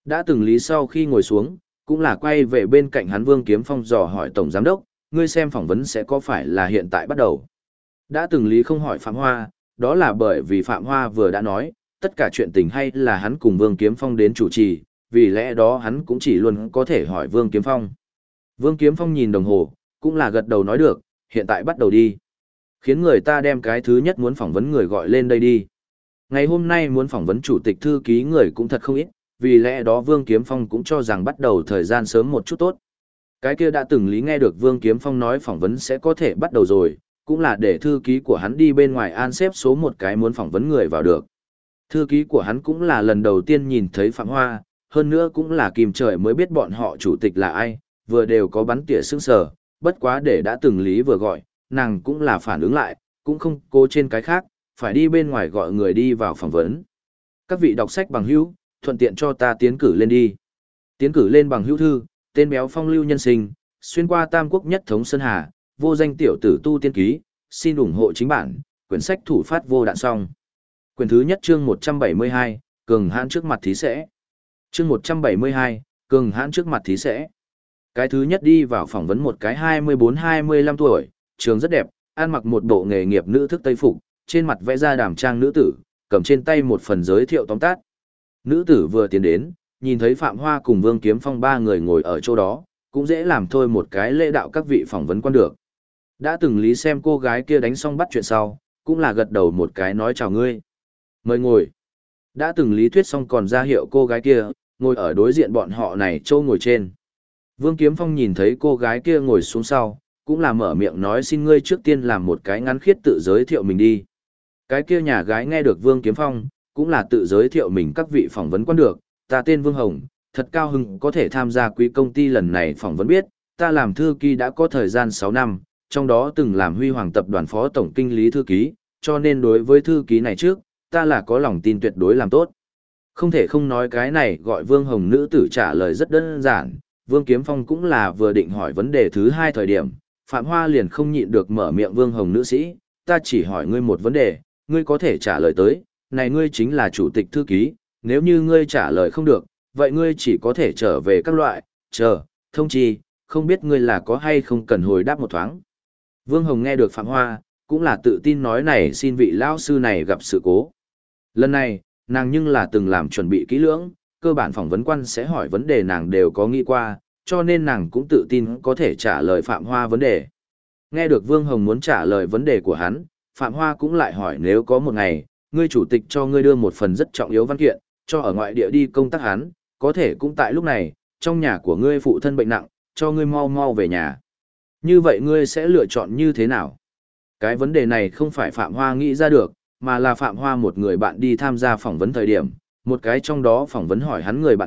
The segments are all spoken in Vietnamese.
Đã từng Lý sau khi ngồi xuống, cũng là quay về bên cạnh hắn Vương Kiếm Phong dò hỏi Tổng Giám Đốc, ngươi xem phỏng vấn sẽ có phải là hiện tại bắt đầu. Đã từng Lý không hỏi Phạm Hoa, đó là bởi vì Phạm Hoa vừa đã nói, tất cả chuyện tình hay là hắn cùng Vương Kiếm Phong đến chủ trì, vì lẽ đó hắn cũng chỉ luôn có thể hỏi Vương Kiếm Phong. Vương Kiếm Phong nhìn đồng hồ, cũng là gật đầu nói được, hiện tại bắt đầu đi. Khiến người ta đem cái thứ nhất muốn phỏng vấn người gọi lên đây đi. Ngày hôm nay muốn phỏng vấn chủ tịch thư ký người cũng thật không ít, vì lẽ đó Vương Kiếm Phong cũng cho rằng bắt đầu thời gian sớm một chút tốt. Cái kia đã từng Lý nghe được Vương Kiếm Phong nói phỏng vấn sẽ có thể bắt đầu rồi, cũng là để thư ký của hắn đi bên ngoài an xếp số một cái muốn phỏng vấn người vào được. Thư ký của hắn cũng là lần đầu tiên nhìn thấy Phạm Hoa, hơn nữa cũng là kìm trời mới biết bọn họ chủ tịch là ai, vừa đều có bắn tỉa sững sờ, bất quá để đã từng Lý vừa gọi, nàng cũng là phản ứng lại, cũng không cố trên cái khác, phải đi bên ngoài gọi người đi vào phỏng vấn. Các vị đọc sách bằng hữu, thuận tiện cho ta tiến cử lên đi. Tiến cử lên bằng hữu thư, tên béo phong lưu nhân sinh, xuyên qua Tam Quốc nhất thống Sơn Hà, vô danh tiểu tử tu tiên ký, xin ủng hộ chính bản, quyển sách thủ phát vô đạn xong. Quyển thứ nhất chương 172, cường hãn trước mặt thí sẽ. Chương 172, cường hãn trước mặt thí sẽ. Cái thứ nhất đi vào phỏng vấn một cái 24-25 tuổi, trường rất đẹp, ăn mặc một bộ nghề nghiệp nữ thức tây phục, trên mặt vẽ ra đàm trang nữ tử, cầm trên tay một phần giới thiệu tóm tắt. Nữ tử vừa tiến đến, nhìn thấy Phạm Hoa cùng Vương Kiếm Phong ba người ngồi ở chỗ đó, cũng dễ làm thôi một cái lễ đạo các vị phỏng vấn quan được. Đã từng Lý xem cô gái kia đánh xong bắt chuyện sau, cũng là gật đầu một cái nói chào ngươi. Mời ngồi. Đã từng Lý thuyết xong còn ra hiệu cô gái kia, ngồi ở đối diện bọn họ này châu ngồi trên. Vương Kiếm Phong nhìn thấy cô gái kia ngồi xuống sau, cũng là mở miệng nói xin ngươi trước tiên làm một cái ngắn khiết tự giới thiệu mình đi. Cái kia nhà gái nghe được Vương Kiếm Phong, cũng là tự giới thiệu mình các vị phỏng vấn quan được, ta tên Vương Hồng, thật cao hứng có thể tham gia quý công ty lần này phỏng vấn biết, ta làm thư ký đã có thời gian 6 năm, trong đó từng làm Huy Hoàng tập đoàn phó tổng kinh lý thư ký, cho nên đối với thư ký này trước, ta là có lòng tin tuyệt đối làm tốt. Không thể không nói cái này gọi Vương Hồng nữ tử trả lời rất đơn giản, Vương Kiếm Phong cũng là vừa định hỏi vấn đề thứ hai thời điểm, Phạm Hoa liền không nhịn được mở miệng Vương Hồng nữ sĩ, ta chỉ hỏi ngươi một vấn đề, ngươi có thể trả lời tới, này ngươi chính là chủ tịch thư ký, nếu như ngươi trả lời không được, vậy ngươi chỉ có thể trở về các loại, thông chi, không biết ngươi là có hay không cần hồi đáp một thoáng. Vương Hồng nghe được Phạm Hoa, cũng là tự tin nói này xin vị lão sư này gặp sự cố. Lần này, nàng nhưng là từng làm chuẩn bị kỹ lưỡng, cơ bản phỏng vấn quan sẽ hỏi vấn đề nàng đều có nghĩ qua, cho nên nàng cũng tự tin có thể trả lời Phạm Hoa vấn đề. Nghe được Vương Hồng muốn trả lời vấn đề của hắn, Phạm Hoa cũng lại hỏi nếu có một ngày, ngươi chủ tịch cho ngươi đưa một phần rất trọng yếu văn kiện, cho ở ngoại địa đi công tác hắn, có thể cũng tại lúc này, trong nhà của ngươi phụ thân bệnh nặng, cho ngươi mau mau về nhà. Như vậy ngươi sẽ lựa chọn như thế nào? Cái vấn đề này không phải Phạm Hoa nghĩ ra được, mà là Phạm Hoa một người bạn đi tham gia phỏng vấn thời điểm, một cái trong đó phỏng vấn hỏi hắn người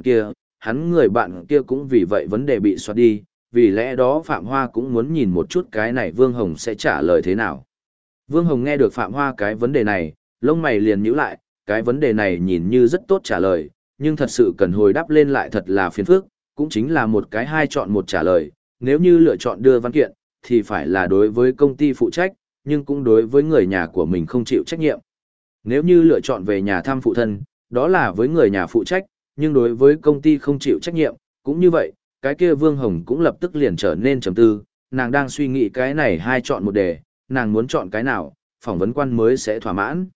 bạn kia cũng vì vậy vấn đề bị xóa đi, vì lẽ đó Phạm Hoa cũng muốn nhìn một chút cái này Vương Hồng sẽ trả lời thế nào. Vương Hồng nghe được Phạm Hoa cái vấn đề này, lông mày liền nhíu lại, cái vấn đề này nhìn như rất tốt trả lời, nhưng thật sự cần hồi đáp lên lại thật là phiền phức, cũng chính là một cái hai chọn một trả lời, nếu như lựa chọn đưa văn kiện, thì phải là đối với công ty phụ trách, nhưng cũng đối với người nhà của mình không chịu trách nhiệm. Nếu như lựa chọn về nhà thăm phụ thân, đó là với người nhà phụ trách, nhưng đối với công ty không chịu trách nhiệm, cũng như vậy, cái kia Vương Hồng cũng lập tức liền trở nên trầm tư, nàng đang suy nghĩ cái này hai chọn một đề, nàng muốn chọn cái nào, phỏng vấn quan mới sẽ thỏa mãn.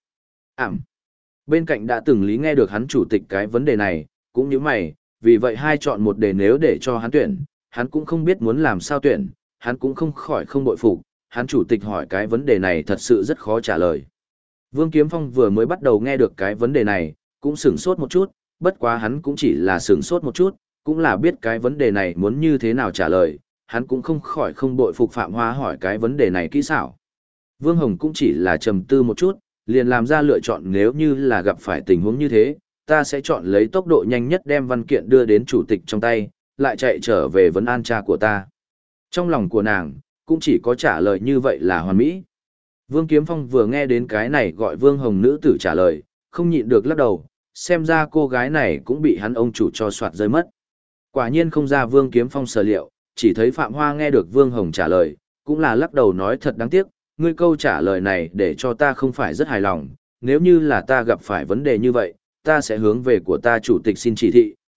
Bên cạnh đã từng Lý nghe được hắn chủ tịch cái vấn đề này, cũng như mày, vì vậy hai chọn một đề nếu để cho hắn tuyển, hắn cũng không biết muốn làm sao tuyển, hắn cũng không khỏi không bội phục, hắn chủ tịch hỏi cái vấn đề này thật sự rất khó trả lời. Vương Kiếm Phong vừa mới bắt đầu nghe được cái vấn đề này, cũng sửng sốt một chút, bất quá hắn cũng chỉ là sửng sốt một chút, cũng là biết cái vấn đề này muốn như thế nào trả lời, hắn cũng không khỏi không bội phục Phạm Hoa hỏi cái vấn đề này kỹ xảo. Vương Hồng cũng chỉ là trầm tư một chút, liền làm ra lựa chọn nếu như là gặp phải tình huống như thế, ta sẽ chọn lấy tốc độ nhanh nhất đem văn kiện đưa đến chủ tịch trong tay, lại chạy trở về vấn an cha của ta. Trong lòng của nàng, cũng chỉ có trả lời như vậy là hoàn mỹ. Vương Kiếm Phong vừa nghe đến cái này gọi Vương Hồng nữ tử trả lời, không nhịn được lắc đầu, xem ra cô gái này cũng bị hắn ông chủ cho soạt rơi mất. Quả nhiên không ra Vương Kiếm Phong sở liệu, chỉ thấy Phạm Hoa nghe được Vương Hồng trả lời, cũng là lắc đầu nói thật đáng tiếc, ngươi câu trả lời này để cho ta không phải rất hài lòng, nếu như là ta gặp phải vấn đề như vậy, ta sẽ hướng về của ta chủ tịch xin chỉ thị,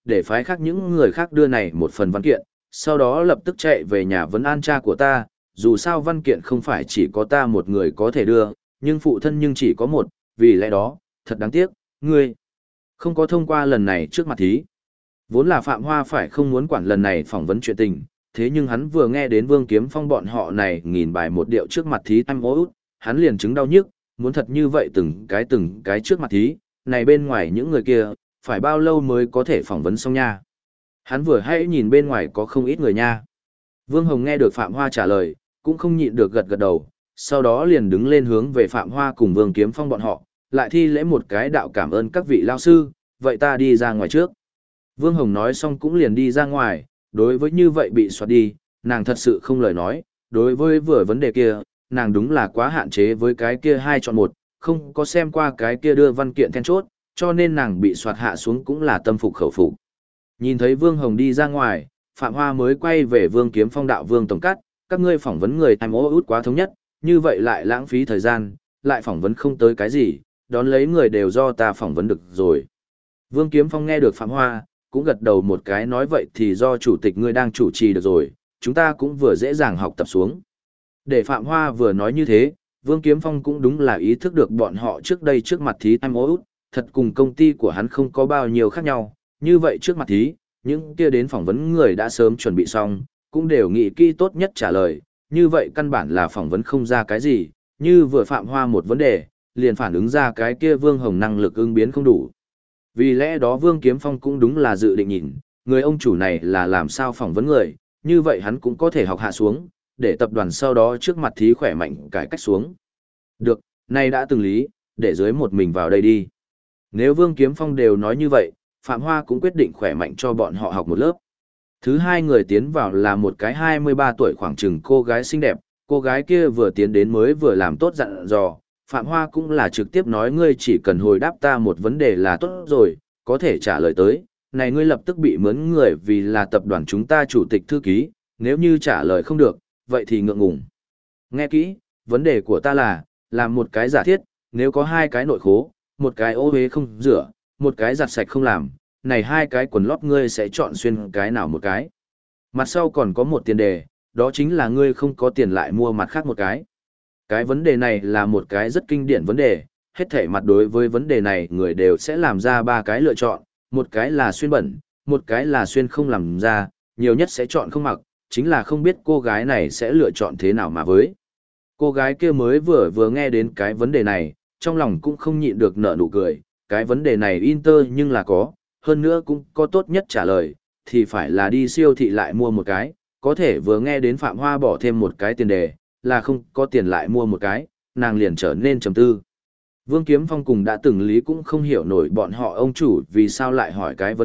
để phái khác những người khác đưa này một phần văn kiện, sau đó lập tức chạy về nhà vấn an cha của ta, dù sao văn kiện không phải chỉ có ta một người có thể đưa, nhưng phụ thân nhưng chỉ có một, vì lẽ đó, thật đáng tiếc, ngươi không có thông qua lần này trước mặt thí. Vốn là Phạm Hoa phải không muốn quản lần này phỏng vấn chuyện tình, thế nhưng hắn vừa nghe đến Vương Kiếm Phong bọn họ này nghìn bài một điệu trước mặt thí tam út, hắn liền chứng đau nhức, muốn thật như vậy từng cái trước mặt thí, này bên ngoài những người kia, phải bao lâu mới có thể phỏng vấn xong nha. Hắn vừa hay nhìn bên ngoài có không ít người nha. Vương Hồng nghe được Phạm Hoa trả lời, cũng không nhịn được gật gật đầu, sau đó liền đứng lên hướng về Phạm Hoa cùng Vương Kiếm Phong bọn họ, lại thi lễ một cái đạo cảm ơn các vị lao sư, vậy ta đi ra ngoài trước. Vương Hồng nói xong cũng liền đi ra ngoài, đối với như vậy bị soạt đi, nàng thật sự không lời nói, đối với vừa vấn đề kia, nàng đúng là quá hạn chế với cái kia 2 chọn 1, không có xem qua cái kia đưa văn kiện then chốt, cho nên nàng bị soạt hạ xuống cũng là tâm phục khẩu phục. Nhìn thấy Vương Hồng đi ra ngoài, Phạm Hoa mới quay về Vương Kiếm Phong đạo Vương Tổng Cát, các ngươi phỏng vấn người time út quá thống nhất, như vậy lại lãng phí thời gian, lại phỏng vấn không tới cái gì, đón lấy người đều do ta phỏng vấn được rồi. Vương Kiếm Phong nghe được Phạm Hoa, cũng gật đầu một cái nói vậy thì do chủ tịch ngươi đang chủ trì được rồi, chúng ta cũng vừa dễ dàng học tập xuống. Để Phạm Hoa vừa nói như thế, Vương Kiếm Phong cũng đúng là ý thức được bọn họ trước đây trước mặt thí time út, thật cùng công ty của hắn không có bao nhiêu khác nhau, như vậy trước mặt thí, những kia đến phỏng vấn người đã sớm chuẩn bị xong, cũng đều nghĩ kỹ tốt nhất trả lời, như vậy căn bản là phỏng vấn không ra cái gì, như vừa Phạm Hoa một vấn đề, liền phản ứng ra cái kia Vương Hồng năng lực ứng biến không đủ. Vì lẽ đó Vương Kiếm Phong cũng đúng là dự định nhìn, người ông chủ này là làm sao phỏng vấn người, như vậy hắn cũng có thể học hạ xuống, để tập đoàn sau đó trước mặt thí khỏe mạnh cải cách xuống. Được, nay đã từng lý, để dưới một mình vào đây đi. Nếu Vương Kiếm Phong đều nói như vậy, Phạm Hoa cũng quyết định khỏe mạnh cho bọn họ học một lớp. Thứ hai người tiến vào là một cái 23 tuổi khoảng chừng cô gái xinh đẹp, cô gái kia vừa tiến đến mới vừa làm tốt dặn dò, Phạm Hoa cũng là trực tiếp nói ngươi chỉ cần hồi đáp ta một vấn đề là tốt rồi, có thể trả lời tới, này ngươi lập tức bị mướn người vì là tập đoàn chúng ta chủ tịch thư ký, nếu như trả lời không được, vậy thì ngượng ngùng. Nghe kỹ, vấn đề của ta là, làm một cái giả thiết, nếu có 2 cái nội khố, một cái ô uế không rửa, một cái giặt sạch không làm, này 2 cái quần lót ngươi sẽ chọn xuyên cái nào một cái. Mặt sau còn có một tiền đề, đó chính là ngươi không có tiền lại mua mặt khác một cái. Cái vấn đề này là một cái rất kinh điển vấn đề, hết thảy mặt đối với vấn đề này người đều sẽ làm ra 3 cái lựa chọn, một cái là xuyên bẩn, một cái là xuyên không làm ra, nhiều nhất sẽ chọn không mặc, chính là không biết cô gái này sẽ lựa chọn thế nào mà với. Cô gái kia mới vừa nghe đến cái vấn đề này, trong lòng cũng không nhịn được nở nụ cười, cái vấn đề này Inter nhưng là có, hơn nữa cũng có tốt nhất trả lời, thì phải là đi siêu thị lại mua một cái, có thể vừa nghe đến Phạm Hoa bỏ thêm một cái tiền đề, là không có tiền lại mua một cái, nàng liền trở nên trầm tư. Vương Kiếm Phong cùng đã từng lý cũng không hiểu nổi bọn họ ông chủ vì sao lại hỏi cái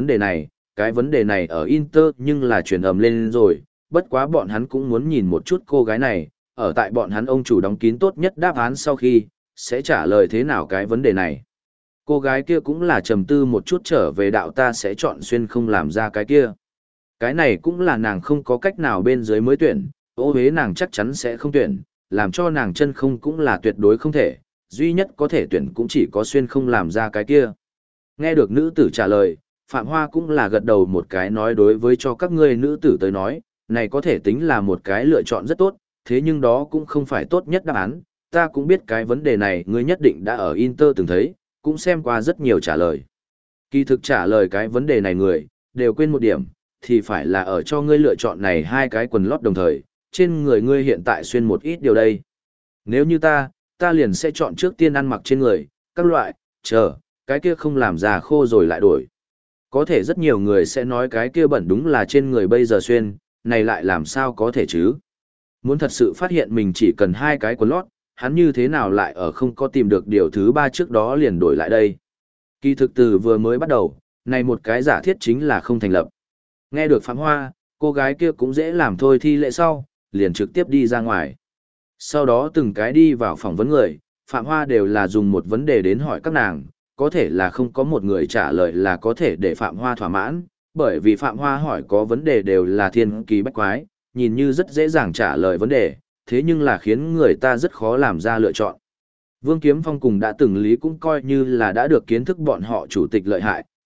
vấn đề này ở Inter nhưng là truyền ầm lên rồi, bất quá bọn hắn cũng muốn nhìn một chút cô gái này, ở tại bọn hắn ông chủ đóng kín tốt nhất đáp án sau khi, sẽ trả lời thế nào cái vấn đề này. Cô gái kia cũng là trầm tư một chút trở về đạo ta sẽ chọn xuyên không làm ra cái kia. Cái này cũng là nàng không có cách nào bên dưới mới tuyển, ô hế nàng chắc chắn sẽ không tuyển, làm cho nàng chân không cũng là tuyệt đối không thể, duy nhất có thể tuyển cũng chỉ có xuyên không làm ra cái kia. Nghe được nữ tử trả lời, Phạm Hoa cũng là gật đầu một cái nói đối với cho các ngươi nữ tử tới nói, này có thể tính là một cái lựa chọn rất tốt, thế nhưng đó cũng không phải tốt nhất đáp án, ta cũng biết cái vấn đề này ngươi nhất định đã ở Inter từng thấy, cũng xem qua rất nhiều trả lời. Kỳ thực trả lời cái vấn đề này người, đều quên một điểm, thì phải là ở cho ngươi lựa chọn này 2 cái quần lót đồng thời, trên người ngươi hiện tại xuyên một ít điều đây. Nếu như ta liền sẽ chọn trước tiên ăn mặc trên người, các loại, cái kia không làm già khô rồi lại đổi. Có thể rất nhiều người sẽ nói cái kia bẩn đúng là trên người bây giờ xuyên, này lại làm sao có thể chứ? Muốn thật sự phát hiện mình chỉ cần 2 cái quần lót, hắn như thế nào lại ở không có tìm được điều thứ 3 trước đó liền đổi lại đây. Kỳ thực từ vừa mới bắt đầu, này một cái giả thiết chính là không thành lập. Nghe được Phạm Hoa, cô gái kia cũng dễ làm thôi thi lễ sau, liền trực tiếp đi ra ngoài. Sau đó từng cái đi vào phỏng vấn người, Phạm Hoa đều là dùng một vấn đề đến hỏi các nàng, có thể là không có một người trả lời là có thể để Phạm Hoa thỏa mãn, bởi vì Phạm Hoa hỏi có vấn đề đều là thiên kỳ bách quái, nhìn như rất dễ dàng trả lời vấn đề, thế nhưng là khiến người ta rất khó làm ra lựa chọn. Vương Kiếm Phong cùng đã từng lý cũng coi như là đã được kiến thức bọn họ chủ tịch lợi hại,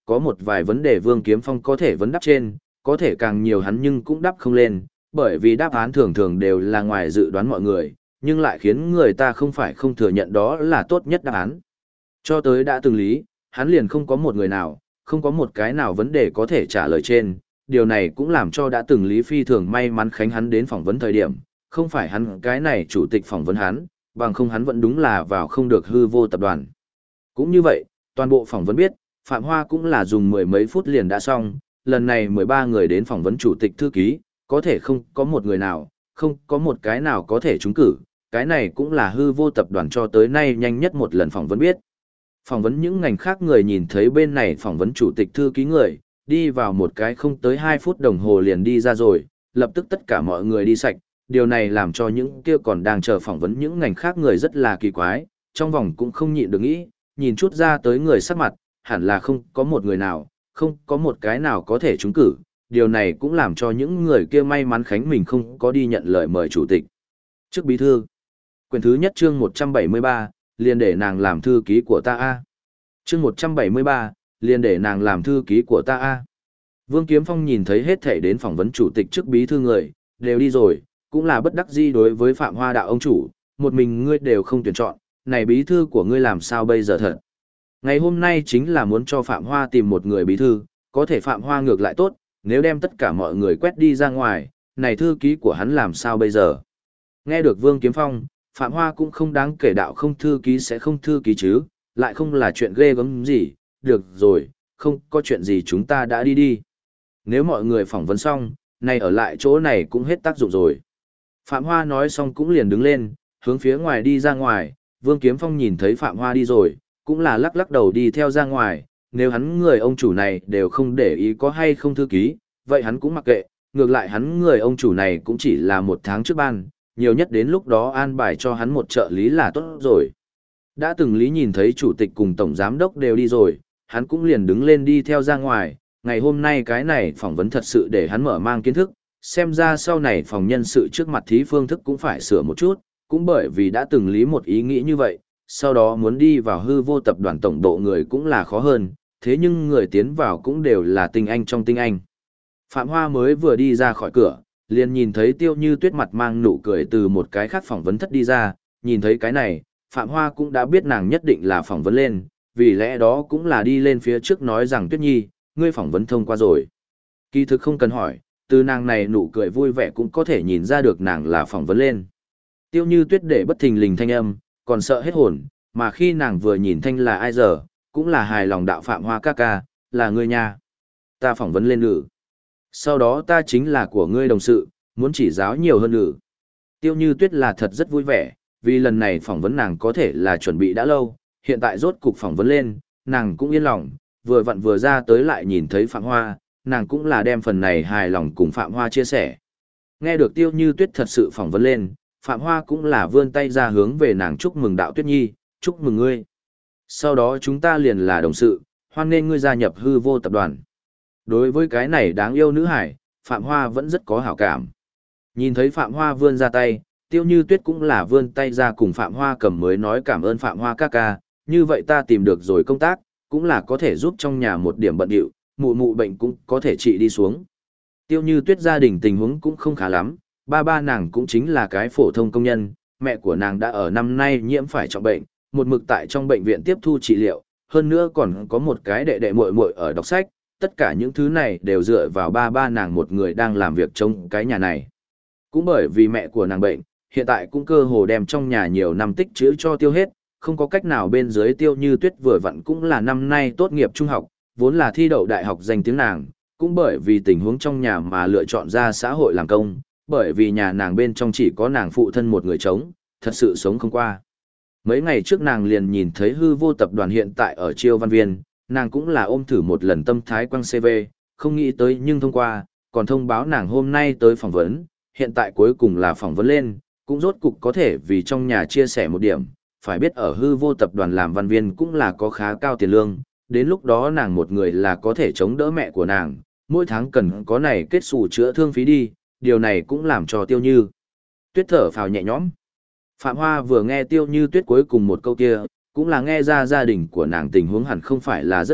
có một vài vấn đề Vương Kiếm Phong có thể vấn đáp trên, có thể càng nhiều hắn nhưng cũng đáp không lên, bởi vì đáp án thường thường đều là ngoài dự đoán mọi người, nhưng lại khiến người ta không phải không thừa nhận đó là tốt nhất đáp án. Cho tới đã từng lý, hắn liền không có một người nào, không có một cái nào vấn đề có thể trả lời trên, điều này cũng làm cho đã từng lý phi thường may mắn khánh hắn đến phỏng vấn thời điểm, không phải hắn cái này chủ tịch phỏng vấn hắn, bằng không hắn vẫn đúng là vào không được hư vô tập đoàn. Cũng như vậy, toàn bộ phỏng vấn biết, Phạm Hoa cũng là dùng mười mấy phút liền đã xong, lần này 13 người đến phỏng vấn chủ tịch thư ký, có thể không có một người nào, không có một cái nào có thể trúng cử, cái này cũng là hư vô tập đoàn cho tới nay nhanh nhất một lần phỏng vấn biết. Phỏng vấn những ngành khác người nhìn thấy bên này phỏng vấn chủ tịch thư ký người, đi vào một cái không tới 2 phút đồng hồ liền đi ra rồi, lập tức tất cả mọi người đi sạch, điều này làm cho những kia còn đang chờ phỏng vấn những ngành khác người rất là kỳ quái, trong vòng cũng không nhịn được nghĩ, nhìn chút ra tới người sắc mặt, hẳn là không có một người nào, không có một cái nào có thể trúng cử, điều này cũng làm cho những người kia may mắn khánh mình không có đi nhận lời mời chủ tịch. Trước bí thư, quyển thứ nhất chương 173, liền để nàng làm thư ký của ta a. Chương 173, liền để nàng làm thư ký của ta a. Vương Kiếm Phong nhìn thấy hết thảy đến phỏng vấn chủ tịch trước bí thư người, đều đi rồi, cũng là bất đắc dĩ đối với Phạm Hoa đạo ông chủ, một mình ngươi đều không tuyển chọn, này bí thư của ngươi làm sao bây giờ thật. Ngày hôm nay chính là muốn cho Phạm Hoa tìm một người bí thư, có thể Phạm Hoa ngược lại tốt, nếu đem tất cả mọi người quét đi ra ngoài, này thư ký của hắn làm sao bây giờ. Nghe được Vương Kiếm Phong, Phạm Hoa cũng không đáng kể đạo không thư ký sẽ không thư ký chứ, lại không là chuyện ghê gớm gì, được rồi, không có chuyện gì chúng ta đã đi đi. Nếu mọi người phỏng vấn xong, này ở lại chỗ này cũng hết tác dụng rồi. Phạm Hoa nói xong cũng liền đứng lên, hướng phía ngoài đi ra ngoài, Vương Kiếm Phong nhìn thấy Phạm Hoa đi rồi, cũng là lắc lắc đầu đi theo ra ngoài, nếu hắn người ông chủ này đều không để ý có hay không thư ký, vậy hắn cũng mặc kệ, ngược lại hắn người ông chủ này cũng chỉ là 1 tháng trước ban, nhiều nhất đến lúc đó an bài cho hắn một trợ lý là tốt rồi. Đã từng lý nhìn thấy chủ tịch cùng tổng giám đốc đều đi rồi, hắn cũng liền đứng lên đi theo ra ngoài, ngày hôm nay cái này phỏng vấn thật sự để hắn mở mang kiến thức, xem ra sau này phòng nhân sự trước mặt thí phương thức cũng phải sửa một chút, cũng bởi vì đã từng lý một ý nghĩ như vậy, sau đó muốn đi vào hư vô tập đoàn tổng độ người cũng là khó hơn, thế nhưng người tiến vào cũng đều là tinh anh trong tinh anh. Phạm Hoa mới vừa đi ra khỏi cửa, liền nhìn thấy Tiêu Như Tuyết mặt mang nụ cười từ một cái khác phỏng vấn thất đi ra, nhìn thấy cái này, Phạm Hoa cũng đã biết nàng nhất định là phỏng vấn lên, vì lẽ đó cũng là đi lên phía trước nói rằng Tuyết Nhi, ngươi phỏng vấn thông qua rồi. Kỳ thực không cần hỏi, từ nàng này nụ cười vui vẻ cũng có thể nhìn ra được nàng là phỏng vấn lên. Tiêu Như Tuyết để bất thình lình thanh âm, còn sợ hết hồn, mà khi nàng vừa nhìn thanh là ai giờ, cũng là hài lòng đạo Phạm Hoa ca ca, là ngươi nha. Ta phỏng vấn lên nữ. Sau đó ta chính là của ngươi đồng sự, muốn chỉ giáo nhiều hơn nữ. Tiêu Như Tuyết là thật rất vui vẻ, vì lần này phỏng vấn nàng có thể là chuẩn bị đã lâu, hiện tại rốt cục phỏng vấn lên, nàng cũng yên lòng, vừa vặn vừa ra tới lại nhìn thấy Phạm Hoa, nàng cũng là đem phần này hài lòng cùng Phạm Hoa chia sẻ. Nghe được Tiêu Như Tuyết thật sự phỏng vấn lên, Phạm Hoa cũng là vươn tay ra hướng về nàng chúc mừng đạo Tuyết Nhi, chúc mừng ngươi. Sau đó chúng ta liền là đồng sự, hoan nên ngươi gia nhập hư vô tập đoàn. Đối với cái này đáng yêu nữ hải, Phạm Hoa vẫn rất có hảo cảm. Nhìn thấy Phạm Hoa vươn ra tay, Tiêu Như Tuyết cũng là vươn tay ra cùng Phạm Hoa cầm mới nói cảm ơn Phạm Hoa ca ca, như vậy ta tìm được rồi công tác, cũng là có thể giúp trong nhà một điểm bận điệu, mụ mụ bệnh cũng có thể trị đi xuống. Tiêu Như Tuyết gia đình tình huống cũng không khá lắm, ba nàng cũng chính là cái phổ thông công nhân, mẹ của nàng đã ở năm nay nhiễm phải trọng bệnh, một mực tại trong bệnh viện tiếp thu trị liệu, hơn nữa còn có một cái đệ đệ muội muội ở đọc sách, tất cả những thứ này đều dựa vào ba nàng một người đang làm việc trong cái nhà này. Cũng bởi vì mẹ của nàng bệnh, hiện tại cũng cơ hồ đem trong nhà nhiều năm tích trữ cho tiêu hết, không có cách nào bên dưới Tiêu Như Tuyết vừa vặn cũng là năm nay tốt nghiệp trung học, vốn là thi đậu đại học danh tiếng nàng, cũng bởi vì tình huống trong nhà mà lựa chọn ra xã hội làm công, bởi vì nhà nàng bên trong chỉ có nàng phụ thân một người trống, thật sự sống không qua. Mấy ngày trước nàng liền nhìn thấy hư vô tập đoàn hiện tại ở Chiêu Văn Viên, nàng cũng là ôm thử một lần tâm thái quăng CV, không nghĩ tới nhưng thông qua, còn thông báo nàng hôm nay tới phỏng vấn, hiện tại cuối cùng là phỏng vấn lên, cũng rốt cục có thể vì trong nhà chia sẻ một điểm, phải biết ở hư vô tập đoàn làm văn viên cũng là có khá cao tiền lương, đến lúc đó nàng một người là có thể chống đỡ mẹ của nàng, mỗi tháng cần có này kết xù chữa thương phí đi, điều này cũng làm cho Tiêu Như Tuyết thở phào nhẹ nhõm. Phạm Hoa vừa nghe Tiêu Như Tuyết cuối cùng một câu kia, cũng là nghe ra gia đình của nàng tình huống hẳn không phải là rất tốt,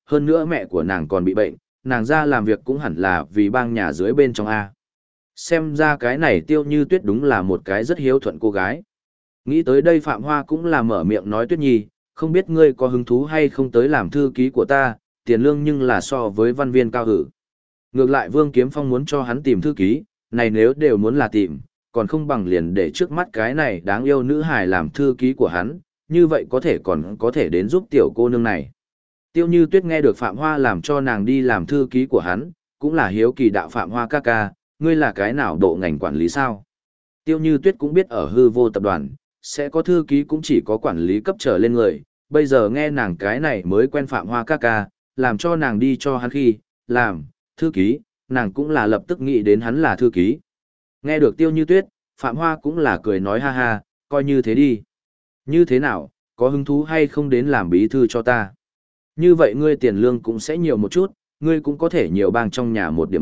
hơn nữa mẹ của nàng còn bị bệnh, nàng ra làm việc cũng hẳn là vì bang nhà dưới bên trong A. Xem ra cái này Tiêu Như Tuyết đúng là một cái rất hiếu thuận cô gái. Nghĩ tới đây Phạm Hoa cũng là mở miệng nói Tuyết Nhi, không biết ngươi có hứng thú hay không tới làm thư ký của ta, tiền lương nhưng là so với văn viên cao hử. Ngược lại Vương Kiếm Phong muốn cho hắn tìm thư ký, này nếu đều muốn là tìm, còn không bằng liền để trước mắt cái này đáng yêu nữ hài làm thư ký của hắn, như vậy còn có thể đến giúp tiểu cô nương này. Tiêu Như Tuyết nghe được Phạm Hoa làm cho nàng đi làm thư ký của hắn, cũng là hiếu kỳ đạo Phạm Hoa ca ca, ngươi là cái nào độ ngành quản lý sao? Tiêu Như Tuyết cũng biết ở hư vô tập đoàn, sẽ có thư ký cũng chỉ có quản lý cấp trở lên người, bây giờ nghe nàng cái này mới quen Phạm Hoa ca ca, làm cho nàng đi cho hắn khi, làm, thư ký, nàng cũng là lập tức nghĩ đến hắn là thư ký. Nghe được Tiêu Như Tuyết, Phạm Hoa cũng là cười nói ha ha, coi như thế đi. Như thế nào, có hứng thú hay không đến làm bí thư cho ta? Như vậy ngươi tiền lương cũng sẽ nhiều một chút, ngươi cũng có thể nhiều bang trong nhà một điểm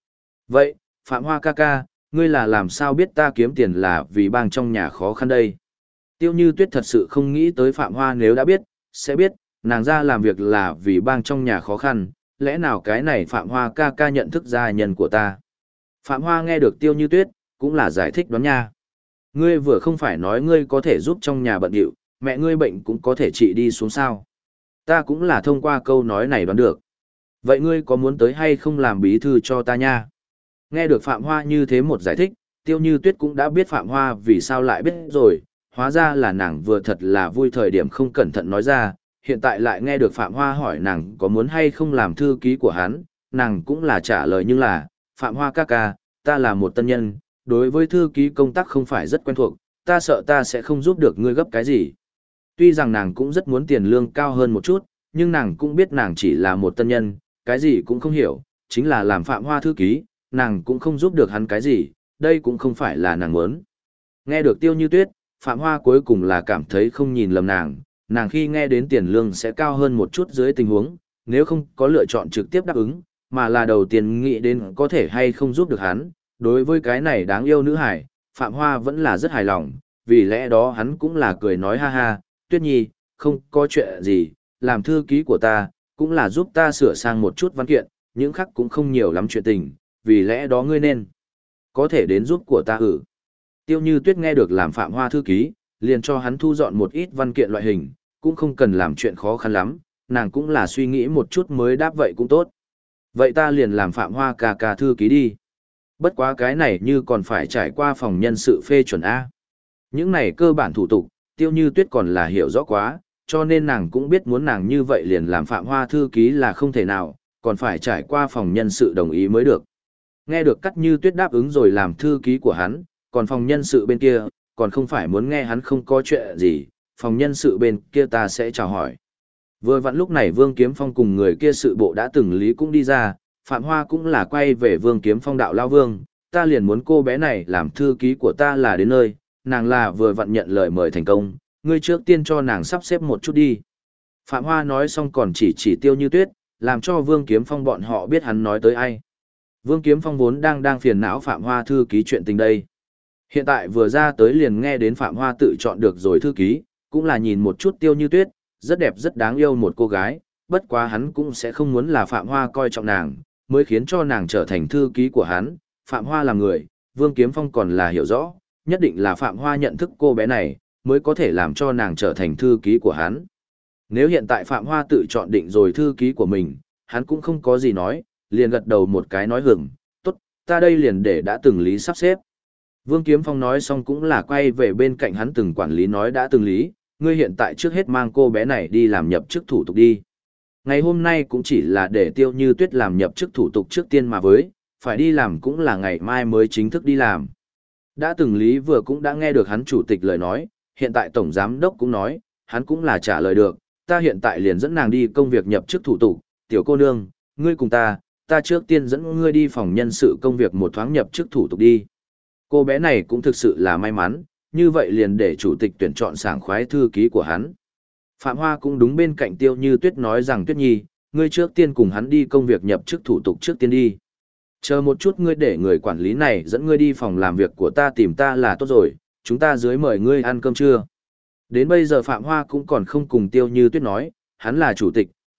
Vậy, Phạm Hoa ca ca, ngươi là làm sao biết ta kiếm tiền là vì bang trong nhà khó khăn đây? Tiêu Như Tuyết thật sự không nghĩ tới Phạm Hoa nếu đã biết, sẽ biết, nàng ra làm việc là vì bang trong nhà khó khăn, lẽ nào cái này Phạm Hoa ca ca nhận thức gia nhân của ta? Phạm Hoa nghe được Tiêu Như Tuyết, cũng là giải thích đoán nha. Ngươi vừa không phải nói ngươi có thể giúp trong nhà bận điệu, mẹ ngươi bệnh cũng có thể trị đi xuống sao. Ta cũng là thông qua câu nói này đoán được. Vậy ngươi có muốn tới hay không làm bí thư cho ta nha? Nghe được Phạm Hoa như thế một giải thích, Tiêu Như Tuyết cũng đã biết Phạm Hoa vì sao lại biết rồi, hóa ra là nàng vừa thật là vui thời điểm không cẩn thận nói ra, hiện tại lại nghe được Phạm Hoa hỏi nàng có muốn hay không làm thư ký của hắn, nàng cũng là trả lời nhưng là, Phạm Hoa ca ca, ta là một tân nhân, đối với thư ký công tác không phải rất quen thuộc, ta sợ ta sẽ không giúp được ngươi gấp cái gì. Tuy rằng nàng cũng rất muốn tiền lương cao hơn một chút, nhưng nàng cũng biết nàng chỉ là một tân nhân, cái gì cũng không hiểu, chính là làm Phạm Hoa thư ký, nàng cũng không giúp được hắn cái gì, đây cũng không phải là nàng muốn. Nghe được Tiêu Như Tuyết, Phạm Hoa cuối cùng là cảm thấy không nhìn lầm nàng khi nghe đến tiền lương sẽ cao hơn một chút dưới tình huống, nếu không có lựa chọn trực tiếp đáp ứng, mà là đầu tiên nghĩ đến có thể hay không giúp được hắn, đối với cái này đáng yêu nữ hải, Phạm Hoa vẫn là rất hài lòng, vì lẽ đó hắn cũng là cười nói ha ha, Tuyết Nhi, không có chuyện gì, làm thư ký của ta, cũng là giúp ta sửa sang một chút văn kiện, những khác cũng không nhiều lắm chuyện tình, vì lẽ đó ngươi nên có thể đến giúp của ta Tiêu Như Tuyết nghe được làm Phạm Hoa thư ký, liền cho hắn thu dọn một ít văn kiện loại hình, cũng không cần làm chuyện khó khăn lắm, nàng cũng là suy nghĩ một chút mới đáp vậy cũng tốt. Vậy ta liền làm Phạm Hoa ca ca thư ký đi. Bất quá cái này như còn phải trải qua phòng nhân sự phê chuẩn A. Những này cơ bản thủ tục, Tiêu Như Tuyết còn là hiểu rõ quá, cho nên nàng cũng biết muốn nàng như vậy liền làm Phạm Hoa thư ký là không thể nào, còn phải trải qua phòng nhân sự đồng ý mới được. Nghe được Cát Như Tuyết đáp ứng rồi làm thư ký của hắn, còn phòng nhân sự bên kia, còn không phải muốn nghe hắn không có chuyện gì, phòng nhân sự bên kia ta sẽ chào hỏi. Vừa vặn lúc này Vương Kiếm Phong cùng người kia sự bộ đã từng lý cũng đi ra, Phạm Hoa cũng là quay về Vương Kiếm Phong đạo lao vương, ta liền muốn cô bé này làm thư ký của ta là đến nơi, nàng là vừa vặn nhận lời mời thành công, ngươi trước tiên cho nàng sắp xếp một chút đi. Phạm Hoa nói xong còn chỉ Tiêu Như Tuyết, làm cho Vương Kiếm Phong bọn họ biết hắn nói tới ai. Vương Kiếm Phong vốn đang phiền não Phạm Hoa thư ký chuyện tình đây. Hiện tại vừa ra tới liền nghe đến Phạm Hoa tự chọn được rồi thư ký, cũng là nhìn một chút Tiêu Như Tuyết, rất đẹp rất đáng yêu một cô gái, bất quá hắn cũng sẽ không muốn là Phạm Hoa coi trọng nàng, mới khiến cho nàng trở thành thư ký của hắn. Phạm Hoa là người, Vương Kiếm Phong còn là hiểu rõ, nhất định là Phạm Hoa nhận thức cô bé này, mới có thể làm cho nàng trở thành thư ký của hắn. Nếu hiện tại Phạm Hoa tự chọn định rồi thư ký của mình, hắn cũng không có gì nói, liền gật đầu một cái nói hửng, tốt, ta đây liền để đã từng lý sắp xếp. Vương Kiếm Phong nói xong cũng là quay về bên cạnh hắn từng quản lý nói đã từng lý, ngươi hiện tại trước hết mang cô bé này đi làm nhập chức thủ tục đi. Ngày hôm nay cũng chỉ là để Tiêu Như Tuyết làm nhập chức thủ tục trước tiên mà với, phải đi làm cũng là ngày mai mới chính thức đi làm. Đã từng lý vừa cũng đã nghe được hắn chủ tịch lời nói, hiện tại tổng giám đốc cũng nói, hắn cũng là trả lời được, ta hiện tại liền dẫn nàng đi công việc nhập chức thủ tục, tiểu cô nương, ngươi cùng ta trước tiên dẫn ngươi đi phòng nhân sự công việc một thoáng nhập chức thủ tục đi. Cô bé này cũng thực sự là may mắn, như vậy liền để chủ tịch tuyển chọn sảng khoái thư ký của hắn. Phạm Hoa cũng đúng bên cạnh Tiêu Như Tuyết nói rằng Tuyết Nhi, ngươi trước tiên cùng hắn đi công việc nhập chức thủ tục trước tiên đi. Chờ một chút ngươi để người quản lý này dẫn ngươi đi phòng làm việc của ta tìm ta là tốt rồi, chúng ta dưới mời ngươi ăn cơm trưa. Đến bây giờ Phạm Hoa cũng còn không cùng Tiêu Như Tuyết nói, hắn là chủ tịch,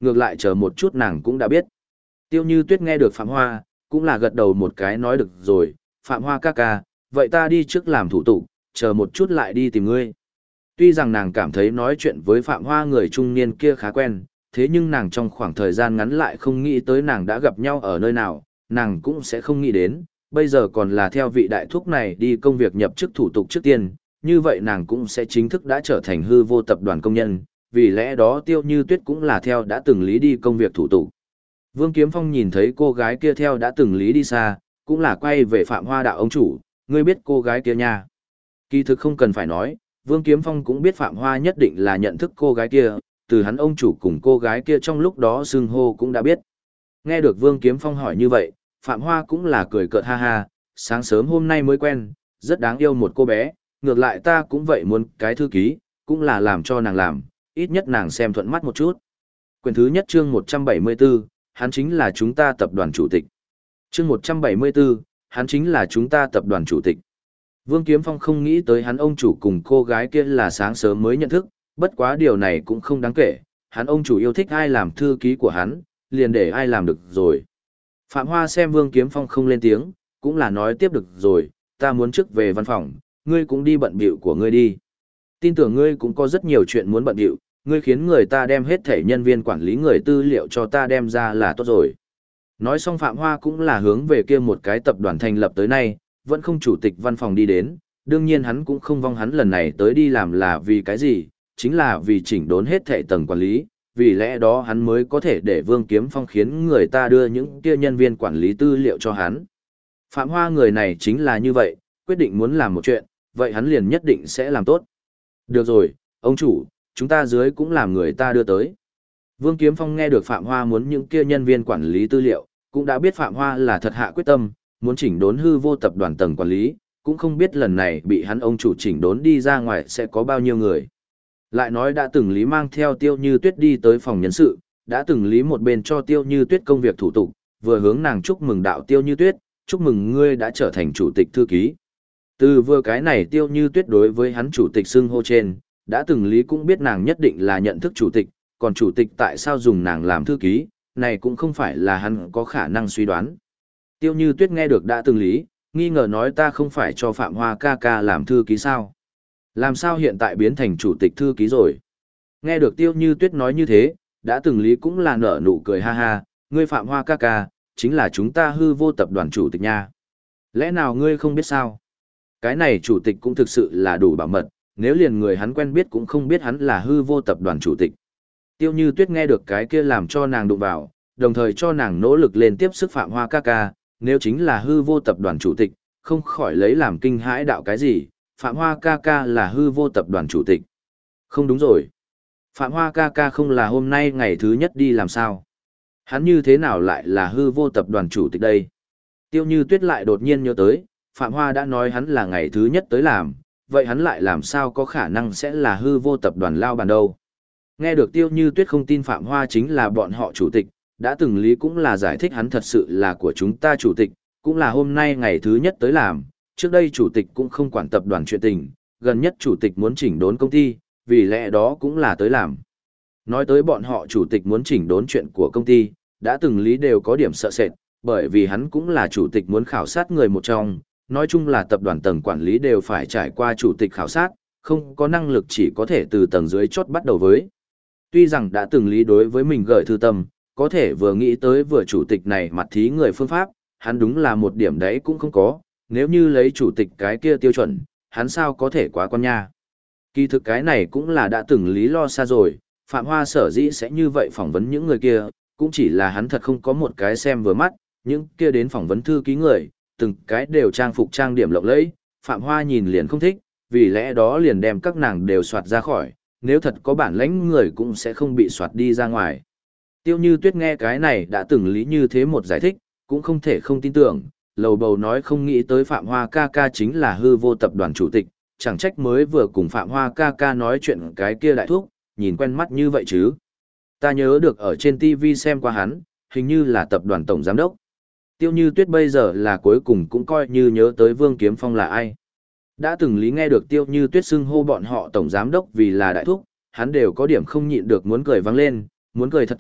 ngược lại chờ một chút nàng cũng đã biết. Tiêu Như Tuyết nghe được Phạm Hoa, cũng là gật đầu một cái nói được rồi, Phạm Hoa ca ca, vậy ta đi trước làm thủ tục, chờ một chút lại đi tìm ngươi. Tuy rằng nàng cảm thấy nói chuyện với Phạm Hoa người trung niên kia khá quen, thế nhưng nàng trong khoảng thời gian ngắn lại không nghĩ tới nàng đã gặp nhau ở nơi nào, nàng cũng sẽ không nghĩ đến, bây giờ còn là theo vị đại thúc này đi công việc nhập chức thủ tục trước tiên, như vậy nàng cũng sẽ chính thức đã trở thành hư vô tập đoàn công nhân, vì lẽ đó Tiêu Như Tuyết cũng là theo đã từng lý đi công việc thủ tục. Vương Kiếm Phong nhìn thấy cô gái kia theo đã từng lý đi xa, cũng là quay về Phạm Hoa đạo ông chủ, ngươi biết cô gái kia nha. Kỳ thực không cần phải nói, Vương Kiếm Phong cũng biết Phạm Hoa nhất định là nhận thức cô gái kia, từ hắn ông chủ cùng cô gái kia trong lúc đó xưng hô cũng đã biết. Nghe được Vương Kiếm Phong hỏi như vậy, Phạm Hoa cũng là cười cợt ha ha, sáng sớm hôm nay mới quen, rất đáng yêu một cô bé, ngược lại ta cũng vậy muốn cái thư ký, cũng là làm cho nàng làm, ít nhất nàng xem thuận mắt một chút. Quyển thứ nhất chương 174, hắn chính là chúng ta tập đoàn chủ tịch. Chương 174, hắn chính là chúng ta tập đoàn chủ tịch. Vương Kiếm Phong không nghĩ tới hắn ông chủ cùng cô gái kia là sáng sớm mới nhận thức, bất quá điều này cũng không đáng kể, hắn ông chủ yêu thích ai làm thư ký của hắn, liền để ai làm được rồi. Phạm Hoa xem Vương Kiếm Phong không lên tiếng, cũng là nói tiếp được rồi, ta muốn trước về văn phòng, ngươi cũng đi bận bịu của ngươi đi. Tin tưởng ngươi cũng có rất nhiều chuyện muốn bận bịu, ngươi khiến người ta đem hết thể nhân viên quản lý người tư liệu cho ta đem ra là tốt rồi. Nói xong Phạm Hoa cũng là hướng về kia một cái tập đoàn thành lập tới nay, vẫn không chủ tịch văn phòng đi đến, đương nhiên hắn cũng không vong hắn lần này tới đi làm là vì cái gì, chính là vì chỉnh đốn hết thể tầng quản lý, vì lẽ đó hắn mới có thể để Vương Kiếm Phong khiến người ta đưa những kia nhân viên quản lý tư liệu cho hắn. Phạm Hoa người này chính là như vậy, quyết định muốn làm một chuyện, vậy hắn liền nhất định sẽ làm tốt. Được rồi, ông chủ, chúng ta dưới cũng làm người ta đưa tới. Vương Kiếm Phong nghe được Phạm Hoa muốn những kia nhân viên quản lý tư liệu, cũng đã biết Phạm Hoa là thật hạ quyết tâm, muốn chỉnh đốn hư vô tập đoàn tầng quản lý, cũng không biết lần này bị hắn ông chủ chỉnh đốn đi ra ngoài sẽ có bao nhiêu người. Lại nói đã từng Lý mang theo Tiêu Như Tuyết đi tới phòng nhân sự, đã từng Lý một bên cho Tiêu Như Tuyết công việc thủ tục, vừa hướng nàng chúc mừng đạo Tiêu Như Tuyết, chúc mừng ngươi đã trở thành chủ tịch thư ký. Từ vừa cái này Tiêu Như Tuyết đối với hắn chủ tịch xưng hô trên, đã từng Lý cũng biết nàng nhất định là nhận thức chủ tịch, còn chủ tịch tại sao dùng nàng làm thư ký, này cũng không phải là hắn có khả năng suy đoán. Tiêu Như Tuyết nghe được đã từng Lý, nghi ngờ nói ta không phải cho Phạm Hoa ca ca làm thư ký sao? Làm sao hiện tại biến thành chủ tịch thư ký rồi? Nghe được Tiêu Như Tuyết nói như thế, đã từng Lý cũng là nở nụ cười ha ha, ngươi Phạm Hoa ca ca, chính là chúng ta hư vô tập đoàn chủ tịch nha. Lẽ nào ngươi không biết sao? Cái này chủ tịch cũng thực sự là đủ bảo mật, nếu liền người hắn quen biết cũng không biết hắn là hư vô tập đoàn chủ tịch. Tiêu Như Tuyết nghe được cái kia làm cho nàng đụng vào, đồng thời cho nàng nỗ lực lên tiếp sức Phạm Hoa ca ca, nếu chính là hư vô tập đoàn chủ tịch, không khỏi lấy làm kinh hãi đạo cái gì, Phạm Hoa ca ca là hư vô tập đoàn chủ tịch. Không đúng rồi. Phạm Hoa ca ca không là hôm nay ngày thứ nhất đi làm sao? Hắn như thế nào lại là hư vô tập đoàn chủ tịch đây? Tiêu Như Tuyết lại đột nhiên nhớ tới, Phạm Hoa đã nói hắn là ngày thứ nhất tới làm, vậy hắn lại làm sao có khả năng sẽ là hư vô tập đoàn lao bàn đâu? Nghe được Tiêu Như Tuyết không tin Phạm Hoa chính là bọn họ chủ tịch, đã từng Lý cũng là giải thích hắn thật sự là của chúng ta chủ tịch, cũng là hôm nay ngày thứ nhất tới làm, trước đây chủ tịch cũng không quản tập đoàn chuyện tình, gần nhất chủ tịch muốn chỉnh đốn công ty, vì lẽ đó cũng là tới làm. Nói tới bọn họ chủ tịch muốn chỉnh đốn chuyện của công ty, đã từng Lý đều có điểm sợ sệt, bởi vì hắn cũng là chủ tịch muốn khảo sát người một trong, nói chung là tập đoàn tầng quản lý đều phải trải qua chủ tịch khảo sát, không có năng lực chỉ có thể từ tầng dưới chốt bắt đầu với. Tuy rằng đã từng Lý đối với mình gửi thư tâm, có thể vừa nghĩ tới vừa chủ tịch này mặt thí người phương pháp, hắn đúng là một điểm đấy cũng không có, nếu như lấy chủ tịch cái kia tiêu chuẩn, hắn sao có thể quá con nha. Kỳ thực cái này cũng là đã từng Lý lo xa rồi, Phạm Hoa sở dĩ sẽ như vậy phỏng vấn những người kia, cũng chỉ là hắn thật không có một cái xem vừa mắt, những kia đến phỏng vấn thư ký người, từng cái đều trang phục trang điểm lộng lẫy, Phạm Hoa nhìn liền không thích, vì lẽ đó liền đem các nàng đều soạt ra khỏi, nếu thật có bản lãnh người cũng sẽ không bị soạt đi ra ngoài. Tiêu Như Tuyết nghe cái này đã từng Lý như thế một giải thích, cũng không thể không tin tưởng, lầu bầu nói không nghĩ tới Phạm Hoa ca ca chính là hư vô tập đoàn chủ tịch, chẳng trách mới vừa cùng Phạm Hoa ca ca nói chuyện cái kia đại thúc, nhìn quen mắt như vậy chứ. Ta nhớ được ở trên TV xem qua hắn, hình như là tập đoàn tổng giám đốc. Tiêu Như Tuyết bây giờ là cuối cùng cũng coi như nhớ tới Vương Kiếm Phong là ai. Đã từng Lý nghe được Tiêu Như Tuyết xưng hô bọn họ tổng giám đốc vì là đại thúc, hắn đều có điểm không nhịn được muốn cười vang lên, muốn cười thật to,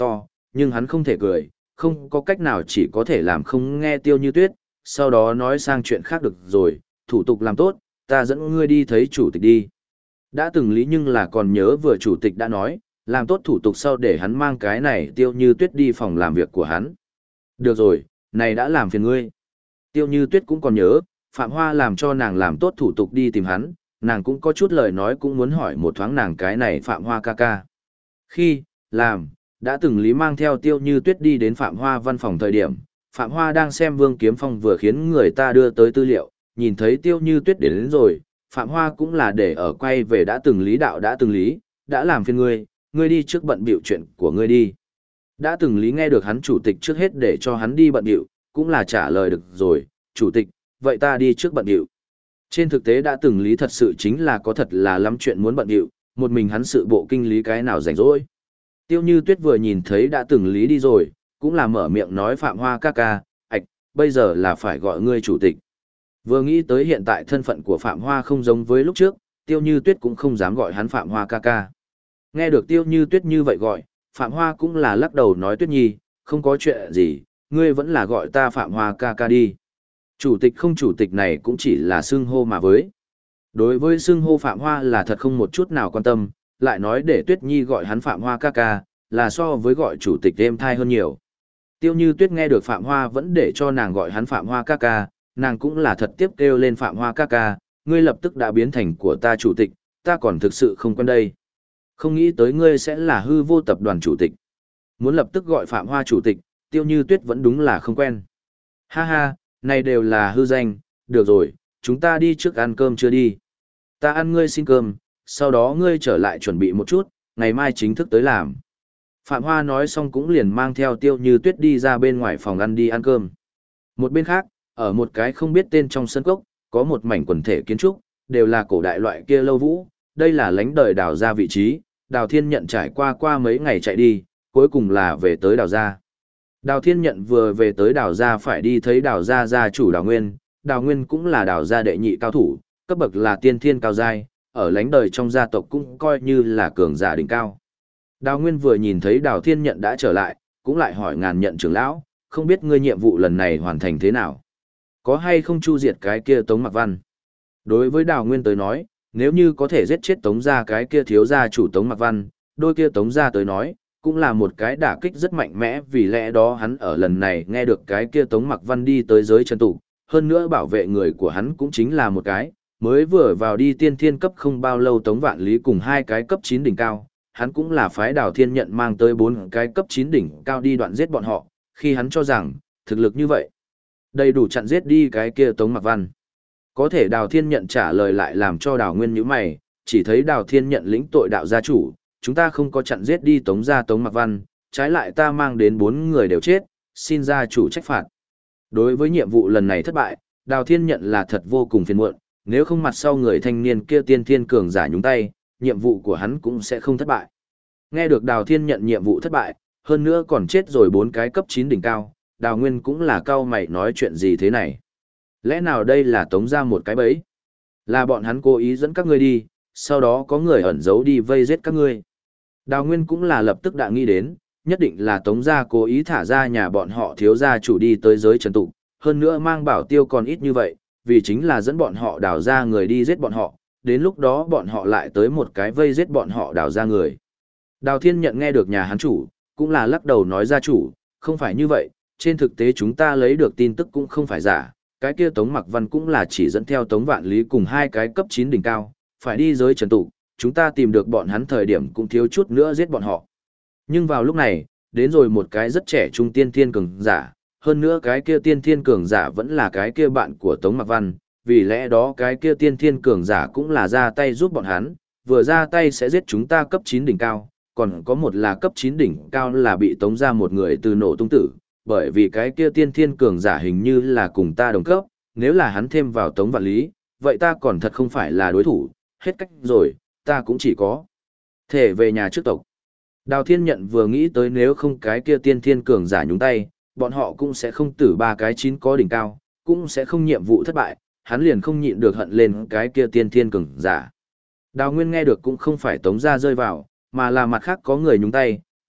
nhưng hắn không thể cười, không có cách nào chỉ có thể làm không nghe Tiêu Như Tuyết, sau đó nói sang chuyện khác được rồi, thủ tục làm tốt, ta dẫn ngươi đi thấy chủ tịch đi. Đã từng lý nhưng là còn nhớ vừa chủ tịch đã nói, làm tốt thủ tục sau để hắn mang cái này Tiêu Như Tuyết đi phòng làm việc của hắn. Được rồi, này đã làm phiền ngươi. Tiêu Như Tuyết cũng còn nhớ, Phạm Hoa làm cho nàng làm tốt thủ tục đi tìm hắn, nàng cũng có chút lời nói cũng muốn hỏi một thoáng nàng cái này Phạm Hoa ca ca. Khi, làm, đã từng lý mang theo Tiêu Như Tuyết đi đến Phạm Hoa văn phòng thời điểm, Phạm Hoa đang xem Vương Kiếm Phong vừa khiến người ta đưa tới tư liệu, nhìn thấy Tiêu Như Tuyết đến rồi, Phạm Hoa cũng là để ở quay về đã từng lý đạo đã từng lý, đã làm phiền ngươi đi trước bận bịu chuyện của ngươi đi. Đã từng lý nghe được hắn chủ tịch trước hết để cho hắn đi bận bịu, cũng là trả lời được rồi, chủ tịch, vậy ta đi trước bận bịu. Trên thực tế đã từng lý thật sự chính là có thật là lắm chuyện muốn bận bịu, một mình hắn sự bộ kinh lý cái nào rảnh rỗi. Tiêu Như Tuyết vừa nhìn thấy đã từng lý đi rồi, cũng là mở miệng nói Phạm Hoa ca ca, ạch, bây giờ là phải gọi ngươi chủ tịch. Vừa nghĩ tới hiện tại thân phận của Phạm Hoa không giống với lúc trước, Tiêu Như Tuyết cũng không dám gọi hắn Phạm Hoa ca ca. Nghe được Tiêu Như Tuyết như vậy gọi, Phạm Hoa cũng là lắc đầu nói Tuyết Nhi, không có chuyện gì, ngươi vẫn là gọi ta Phạm Hoa ca ca đi. Chủ tịch không chủ tịch này cũng chỉ là xưng hô mà với. Đối với xưng hô Phạm Hoa là thật không một chút nào quan tâm, lại nói để Tuyết Nhi gọi hắn Phạm Hoa ca ca, là so với gọi chủ tịch êm thai hơn nhiều. Tiêu Như Tuyết nghe được Phạm Hoa vẫn để cho nàng gọi hắn Phạm Hoa ca ca, nàng cũng là thật tiếp kêu lên Phạm Hoa ca ca, ngươi lập tức đã biến thành của ta chủ tịch, ta còn thực sự không quen đây. Không nghĩ tới ngươi sẽ là hư vô tập đoàn chủ tịch. Muốn lập tức gọi Phạm Hoa chủ tịch, Tiêu Như Tuyết vẫn đúng là không quen. Ha ha, này đều là hư danh, được rồi, chúng ta đi trước ăn cơm chưa đi. Ta ăn ngươi xin cơm, sau đó ngươi trở lại chuẩn bị một chút, ngày mai chính thức tới làm. Phạm Hoa nói xong cũng liền mang theo Tiêu Như Tuyết đi ra bên ngoài phòng ăn đi ăn cơm. Một bên khác, ở một cái không biết tên trong sân cốc, có một mảnh quần thể kiến trúc, đều là cổ đại loại kia lâu vũ, đây là lánh đời Đào gia vị trí, Đào Thiên Nhận trải qua mấy ngày chạy đi, cuối cùng là về tới Đào gia. Đào Thiên Nhận vừa về tới Đào gia phải đi thấy Đào gia gia chủ Đào Nguyên cũng là Đào gia đệ nhị cao thủ, cấp bậc là tiên thiên cao giai, ở lánh đời trong gia tộc cũng coi như là cường giả đỉnh cao. Đào Nguyên vừa nhìn thấy Đào Thiên Nhận đã trở lại, cũng lại hỏi Ngàn Nhận trưởng lão, không biết ngươi nhiệm vụ lần này hoàn thành thế nào? Có hay không chu diệt cái kia Tống Mặc Văn? Đối với Đào Nguyên tới nói, nếu như có thể giết chết Tống gia cái kia thiếu gia chủ Tống Mặc Văn, đôi kia Tống gia tới nói, cũng là một cái đả kích rất mạnh mẽ, vì lẽ đó hắn ở lần này nghe được cái kia Tống Mặc Văn đi tới giới chân tụ, hơn nữa bảo vệ người của hắn cũng chính là một cái, mới vừa vào đi tiên thiên cấp không bao lâu Tống Vạn Lý cùng hai cái cấp 9 đỉnh cao, hắn cũng là phái Đào Thiên Nhận mang tới 4 cái cấp 9 đỉnh cao đi đoạn giết bọn họ, khi hắn cho rằng, thực lực như vậy, đầy đủ chặn giết đi cái kia Tống Mặc Văn. Có thể Đào Thiên Nhận trả lời lại làm cho Đào Nguyên nhíu mày, chỉ thấy Đào Thiên Nhận lĩnh tội đạo gia chủ, chúng ta không có chặn giết đi Tống gia Tống Mặc Văn, trái lại ta mang đến 4 người đều chết, xin gia chủ trách phạt. Đối với nhiệm vụ lần này thất bại, Đào Thiên Nhận là thật vô cùng phiền muộn, nếu không mặt sau người thanh niên kia tiên thiên cường giả nhúng tay, nhiệm vụ của hắn cũng sẽ không thất bại. Nghe được Đào Thiên Nhận nhiệm vụ thất bại, hơn nữa còn chết rồi 4 cái cấp 9 đỉnh cao, Đào Nguyên cũng là cau mày nói chuyện gì thế này. Lẽ nào đây là Tống ra một cái bẫy? Là bọn hắn cố ý dẫn các ngươi đi, sau đó có người ẩn giấu đi vây giết các ngươi. Đào Nguyên cũng là lập tức đã nghĩ đến, nhất định là Tống gia cố ý thả ra nhà bọn họ thiếu gia chủ đi tới giới trần tụ, hơn nữa mang bảo tiêu còn ít như vậy, vì chính là dẫn bọn họ đào ra người đi giết bọn họ, đến lúc đó bọn họ lại tới một cái vây giết bọn họ đào ra người. Đào Thiên Nhận nghe được nhà hắn chủ, cũng là lắc đầu nói gia chủ, không phải như vậy, trên thực tế chúng ta lấy được tin tức cũng không phải giả, cái kia Tống Mặc Văn cũng là chỉ dẫn theo Tống Vạn Lý cùng hai cái cấp 9 đỉnh cao, phải đi giới trần tụ, chúng ta tìm được bọn hắn thời điểm cũng thiếu chút nữa giết bọn họ. Nhưng vào lúc này, đến rồi một cái rất trẻ trung tiên thiên cường giả, hơn nữa cái kia tiên thiên cường giả vẫn là cái kia bạn của Tống Mặc Văn, vì lẽ đó cái kia tiên thiên cường giả cũng là ra tay giúp bọn hắn, vừa ra tay sẽ giết chúng ta cấp 9 đỉnh cao, còn có một là cấp 9 đỉnh cao là bị tống ra một người từ nổ tung tử, bởi vì cái kia tiên thiên cường giả hình như là cùng ta đồng cấp, nếu là hắn thêm vào Tống Vạn Lý, vậy ta còn thật không phải là đối thủ, hết cách rồi, ta cũng chỉ có thể về nhà trước tộc. Đào Thiên Nhận vừa nghĩ tới nếu không cái kia tiên thiên cường giả nhúng tay, bọn họ cũng sẽ không tử ba cái 9 có đỉnh cao, cũng sẽ không nhiệm vụ thất bại, hắn liền không nhịn được hận lên cái kia tiên thiên cường giả. Đào Nguyên nghe được cũng không phải tống ra rơi vào, mà là mặt khác có người nhúng tay,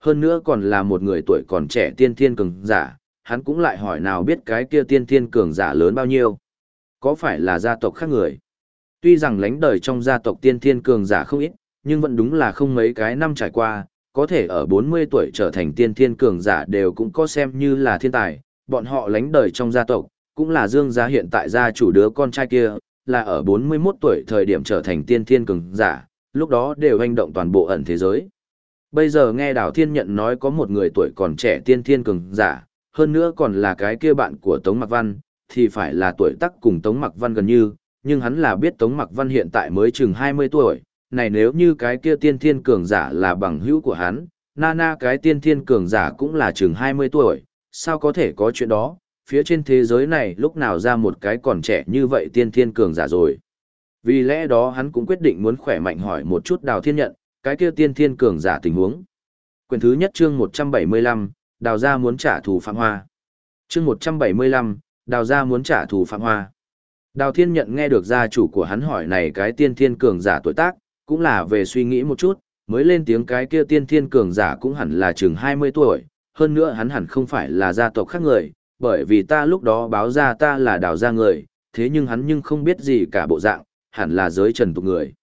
hơn nữa còn là một người tuổi còn trẻ tiên thiên cường giả, hắn cũng lại hỏi nào biết cái kia tiên thiên cường giả lớn bao nhiêu. Có phải là gia tộc khác người? Tuy rằng lánh đời trong gia tộc tiên thiên cường giả không ít, nhưng vẫn đúng là không mấy cái năm trải qua, có thể ở 40 tuổi trở thành tiên thiên cường giả đều cũng có xem như là thiên tài, bọn họ lánh đời trong gia tộc, cũng là Dương gia hiện tại gia chủ đứa con trai kia, là ở 41 tuổi thời điểm trở thành tiên thiên cường giả, lúc đó đều hành động toàn bộ ẩn thế giới. Bây giờ nghe Đào Thiên Nhận nói có một người tuổi còn trẻ tiên thiên cường giả, hơn nữa còn là cái kia bạn của Tống Mặc Văn, thì phải là tuổi tác cùng Tống Mặc Văn gần như, nhưng hắn là biết Tống Mặc Văn hiện tại mới chừng 20 tuổi, này nếu như cái kia tiên thiên cường giả là bằng hữu của hắn, Nana cái tiên thiên cường giả cũng là chừng 20 tuổi, sao có thể có chuyện đó, phía trên thế giới này lúc nào ra một cái còn trẻ như vậy tiên thiên cường giả rồi. Vì lẽ đó hắn cũng quyết định muốn khỏe mạnh hỏi một chút Đào Thiên Nhận, cái kia tiên thiên cường giả tình huống. Quyển thứ nhất chương 175, Đào gia muốn trả thù Phạm Hoa. Chương 175, Đào gia muốn trả thù Phạm Hoa. Đào Thiên Nhận nghe được gia chủ của hắn hỏi này cái tiên thiên cường giả tuổi tác, cũng là về suy nghĩ một chút, mới lên tiếng cái kia tiên thiên cường giả cũng hẳn là chừng 20 tuổi, hơn nữa hắn hẳn không phải là gia tộc khác người, bởi vì ta lúc đó báo ra ta là Đào gia người, thế nhưng hắn nhưng không biết gì cả bộ dạng, hẳn là giới trần tục người.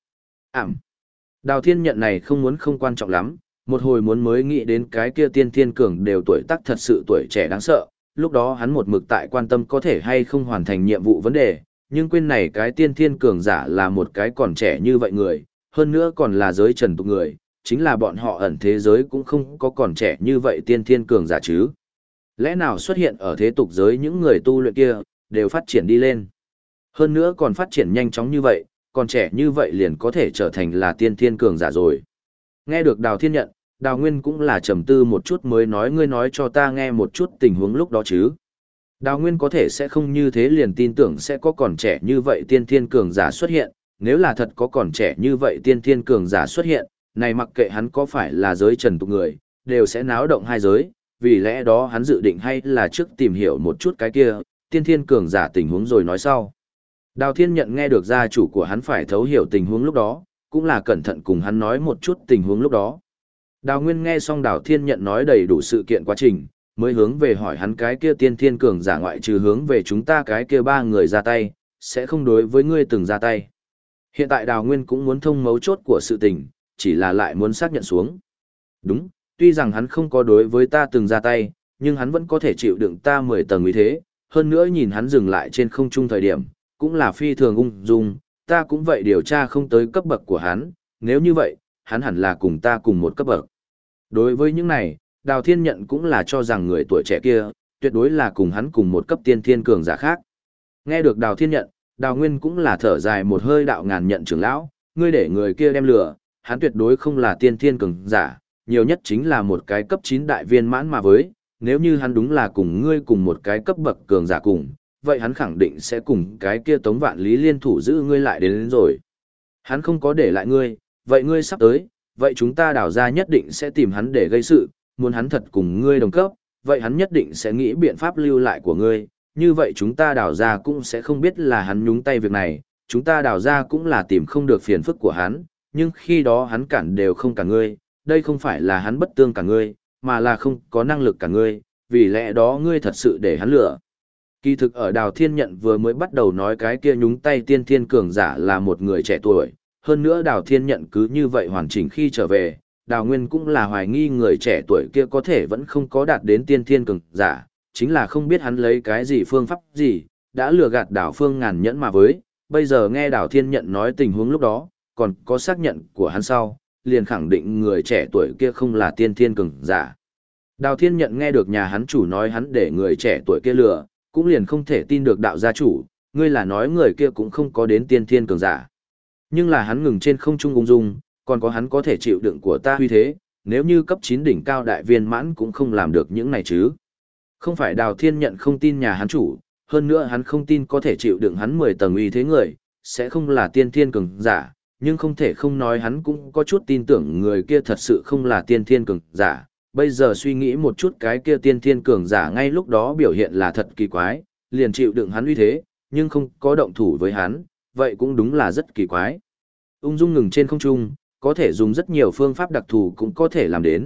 Đào Thiên Nhận này không muốn không quan trọng lắm, một hồi muốn mới nghĩ đến cái kia tiên thiên cường đều tuổi tác thật sự tuổi trẻ đáng sợ, lúc đó hắn một mực tại quan tâm có thể hay không hoàn thành nhiệm vụ vấn đề, nhưng quên này cái tiên thiên cường giả là một cái còn trẻ như vậy người, hơn nữa còn là giới trần tục người, chính là bọn họ ẩn thế giới cũng không có còn trẻ như vậy tiên thiên cường giả chứ. Lẽ nào xuất hiện ở thế tục giới những người tu luyện kia, đều phát triển đi lên. Hơn nữa còn phát triển nhanh chóng như vậy, còn trẻ như vậy liền có thể trở thành là tiên thiên cường giả rồi. Nghe được Đào Thiên Nhận, Đào Nguyên cũng là trầm tư một chút mới nói ngươi nói cho ta nghe một chút tình huống lúc đó chứ. Đào Nguyên có thể sẽ không như thế liền tin tưởng sẽ có còn trẻ như vậy tiên thiên cường giả xuất hiện, nếu là thật có còn trẻ như vậy tiên thiên cường giả xuất hiện, này mặc kệ hắn có phải là giới trần tục người, đều sẽ náo động hai giới, vì lẽ đó hắn dự định hay là trước tìm hiểu một chút cái kia, tiên thiên cường giả tình huống rồi nói sau. Đào Thiên Nhận nghe được gia chủ của hắn phải thấu hiểu tình huống lúc đó, cũng là cẩn thận cùng hắn nói một chút tình huống lúc đó. Đào Nguyên nghe xong Đào Thiên Nhận nói đầy đủ sự kiện quá trình, mới hướng về hỏi hắn cái kia tiên thiên cường giả ngoại trừ hướng về chúng ta cái kia ba người ra tay, sẽ không đối với ngươi từng ra tay. Hiện tại Đào Nguyên cũng muốn thông mấu chốt của sự tình, chỉ là lại muốn xác nhận xuống. Đúng, tuy rằng hắn không có đối với ta từng ra tay, nhưng hắn vẫn có thể chịu đựng ta 10 tầng uy thế, hơn nữa nhìn hắn dừng lại trên không trung thời điểm, cũng là phi thường ung dung, ta cũng vậy điều tra không tới cấp bậc của hắn, nếu như vậy, hắn hẳn là cùng ta cùng một cấp bậc. Đối với những này, Đào Thiên Nhận cũng là cho rằng người tuổi trẻ kia, tuyệt đối là cùng hắn cùng một cấp tiên thiên cường giả khác. Nghe được Đào Thiên Nhận, Đào Nguyên cũng là thở dài một hơi đạo ngàn nhận trưởng lão, ngươi để người kia đem lừa, hắn tuyệt đối không là tiên thiên cường giả, nhiều nhất chính là một cái cấp 9 đại viên mãn mà với, nếu như hắn đúng là cùng ngươi cùng một cái cấp bậc cường giả cùng, vậy hắn khẳng định sẽ cùng cái kia Tống Vạn Lý liên thủ giữ ngươi lại đến rồi. Hắn không có để lại ngươi, vậy ngươi sắp tới, vậy chúng ta Đào gia nhất định sẽ tìm hắn để gây sự, muốn hắn thật cùng ngươi đồng cấp, vậy hắn nhất định sẽ nghĩ biện pháp lưu lại của ngươi, như vậy chúng ta Đào gia cũng sẽ không biết là hắn nhúng tay việc này, chúng ta Đào gia cũng là tìm không được phiền phức của hắn, nhưng khi đó hắn cản đều không cả ngươi, đây không phải là hắn bất tương cả ngươi, mà là không có năng lực cả ngươi, vì lẽ đó ngươi thật sự để hắn lừa. Kỳ thực ở Đào Thiên Nhận vừa mới bắt đầu nói cái kia nhúng tay tiên thiên cường giả là một người trẻ tuổi, hơn nữa Đào Thiên Nhận cứ như vậy hoàn chỉnh khi trở về, Đào Nguyên cũng là hoài nghi người trẻ tuổi kia có thể vẫn không có đạt đến tiên thiên cường giả, chính là không biết hắn lấy cái gì phương pháp gì, đã lừa gạt Đào Phương ngàn nhẫn mà với, bây giờ nghe Đào Thiên Nhận nói tình huống lúc đó, còn có xác nhận của hắn sau, liền khẳng định người trẻ tuổi kia không là tiên thiên cường giả. Đào Thiên Nhận nghe được nhà hắn chủ nói hắn để người trẻ tuổi kia lừa, cũng liền không thể tin được đạo gia chủ, ngươi là nói người kia cũng không có đến tiên thiên cường giả. Nhưng là hắn ngừng trên không trung ung dung, còn có hắn có thể chịu đựng của ta huy thế, nếu như cấp 9 đỉnh cao đại viên mãn cũng không làm được những này chứ. Không phải Đào Thiên Nhận không tin nhà hắn chủ, hơn nữa hắn không tin có thể chịu đựng hắn 10 tầng uy thế người, sẽ không là tiên thiên cường giả, nhưng không thể không nói hắn cũng có chút tin tưởng người kia thật sự không là tiên thiên cường giả. Bây giờ suy nghĩ một chút cái kia tiên thiên cường giả ngay lúc đó biểu hiện là thật kỳ quái, liền chịu đựng hắn uy thế, nhưng không có động thủ với hắn, vậy cũng đúng là rất kỳ quái. Ung dung ngừng trên không trung, có thể dùng rất nhiều phương pháp đặc thù cũng có thể làm đến,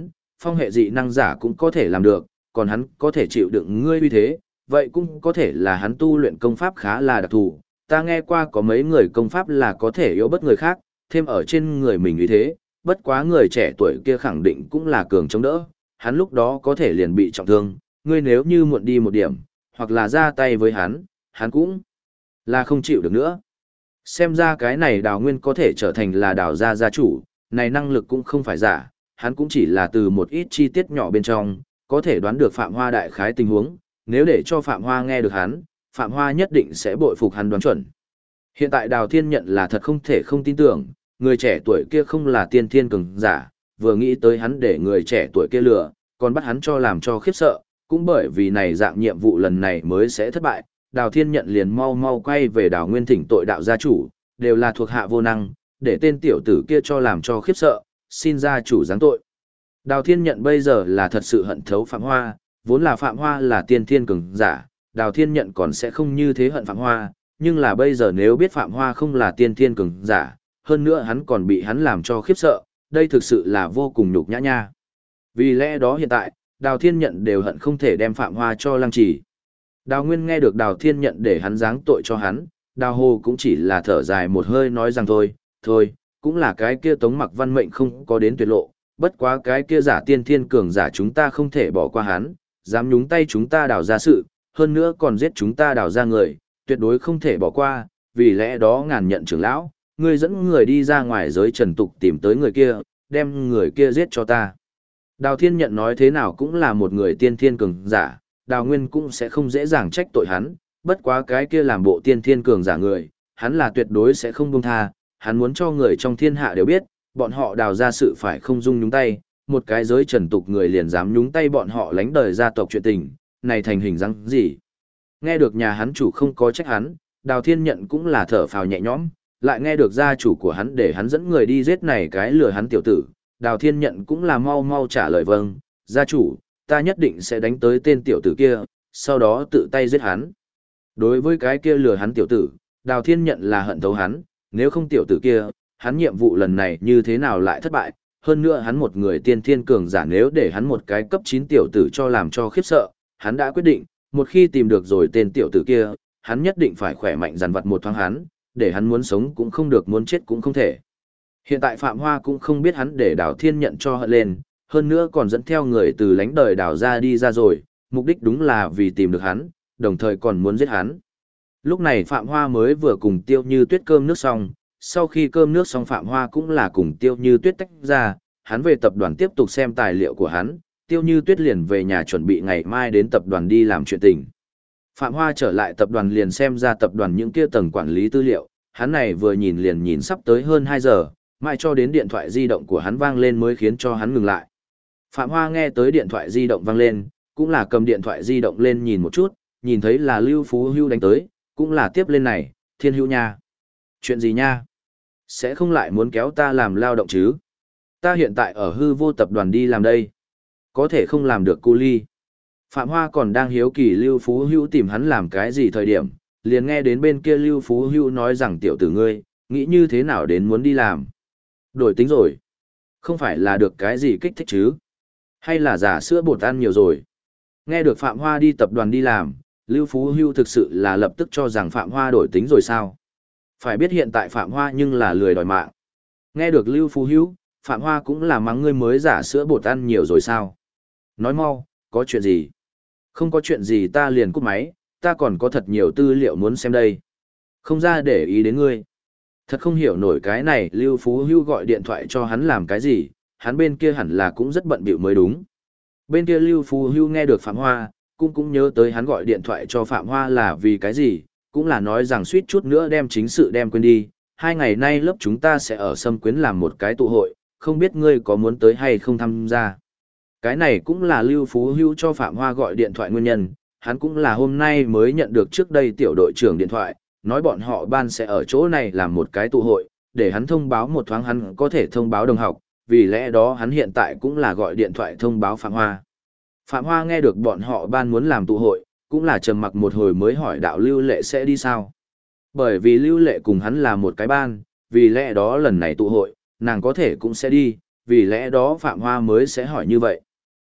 phong hệ dị năng giả cũng có thể làm được, còn hắn có thể chịu đựng ngươi uy thế, vậy cũng có thể là hắn tu luyện công pháp khá là đặc thù. Ta nghe qua có mấy người công pháp là có thể yếu bất người khác, thêm ở trên người mình uy thế, bất quá người trẻ tuổi kia khẳng định cũng là cường chống đỡ, hắn lúc đó có thể liền bị trọng thương, ngươi nếu như muộn đi một điểm, hoặc là ra tay với hắn cũng là không chịu được nữa. Xem ra cái này Đào Nguyên có thể trở thành là Đào gia gia chủ, này năng lực cũng không phải giả, hắn cũng chỉ là từ một ít chi tiết nhỏ bên trong, có thể đoán được Phạm Hoa đại khái tình huống, nếu để cho Phạm Hoa nghe được hắn, Phạm Hoa nhất định sẽ bội phục hắn đoán chuẩn. Hiện tại Đào Thiên Nhận là thật không thể không tin tưởng, người trẻ tuổi kia không là tiên thiên cường giả, vừa nghĩ tới hắn để người trẻ tuổi kia lừa, còn bắt hắn cho làm cho khiếp sợ, cũng bởi vì này dạng nhiệm vụ lần này mới sẽ thất bại, Đào Thiên Nhận liền mau mau quay về Đào Nguyên thỉnh tội đạo gia chủ, đều là thuộc hạ vô năng, để tên tiểu tử kia cho làm cho khiếp sợ, xin gia chủ giáng tội. Đào Thiên Nhận bây giờ là thật sự hận thấu Phạm Hoa, vốn là Phạm Hoa là tiên thiên cường giả, Đào Thiên Nhận còn sẽ không như thế hận Phạm Hoa, nhưng là bây giờ nếu biết Phạm Hoa không là tiên thiên cường giả, hơn nữa hắn còn bị hắn làm cho khiếp sợ, đây thực sự là vô cùng nhục nhã nha. Vì lẽ đó hiện tại, Đào Thiên Nhận đều hận không thể đem Phạm Hoa cho lăng trì. Đào Nguyên nghe được Đào Thiên Nhận để hắn giáng tội cho hắn, Đào Hồ cũng chỉ là thở dài một hơi nói rằng thôi, cũng là cái kia Tống Mặc Văn mệnh không có đến tuyệt lộ, bất quá cái kia giả tiên thiên cường giả chúng ta không thể bỏ qua hắn, dám nhúng tay chúng ta Đào ra sự, hơn nữa còn giết chúng ta Đào ra người, tuyệt đối không thể bỏ qua, vì lẽ đó Ngàn Nhận trưởng lão, ngươi dẫn người đi ra ngoài giới trần tục tìm tới người kia, đem người kia giết cho ta. Đào Thiên Nhận nói thế nào cũng là một người tiên thiên cường giả, Đào Nguyên cũng sẽ không dễ dàng trách tội hắn, bất quá cái kia làm bộ tiên thiên cường giả người, hắn là tuyệt đối sẽ không buông tha, hắn muốn cho người trong thiên hạ đều biết, bọn họ Đào ra sự phải không dung nhúng tay, một cái giới trần tục người liền dám nhúng tay bọn họ lánh đời gia tộc chuyện tình, này thành hình dáng gì. Nghe được nhà hắn chủ không có trách hắn, Đào Thiên Nhận cũng là thở phào nhẹ nhõm, lại nghe được gia chủ của hắn để hắn dẫn người đi giết này cái lừa hắn tiểu tử, Đào Thiên Nhận cũng là mau mau trả lời vâng, gia chủ, ta nhất định sẽ đánh tới tên tiểu tử kia, sau đó tự tay giết hắn. Đối với cái kia lừa hắn tiểu tử, Đào Thiên Nhận là hận thấu hắn, nếu không tiểu tử kia, hắn nhiệm vụ lần này như thế nào lại thất bại, hơn nữa hắn một người tiên thiên cường giả nếu để hắn một cái cấp 9 tiểu tử cho làm cho khiếp sợ, hắn đã quyết định, một khi tìm được rồi tên tiểu tử kia, hắn nhất định phải khỏe mạnh dằn vặt một thoáng hắn, để hắn muốn sống cũng không được muốn chết cũng không thể. Hiện tại Phạm Hoa cũng không biết hắn để Đào Thiên Nhận cho hận lên, hơn nữa còn dẫn theo người từ lánh đời Đào ra đi ra rồi, mục đích đúng là vì tìm được hắn, đồng thời còn muốn giết hắn. Lúc này Phạm Hoa mới vừa cùng Tiêu Như Tuyết cơm nước xong, sau khi cơm nước xong Phạm Hoa cũng là cùng Tiêu Như Tuyết tách ra, hắn về tập đoàn tiếp tục xem tài liệu của hắn, Tiêu Như Tuyết liền về nhà chuẩn bị ngày mai đến tập đoàn đi làm chuyện tình. Phạm Hoa trở lại tập đoàn liền xem ra tập đoàn những kia tầng quản lý tư liệu, hắn này vừa nhìn liền nhìn sắp tới hơn 2 giờ, mãi cho đến điện thoại di động của hắn vang lên mới khiến cho hắn ngừng lại. Phạm Hoa nghe tới điện thoại di động vang lên, cũng là cầm điện thoại di động lên nhìn một chút, nhìn thấy là Lưu Phú Hưu đánh tới, cũng là tiếp lên này, Thiên Hữu nha. Chuyện gì nha? Sẽ không lại muốn kéo ta làm lao động chứ? Ta hiện tại ở hư vô tập đoàn đi làm đây. Có thể không làm được cu ly. Phạm Hoa còn đang hiếu kỳ Lưu Phú Hưu tìm hắn làm cái gì thời điểm, liền nghe đến bên kia Lưu Phú Hưu nói rằng tiểu tử ngươi, nghĩ như thế nào đến muốn đi làm. Đổi tính rồi. Không phải là được cái gì kích thích chứ? Hay là giả sữa bột ăn nhiều rồi? Nghe được Phạm Hoa đi tập đoàn đi làm, Lưu Phú Hưu thực sự là lập tức cho rằng Phạm Hoa đổi tính rồi sao? Phải biết hiện tại Phạm Hoa nhưng là lười đòi mạng. Nghe được Lưu Phú Hưu, Phạm Hoa cũng là mắng ngươi mới giả sữa bột ăn nhiều rồi sao? Nói mau, có chuyện gì? Không có chuyện gì ta liền cúp máy, ta còn có thật nhiều tư liệu muốn xem đây. Không ra để ý đến ngươi. Thật không hiểu nổi cái này Lưu Phú Hưu gọi điện thoại cho hắn làm cái gì, hắn bên kia hẳn là cũng rất bận bịu mới đúng. Bên kia Lưu Phú Hưu nghe được Phạm Hoa, cũng nhớ tới hắn gọi điện thoại cho Phạm Hoa là vì cái gì, cũng là nói rằng suýt chút nữa đem chính sự đem quên đi. 2 ngày nay lớp chúng ta sẽ ở Sâm Quyến làm một cái tụ hội, không biết ngươi có muốn tới hay không tham gia. Cái này cũng là Lưu Phú Hưu cho Phạm Hoa gọi điện thoại nguyên nhân, hắn cũng là hôm nay mới nhận được trước đây tiểu đội trưởng điện thoại, nói bọn họ ban sẽ ở chỗ này làm một cái tụ hội, để hắn thông báo một thoáng hắn có thể thông báo đồng học, vì lẽ đó hắn hiện tại cũng là gọi điện thoại thông báo Phạm Hoa. Phạm Hoa nghe được bọn họ ban muốn làm tụ hội, cũng là trầm mặc một hồi mới hỏi đạo Lưu Lệ sẽ đi sao. Bởi vì Lưu Lệ cùng hắn là một cái ban, vì lẽ đó lần này tụ hội, nàng có thể cũng sẽ đi, vì lẽ đó Phạm Hoa mới sẽ hỏi như vậy.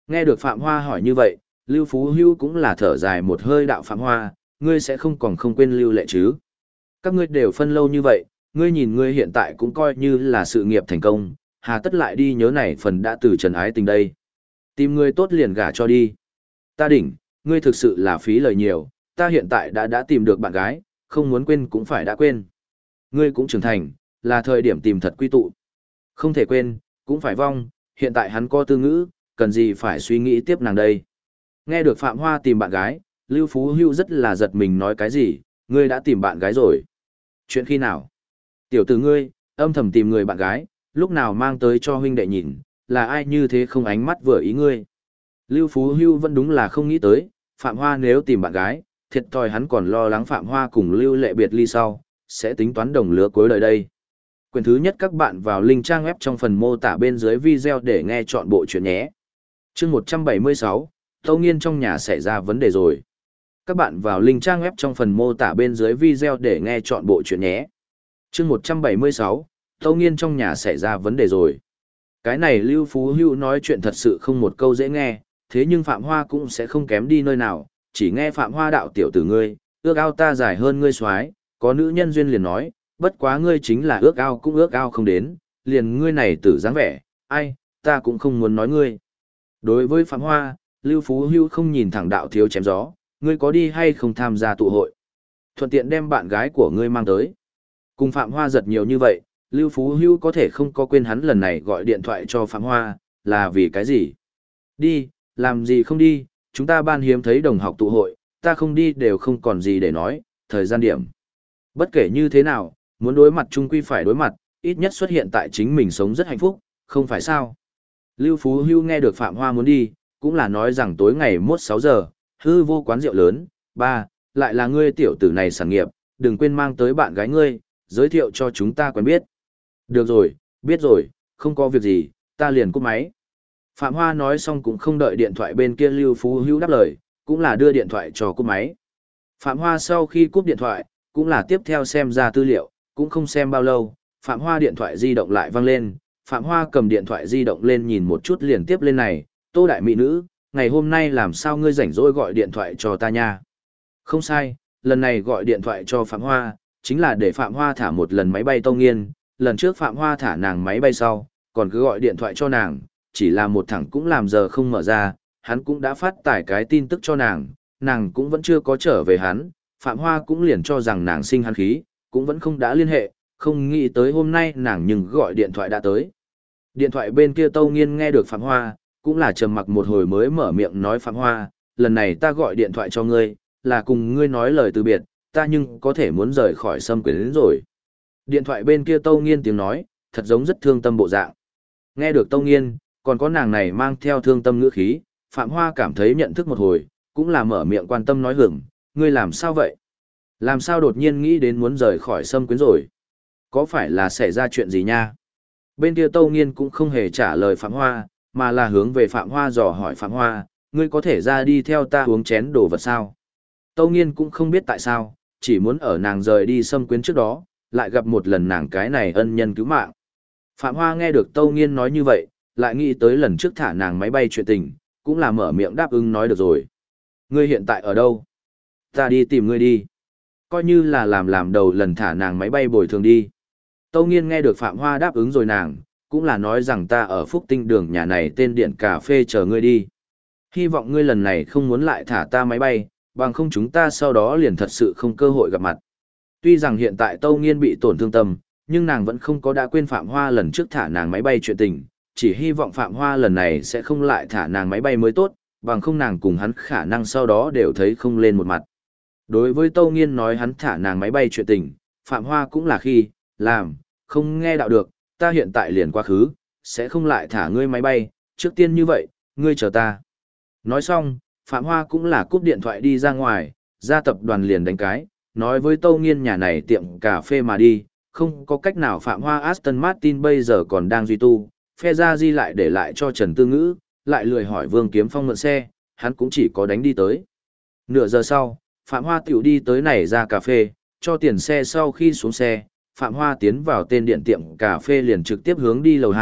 Nghe được Phạm Hoa hỏi như vậy, Lưu Phú Hưu cũng là thở dài một hơi đạo Phạm Hoa, ngươi sẽ không còn không quên Lưu Lệ chứ. Các ngươi đều phân lâu như vậy, ngươi nhìn ngươi hiện tại cũng coi như là sự nghiệp thành công, hà tất lại đi nhớ này phần đã từ trần ái tình đây. Tìm ngươi tốt liền gả cho đi. Ta đỉnh, ngươi thực sự là phí lời nhiều, ta hiện tại đã tìm được bạn gái, không muốn quên cũng phải đã quên. Ngươi cũng trưởng thành, là thời điểm tìm thật quy tụ. Không thể quên, cũng phải vong, hiện tại hắn có tư ngữ, cần gì phải suy nghĩ tiếp nàng đây. Nghe được Phạm Hoa tìm bạn gái, Lưu Phú Hưu rất là giật mình nói cái gì, ngươi đã tìm bạn gái rồi. Chuyện khi nào? Tiểu tử ngươi, âm thầm tìm người bạn gái, lúc nào mang tới cho huynh đệ nhìn, là ai như thế không ánh mắt vừa ý ngươi. Lưu Phú Hưu vẫn đúng là không nghĩ tới, Phạm Hoa nếu tìm bạn gái, thiệt thòi hắn còn lo lắng Phạm Hoa cùng Lưu Lệ biệt ly sau, sẽ tính toán đồng lứa cuối đời đây. Quyển thứ nhất các bạn vào link trang web trong phần mô tả bên dưới video để nghe chọn bộ chuyện nhé. Chương 176, Tâu Nghiên trong nhà xảy ra vấn đề rồi. Các bạn vào link trang web trong phần mô tả bên dưới video để nghe chọn bộ chuyện nhé. Chương 176, Tâu Nghiên trong nhà xảy ra vấn đề rồi. Cái này Lưu Phú Hưu nói chuyện thật sự không một câu dễ nghe, thế nhưng Phạm Hoa cũng sẽ không kém đi nơi nào, chỉ nghe Phạm Hoa đạo tiểu tử ngươi, ước ao ta dài hơn ngươi soái, có nữ nhân duyên liền nói, bất quá ngươi chính là ước ao cũng ước ao không đến, liền ngươi này tử dáng vẻ, ai, ta cũng không muốn nói ngươi. Đối với Phạm Hoa, Lưu Phú Hưu không nhìn thẳng đạo thiếu chém gió, ngươi có đi hay không tham gia tụ hội. Thuận tiện đem bạn gái của ngươi mang tới. Cùng Phạm Hoa giật nhiều như vậy, Lưu Phú Hưu có thể không có quên hắn lần này gọi điện thoại cho Phạm Hoa, là vì cái gì? Đi, làm gì không đi, chúng ta ban hiếm thấy đồng học tụ hội, ta không đi đều không còn gì để nói, thời gian điểm. Bất kể như thế nào, muốn đối mặt chung quy phải đối mặt, ít nhất xuất hiện tại chính mình sống rất hạnh phúc, không phải sao? Lưu Phú Hưu nghe được Phạm Hoa muốn đi, cũng là nói rằng tối ngày mốt 6 giờ, hư vô quán rượu lớn, lại là ngươi tiểu tử này sản nghiệp, đừng quên mang tới bạn gái ngươi, giới thiệu cho chúng ta quen biết. Được rồi, biết rồi, không có việc gì, ta liền cúp máy. Phạm Hoa nói xong cũng không đợi điện thoại bên kia Lưu Phú Hữu đáp lời, cũng là đưa điện thoại cho cúp máy. Phạm Hoa sau khi cúp điện thoại, cũng là tiếp theo xem ra tư liệu, cũng không xem bao lâu, Phạm Hoa điện thoại di động lại vang lên, Phạm Hoa cầm điện thoại di động lên nhìn một chút liền tiếp lên này, Tô đại mỹ nữ, ngày hôm nay làm sao ngươi rảnh rỗi gọi điện thoại cho ta nha. Không sai, lần này gọi điện thoại cho Phạm Hoa, chính là để Phạm Hoa thả một lần máy bay Tâu Nghiên, lần trước Phạm Hoa thả nàng máy bay sau, còn cứ gọi điện thoại cho nàng, chỉ là một thẳng cũng làm giờ không mở ra, hắn cũng đã phát tải cái tin tức cho nàng cũng vẫn chưa có trở về hắn, Phạm Hoa cũng liền cho rằng nàng sinh hắn khí, cũng vẫn không đã liên hệ, không nghĩ tới hôm nay nàng nhưng gọi điện thoại đã tới. Điện thoại bên kia Tâu Nghiên nghe được Phạm Hoa, cũng là trầm mặc một hồi mới mở miệng nói Phạm Hoa, lần này ta gọi điện thoại cho ngươi, là cùng ngươi nói lời từ biệt, ta nhưng có thể muốn rời khỏi Sâm Quyến đến rồi. Điện thoại bên kia Tâu Nghiên tiếng nói, thật giống rất thương tâm bộ dạng. Nghe được Tâu Nghiên, còn có nàng này mang theo thương tâm ngữ khí, Phạm Hoa cảm thấy nhận thức một hồi, cũng là mở miệng quan tâm nói hưởng, ngươi làm sao vậy? Làm sao đột nhiên nghĩ đến muốn rời khỏi Sâm Quyến rồi? Có phải là xảy ra chuyện gì nha? Bên kia Tâu Nghiên cũng không hề trả lời Phạm Hoa, mà là hướng về Phạm Hoa dò hỏi Phạm Hoa, ngươi có thể ra đi theo ta uống chén đồ vật sao? Tâu Nghiên cũng không biết tại sao, chỉ muốn ở nàng rời đi Sâm Quyến trước đó, lại gặp một lần nàng cái này ân nhân cứu mạng. Phạm Hoa nghe được Tâu Nghiên nói như vậy, lại nghĩ tới lần trước thả nàng máy bay chuyện tình, cũng là mở miệng đáp ứng nói được rồi. Ngươi hiện tại ở đâu? Ta đi tìm ngươi đi. Coi như là làm đầu lần thả nàng máy bay bồi thường đi. Tâu Nghiên nghe được Phạm Hoa đáp ứng rồi nàng, cũng là nói rằng ta ở Phúc Tinh đường nhà này tên điện cà phê chờ ngươi đi. Hy vọng ngươi lần này không muốn lại thả ta máy bay, bằng không chúng ta sau đó liền thật sự không cơ hội gặp mặt. Tuy rằng hiện tại Tâu Nghiên bị tổn thương tâm, nhưng nàng vẫn không có đã quên Phạm Hoa lần trước thả nàng máy bay chuyện tình, chỉ hy vọng Phạm Hoa lần này sẽ không lại thả nàng máy bay mới tốt, bằng không nàng cùng hắn khả năng sau đó đều thấy không lên một mặt. Đối với Tâu Nghiên nói hắn thả nàng máy bay chuyện tình, Phạm Hoa cũng là khi, làm, không nghe đạo được, ta hiện tại liền quá khứ, sẽ không lại thả ngươi máy bay, trước tiên như vậy, ngươi chờ ta. Nói xong, Phạm Hoa cũng là cúp điện thoại đi ra ngoài, ra tập đoàn liền đánh cái, nói với Tâu Nghiên nhà này tiệm cà phê mà đi, không có cách nào Phạm Hoa Aston Martin bây giờ còn đang duy tu, phe ra di lại để lại cho Trần Tư Ngữ, lại lười hỏi Vương Kiếm Phong mượn xe, hắn cũng chỉ có đánh đi tới. Nửa giờ sau, Phạm Hoa tiểu đi tới này ra cà phê, cho tiền xe sau khi xuống xe, Phạm Hoa tiến vào tên điện tiệm cà phê liền trực tiếp hướng đi lầu 2,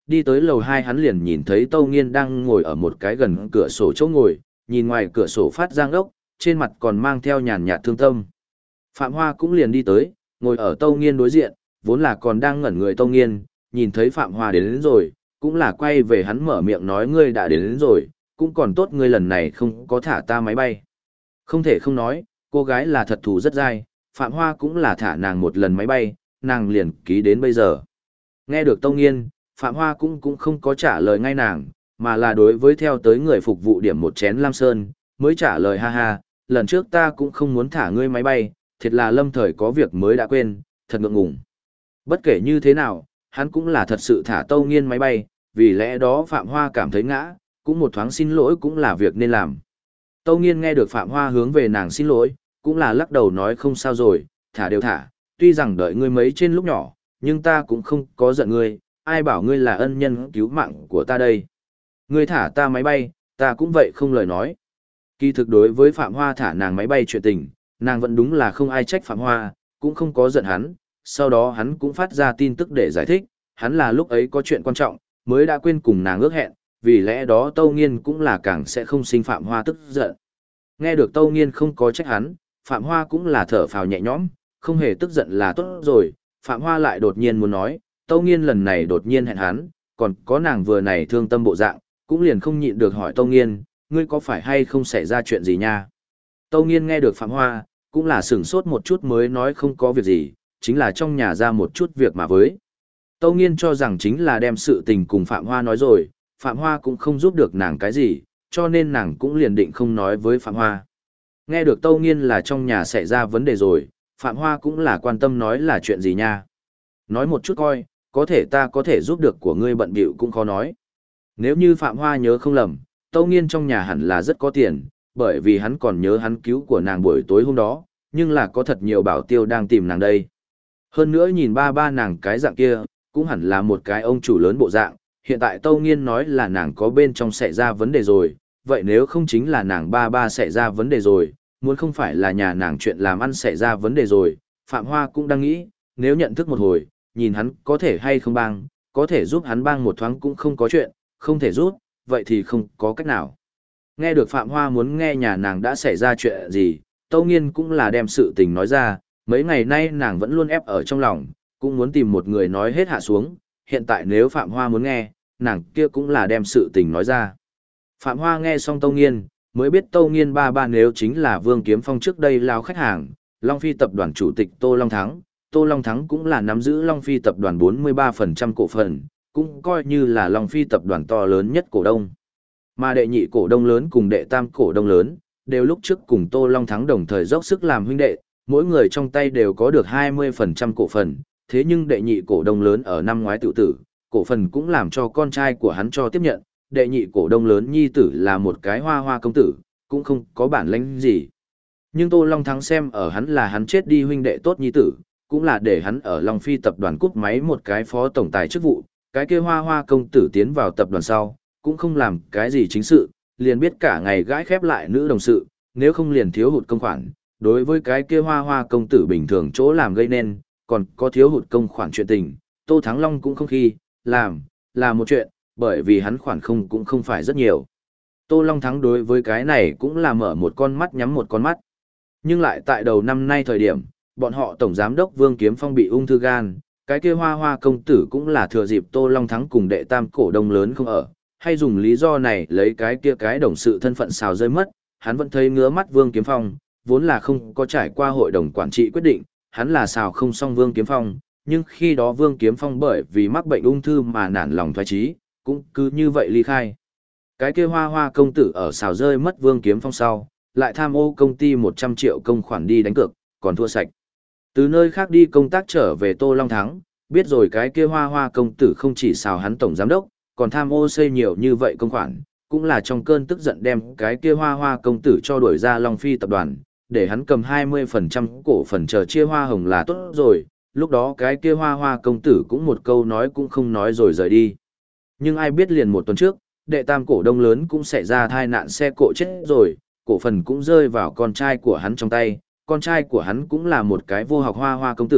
đi tới lầu 2 hắn liền nhìn thấy Tâu Nghiên đang ngồi ở một cái gần cửa sổ chỗ ngồi, nhìn ngoài cửa sổ phát giang đốc, trên mặt còn mang theo nhàn nhạt thương tâm. Phạm Hoa cũng liền đi tới, ngồi ở Tâu Nghiên đối diện, vốn là còn đang ngẩn người Tâu Nghiên, nhìn thấy Phạm Hoa đến rồi, cũng là quay về hắn mở miệng nói ngươi đã đến rồi, cũng còn tốt ngươi lần này không có thả ta máy bay. Không thể không nói, cô gái là thật thù rất dai, Phạm Hoa cũng là thả nàng một lần máy bay, nàng liền ký đến bây giờ. Nghe được Tâu Nghiên, Phạm Hoa cũng không có trả lời ngay nàng, mà là đối với theo tới người phục vụ điểm một chén Lam Sơn, mới trả lời ha ha, lần trước ta cũng không muốn thả ngươi máy bay, thiệt là lâm thời có việc mới đã quên, thật ngượng ngùng. Bất kể như thế nào, hắn cũng là thật sự thả Tâu Nghiên máy bay, vì lẽ đó Phạm Hoa cảm thấy ngã, cũng một thoáng xin lỗi cũng là việc nên làm. Tâu Nghiên nghe được Phạm Hoa hướng về nàng xin lỗi, cũng là lắc đầu nói không sao rồi, thả đều thả, tuy rằng đợi ngươi mấy trên lúc nhỏ, nhưng ta cũng không có giận ngươi, ai bảo ngươi là ân nhân cứu mạng của ta đây. Ngươi thả ta máy bay, ta cũng vậy không lời nói. Kỳ thực đối với Phạm Hoa thả nàng máy bay chuyện tình, nàng vẫn đúng là không ai trách Phạm Hoa, cũng không có giận hắn, sau đó hắn cũng phát ra tin tức để giải thích, hắn là lúc ấy có chuyện quan trọng, mới đã quên cùng nàng ước hẹn, vì lẽ đó Tâu Nghiên cũng là càng sẽ không sinh Phạm Hoa tức giận. Nghe được Tâu Nghiên không có trách hắn, Phạm Hoa cũng là thở phào nhẹ nhõm, không hề tức giận là tốt rồi, Phạm Hoa lại đột nhiên muốn nói, Tâu Nghiên lần này đột nhiên hẹn hắn, còn có nàng vừa này thương tâm bộ dạng, cũng liền không nhịn được hỏi Tâu Nghiên, ngươi có phải hay không xảy ra chuyện gì nha? Tâu Nghiên nghe được Phạm Hoa, cũng là sửng sốt một chút mới nói không có việc gì, chính là trong nhà ra một chút việc mà với. Tâu Nghiên cho rằng chính là đem sự tình cùng Phạm Hoa nói rồi, Phạm Hoa cũng không giúp được nàng cái gì, cho nên nàng cũng liền định không nói với Phạm Hoa. Nghe được Tâu Nghiên là trong nhà xảy ra vấn đề rồi, Phạm Hoa cũng là quan tâm nói là chuyện gì nha. Nói một chút coi, có thể ta có thể giúp được của ngươi bận bịu cũng khó nói. Nếu như Phạm Hoa nhớ không lầm, Tâu Nghiên trong nhà hẳn là rất có tiền, bởi vì hắn còn nhớ hắn cứu của nàng buổi tối hôm đó, nhưng là có thật nhiều bảo tiêu đang tìm nàng đây. Hơn nữa nhìn ba ba nàng cái dạng kia, cũng hẳn là một cái ông chủ lớn bộ dạng, hiện tại Tâu Nghiên nói là nàng có bên trong xảy ra vấn đề rồi, vậy nếu không chính là nàng ba ba xảy ra vấn đề rồi, muốn không phải là nhà nàng chuyện làm ăn xảy ra vấn đề rồi, Phạm Hoa cũng đang nghĩ, nếu nhận thức một hồi, nhìn hắn có thể hay không bang, có thể giúp hắn bang một thoáng cũng không có chuyện, không thể giúp, vậy thì không có cách nào. Nghe được Phạm Hoa muốn nghe nhà nàng đã xảy ra chuyện gì, Tâu Nghiên cũng là đem sự tình nói ra, mấy ngày nay nàng vẫn luôn ép ở trong lòng, cũng muốn tìm một người nói hết hạ xuống, hiện tại nếu Phạm Hoa muốn nghe, nàng kia cũng là đem sự tình nói ra. Phạm Hoa nghe xong Tâu Nghiên, mới biết Tâu Nghiên ba ba nếu chính là Vương Kiếm Phong trước đây lao khách hàng, Long Phi tập đoàn chủ tịch Tô Long Thắng. Tô Long Thắng cũng là nắm giữ Long Phi tập đoàn 43% cổ phần, cũng coi như là Long Phi tập đoàn to lớn nhất cổ đông. Mà đệ nhị cổ đông lớn cùng đệ tam cổ đông lớn, đều lúc trước cùng Tô Long Thắng đồng thời dốc sức làm huynh đệ, mỗi người trong tay đều có được 20% cổ phần, thế nhưng đệ nhị cổ đông lớn ở năm ngoái tự tử, cổ phần cũng làm cho con trai của hắn cho tiếp nhận, đệ nhị cổ đông lớn nhi tử là một cái hoa hoa công tử, cũng không có bản lĩnh gì. Nhưng Tô Long Thắng xem ở hắn là hắn chết đi huynh đệ tốt nhi tử, cũng là để hắn ở Long Phi tập đoàn cúp máy một cái phó tổng tài chức vụ, cái kia hoa hoa công tử tiến vào tập đoàn sau, cũng không làm cái gì chính sự, liền biết cả ngày gãi khép lại nữ đồng sự, nếu không liền thiếu hụt công khoản, đối với cái kia hoa hoa công tử bình thường chỗ làm gây nên, còn có thiếu hụt công khoản chuyện tình, Tô Thắng Long cũng không khi, là một chuyện, bởi vì hắn khoản không cũng không phải rất nhiều. Tô Long Thắng đối với cái này cũng là mở một con mắt nhắm một con mắt. Nhưng lại tại đầu năm nay thời điểm, bọn họ tổng giám đốc Vương Kiếm Phong bị ung thư gan, cái kia hoa hoa công tử cũng là thừa dịp Tô Long Thắng cùng đệ tam cổ đông lớn không ở, hay dùng lý do này lấy cái kia cái đồng sự thân phận xào rơi mất, hắn vẫn thấy ngứa mắt Vương Kiếm Phong, vốn là không có trải qua hội đồng quản trị quyết định, hắn là xào không xong Vương Kiếm Phong, nhưng khi đó Vương Kiếm Phong bởi vì mắc bệnh ung thư mà nản lòng thoái chí, cũng cứ như vậy ly khai. Cái kia hoa hoa công tử ở xào rơi mất Vương Kiếm Phong sau, lại tham ô công ty 100 triệu công khoản đi đánh cược, còn thua sạch. Từ nơi khác đi công tác trở về Tô Long Thắng, biết rồi cái kia hoa hoa công tử không chỉ xào hắn tổng giám đốc, còn tham ô xây nhiều như vậy công khoản, cũng là trong cơn tức giận đem cái kia hoa hoa công tử cho đuổi ra Long Phi tập đoàn, để hắn cầm 20% cổ phần chờ chia hoa hồng là tốt rồi, lúc đó cái kia hoa hoa công tử cũng một câu nói cũng không nói rồi rời đi. Nhưng ai biết liền một tuần trước, đệ tam cổ đông lớn cũng xảy ra tai nạn xe cộ chết rồi, cổ phần cũng rơi vào con trai của hắn trong tay, con trai của hắn cũng là một cái vô học hoa hoa công tử,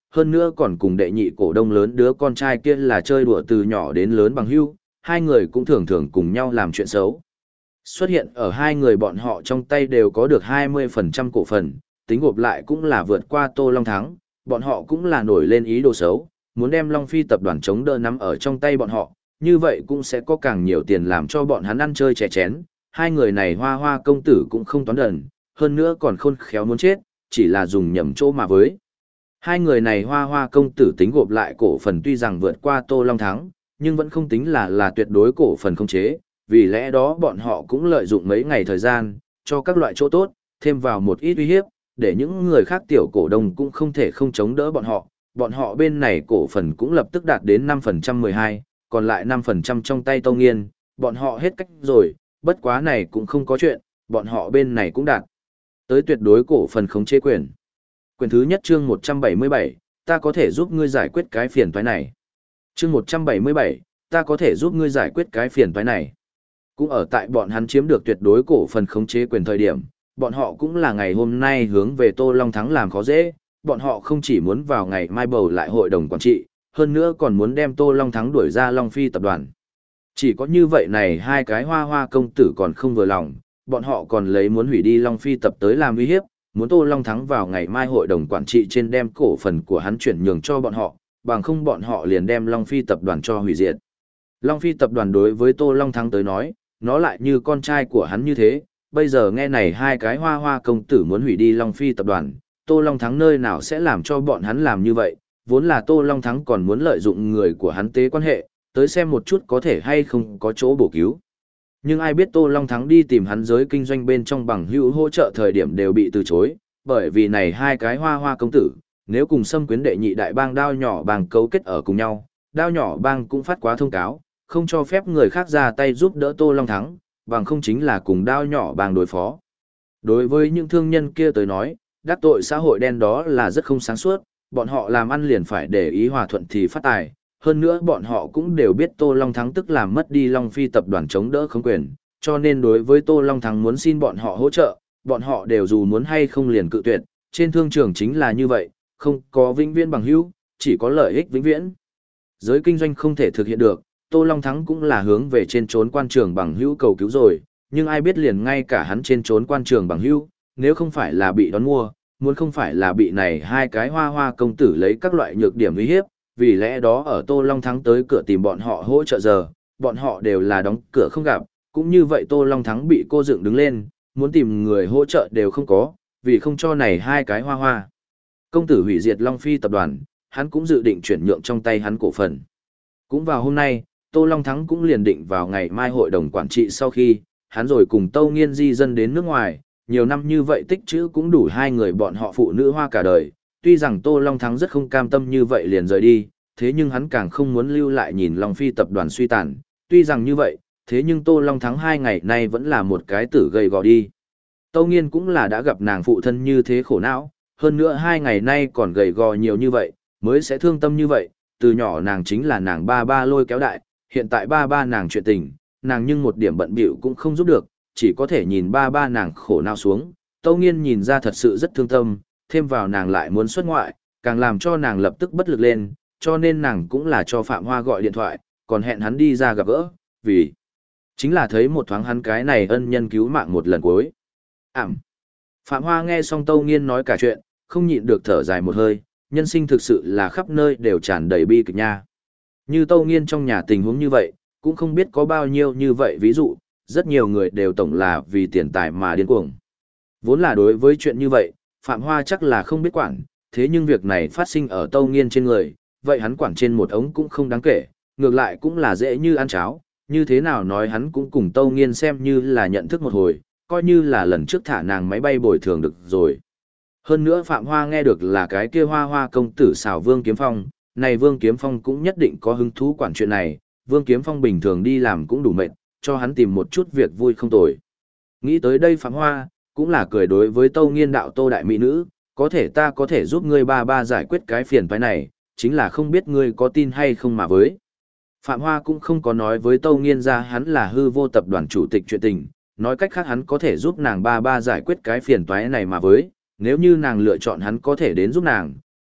hơn nữa còn cùng đệ nhị cổ đông lớn đứa con trai kia là chơi đùa từ nhỏ đến lớn bằng hữu, hai người cũng thường thường cùng nhau làm chuyện xấu. Xuất hiện ở hai người bọn họ trong tay đều có được 20% cổ phần, tính gộp lại cũng là vượt qua Tô Long Thắng, bọn họ cũng là nổi lên ý đồ xấu, muốn đem Long Phi tập đoàn chống đỡ nắm ở trong tay bọn họ, như vậy cũng sẽ có càng nhiều tiền làm cho bọn hắn ăn chơi chè chén. Hai người này Hoa Hoa công tử cũng không toán đần, hơn nữa còn khôn khéo muốn chết, chỉ là dùng nhầm chỗ mà với. Hai người này Hoa Hoa công tử tính gộp lại cổ phần tuy rằng vượt qua Tô Long Thắng, nhưng vẫn không tính là tuyệt đối cổ phần không chế, vì lẽ đó bọn họ cũng lợi dụng mấy ngày thời gian, cho các loại chỗ tốt, thêm vào một ít uy hiếp, để những người khác tiểu cổ đông cũng không thể không chống đỡ bọn họ bên này cổ phần cũng lập tức đạt đến 5% 12, còn lại 5% trong tay Tâu Nghiên, bọn họ hết cách rồi, bất quá này cũng không có chuyện, bọn họ bên này cũng đạt tới tuyệt đối cổ phần khống chế quyền. Quyền thứ nhất chương 177, ta có thể giúp ngươi giải quyết cái phiền toái này. Chương 177, ta có thể giúp ngươi giải quyết cái phiền toái này. Cũng ở tại bọn hắn chiếm được tuyệt đối cổ phần khống chế quyền thời điểm, bọn họ cũng là ngày hôm nay hướng về Tô Long Thắng làm khó dễ, bọn họ không chỉ muốn vào ngày mai bầu lại hội đồng quản trị, hơn nữa còn muốn đem Tô Long Thắng đuổi ra Long Phi tập đoàn. Chỉ có như vậy này hai cái Hoa Hoa công tử còn không vừa lòng, bọn họ còn lấy muốn hủy đi Long Phi tập tới làm uy hiếp, muốn Tô Long Thắng vào ngày mai hội đồng quản trị trên đem cổ phần của hắn chuyển nhường cho bọn họ, bằng không bọn họ liền đem Long Phi tập đoàn cho hủy diệt. Long Phi tập đoàn đối với Tô Long Thắng tới nói, nó lại như con trai của hắn như thế, bây giờ nghe này hai cái Hoa Hoa công tử muốn hủy đi Long Phi tập đoàn, Tô Long Thắng nơi nào sẽ làm cho bọn hắn làm như vậy, vốn là Tô Long Thắng còn muốn lợi dụng người của hắn tế quan hệ, tới xem một chút có thể hay không có chỗ bổ cứu. Nhưng ai biết Tô Long Thắng đi tìm hắn giới kinh doanh bên trong bằng hữu hỗ trợ thời điểm đều bị từ chối, bởi vì này hai cái Hoa Hoa công tử, nếu cùng xâm quyến đệ nhị đại bang Đao Nhỏ Bang cấu kết ở cùng nhau, Đao Nhỏ Bang cũng phát quá thông cáo, không cho phép người khác ra tay giúp đỡ Tô Long Thắng, bằng không chính là cùng Đao Nhỏ Bang đối phó. Đối với những thương nhân kia tới nói, đắc tội xã hội đen đó là rất không sáng suốt, bọn họ làm ăn liền phải để ý hòa thuận thì phát tài. Hơn nữa bọn họ cũng đều biết Tô Long Thắng tức làm mất đi Long Phi tập đoàn chống đỡ không quyền, cho nên đối với Tô Long Thắng muốn xin bọn họ hỗ trợ, bọn họ đều dù muốn hay không liền cự tuyệt, trên thương trường chính là như vậy, không có vĩnh viễn bằng hữu, chỉ có lợi ích vĩnh viễn. Giới kinh doanh không thể thực hiện được, Tô Long Thắng cũng là hướng về trên trốn quan trường bằng hữu cầu cứu rồi, nhưng ai biết liền ngay cả hắn trên trốn quan trường bằng hữu, nếu không phải là bị đón mua, muốn không phải là bị này hai cái Hoa Hoa công tử lấy các loại nhược điểm uy hiếp, vì lẽ đó ở Tô Long Thắng tới cửa tìm bọn họ hỗ trợ giờ, bọn họ đều là đóng cửa không gặp, cũng như vậy Tô Long Thắng bị cô dựng đứng lên, muốn tìm người hỗ trợ đều không có, vì không cho này hai cái Hoa Hoa công tử hủy diệt Long Phi tập đoàn, hắn cũng dự định chuyển nhượng trong tay hắn cổ phần. Cũng vào hôm nay, Tô Long Thắng cũng liền định vào ngày mai hội đồng quản trị sau khi, hắn rồi cùng Tâu Nghiên di dân đến nước ngoài, nhiều năm như vậy tích trữ cũng đủ hai người bọn họ phụ nữ Hoa cả đời. Tuy rằng Tô Long Thắng rất không cam tâm như vậy liền rời đi, thế nhưng hắn càng không muốn lưu lại nhìn Long Phi tập đoàn suy tàn. Tuy rằng như vậy, thế nhưng Tô Long Thắng 2 ngày nay vẫn là một cái tử gầy gò đi. Tâu Nghiên cũng là đã gặp nàng phụ thân như thế khổ não, hơn nữa 2 ngày nay còn gầy gò nhiều như vậy, mới sẽ thương tâm như vậy. Từ nhỏ nàng chính là nàng ba ba lôi kéo đại, hiện tại ba ba nàng chuyện tình, nàng nhưng một điểm bận bịu cũng không giúp được, chỉ có thể nhìn ba ba nàng khổ não xuống. Tâu Nghiên nhìn ra thật sự rất thương tâm, thêm vào nàng lại muốn xuất ngoại, càng làm cho nàng lập tức bất lực lên, cho nên nàng cũng là cho Phạm Hoa gọi điện thoại, còn hẹn hắn đi ra gặp gỡ, vì chính là thấy một thoáng hắn cái này ân nhân cứu mạng một lần cuối. Phạm Hoa nghe xong Tâu Nghiên nói cả chuyện, không nhịn được thở dài một hơi, nhân sinh thực sự là khắp nơi đều tràn đầy bi kịch nha. Như Tâu Nghiên trong nhà tình huống như vậy, cũng không biết có bao nhiêu như vậy ví dụ, rất nhiều người đều tổng là vì tiền tài mà điên cuồng. Vốn là đối với chuyện như vậy, Phạm Hoa chắc là không biết quản, thế nhưng việc này phát sinh ở Tâu Nghiên trên người, vậy hắn quản trên một ống cũng không đáng kể, ngược lại cũng là dễ như ăn cháo, như thế nào nói hắn cũng cùng Tâu Nghiên xem như là nhận thức một hồi, coi như là lần trước thả nàng máy bay bồi thường được rồi. Hơn nữa Phạm Hoa nghe được là cái kia Hoa Hoa công tử xảo Vương Kiếm Phong, này Vương Kiếm Phong cũng nhất định có hứng thú quản chuyện này, Vương Kiếm Phong bình thường đi làm cũng đủ mệt, cho hắn tìm một chút việc vui không tồi. Nghĩ tới đây Phạm Hoa, cũng là cười đối với Tâu Nghiên đạo Tô đại mỹ nữ, có thể ta có thể giúp ngươi ba ba giải quyết cái phiền toái này, chính là không biết ngươi có tin hay không mà với. Phạm Hoa cũng không có nói với Tâu Nghiên ra hắn là hư vô tập đoàn chủ tịch chuyện tình, nói cách khác hắn có thể giúp nàng ba ba giải quyết cái phiền toái này mà với, nếu như nàng lựa chọn hắn có thể đến giúp nàng,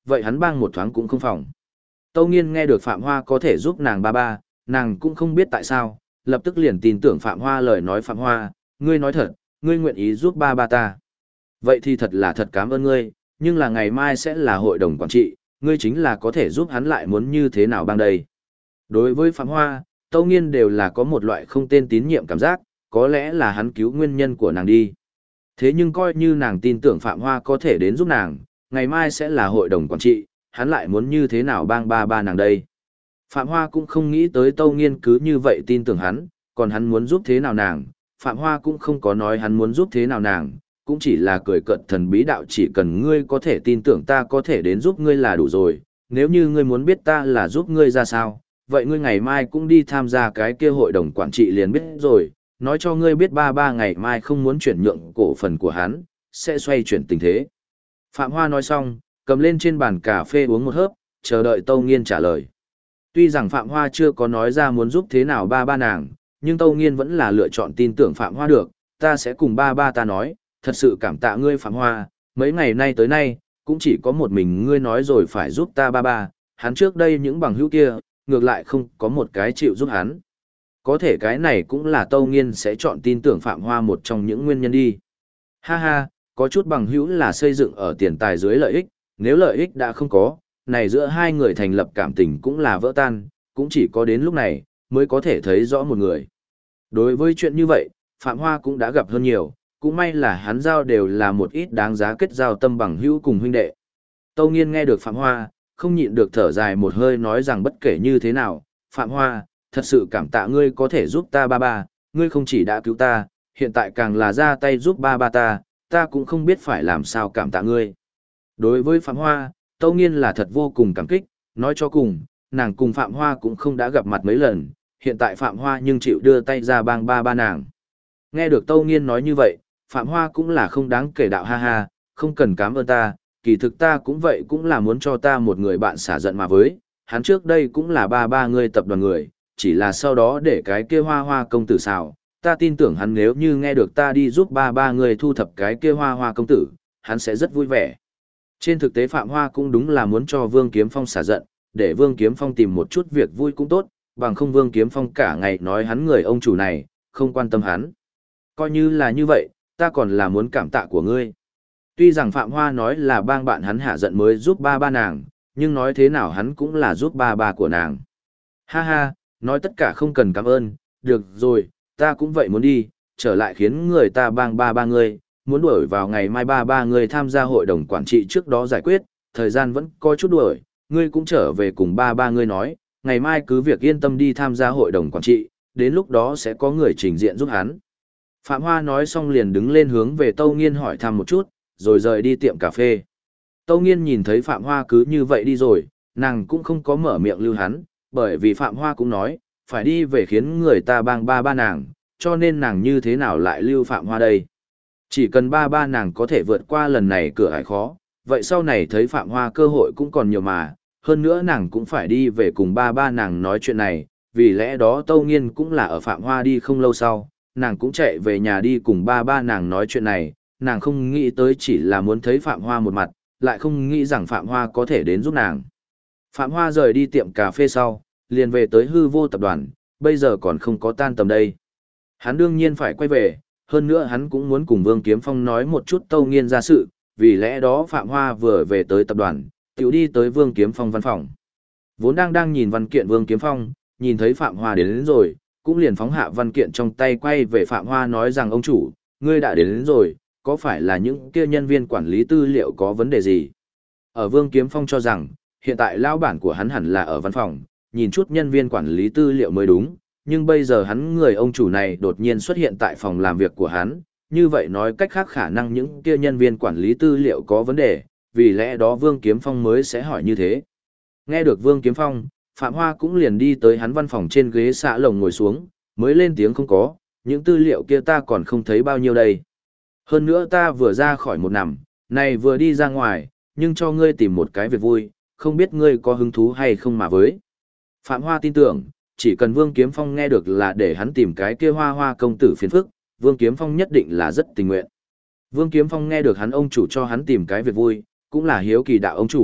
vậy hắn bang một thoáng cũng không phòng. Tâu Nghiên nghe được Phạm Hoa có thể giúp nàng ba ba, nàng cũng không biết tại sao, lập tức liền tin tưởng Phạm Hoa lời nói. Phạm Hoa, ngươi nói thật, ngươi nguyện ý giúp ba ba ta. Vậy thì thật là thật cảm ơn ngươi, nhưng là ngày mai sẽ là hội đồng quản trị, ngươi chính là có thể giúp hắn lại muốn như thế nào bang đây. Đối với Phạm Hoa, Tâu Nghiên đều là có một loại không tên tín nhiệm cảm giác, có lẽ là hắn cứu nguyên nhân của nàng đi. Thế nhưng coi như nàng tin tưởng Phạm Hoa có thể đến giúp nàng, ngày mai sẽ là hội đồng quản trị, hắn lại muốn như thế nào bang ba ba nàng đây. Phạm Hoa cũng không nghĩ tới Tâu Nghiên cứ như vậy tin tưởng hắn, còn hắn muốn giúp thế nào nàng, Phạm Hoa cũng không có nói hắn muốn giúp thế nào nàng, cũng chỉ là cười cợt thần bí đạo, chỉ cần ngươi có thể tin tưởng ta có thể đến giúp ngươi là đủ rồi, nếu như ngươi muốn biết ta là giúp ngươi ra sao, vậy ngươi ngày mai cũng đi tham gia cái kia hội đồng quản trị liền biết rồi, nói cho ngươi biết ba ba ngày mai không muốn chuyển nhượng cổ phần của hắn, sẽ xoay chuyển tình thế. Phạm Hoa nói xong, cầm lên trên bàn cà phê uống một hớp, chờ đợi Tâu Nghiên trả lời. Tuy rằng Phạm Hoa chưa có nói ra muốn giúp thế nào ba ba nàng, nhưng Tâu Nghiên vẫn là lựa chọn tin tưởng Phạm Hoa được, ta sẽ cùng ba ba ta nói, thật sự cảm tạ ngươi Phạm Hoa, mấy ngày nay tới nay, cũng chỉ có một mình ngươi nói rồi phải giúp ta ba ba, hắn trước đây những bằng hữu kia, ngược lại không có một cái chịu giúp hắn. Có thể cái này cũng là Tâu Nghiên sẽ chọn tin tưởng Phạm Hoa một trong những nguyên nhân đi. Ha ha, có chút bằng hữu là xây dựng ở tiền tài dưới lợi ích, nếu lợi ích đã không có, này giữa hai người thành lập cảm tình cũng là vỡ tan, cũng chỉ có đến lúc này, mới có thể thấy rõ một người. Đối với chuyện như vậy, Phạm Hoa cũng đã gặp hơn nhiều, cũng may là hắn giao đều là một ít đáng giá kết giao tâm bằng hữu cùng huynh đệ. Tâu Nghiên nghe được Phạm Hoa, không nhịn được thở dài một hơi nói rằng bất kể như thế nào, Phạm Hoa, thật sự cảm tạ ngươi có thể giúp ta ba ba, ngươi không chỉ đã cứu ta, hiện tại càng là ra tay giúp ba ba ta cũng không biết phải làm sao cảm tạ ngươi. Đối với Phạm Hoa, Tâu Nghiên là thật vô cùng cảm kích, nói cho cùng, nàng cùng Phạm Hoa cũng không đã gặp mặt mấy lần, hiện tại Phạm Hoa nhưng chịu đưa tay ra bang ba ba nàng. Nghe được Tâu Nghiên nói như vậy, Phạm Hoa cũng là không đáng kể đạo ha ha, không cần cảm ơn ta, kỳ thực ta cũng vậy cũng là muốn cho ta một người bạn xả giận mà với, hắn trước đây cũng là ba ba người tập đoàn người, chỉ là sau đó để cái kia Hoa Hoa công tử xào, ta tin tưởng hắn nếu như nghe được ta đi giúp ba ba người thu thập cái kia Hoa Hoa công tử, hắn sẽ rất vui vẻ. Trên thực tế Phạm Hoa cũng đúng là muốn cho Vương Kiếm Phong xả giận, để Vương Kiếm Phong tìm một chút việc vui cũng tốt, bằng không Vương Kiếm Phong cả ngày nói hắn người ông chủ này, không quan tâm hắn. Coi như là như vậy, ta còn là muốn cảm tạ của ngươi. Tuy rằng Phạm Hoa nói là bang bạn hắn hạ giận mới giúp ba ba nàng, nhưng nói thế nào hắn cũng là giúp ba ba của nàng. Ha ha, nói tất cả không cần cảm ơn, được rồi, ta cũng vậy muốn đi, trở lại khiến người ta bang ba ba ngươi, muốn đuổi vào ngày mai ba ba ngươi tham gia hội đồng quản trị trước đó giải quyết, thời gian vẫn có chút đuổi, ngươi cũng trở về cùng ba ba ngươi nói, ngày mai cứ việc yên tâm đi tham gia hội đồng quản trị, đến lúc đó sẽ có người trình diện giúp hắn. Phạm Hoa nói xong liền đứng lên hướng về Tâu Nghiên hỏi thăm một chút, rồi rời đi tiệm cà phê. Tâu Nghiên nhìn thấy Phạm Hoa cứ như vậy đi rồi, nàng cũng không có mở miệng lưu hắn, bởi vì Phạm Hoa cũng nói, phải đi về khiến người ta bang ba ba nàng, cho nên nàng như thế nào lại lưu Phạm Hoa đây. Chỉ cần ba ba nàng có thể vượt qua lần này cửa ải khó, vậy sau này thấy Phạm Hoa cơ hội cũng còn nhiều mà, hơn nữa nàng cũng phải đi về cùng ba ba nàng nói chuyện này, vì lẽ đó Tâu Nghiên cũng là ở Phạm Hoa đi không lâu sau, nàng cũng chạy về nhà đi cùng ba ba nàng nói chuyện này, nàng không nghĩ tới chỉ là muốn thấy Phạm Hoa một mặt, lại không nghĩ rằng Phạm Hoa có thể đến giúp nàng. Phạm Hoa rời đi tiệm cà phê sau, liền về tới Hư Vô tập đoàn, bây giờ còn không có tan tầm đây. Hắn đương nhiên phải quay về, hơn nữa hắn cũng muốn cùng Vương Kiếm Phong nói một chút Tâu Nghiên ra sự, vì lẽ đó Phạm Hoa vừa về tới tập đoàn, tiểu đi tới Vương Kiếm Phong văn phòng. Vốn đang nhìn văn kiện Vương Kiếm Phong, nhìn thấy Phạm Hoa đến rồi, cũng liền phóng hạ văn kiện trong tay quay về Phạm Hoa nói rằng ông chủ, ngươi đã đến rồi, có phải là những kia nhân viên quản lý tư liệu có vấn đề gì? Ở Vương Kiếm Phong cho rằng, hiện tại lão bản của hắn hẳn là ở văn phòng, nhìn chút nhân viên quản lý tư liệu mới đúng, nhưng bây giờ hắn người ông chủ này đột nhiên xuất hiện tại phòng làm việc của hắn, như vậy nói cách khác khả năng những kia nhân viên quản lý tư liệu có vấn đề, vì lẽ đó Vương Kiếm Phong mới sẽ hỏi như thế. Nghe được Vương Kiếm Phong, Phạm Hoa cũng liền đi tới hắn văn phòng trên ghế xạ lồng ngồi xuống, mới lên tiếng không có, những tư liệu kia ta còn không thấy bao nhiêu đây. Hơn nữa ta vừa ra khỏi một nằm, này vừa đi ra ngoài, nhưng cho ngươi tìm một cái việc vui, không biết ngươi có hứng thú hay không mà với. Phạm Hoa tin tưởng, chỉ cần Vương Kiếm Phong nghe được là để hắn tìm cái kia Hoa Hoa công tử phiền phức, Vương Kiếm Phong nhất định là rất tình nguyện. Vương Kiếm Phong nghe được hắn ông chủ cho hắn tìm cái việc vui, cũng là hiếu kỳ đạo ông chủ,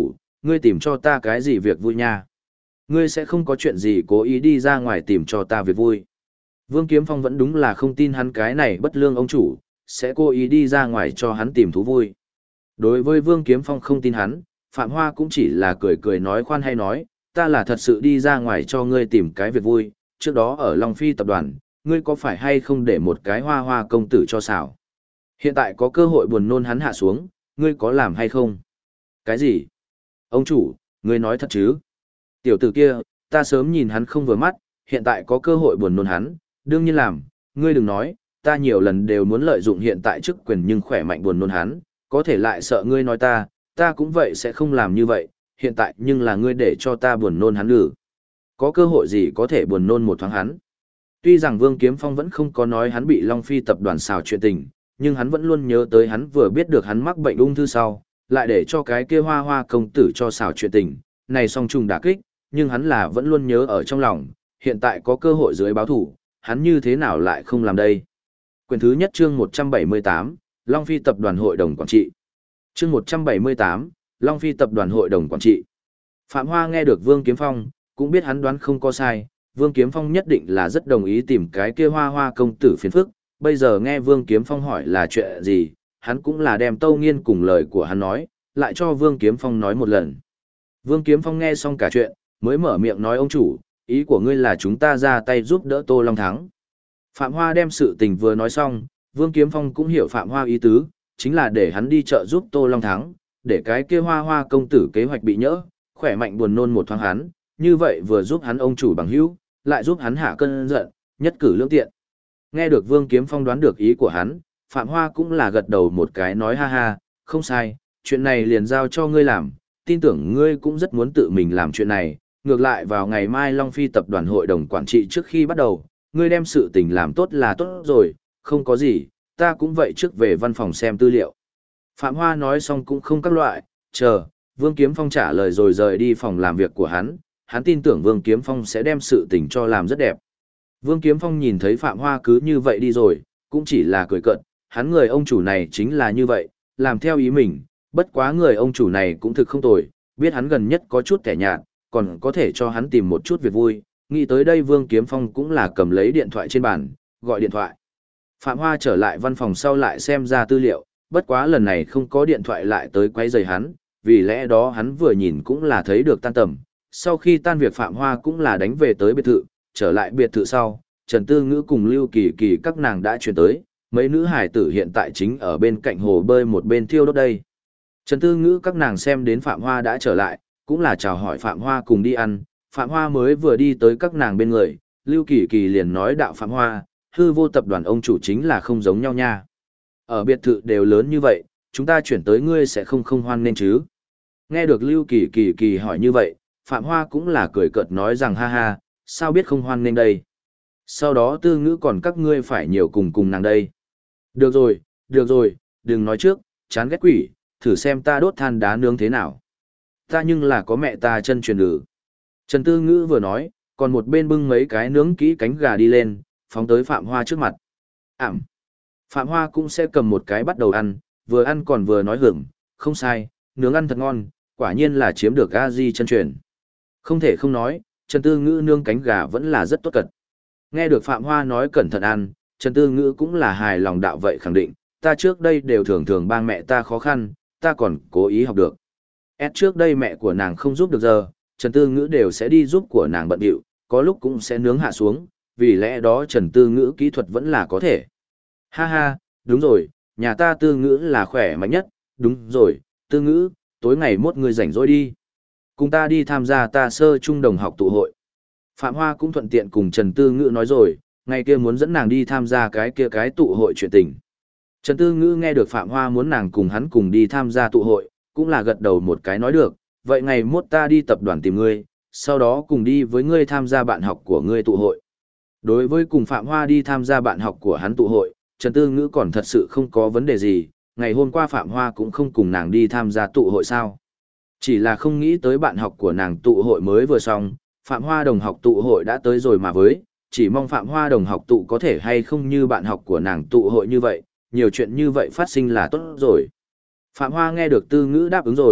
ngươi tìm cho ta cái gì việc vui nha? Ngươi sẽ không có chuyện gì cố ý đi ra ngoài tìm cho ta việc vui. Vương Kiếm Phong vẫn đúng là không tin hắn cái này bất lương ông chủ, sẽ cố ý đi ra ngoài cho hắn tìm thú vui. Đối với Vương Kiếm Phong không tin hắn, Phạm Hoa cũng chỉ là cười cười nói khoan hay nói, ta là thật sự đi ra ngoài cho ngươi tìm cái việc vui, trước đó ở Long Phi tập đoàn, ngươi có phải hay không để một cái hoa hoa công tử cho xảo. Hiện tại có cơ hội buồn nôn hắn hạ xuống, ngươi có làm hay không? Cái gì? Ông chủ, ngươi nói thật chứ? Tiểu tử kia, ta sớm nhìn hắn không vừa mắt, hiện tại có cơ hội buồn nôn hắn, đương nhiên làm, ngươi đừng nói, ta nhiều lần đều muốn lợi dụng hiện tại chức quyền nhưng khỏe mạnh buồn nôn hắn, có thể lại sợ ngươi nói ta cũng vậy sẽ không làm như vậy, hiện tại nhưng là ngươi để cho ta buồn nôn hắn ư. Có cơ hội gì có thể buồn nôn một thoáng hắn. Tuy rằng Vương Kiếm Phong vẫn không có nói hắn bị Long Phi tập đoàn xào chuyện tình, nhưng hắn vẫn luôn nhớ tới hắn vừa biết được hắn mắc bệnh ung thư sau, lại để cho cái kia hoa hoa công tử cho xào chuyện tình, này song trùng đả kích, nhưng hắn là vẫn luôn nhớ ở trong lòng, hiện tại có cơ hội dưới báo thủ, hắn như thế nào lại không làm đây. Quyển thứ nhất chương 178, Long Phi tập đoàn hội đồng quản trị. Chương 178, Long Phi tập đoàn hội đồng quản trị. Phạm Hoa nghe được Vương Kiếm Phong, cũng biết hắn đoán không có sai, Vương Kiếm Phong nhất định là rất đồng ý tìm cái kia hoa hoa công tử phiền phức, bây giờ nghe Vương Kiếm Phong hỏi là chuyện gì, hắn cũng là đem Tâu Nghiên cùng lời của hắn nói, lại cho Vương Kiếm Phong nói một lần. Vương Kiếm Phong nghe xong cả chuyện, mới mở miệng nói ông chủ, ý của ngươi là chúng ta ra tay giúp đỡ Tô Long thắng. Phạm Hoa đem sự tình vừa nói xong, Vương Kiếm Phong cũng hiểu Phạm Hoa ý tứ, chính là để hắn đi chợ giúp Tô Long thắng, để cái kia hoa hoa công tử kế hoạch bị nhỡ, khỏe mạnh buồn nôn một thoáng hắn, như vậy vừa giúp hắn ông chủ bằng hữu, lại giúp hắn hạ cơn giận, nhất cử lưỡng tiện. Nghe được Vương Kiếm Phong đoán được ý của hắn, Phạm Hoa cũng là gật đầu một cái nói ha ha, không sai, chuyện này liền giao cho ngươi làm, tin tưởng ngươi cũng rất muốn tự mình làm chuyện này, ngược lại vào ngày mai Long Phi tập đoàn hội đồng quản trị trước khi bắt đầu, ngươi đem sự tình làm tốt là tốt rồi, không có gì, ta cũng vậy trước về văn phòng xem tư liệu. Phạm Hoa nói xong cũng không các loại, chờ, Vương Kiếm Phong trả lời rồi rời đi phòng làm việc của hắn tin tưởng Vương Kiếm Phong sẽ đem sự tình cho làm rất đẹp. Vương Kiếm Phong nhìn thấy Phạm Hoa cứ như vậy đi rồi, cũng chỉ là cười cợt, hắn người ông chủ này chính là như vậy, làm theo ý mình, bất quá người ông chủ này cũng thực không tồi, biết hắn gần nhất có chút kẻ nhạt, còn có thể cho hắn tìm một chút việc vui, nghĩ tới đây Vương Kiếm Phong cũng là cầm lấy điện thoại trên bàn, gọi điện thoại. Phạm Hoa trở lại văn phòng sau lại xem ra tư liệu, bất quá lần này không có điện thoại lại tới quấy rầy hắn, vì lẽ đó hắn vừa nhìn cũng là thấy được tan tầm. Sau khi tan việc Phạm Hoa cũng là đánh về tới biệt thự, trở lại biệt thự sau, Trần Tư Ngữ cùng Lưu Kỳ Kỳ các nàng đã chuyển tới, mấy nữ hải tử hiện tại chính ở bên cạnh hồ bơi một bên thiêu đốt đây. Trần Tư Ngữ các nàng xem đến Phạm Hoa đã trở lại, cũng là chào hỏi Phạm Hoa cùng đi ăn, Phạm Hoa mới vừa đi tới các nàng bên người, Lưu Kỳ Kỳ liền nói đạo Phạm Hoa, hư vô tập đoàn ông chủ chính là không giống nhau nha. Ở biệt thự đều lớn như vậy, chúng ta chuyển tới ngươi sẽ không hoan nên chứ. Nghe được Lưu Kỳ Kỳ hỏi như vậy, Phạm Hoa cũng là cười cợt nói rằng ha ha, sao biết không hoan nên đây. Sau đó Tư Ngữ còn các ngươi phải nhiều cùng nàng đây. Được rồi, đừng nói trước, chán ghét quỷ, thử xem ta đốt than đá nướng thế nào. Ta nhưng là có mẹ ta chân truyền lử. Trần Tư Ngữ vừa nói, còn một bên bưng mấy cái nướng kỹ cánh gà đi lên, phóng tới Phạm Hoa trước mặt. Phạm Hoa cũng sẽ cầm một cái bắt đầu ăn còn vừa nói hưởng, không sai, nướng ăn thật ngon, quả nhiên là chiếm được A-di chân truyền. Không thể không nói, Trần Tư Ngữ nướng cánh gà vẫn là rất tốt cật. Nghe được Phạm Hoa nói cẩn thận ăn, Trần Tư Ngữ cũng là hài lòng đạo vậy khẳng định, ta trước đây đều thường bang mẹ ta khó khăn, ta còn cố ý học được. Trước đây mẹ của nàng không giúp được giờ, Trần Tư Ngữ đều sẽ đi giúp của nàng bận điệu, có lúc cũng sẽ nướng hạ xuống, vì lẽ đó Trần Tư Ngữ kỹ thuật vẫn là có thể. Ha ha, đúng rồi, nhà ta Tư Ngữ là khỏe mạnh nhất, đúng rồi, Tư Ngữ, tối ngày mốt người rảnh rỗi đi. Cùng ta đi tham gia ta sơ trung đồng học tụ hội. Phạm Hoa cũng thuận tiện cùng Trần Tư Ngữ nói rồi, ngày kia muốn dẫn nàng đi tham gia cái tụ hội chuyện tình. Trần Tư Ngữ nghe được Phạm Hoa muốn nàng cùng hắn cùng đi tham gia tụ hội, cũng là gật đầu một cái nói được, vậy ngày mốt ta đi tập đoàn tìm ngươi, sau đó cùng đi với ngươi tham gia bạn học của ngươi tụ hội. Đối với cùng Phạm Hoa đi tham gia bạn học của hắn tụ hội, Trần Tư Ngữ còn thật sự không có vấn đề gì, ngày hôm qua Phạm Hoa cũng không cùng nàng đi tham gia tụ hội sao. Chỉ là không nghĩ tới bạn học của nàng tụ hội mới vừa xong, Phạm Hoa đồng học tụ hội đã tới rồi mà với, chỉ mong Phạm Hoa đồng học tụ có thể hay không như bạn học của nàng tụ hội như vậy, nhiều chuyện như vậy phát sinh là tốt rồi. Phạm Hoa nghe được Tư Ngữ đáp ứng rồi,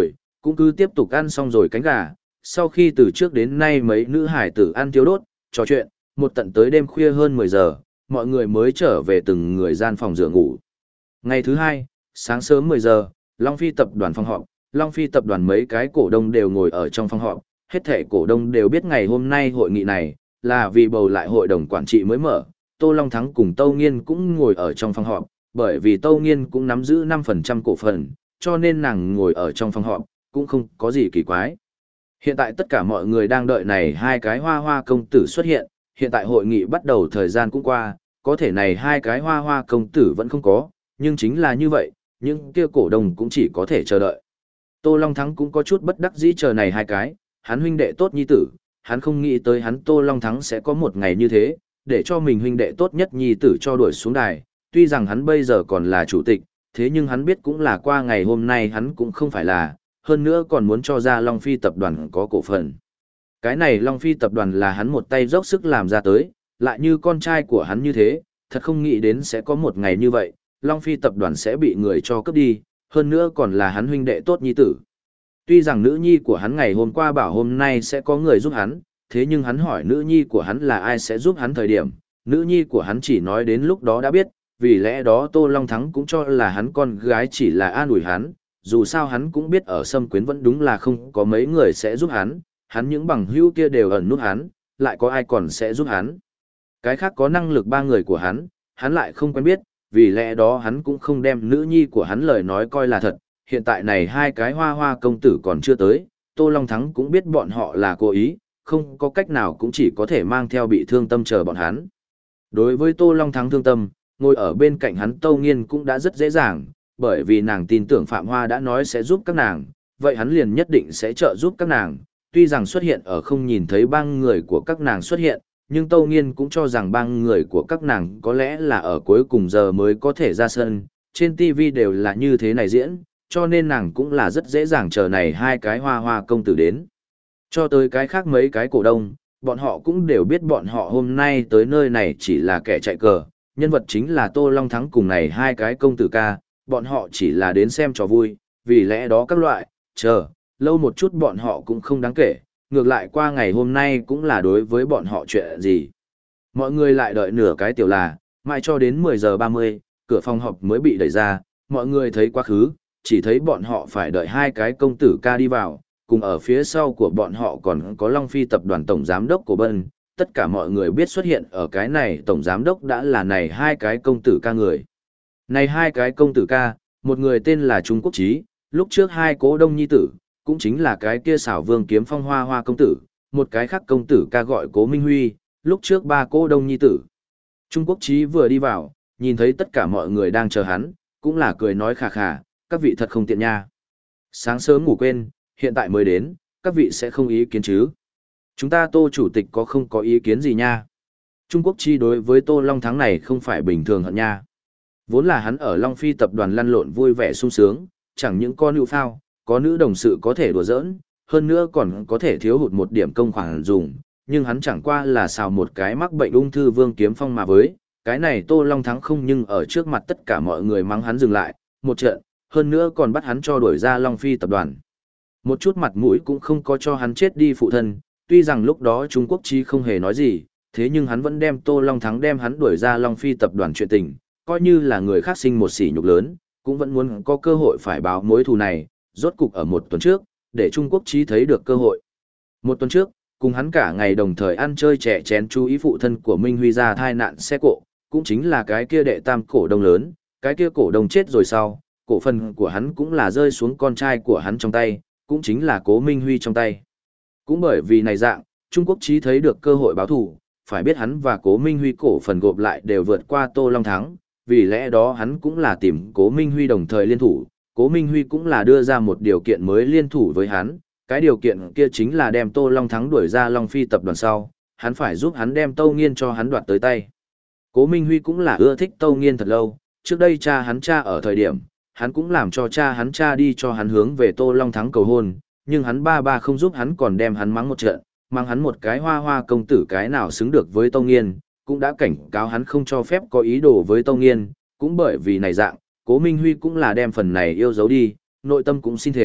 cũng cứ tiếp tục ăn xong rồi cánh gà. Sau khi từ trước đến nay mấy nữ hải tử ăn thiếu đốt, trò chuyện, một tận tới đêm khuya hơn 10 giờ, mọi người mới trở về từng người gian phòng dựa ngủ. Ngày thứ hai, sáng sớm 10 giờ, Long Phi tập đoàn phòng họp, Long Phi tập đoàn mấy cái cổ đông đều ngồi ở trong phòng họp, hết thảy cổ đông đều biết ngày hôm nay hội nghị này là vì bầu lại hội đồng quản trị mới mở. Tô Long Thắng cùng Tâu Nghiên cũng ngồi ở trong phòng họp, bởi vì Tâu Nghiên cũng nắm giữ 5% cổ phần, cho nên nàng ngồi ở trong phòng họp, cũng không có gì kỳ quái. Hiện tại tất cả mọi người đang đợi này hai cái hoa hoa công tử xuất hiện, hiện tại hội nghị bắt đầu thời gian cũng qua, có thể này hai cái hoa hoa công tử vẫn không có, nhưng chính là như vậy, những kia cổ đông cũng chỉ có thể chờ đợi. Tô Long Thắng cũng có chút bất đắc dĩ chờ này hai cái, hắn huynh đệ tốt nhi tử, hắn không nghĩ tới hắn Tô Long Thắng sẽ có một ngày như thế, để cho mình huynh đệ tốt nhất nhi tử cho đuổi xuống đài, tuy rằng hắn bây giờ còn là chủ tịch, thế nhưng hắn biết cũng là qua ngày hôm nay hắn cũng không phải là, hơn nữa còn muốn cho ra Long Phi tập đoàn có cổ phần. Cái này Long Phi tập đoàn là hắn một tay dốc sức làm ra tới, lại như con trai của hắn như thế, thật không nghĩ đến sẽ có một ngày như vậy, Long Phi tập đoàn sẽ bị người cho cướp đi, hơn nữa còn là hắn huynh đệ tốt nhi tử. Tuy rằng nữ nhi của hắn ngày hôm qua bảo hôm nay sẽ có người giúp hắn, thế nhưng hắn hỏi nữ nhi của hắn là ai sẽ giúp hắn thời điểm, nữ nhi của hắn chỉ nói đến lúc đó đã biết, vì lẽ đó Tô Long Thắng cũng cho là hắn con gái chỉ là an ủi hắn, dù sao hắn cũng biết ở Sâm Quyến vẫn đúng là không có mấy người sẽ giúp hắn những bằng hữu kia đều ẩn nút hắn, lại có ai còn sẽ giúp hắn. Cái khác có năng lực ba người của hắn lại không quen biết, vì lẽ đó hắn cũng không đem nữ nhi của hắn lời nói coi là thật, hiện tại này hai cái hoa hoa công tử còn chưa tới, Tô Long Thắng cũng biết bọn họ là cố ý, không có cách nào cũng chỉ có thể mang theo bị thương tâm chờ bọn hắn. Đối với Tô Long Thắng thương tâm, ngồi ở bên cạnh hắn Tâu Nghiên cũng đã rất dễ dàng, bởi vì nàng tin tưởng Phạm Hoa đã nói sẽ giúp các nàng, vậy hắn liền nhất định sẽ trợ giúp các nàng, tuy rằng xuất hiện ở không nhìn thấy bang người của các nàng xuất hiện, nhưng Tâu Nghiên cũng cho rằng bang người của các nàng có lẽ là ở cuối cùng giờ mới có thể ra sân, trên TV đều là như thế này diễn, cho nên nàng cũng là rất dễ dàng chờ này hai cái hoa hoa công tử đến. Cho tới cái khác mấy cái cổ đông, bọn họ cũng đều biết bọn họ hôm nay tới nơi này chỉ là kẻ chạy cờ, nhân vật chính là Tô Long Thắng cùng này hai cái công tử ca, bọn họ chỉ là đến xem trò vui, vì lẽ đó các loại, chờ, lâu một chút bọn họ cũng không đáng kể, ngược lại qua ngày hôm nay cũng là đối với bọn họ chuyện gì. Mọi người lại đợi nửa cái tiểu là, mãi cho đến 10 giờ 30, cửa phòng họp mới bị đẩy ra, mọi người thấy quá khứ, chỉ thấy bọn họ phải đợi hai cái công tử ca đi vào, cùng ở phía sau của bọn họ còn có Long Phi tập đoàn tổng giám đốc của Bân, tất cả mọi người biết xuất hiện ở cái này tổng giám đốc đã là này hai cái công tử ca người. Này hai cái công tử ca, một người tên là Trung Quốc Chí, lúc trước hai cố đông nhi tử, cũng chính là cái kia xảo vương kiếm phong hoa hoa công tử, một cái khác công tử ca gọi Cố Minh Huy, lúc trước ba cố đông nhi tử. Trung Quốc Chí vừa đi vào, nhìn thấy tất cả mọi người đang chờ hắn, cũng là cười nói khà khà, các vị thật không tiện nha. Sáng sớm ngủ quên, hiện tại mới đến, các vị sẽ không ý kiến chứ. Chúng ta Tô chủ tịch có không có ý kiến gì nha. Trung Quốc Chi đối với Tô Long Thắng này không phải bình thường hận nha. Vốn là hắn ở Long Phi tập đoàn lăn lộn vui vẻ sung sướng, chẳng những con nữ phao, có nữ đồng sự có thể đùa giỡn, hơn nữa còn có thể thiếu hụt một điểm công khoản dùng, nhưng hắn chẳng qua là xào một cái mắc bệnh ung thư Vương Kiếm Phong mà với, cái này Tô Long Thắng không nhưng ở trước mặt tất cả mọi người mắng hắn dừng lại, một trận, hơn nữa còn bắt hắn cho đuổi ra Long Phi tập đoàn. Một chút mặt mũi cũng không có cho hắn chết đi phụ thân, tuy rằng lúc đó Trung Quốc Chi không hề nói gì, thế nhưng hắn vẫn đem Tô Long Thắng đem hắn đuổi ra Long Phi tập đoàn chuyện tình, coi như là người khác sinh một sỉ nhục lớn, cũng vẫn muốn có cơ hội phải báo mối thù này, rốt cục ở một tuần trước, để Trung Quốc Chí thấy được cơ hội. Một tuần trước, cùng hắn cả ngày đồng thời ăn chơi trẻ chén chú ý phụ thân của Minh Huy ra thai nạn xe cộ, cũng chính là cái kia đệ tam cổ đông lớn, cái kia cổ đông chết rồi sau, cổ phần của hắn cũng là rơi xuống con trai của hắn trong tay, cũng chính là Cố Minh Huy trong tay. Cũng bởi vì này dạng, Trung Quốc Chí thấy được cơ hội báo thù, phải biết hắn và Cố Minh Huy cổ phần gộp lại đều vượt qua Tô Long Thắng, vì lẽ đó hắn cũng là tìm Cố Minh Huy đồng thời liên thủ, Cố Minh Huy cũng là đưa ra một điều kiện mới liên thủ với hắn, cái điều kiện kia chính là đem Tô Long Thắng đuổi ra Long Phi tập đoàn sau, hắn phải giúp hắn đem Tâu Nghiên cho hắn đoạt tới tay. Cố Minh Huy cũng là ưa thích Tâu Nghiên thật lâu, trước đây cha hắn ở thời điểm, hắn cũng làm cho cha hắn đi cho hắn hướng về Tô Long Thắng cầu hôn, nhưng hắn ba không giúp hắn còn đem hắn mắng một trận, mang hắn một cái hoa hoa công tử cái nào xứng được với Tâu Nghiên, cũng đã cảnh cáo hắn không cho phép có ý đồ với Tâu Nghiên, cũng bởi vì này dạng, Cố Minh Huy cũng là đem phần này yêu giấu đi, nội tâm cũng xin thể,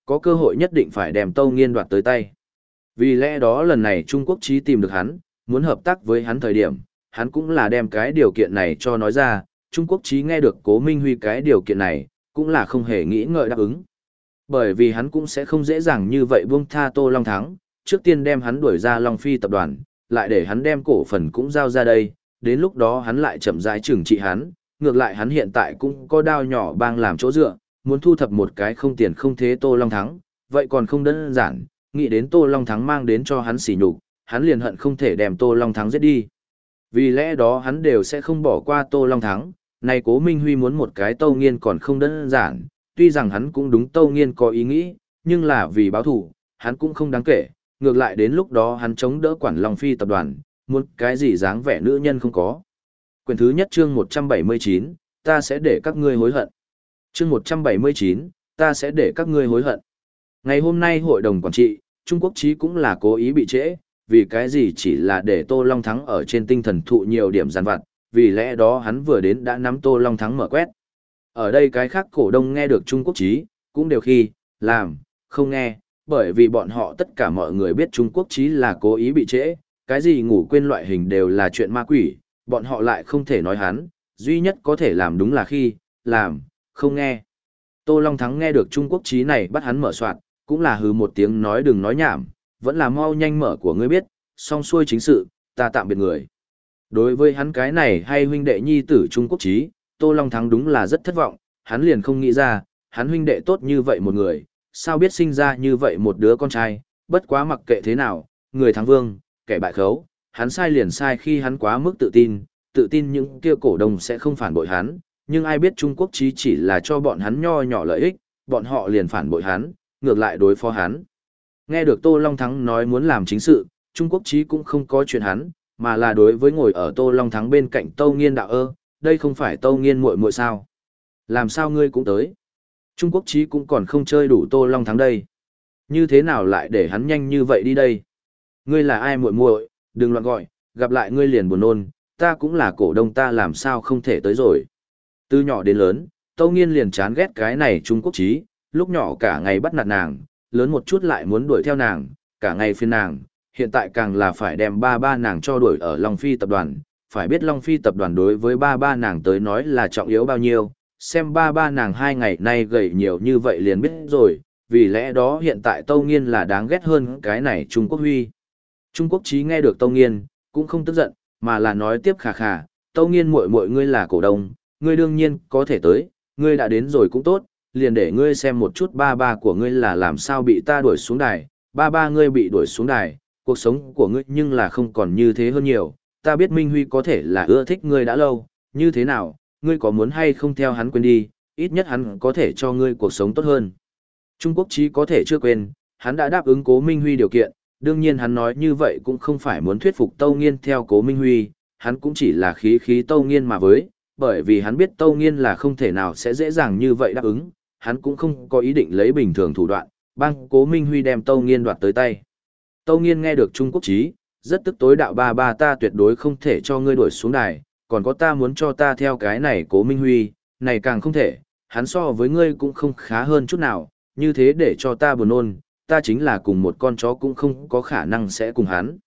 có cơ hội nhất định phải đem Tâu Nghiên đoạt tới tay. Vì lẽ đó lần này Trung Quốc Chí tìm được hắn, muốn hợp tác với hắn thời điểm, hắn cũng là đem cái điều kiện này cho nói ra, Trung Quốc Chí nghe được Cố Minh Huy cái điều kiện này, cũng là không hề nghĩ ngợi đáp ứng. Bởi vì hắn cũng sẽ không dễ dàng như vậy buông tha Tô Long Thắng, trước tiên đem hắn đuổi ra Long Phi tập đoàn, lại để hắn đem cổ phần cũng giao ra đây, đến lúc đó hắn lại chậm rãi trừng trị hắn, ngược lại hắn hiện tại cũng có đao nhỏ bang làm chỗ dựa, muốn thu thập một cái không tiền không thế Tô Long Thắng, vậy còn không đơn giản, nghĩ đến Tô Long Thắng mang đến cho hắn sỉ nhục, hắn liền hận không thể đem Tô Long Thắng giết đi. Vì lẽ đó hắn đều sẽ không bỏ qua Tô Long Thắng, này Cố Minh Huy muốn một cái Tâu Nghiên còn không đơn giản, tuy rằng hắn cũng đúng Tâu Nghiên có ý nghĩ, nhưng là vì báo thù, hắn cũng không đáng kể, ngược lại đến lúc đó hắn chống đỡ quản Long Phi tập đoàn, muốn cái gì dáng vẻ nữ nhân không có. Quyển thứ nhất chương 179, ta sẽ để các ngươi hối hận. Chương 179, ta sẽ để các ngươi hối hận. Ngày hôm nay hội đồng quản trị, Trung Quốc Chí cũng là cố ý bị trễ, vì cái gì chỉ là để Tô Long Thắng ở trên tinh thần thụ nhiều điểm giàn vặt, vì lẽ đó hắn vừa đến đã nắm Tô Long Thắng mở quét. Ở đây cái khác cổ đông nghe được Trung Quốc Chí, cũng đều khi, làm, không nghe, bởi vì bọn họ tất cả mọi người biết Trung Quốc Chí là cố ý bị trễ, cái gì ngủ quên loại hình đều là chuyện ma quỷ, bọn họ lại không thể nói hắn, duy nhất có thể làm đúng là khi, làm, không nghe. Tô Long Thắng nghe được Trung Quốc Chí này bắt hắn mở soạn, cũng là hừ một tiếng nói đừng nói nhảm, vẫn là mau nhanh mở của ngươi biết, xong xuôi chính sự, ta tạm biệt người. Đối với hắn cái này hay huynh đệ nhi tử Trung Quốc Chí, Tô Long Thắng đúng là rất thất vọng, hắn liền không nghĩ ra, hắn huynh đệ tốt như vậy một người, sao biết sinh ra như vậy một đứa con trai, bất quá mặc kệ thế nào, người thắng vương, kẻ bại khấu, hắn sai liền sai khi hắn quá mức tự tin những kia cổ đông sẽ không phản bội hắn, nhưng ai biết Trung Quốc Chí chỉ là cho bọn hắn nho nhỏ lợi ích, bọn họ liền phản bội hắn, ngược lại đối phó hắn. Nghe được Tô Long Thắng nói muốn làm chính sự, Trung Quốc Chí cũng không có chuyện hắn, mà là đối với ngồi ở Tô Long Thắng bên cạnh Tâu Nghiên đạo ơ, đây không phải Tâu Nghiên muội muội sao? Làm sao ngươi cũng tới? Trung Quốc Chí cũng còn không chơi đủ Tô Long Thắng đây. Như thế nào lại để hắn nhanh như vậy đi đây? Ngươi là ai muội muội, đừng loạn gọi, gặp lại ngươi liền buồn nôn, ta cũng là cổ đông ta làm sao không thể tới rồi. Từ nhỏ đến lớn, Tâu Nghiên liền chán ghét cái này Trung Quốc Chí, lúc nhỏ cả ngày bắt nạt nàng, lớn một chút lại muốn đuổi theo nàng, cả ngày phiền nàng, hiện tại càng là phải đem ba nàng cho đuổi ở Long Phi tập đoàn, phải biết Long Phi tập đoàn đối với ba nàng tới nói là trọng yếu bao nhiêu, xem ba nàng 2 ngày nay gầy nhiều như vậy liền biết rồi, vì lẽ đó hiện tại Tâu Nghiên là đáng ghét hơn cái này Trung Quốc Huy. Trung Quốc Chí nghe được Tâu Nghiên, cũng không tức giận, mà là nói tiếp khà khà, Tâu Nghiên muội muội ngươi là cổ đông, ngươi đương nhiên có thể tới, ngươi đã đến rồi cũng tốt, liền để ngươi xem một chút ba của ngươi là làm sao bị ta đuổi xuống đài, ba ngươi bị đuổi xuống đài, cuộc sống của ngươi nhưng là không còn như thế hơn nhiều, ta biết Minh Huy có thể là ưa thích ngươi đã lâu, như thế nào, ngươi có muốn hay không theo hắn quên đi, ít nhất hắn có thể cho ngươi cuộc sống tốt hơn. Trung Quốc Chí có thể chưa quên, hắn đã đáp ứng Cố Minh Huy điều kiện, đương nhiên hắn nói như vậy cũng không phải muốn thuyết phục Tâu Nghiên theo Cố Minh Huy, hắn cũng chỉ là khí Tâu Nghiên mà với, bởi vì hắn biết Tâu Nghiên là không thể nào sẽ dễ dàng như vậy đáp ứng, hắn cũng không có ý định lấy bình thường thủ đoạn, bang Cố Minh Huy đem Tâu Nghiên đoạt tới tay. Tâu Nghiên nghe được Trung Quốc Chí, rất tức tối đạo ba ta tuyệt đối không thể cho ngươi đuổi xuống đài, còn có ta muốn cho ta theo cái này Cố Minh Huy, này càng không thể, hắn so với ngươi cũng không khá hơn chút nào, như thế để cho ta buồn nôn, ta chính là cùng một con chó cũng không có khả năng sẽ cùng hắn.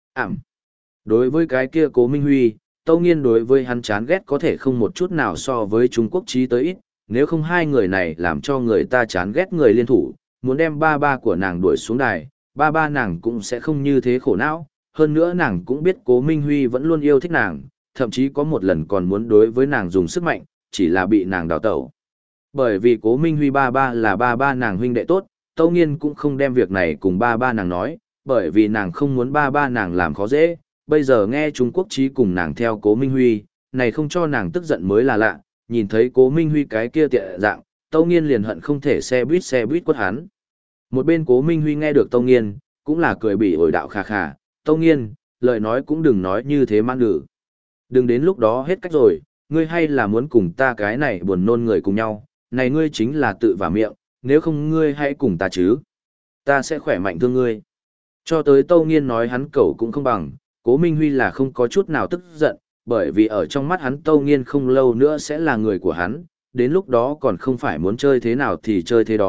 Đối với cái kia Cố Minh Huy, Tâu Nghiên đối với hắn chán ghét có thể không một chút nào so với Trung Quốc Chí tới ít, nếu không hai người này làm cho người ta chán ghét người liên thủ, muốn đem ba của nàng đuổi xuống đài, ba nàng cũng sẽ không như thế khổ não, hơn nữa nàng cũng biết Cố Minh Huy vẫn luôn yêu thích nàng, thậm chí có một lần còn muốn đối với nàng dùng sức mạnh, chỉ là bị nàng đào tẩu. Bởi vì Cố Minh Huy ba là ba nàng huynh đệ tốt, Tâu Nghiên cũng không đem việc này cùng ba nàng nói, bởi vì nàng không muốn ba nàng làm khó dễ, bây giờ nghe Trung Quốc Chí cùng nàng theo Cố Minh Huy, này không cho nàng tức giận mới là lạ, nhìn thấy Cố Minh Huy cái kia tiện dạng, Tâu Nghiên liền hận không thể xe buýt quất hắn. Một bên Cố Minh Huy nghe được Tâu Nghiên, cũng là cười bỉ ổi đạo khà khà, Tâu Nghiên, lời nói cũng đừng nói như thế man ngữ. Đừng đến lúc đó hết cách rồi, ngươi hay là muốn cùng ta cái này buồn nôn người cùng nhau, này ngươi chính là tự vả miệng, nếu không ngươi hãy cùng ta chứ. Ta sẽ khỏe mạnh thương ngươi. Cho tới Tâu Nghiên nói hắn cẩu cũng không bằng, Cố Minh Huy là không có chút nào tức giận, bởi vì ở trong mắt hắn Tâu Nghiên không lâu nữa sẽ là người của hắn, đến lúc đó còn không phải muốn chơi thế nào thì chơi thế đó,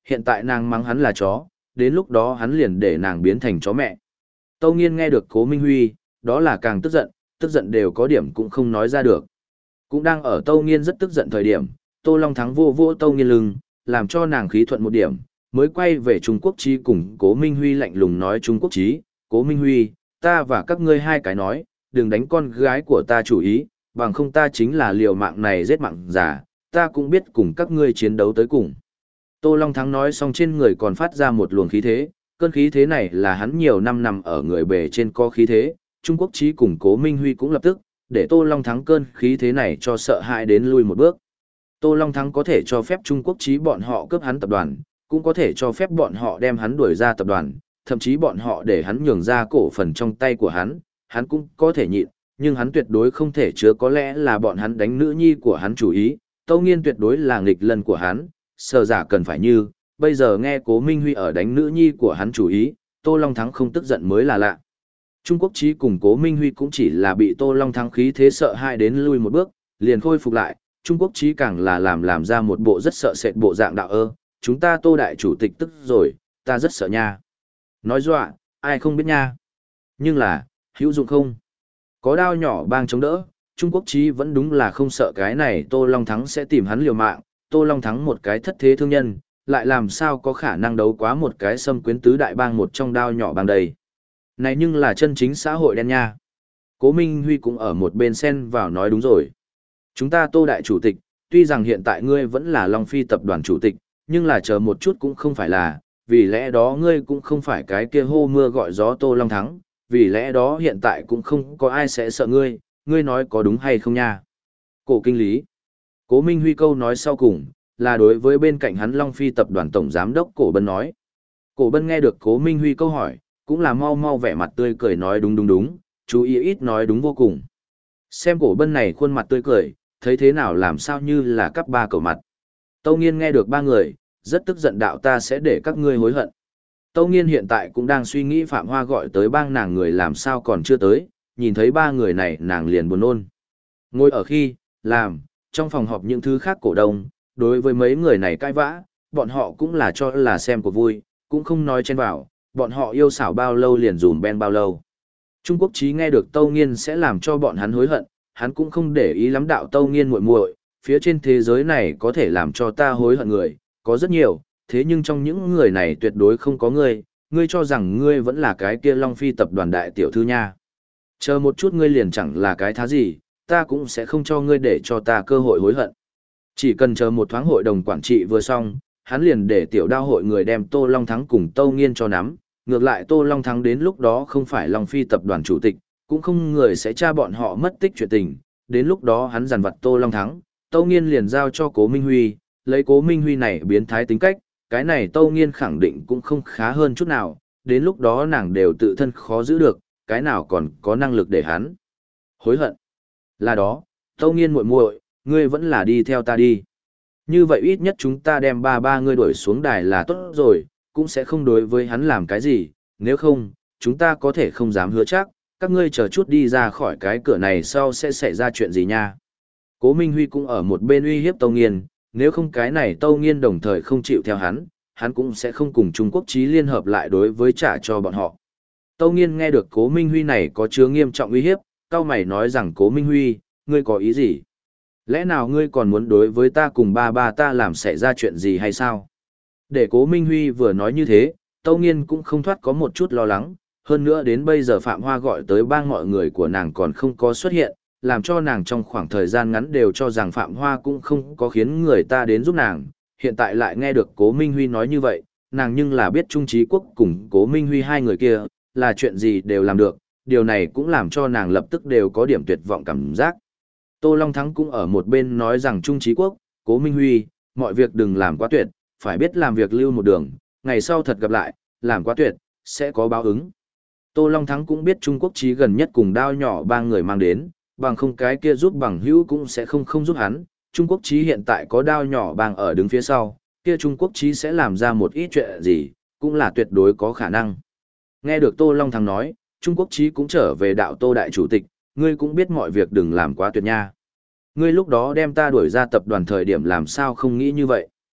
hiện tại nàng mắng hắn là chó, đến lúc đó hắn liền để nàng biến thành chó mẹ. Tâu Nghiên nghe được Cố Minh Huy, đó là càng tức giận đều có điểm cũng không nói ra được. Cũng đang ở Tâu Nghiên rất tức giận thời điểm, Tô Long Thắng vô vô Tâu Nghiên lưng, làm cho nàng khí thuận một điểm, mới quay về Trung Quốc Chí cùng Cố Minh Huy lạnh lùng nói Trung Quốc Chí, Cố Minh Huy, ta và các ngươi hai cái nói, đừng đánh con gái của ta chủ ý, bằng không ta chính là liều mạng này giết mạng giả, ta cũng biết cùng các ngươi chiến đấu tới cùng. Tô Long Thắng nói xong trên người còn phát ra một luồng khí thế, cơn khí thế này là hắn nhiều năm nằm ở người bề trên có khí thế, Trung Quốc Chí cùng Cố Minh Huy cũng lập tức, để Tô Long Thắng cơn khí thế này cho sợ hãi đến lui một bước. Tô Long Thắng có thể cho phép Trung Quốc Chí bọn họ cướp hắn tập đoàn, cũng có thể cho phép bọn họ đem hắn đuổi ra tập đoàn, thậm chí bọn họ để hắn nhường ra cổ phần trong tay của hắn cũng có thể nhịn, nhưng hắn tuyệt đối không thể chứa có lẽ là bọn hắn đánh nữ nhi của hắn chủ ý, Tâu Nghiên tuyệt đối là nghịch lân của hắn, sợ giả cần phải như, bây giờ nghe Cố Minh Huy ở đánh nữ nhi của hắn chủ ý, Tô Long Thắng không tức giận mới là lạ. Trung Quốc Chí cùng Cố Minh Huy cũng chỉ là bị Tô Long Thắng khí thế sợ hãi đến lui một bước, liền khôi phục lại, Trung Quốc Chí càng là làm ra một bộ rất sợ sệt bộ dạng đạo ơ, chúng ta Tô đại chủ tịch tức rồi, ta rất sợ nha. Nói dọa, ai không biết nha. Nhưng là, hữu dụng không? Có đao nhỏ bang chống đỡ, Trung Quốc Chí vẫn đúng là không sợ cái này Tô Long Thắng sẽ tìm hắn liều mạng, Tô Long Thắng một cái thất thế thương nhân, lại làm sao có khả năng đấu quá một cái xâm quyến tứ đại bang một trong đao nhỏ bang đây. Này nhưng là chân chính xã hội đen nha. Cố Minh Huy cũng ở một bên xen vào nói đúng rồi. Chúng ta Tô đại chủ tịch, tuy rằng hiện tại ngươi vẫn là Long Phi tập đoàn chủ tịch, nhưng là chờ một chút cũng không phải là, vì lẽ đó ngươi cũng không phải cái kia hô mưa gọi gió Tô Long Thắng, vì lẽ đó hiện tại cũng không có ai sẽ sợ ngươi, ngươi nói có đúng hay không nha. Cổ kinh lý. Cố Minh Huy câu nói sau cùng, là đối với bên cạnh hắn Long Phi tập đoàn tổng giám đốc Cổ Bân nói. Cổ Bân nghe được Cố Minh Huy câu hỏi, cũng là mau mau vẻ mặt tươi cười nói đúng, chú ý ít nói đúng vô cùng. Xem Cổ Bân này khuôn mặt tươi cười, thấy thế nào làm sao như là cắp ba cầu mặt. Tâu Nghiên nghe được ba người, rất tức giận đạo ta sẽ để các ngươi hối hận. Tâu Nghiên hiện tại cũng đang suy nghĩ Phạm Hoa gọi tới bang nàng người làm sao còn chưa tới, nhìn thấy ba người này nàng liền buồn nôn. Ngồi ở khi, làm, trong phòng họp những thứ khác cổ đông, đối với mấy người này cãi vã, bọn họ cũng là cho là xem của vui, cũng không nói chen vào, bọn họ yêu xảo bao lâu liền dùm ben bao lâu. Trung Quốc Chí nghe được Tâu Nghiên sẽ làm cho bọn hắn hối hận, hắn cũng không để ý lắm đạo Tâu Nghiên muội muội, phía trên thế giới này có thể làm cho ta hối hận người, có rất nhiều, thế nhưng trong những người này tuyệt đối không có ngươi, ngươi cho rằng ngươi vẫn là cái kia Long Phi tập đoàn đại tiểu thư nha. Chờ một chút ngươi liền chẳng là cái thá gì, ta cũng sẽ không cho ngươi để cho ta cơ hội hối hận. Chỉ cần chờ một thoáng hội đồng quản trị vừa xong, hắn liền để tiểu đao hội người đem Tô Long Thắng cùng Tâu Nghiên cho nắm, ngược lại Tô Long Thắng đến lúc đó không phải Long Phi tập đoàn chủ tịch, cũng không người sẽ tra bọn họ mất tích chuyện tình, đến lúc đó hắn dằn vặt Tô Long Thắng, Tâu Nghiên liền giao cho Cố Minh Huy, lấy Cố Minh Huy này biến thái tính cách, cái này Tâu Nghiên khẳng định cũng không khá hơn chút nào, đến lúc đó nàng đều tự thân khó giữ được, cái nào còn có năng lực để hắn hối hận. Là đó, Tâu Nghiên muội muội, ngươi vẫn là đi theo ta đi. Như vậy ít nhất chúng ta đem ba ngươi đuổi xuống đài là tốt rồi, cũng sẽ không đối với hắn làm cái gì, nếu không, chúng ta có thể không dám hứa chắc, các ngươi chờ chút đi ra khỏi cái cửa này sau sẽ xảy ra chuyện gì nha. Cố Minh Huy cũng ở một bên uy hiếp Tâu Nghiên, nếu không cái này Tâu Nghiên đồng thời không chịu theo hắn cũng sẽ không cùng Trung Quốc Chí liên hợp lại đối với trả cho bọn họ. Tâu Nghiên nghe được Cố Minh Huy này có chứa nghiêm trọng uy hiếp, cau mày nói rằng Cố Minh Huy, ngươi có ý gì? Lẽ nào ngươi còn muốn đối với ta cùng ba ta làm xảy ra chuyện gì hay sao? Để Cố Minh Huy vừa nói như thế, Tâu Nghiên cũng không thoát có một chút lo lắng, hơn nữa đến bây giờ Phạm Hoa gọi tới bang mọi người của nàng còn không có xuất hiện, làm cho nàng trong khoảng thời gian ngắn đều cho rằng Phạm Hoa cũng không có khiến người ta đến giúp nàng, hiện tại lại nghe được Cố Minh Huy nói như vậy, nàng nhưng là biết Trung Chí Quốc cùng Cố Minh Huy hai người kia, là chuyện gì đều làm được, điều này cũng làm cho nàng lập tức đều có điểm tuyệt vọng cảm giác. Tô Long Thắng cũng ở một bên nói rằng Trung Chí Quốc, Cố Minh Huy, mọi việc đừng làm quá tuyệt, phải biết làm việc lưu một đường, ngày sau thật gặp lại, làm quá tuyệt, sẽ có báo ứng. Tô Long Thắng cũng biết Trung Quốc Chí gần nhất cùng đao nhỏ ba người mang đến, bằng không cái kia giúp bằng hữu cũng sẽ không giúp hắn. Trung Quốc Chí hiện tại có đao nhỏ bang ở đứng phía sau, kia Trung Quốc Chí sẽ làm ra một ít chuyện gì, cũng là tuyệt đối có khả năng. Nghe được Tô Long Thắng nói, Trung Quốc Chí cũng trở về đạo Tô đại chủ tịch, ngươi cũng biết mọi việc đừng làm quá tuyệt nha. Ngươi lúc đó đem ta đuổi ra tập đoàn thời điểm làm sao không nghĩ như vậy.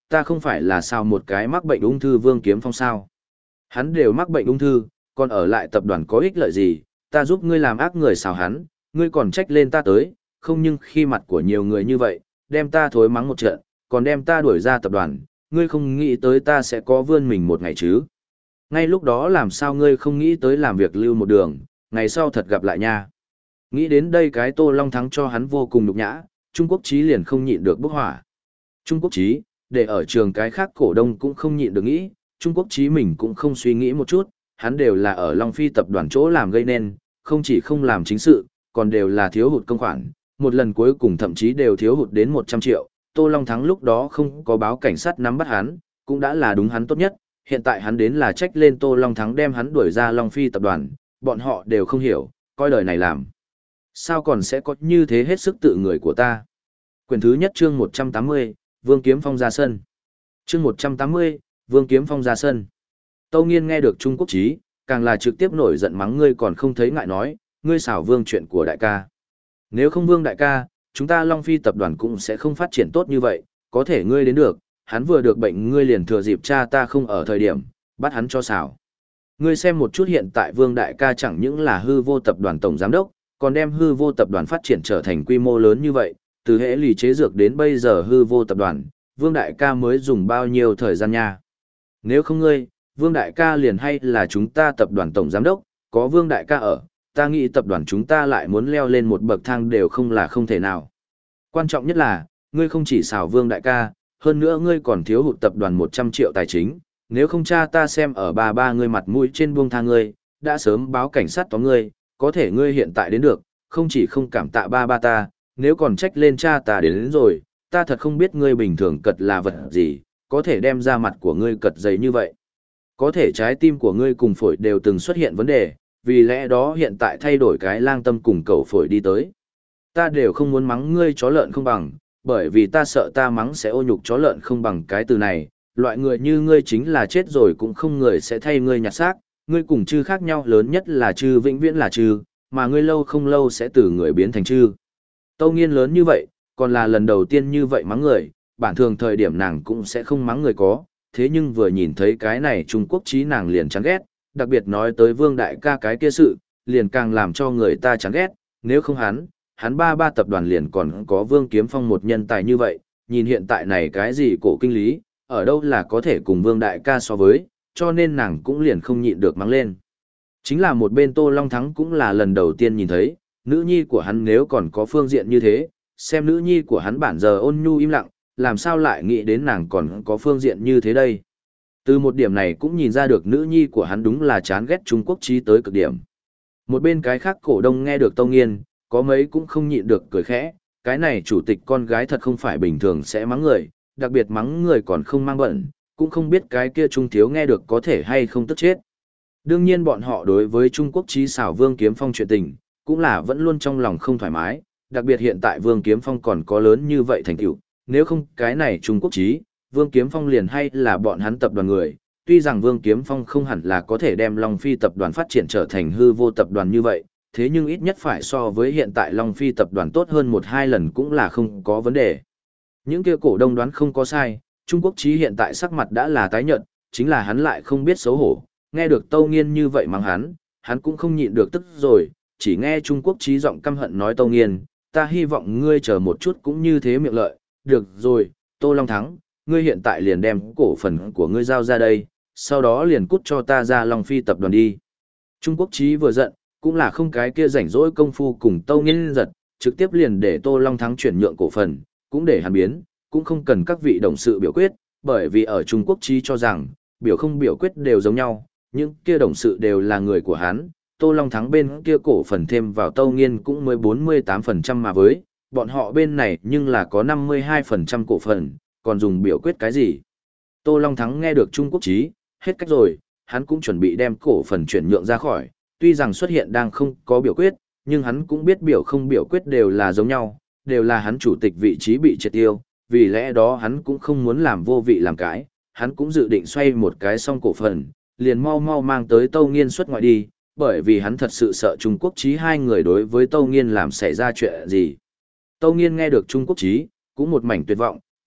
ta không phải là sao một cái mắc bệnh ung thư Vương Kiếm Phong sao? Hắn đều mắc bệnh ung thư, còn ở lại tập đoàn có ích lợi gì, ta giúp ngươi làm ác người xào hắn, ngươi còn trách lên ta tới, không nhưng khi mặt của nhiều người như vậy, đem ta thối mắng một trận, còn đem ta đuổi ra tập đoàn, ngươi không nghĩ tới ta sẽ có vươn mình một ngày chứ. Ngay lúc đó làm sao ngươi không nghĩ tới làm việc lưu một đường, ngày sau thật gặp lại nha. Nghĩ đến đây cái Tô Long Thắng cho hắn vô cùng nhục nhã, Trung Quốc Chí liền không nhịn được bốc hỏa. Trung Quốc Chí, để ở trường cái khác cổ đông cũng không nhịn được nghĩ, Trung Quốc Chí mình cũng không suy nghĩ một chút, hắn đều là ở Long Phi tập đoàn chỗ làm gây nên, không chỉ không làm chính sự, còn đều là thiếu hụt công khoản, một lần cuối cùng thậm chí đều thiếu hụt đến 100 triệu, Tô Long Thắng lúc đó không có báo cảnh sát nắm bắt hắn, cũng đã là đúng hắn tốt nhất, hiện tại hắn đến là trách lên Tô Long Thắng đem hắn đuổi ra Long Phi tập đoàn, bọn họ đều không hiểu, coi đời này làm. Sao còn sẽ có như thế hết sức tự người của ta? Quyển thứ nhất chương 180, Vương Kiếm Phong ra sân. Chương 180, Vương Kiếm Phong ra sân. Tâu Nghiên nghe được Trung Quốc Chí, càng là trực tiếp nổi giận mắng ngươi còn không thấy ngại nói, ngươi xảo Vương chuyện của đại ca. Nếu không Vương đại ca, chúng ta Long Phi tập đoàn cũng sẽ không phát triển tốt như vậy, có thể ngươi đến được, hắn vừa được bệnh ngươi liền thừa dịp cha ta không ở thời điểm, bắt hắn cho xảo. Ngươi xem một chút hiện tại Vương đại ca chẳng những là hư vô tập đoàn tổng giám đốc, còn đem hư vô tập đoàn phát triển trở thành quy mô lớn như vậy, từ hệ lì chế dược đến bây giờ hư vô tập đoàn, Vương đại ca mới dùng bao nhiêu thời gian nha. Nếu không ngươi, Vương đại ca liền hay là chúng ta tập đoàn tổng giám đốc, có Vương đại ca ở, ta nghĩ tập đoàn chúng ta lại muốn leo lên một bậc thang đều không là không thể nào. Quan trọng nhất là, ngươi không chỉ xảo Vương đại ca, hơn nữa ngươi còn thiếu hụt tập đoàn 100 triệu tài chính, nếu không cha ta xem ở ba ngươi mặt mũi trên buông tha ngươi, đã sớm báo cảnh sát tóm ngươi, có thể ngươi hiện tại đến được, không chỉ không cảm tạ ba ta, nếu còn trách lên cha ta đến rồi, ta thật không biết ngươi bình thường cật là vật gì, có thể đem ra mặt của ngươi cật dày như vậy. Có thể trái tim của ngươi cùng phổi đều từng xuất hiện vấn đề, vì lẽ đó hiện tại thay đổi cái lang tâm cùng cầu phổi đi tới. Ta đều không muốn mắng ngươi chó lợn không bằng, bởi vì ta sợ ta mắng sẽ ô nhục chó lợn không bằng cái từ này, loại người như ngươi chính là chết rồi cũng không người sẽ thay ngươi nhặt xác, ngươi cùng chư khác nhau lớn nhất là chư vĩnh viễn là chư, mà ngươi lâu không lâu sẽ từ người biến thành chư. Tâu Nghiên lớn như vậy, còn là lần đầu tiên như vậy mắng người, bản thường thời điểm nàng cũng sẽ không mắng người có, thế nhưng vừa nhìn thấy cái này Trung Quốc Chí nàng liền chán ghét, đặc biệt nói tới Vương đại ca cái kia sự, liền càng làm cho người ta chán ghét, nếu không hắn ba tập đoàn liền còn có Vương Kiếm Phong một nhân tài như vậy, nhìn hiện tại này cái gì cổ kinh lý, ở đâu là có thể cùng Vương đại ca so với, cho nên nàng cũng liền không nhịn được mắng lên. Chính là một bên Tô Long Thắng cũng là lần đầu tiên nhìn thấy, nữ nhi của hắn nếu còn có phương diện như thế, xem nữ nhi của hắn bản giờ ôn nhu im lặng, làm sao lại nghĩ đến nàng còn có phương diện như thế đây. Từ một điểm này cũng nhìn ra được nữ nhi của hắn đúng là chán ghét Trung Quốc Chí tới cực điểm. Một bên cái khác cổ đông nghe được Tâu Nghiên, có mấy cũng không nhịn được cười khẽ, cái này chủ tịch con gái thật không phải bình thường sẽ mắng người, đặc biệt mắng người còn không mang bẩn, cũng không biết cái kia Trung thiếu nghe được có thể hay không tức chết. Đương nhiên bọn họ đối với Trung Quốc Chí xảo Vương Kiếm Phong chuyện tình, cũng là vẫn luôn trong lòng không thoải mái, đặc biệt hiện tại Vương Kiếm Phong còn có lớn như vậy thành tựu, nếu không cái này Trung Quốc Chí, Vương Kiếm Phong liền hay là bọn hắn tập đoàn người, tuy rằng Vương Kiếm Phong không hẳn là có thể đem Long Phi tập đoàn phát triển trở thành hư vô tập đoàn như vậy, thế nhưng ít nhất phải so với hiện tại Long Phi tập đoàn tốt hơn 1-2 lần cũng là không có vấn đề. Những kia cổ đông đoán không có sai, Trung Quốc Chí hiện tại sắc mặt đã là tái nhợt, chính là hắn lại không biết xấu hổ, nghe được Tâu Nghiên như vậy mắng hắn cũng không nhịn được tức rồi, chỉ nghe Trung Quốc Chí giọng căm hận nói Tâu Nghiên, ta hy vọng ngươi chờ một chút cũng như thế miệng lợi, được rồi, Tô Long Thắng, ngươi hiện tại liền đem cổ phần của ngươi giao ra đây, sau đó liền cút cho ta ra Long Phi tập đoàn đi. Trung Quốc Chí vừa giận, cũng là không cái kia rảnh rỗi công phu cùng Tâu Nghiên giật, trực tiếp liền để Tô Long Thắng chuyển nhượng cổ phần, cũng để hắn biến, cũng không cần các vị đồng sự biểu quyết, bởi vì ở Trung Quốc Chí cho rằng, biểu không biểu quyết đều giống nhau, những kia đồng sự đều là người của hắn, Tô Long Thắng bên kia cổ phần thêm vào Tâu Nghiên cũng mới 48% mà với, bọn họ bên này nhưng là có 52% cổ phần, còn dùng biểu quyết cái gì. Tô Long Thắng nghe được Trung Quốc Chí, hết cách rồi, hắn cũng chuẩn bị đem cổ phần chuyển nhượng ra khỏi, tuy rằng xuất hiện đang không có biểu quyết, nhưng hắn cũng biết biểu không biểu quyết đều là giống nhau, đều là hắn chủ tịch vị trí bị triệt tiêu, vì lẽ đó hắn cũng không muốn làm vô vị làm cái, hắn cũng dự định xoay một cái xong cổ phần, liền mau mau mang tới Tâu Nghiên xuất ngoại đi, bởi vì hắn thật sự sợ Trung Quốc Chí hai người đối với Tâu Nghiên làm xảy ra chuyện gì. Tâu Nghiên nghe được Trung Quốc Chí, cũng một mảnh tuyệt vọng,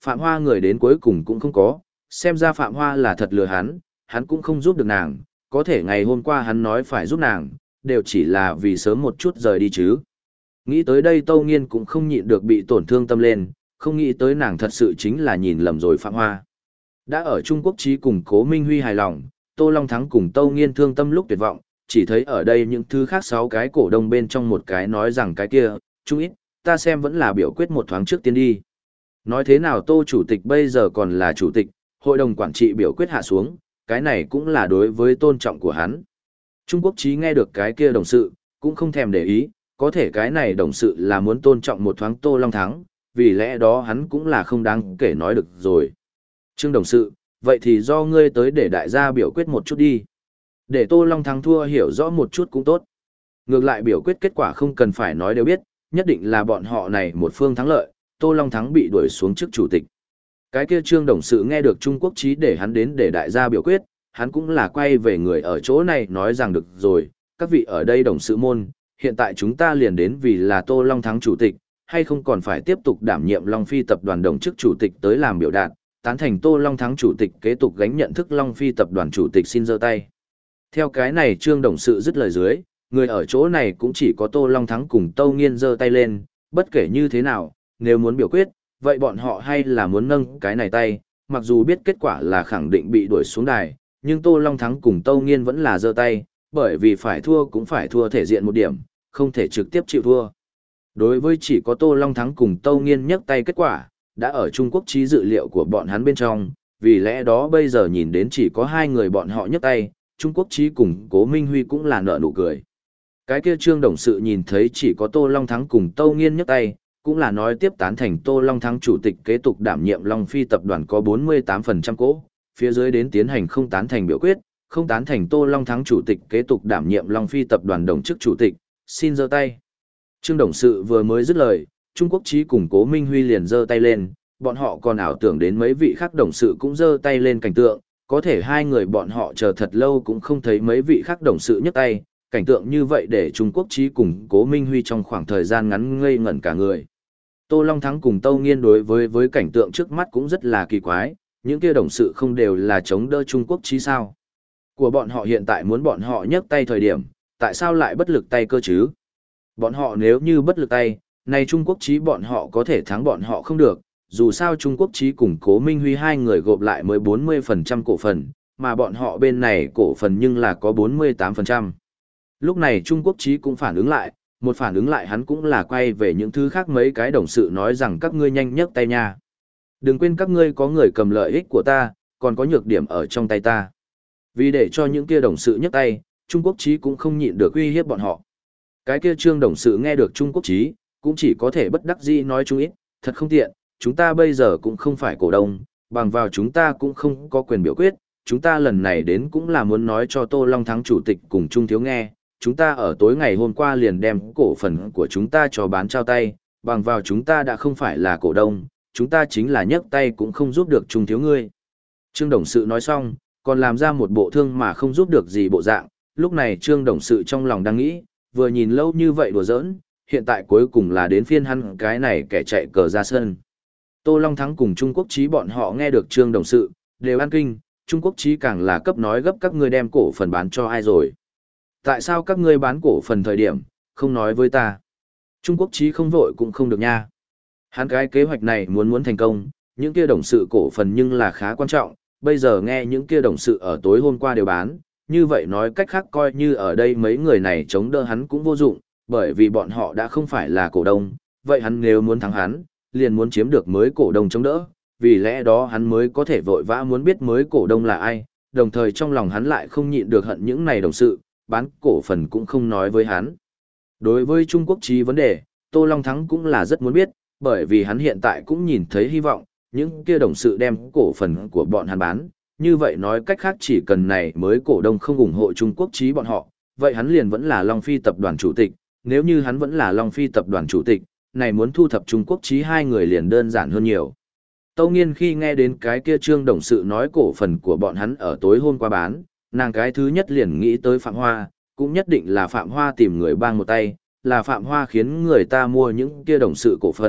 Phạm Hoa người đến cuối cùng cũng không có, xem ra Phạm Hoa là thật lừa hắn cũng không giúp được nàng, có thể ngày hôm qua hắn nói phải giúp nàng, đều chỉ là vì sớm một chút rời đi chứ. Nghĩ tới đây Tâu Nghiên cũng không nhịn được bị tổn thương tâm lên, không nghĩ tới nàng thật sự chính là nhìn lầm rồi Phạm Hoa. Đã ở Trung Quốc Chí cùng Cố Minh Huy hài lòng, Tô Long Thắng cùng Tâu Nghiên thương tâm lúc tuyệt vọng, chỉ thấy ở đây những thứ khác 6 cái cổ đông bên trong một cái nói rằng cái kia, chung ít, ta xem vẫn là biểu quyết một thoáng trước tiên đi. Nói thế nào Tô Chủ tịch bây giờ còn là Chủ tịch, hội đồng quản trị biểu quyết hạ xuống, cái này cũng là đối với tôn trọng của hắn. Trung Quốc Chí nghe được cái kia đồng sự, cũng không thèm để ý, có thể cái này đồng sự là muốn tôn trọng một thoáng Tô Long Thắng, vì lẽ đó hắn cũng là không đáng kể nói được rồi. Trương đồng sự, vậy thì do ngươi tới để đại gia biểu quyết một chút đi. Để Tô Long Thắng thua hiểu rõ một chút cũng tốt. Ngược lại biểu quyết kết quả không cần phải nói đều biết, nhất định là bọn họ này một phương thắng lợi, Tô Long Thắng bị đuổi xuống chức chủ tịch. Cái kia Trương đồng sự nghe được Trung Quốc Chí để hắn đến để đại gia biểu quyết, hắn cũng là quay về người ở chỗ này nói rằng được rồi, các vị ở đây đồng sự môn, hiện tại chúng ta liền đến vì là Tô Long Thắng chủ tịch, hay không còn phải tiếp tục đảm nhiệm Long Phi tập đoàn đồng chức chủ tịch tới làm biểu đạt, tán thành Tô Long Thắng chủ tịch kế tục gánh nhận thức Long Phi tập đoàn chủ tịch xin giơ tay. Theo cái này Trương đồng sự dứt lời dưới, người ở chỗ này cũng chỉ có Tô Long Thắng cùng Tâu Nghiên giơ tay lên, bất kể như thế nào, nếu muốn biểu quyết, vậy bọn họ hay là muốn nâng cái này tay, mặc dù biết kết quả là khẳng định bị đuổi xuống đài, nhưng Tô Long Thắng cùng Tâu Nghiên vẫn là giơ tay, bởi vì phải thua cũng phải thua thể diện một điểm, không thể trực tiếp chịu thua. Đối với chỉ có Tô Long Thắng cùng Tâu Nghiên nhấc tay kết quả, đã ở Trung Quốc Chí dự liệu của bọn hắn bên trong, vì lẽ đó bây giờ nhìn đến chỉ có 2 người bọn họ nhấc tay, Trung Quốc Chí cùng Cố Minh Huy cũng là nở nụ cười. Cái kia Trương đồng sự nhìn thấy chỉ có Tô Long Thắng cùng Tâu Nghiên nhấc tay, cũng là nói tiếp tán thành Tô Long Thắng chủ tịch kế tục đảm nhiệm Long Phi tập đoàn có 48% cố, phía dưới đến tiến hành không tán thành biểu quyết, không tán thành Tô Long Thắng chủ tịch kế tục đảm nhiệm Long Phi tập đoàn đồng chức chủ tịch, xin giơ tay. Trương đồng sự vừa mới dứt lời, Trung Quốc Chí cùng Cố Minh Huy liền giơ tay lên, bọn họ còn ảo tưởng đến mấy vị khác đồng sự cũng giơ tay lên cảnh tượng, có thể 2 người bọn họ chờ thật lâu cũng không thấy mấy vị khác đồng sự nhấc tay, cảnh tượng như vậy để Trung Quốc Chí cùng Cố Minh Huy trong khoảng thời gian ngắn ngây ngẩn cả người. Tô Long Thắng cùng Tâu Nghiên đối với cảnh tượng trước mắt cũng rất là kỳ quái, những kia đồng sự không đều là chống đỡ Trung Quốc Chí sao? Của bọn họ hiện tại muốn bọn họ nhấc tay thời điểm, tại sao lại bất lực tay cơ chứ? Bọn họ nếu như bất lực tay, này Trung Quốc Chí bọn họ có thể thắng bọn họ không được, dù sao Trung Quốc Chí cùng Cố Minh Huy 2 người gộp lại mới 40% cổ phần, mà bọn họ bên này cổ phần nhưng là có 48%. Lúc này Trung Quốc Chí cũng phản ứng lại, một phản ứng lại hắn cũng là quay về những thứ khác mấy cái đồng sự nói rằng các ngươi nhanh nhấc tay nha. Đừng quên các ngươi có người cầm lợi ích của ta, còn có nhược điểm ở trong tay ta. Vì để cho những kia đồng sự nhấc tay, Trung Quốc Chí cũng không nhịn được uy hiếp bọn họ. Cái kia Trương đồng sự nghe được Trung Quốc Chí, cũng chỉ có thể bất đắc dĩ nói chung ít, thật không tiện, chúng ta bây giờ cũng không phải cổ đông, bằng vào chúng ta cũng không có quyền biểu quyết, chúng ta lần này đến cũng là muốn nói cho Tô Long Thắng chủ tịch cùng Trung Thiếu nghe, chúng ta ở tối ngày hôm qua liền đem cổ phần của chúng ta cho bán trao tay, bằng vào chúng ta đã không phải là cổ đông, chúng ta chính là nhấc tay cũng không giúp được Trung Thiếu ngươi. Trương đồng sự nói xong, còn làm ra một bộ thương mà không giúp được gì bộ dạng, lúc này Trương đồng sự trong lòng đang nghĩ, vừa nhìn lâu như vậy đùa giỡn, hiện tại cuối cùng là đến phiên hắn cái này kẻ chạy cờ ra sân. Tô Long Thắng cùng Trung Quốc Chí bọn họ nghe được Trương đồng sự, đều ăn kinh, Trung Quốc Chí càng là cấp nói gấp các ngươi đem cổ phần bán cho ai rồi. Tại sao các ngươi bán cổ phần thời điểm, không nói với ta? Trung Quốc Chí không vội cũng không được nha. Hắn cái kế hoạch này muốn thành công, những kia đồng sự cổ phần nhưng là khá quan trọng, bây giờ nghe những kia đồng sự ở tối hôm qua đều bán, như vậy nói cách khác coi như ở đây mấy người này chống đỡ hắn cũng vô dụng, bởi vì bọn họ đã không phải là cổ đông, vậy hắn nếu muốn thắng hắn, liền muốn chiếm được mới cổ đông chống đỡ, vì lẽ đó hắn mới có thể vội vã muốn biết mới cổ đông là ai, đồng thời trong lòng hắn lại không nhịn được hận những này đồng sự, bán cổ phần cũng không nói với hắn. Đối với Trung Quốc Chí vấn đề, Tô Long Thắng cũng là rất muốn biết, bởi vì hắn hiện tại cũng nhìn thấy hy vọng, những kia đồng sự đem cổ phần của bọn hắn bán, như vậy nói cách khác chỉ cần này mới cổ đông không ủng hộ Trung Quốc Chí bọn họ, vậy hắn liền vẫn là Long Phi tập đoàn chủ tịch, nếu như hắn vẫn là Long Phi tập đoàn chủ tịch, này muốn thu thập Trung Quốc Chí 2 người liền đơn giản hơn nhiều. Tâu Nghiên khi nghe đến cái kia Trương đồng sự nói cổ phần của bọn hắn ở tối hôm qua bán, nàng cái thứ nhất liền nghĩ tới Phạm Hoa, cũng nhất định là Phạm Hoa tìm người bang một tay, là Phạm Hoa khiến người ta mua những kia đồng sự cổ phần,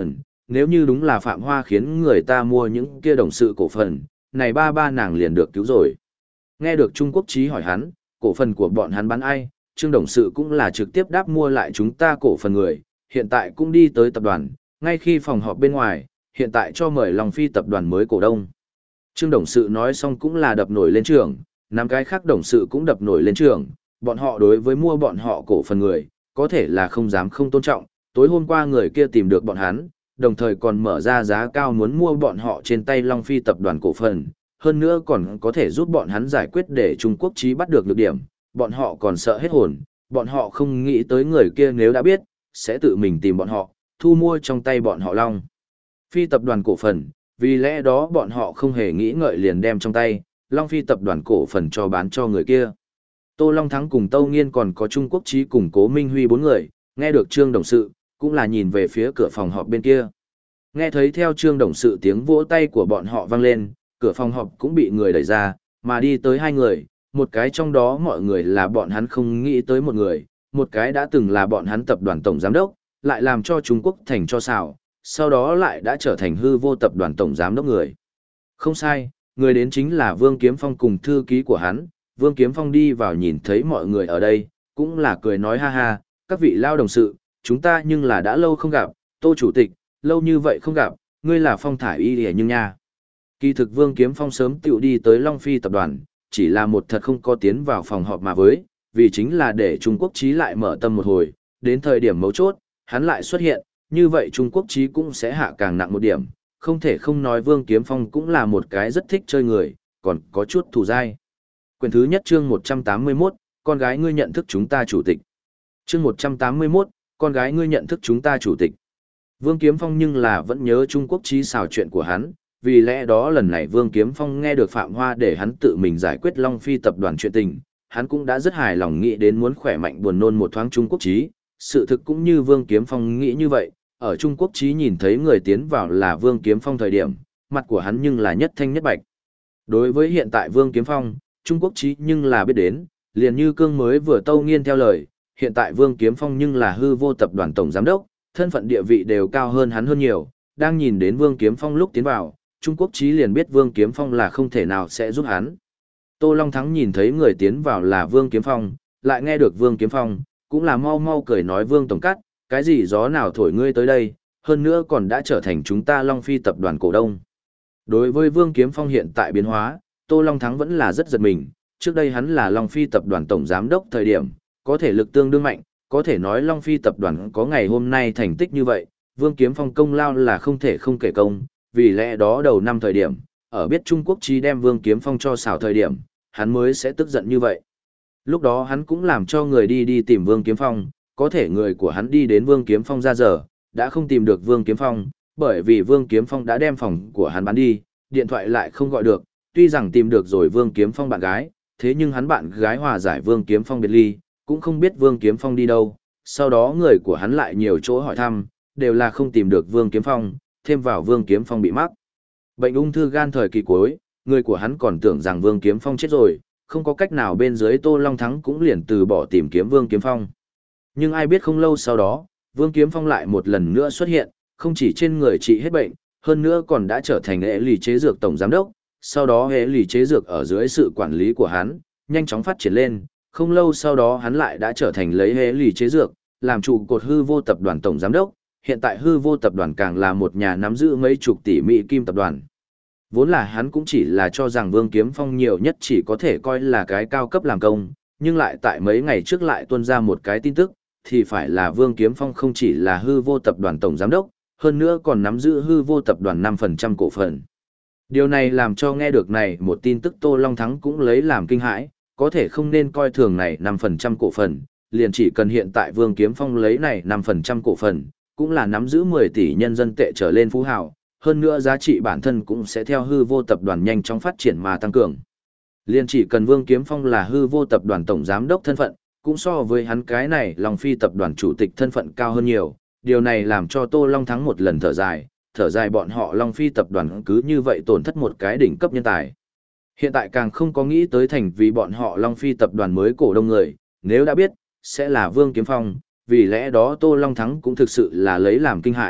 nếu như đúng là Phạm Hoa khiến người ta mua những kia đồng sự cổ phần, này ba nàng liền được cứu rồi. Nghe được Trung Quốc Chí hỏi hắn, cổ phần của bọn hắn bán ai, Trương đồng sự cũng là trực tiếp đáp mua lại chúng ta cổ phần người, hiện tại cũng đi tới tập đoàn, ngay khi phòng họp bên ngoài, hiện tại cho mời Long Phi tập đoàn mới cổ đông. Trương đồng sự nói xong cũng là đập nổi lên trường, năm cái khác đồng sự cũng đập nổi lên trường, bọn họ đối với mua bọn họ cổ phần người, có thể là không dám không tôn trọng, tối hôm qua người kia tìm được bọn hắn, đồng thời còn mở ra giá cao muốn mua bọn họ trên tay Long Phi tập đoàn cổ phần, hơn nữa còn có thể giúp bọn hắn giải quyết để Trung Quốc Chí bắt được nhược điểm, bọn họ còn sợ hết hồn, bọn họ không nghĩ tới người kia nếu đã biết, sẽ tự mình tìm bọn họ, thu mua trong tay bọn họ Long Phi tập đoàn cổ phần, vì lẽ đó bọn họ không hề nghĩ ngợi liền đem trong tay Long Phi tập đoàn cổ phần cho bán cho người kia. Tô Long Thắng cùng Tâu Nghiên còn có Trung Quốc Chí cùng Cố Minh Huy bốn người, nghe được Trương đồng sự, cũng là nhìn về phía cửa phòng họp bên kia. Nghe thấy theo Trương đồng sự tiếng vỗ tay của bọn họ vang lên, cửa phòng họp cũng bị người đẩy ra, mà đi tới hai người, một cái trong đó mọi người là bọn hắn không nghĩ tới một người, một cái đã từng là bọn hắn tập đoàn tổng giám đốc, lại làm cho Trung Quốc thành cho xào, sau đó lại đã trở thành hư vô tập đoàn tổng giám đốc người. Không sai, người đến chính là Vương Kiếm Phong cùng thư ký của hắn. Vương Kiếm Phong đi vào nhìn thấy mọi người ở đây, cũng là cười nói ha ha, các vị lao đồng sự, chúng ta nhưng là đã lâu không gặp, Tô Chủ tịch, lâu như vậy không gặp, ngươi là Phong Thải Y hề nhưng nha. Kỳ thực Vương Kiếm Phong sớm tựu đi tới Long Phi tập đoàn, chỉ là một thật không có tiến vào phòng họp mà với, vì chính là để Trung Quốc Chí lại mở tâm một hồi, đến thời điểm mấu chốt, hắn lại xuất hiện, như vậy Trung Quốc Chí cũng sẽ hạ càng nặng một điểm, không thể không nói Vương Kiếm Phong cũng là một cái rất thích chơi người, còn có chút thù dai. Quyển thứ nhất chương 181, con gái ngươi nhận thức chúng ta chủ tịch. Chương 181, con gái ngươi nhận thức chúng ta chủ tịch. Vương Kiếm Phong nhưng là vẫn nhớ Trung Quốc Chí xào chuyện của hắn, vì lẽ đó lần này Vương Kiếm Phong nghe được Phạm Hoa để hắn tự mình giải quyết Long Phi tập đoàn chuyện tình, hắn cũng đã rất hài lòng nghĩ đến muốn khỏe mạnh buồn nôn một thoáng Trung Quốc Chí. Sự thực cũng như Vương Kiếm Phong nghĩ như vậy, ở Trung Quốc Chí nhìn thấy người tiến vào là Vương Kiếm Phong thời điểm, mặt của hắn nhưng là nhất thanh nhất bạch. Đối với hiện tại Vương Kiếm Phong, Trung Quốc Chí nhưng là biết đến, liền như Cương mới vừa Tâu Nghiên theo lời, hiện tại Vương Kiếm Phong nhưng là hư vô tập đoàn tổng giám đốc, thân phận địa vị đều cao hơn hắn hơn nhiều, đang nhìn đến Vương Kiếm Phong lúc tiến vào, Trung Quốc Chí liền biết Vương Kiếm Phong là không thể nào sẽ giúp hắn. Tô Long Thắng nhìn thấy người tiến vào là Vương Kiếm Phong, lại nghe được Vương Kiếm Phong, cũng là mau mau cười nói Vương Tổng Cát, cái gì gió nào thổi ngươi tới đây, hơn nữa còn đã trở thành chúng ta Long Phi tập đoàn cổ đông. Đối với Vương Kiếm Phong hiện tại biến hóa, Tô Long Thắng vẫn là rất giật mình, trước đây hắn là Long Phi tập đoàn tổng giám đốc thời điểm, có thể lực tương đương mạnh, có thể nói Long Phi tập đoàn có ngày hôm nay thành tích như vậy, Vương Kiếm Phong công lao là không thể không kể công, vì lẽ đó đầu năm thời điểm, ở biết Trung Quốc Chí đem Vương Kiếm Phong cho xảo thời điểm, hắn mới sẽ tức giận như vậy. Lúc đó hắn cũng làm cho người đi tìm Vương Kiếm Phong, có thể người của hắn đi đến Vương Kiếm Phong ra giờ, đã không tìm được Vương Kiếm Phong, bởi vì Vương Kiếm Phong đã đem phòng của hắn bán đi, điện thoại lại không gọi được, tuy rằng tìm được rồi Vương Kiếm Phong bạn gái, thế nhưng hắn bạn gái hòa giải Vương Kiếm Phong biệt ly, cũng không biết Vương Kiếm Phong đi đâu, sau đó người của hắn lại nhiều chỗ hỏi thăm, đều là không tìm được Vương Kiếm Phong, thêm vào Vương Kiếm Phong bị mắc bệnh ung thư gan thời kỳ cuối, người của hắn còn tưởng rằng Vương Kiếm Phong chết rồi, không có cách nào bên dưới Tô Long Thắng cũng liền từ bỏ tìm kiếm Vương Kiếm Phong. Nhưng ai biết không lâu sau đó, Vương Kiếm Phong lại một lần nữa xuất hiện, không chỉ trên người trị hết bệnh, hơn nữa còn đã trở thành hệ lì chế dược tổng giám đốc, sau đó hệ lì chế dược ở dưới sự quản lý của hắn, nhanh chóng phát triển lên, không lâu sau đó hắn lại đã trở thành lấy hệ lì chế dược, làm trụ cột hư vô tập đoàn tổng giám đốc, hiện tại hư vô tập đoàn càng là một nhà nắm giữ mấy chục tỷ Mỹ kim tập đoàn. Vốn là hắn cũng chỉ là cho rằng Vương Kiếm Phong nhiều nhất chỉ có thể coi là cái cao cấp làm công, nhưng lại tại mấy ngày trước lại tuôn ra một cái tin tức, thì phải là Vương Kiếm Phong không chỉ là hư vô tập đoàn tổng giám đốc, hơn nữa còn nắm giữ hư vô tập đoàn 5% cổ phần. Điều này làm cho nghe được này một tin tức Tô Long Thắng cũng lấy làm kinh hãi, có thể không nên coi thường này 5% cổ phần, liền chỉ cần hiện tại Vương Kiếm Phong lấy này 5% cổ phần, cũng là nắm giữ 10 tỷ nhân dân tệ trở lên phú hào, hơn nữa giá trị bản thân cũng sẽ theo hư vô tập đoàn nhanh chóng phát triển mà tăng cường. Liên chỉ cần Vương Kiếm Phong là hư vô tập đoàn tổng giám đốc thân phận, cũng so với hắn cái này Long Phi tập đoàn chủ tịch thân phận cao hơn nhiều, điều này làm cho Tô Long Thắng một lần thở dài bọn họ Long Phi tập đoàn cứ như vậy tổn thất một cái đỉnh cấp nhân tài. Hiện tại càng không có nghĩ tới thành vì bọn họ Long Phi tập đoàn mới cổ đông người, nếu đã biết, sẽ là Vương Kiếm Phong, vì lẽ đó Tô Long Thắng cũng thực sự là lấy làm kinh hãi,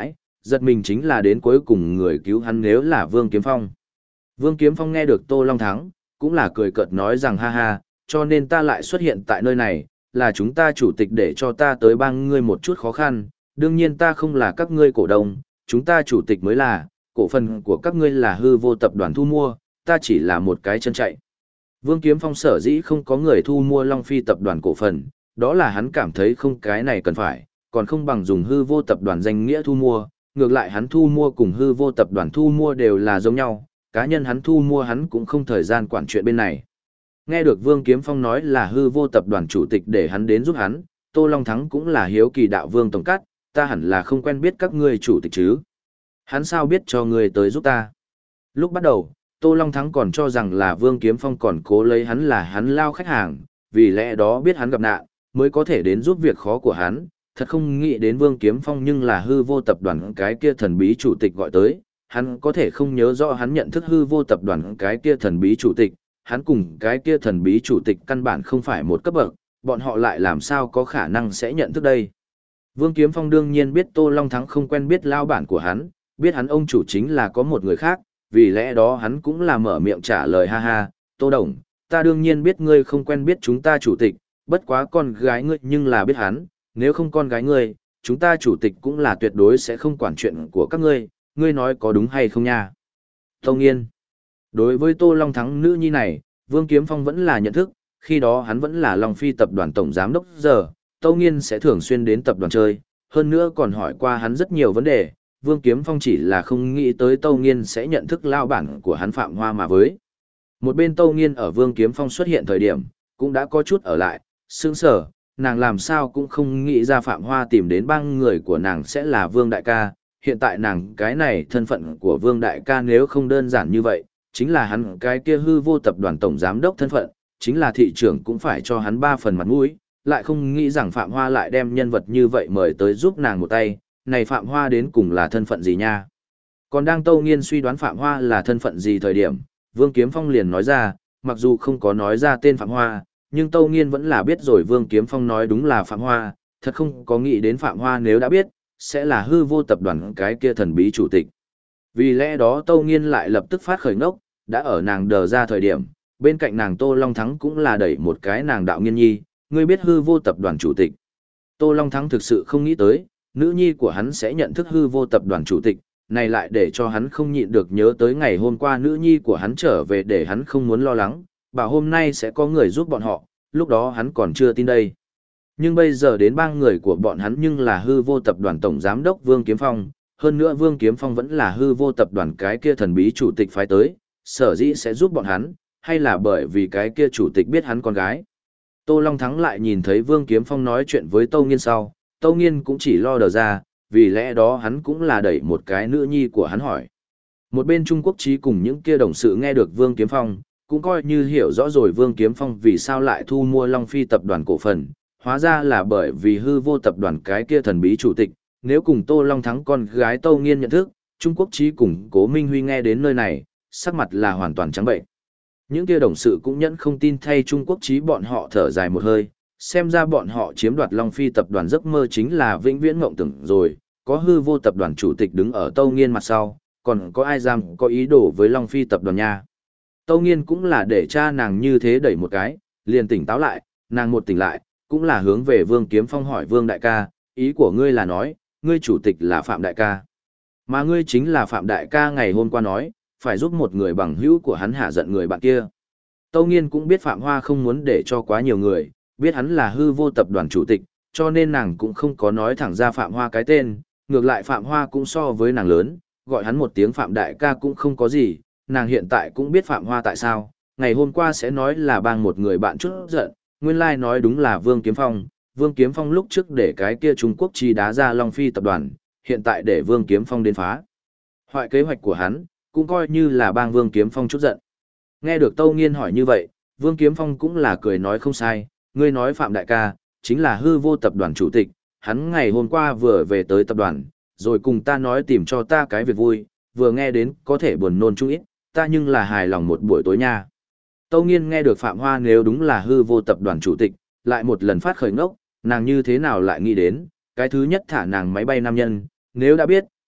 Giật mình chính là đến cuối cùng người cứu hắn nếu là Vương Kiếm Phong. Vương Kiếm Phong nghe được Tô Long Thắng, cũng là cười cợt nói rằng ha ha, cho nên ta lại xuất hiện tại nơi này, là chúng ta chủ tịch để cho ta tới bang ngươi một chút khó khăn, đương nhiên ta không là các ngươi cổ đông, chúng ta chủ tịch mới là, cổ phần của các ngươi là hư vô tập đoàn thu mua, ta chỉ là một cái chân chạy. Vương Kiếm Phong sở dĩ không có người thu mua Long Phi tập đoàn cổ phần, đó là hắn cảm thấy không cái này cần phải, còn không bằng dùng hư vô tập đoàn danh nghĩa thu mua, ngược lại hắn thu mua cùng hư vô tập đoàn thu mua đều là giống nhau, cá nhân hắn thu mua hắn cũng không thời gian quản chuyện bên này. Nghe được Vương Kiếm Phong nói là hư vô tập đoàn chủ tịch để hắn đến giúp hắn, Tô Long Thắng cũng là hiếu kỳ đạo Vương Tổng Cát, ta hẳn là không quen biết các ngươi chủ tịch chứ. Hắn sao biết cho ngươi tới giúp ta? Lúc bắt đầu, Tô Long Thắng còn cho rằng là Vương Kiếm Phong còn cố lấy hắn là hắn lao khách hàng, vì lẽ đó biết hắn gặp nạn, mới có thể đến giúp việc khó của hắn, thật không nghĩ đến Vương Kiếm Phong nhưng là hư vô tập đoàn cái kia thần bí chủ tịch gọi tới, hắn có thể không nhớ rõ hắn nhận thức hư vô tập đoàn cái kia thần bí chủ tịch, hắn cùng cái kia thần bí chủ tịch căn bản không phải một cấp bậc, bọn họ lại làm sao có khả năng sẽ nhận thức đây. Vương Kiếm Phong đương nhiên biết Tô Long Thắng không quen biết lao bản của hắn, biết hắn ông chủ chính là có một người khác, vì lẽ đó hắn cũng là mở miệng trả lời ha ha, Tô Đồng, ta đương nhiên biết ngươi không quen biết chúng ta chủ tịch, bất quá con gái ngươi nhưng là biết hắn, nếu không con gái ngươi, chúng ta chủ tịch cũng là tuyệt đối sẽ không quản chuyện của các ngươi, ngươi nói có đúng hay không nha. Tâu Nghiên. Đối với Tô Long Thắng nữ nhi này, Vương Kiếm Phong vẫn là nhận thức, khi đó hắn vẫn là Long Phi tập đoàn tổng giám đốc giờ, Tâu Nghiên sẽ thường xuyên đến tập đoàn chơi, hơn nữa còn hỏi qua hắn rất nhiều vấn đề, Vương Kiếm Phong chỉ là không nghĩ tới Tâu Nghiên sẽ nhận thức lao bản của hắn Phạm Hoa mà với. Một bên Tâu Nghiên ở Vương Kiếm Phong xuất hiện thời điểm, cũng đã có chút ở lại, sững sờ, nàng làm sao cũng không nghĩ ra Phạm Hoa tìm đến bang người của nàng sẽ là Vương Đại ca, hiện tại nàng cái này thân phận của Vương Đại ca nếu không đơn giản như vậy, chính là hắn cái kia hư vô tập đoàn tổng giám đốc thân phận, chính là thị trưởng cũng phải cho hắn 3 phần mặt mũi, lại không nghĩ rằng Phạm Hoa lại đem nhân vật như vậy mời tới giúp nàng một tay, này Phạm Hoa đến cùng là thân phận gì nha. Còn đang Tâu Nghiên suy đoán Phạm Hoa là thân phận gì thời điểm, Vương Kiếm Phong liền nói ra, mặc dù không có nói ra tên Phạm Hoa, nhưng Tâu Nghiên vẫn là biết rồi Vương Kiếm Phong nói đúng là Phạm Hoa, thật không có nghĩ đến Phạm Hoa nếu đã biết, sẽ là hư vô tập đoàn cái kia thần bí chủ tịch. Vì lẽ đó Tâu Nghiên lại lập tức phát khởi ngốc, đã ở nàng đờ ra thời điểm, bên cạnh nàng Tô Long Thắng cũng là đẩy một cái nàng Đạo Nghiên nhi, ngươi biết hư vô tập đoàn chủ tịch. Tô Long Thắng thực sự không nghĩ tới, nữ nhi của hắn sẽ nhận thức hư vô tập đoàn chủ tịch, này lại để cho hắn không nhịn được nhớ tới ngày hôm qua nữ nhi của hắn trở về để hắn không muốn lo lắng, bảo hôm nay sẽ có người giúp bọn họ, lúc đó hắn còn chưa tin đây. Nhưng bây giờ đến bang người của bọn hắn nhưng là hư vô tập đoàn tổng giám đốc Vương Kiếm Phong, hơn nữa Vương Kiếm Phong vẫn là hư vô tập đoàn cái kia thần bí chủ tịch phái tới, sở dĩ sẽ giúp bọn hắn, hay là bởi vì cái kia chủ tịch biết hắn con gái. Tô Long Thắng lại nhìn thấy Vương Kiếm Phong nói chuyện với Tâu Nghiên sau, Tâu Nghiên cũng chỉ lo đờ ra, vì lẽ đó hắn cũng là đẩy một cái nữ nhi của hắn hỏi. Một bên Trung Quốc Chí cùng những kia đồng sự nghe được Vương Kiếm Phong, cũng coi như hiểu rõ rồi Vương Kiếm Phong vì sao lại thu mua Long Phi tập đoàn cổ phần, hóa ra là bởi vì hư vô tập đoàn cái kia thần bí chủ tịch, nếu cùng Tô Long Thắng con gái Tâu Nghiên nhận thức, Trung Quốc Chí cùng Cố Minh Huy nghe đến nơi này, sắc mặt là hoàn toàn trắng bệnh. Những kia đồng sự cũng nhẫn không tin thay Trung Quốc Chí bọn họ thở dài một hơi, xem ra bọn họ chiếm đoạt Long Phi tập đoàn giấc mơ chính là vĩnh viễn mộng tưởng rồi, có hư vô tập đoàn chủ tịch đứng ở Tâu Nghiên mặt sau, còn có ai dám có ý đồ với Long Phi tập đoàn nha. Tâu Nghiên cũng là để cha nàng như thế đẩy một cái, liền tỉnh táo lại, nàng một tỉnh lại, cũng là hướng về Vương Kiếm Phong hỏi Vương Đại ca, ý của ngươi là nói, ngươi chủ tịch là Phạm Đại ca. Mà ngươi chính là Phạm Đại ca ngày hôm qua nói, phải giúp một người bằng hữu của hắn hạ giận người bạn kia. Tâu Nghiên cũng biết Phạm Hoa không muốn để cho quá nhiều người, biết hắn là hư vô tập đoàn chủ tịch, cho nên nàng cũng không có nói thẳng ra Phạm Hoa cái tên, ngược lại Phạm Hoa cũng so với nàng lớn, gọi hắn một tiếng Phạm Đại ca cũng không có gì, nàng hiện tại cũng biết Phạm Hoa tại sao, ngày hôm qua sẽ nói là bang một người bạn chút giận, nguyên lai nói đúng là Vương Kiếm Phong, Vương Kiếm Phong lúc trước để cái kia Trung Quốc Chí đá ra Long Phi tập đoàn, hiện tại để Vương Kiếm Phong đến phá. Hoại kế hoạch của hắn, cũng coi như là bang Vương Kiếm Phong chút giận. Nghe được Tâu Nghiên hỏi như vậy, Vương Kiếm Phong cũng là cười nói không sai, ngươi nói Phạm Đại ca, chính là hư vô tập đoàn chủ tịch, hắn ngày hôm qua vừa về tới tập đoàn, rồi cùng ta nói tìm cho ta cái việc vui, vừa nghe đến có thể buồn nôn chút ít, ta nhưng là hài lòng một buổi tối nha. Tâu Nghiên nghe được Phạm Hoa nếu đúng là hư vô tập đoàn chủ tịch, lại một lần phát khởi ngốc, nàng như thế nào lại nghĩ đến, cái thứ nhất thả nàng máy bay nam nhân, nếu đã biết,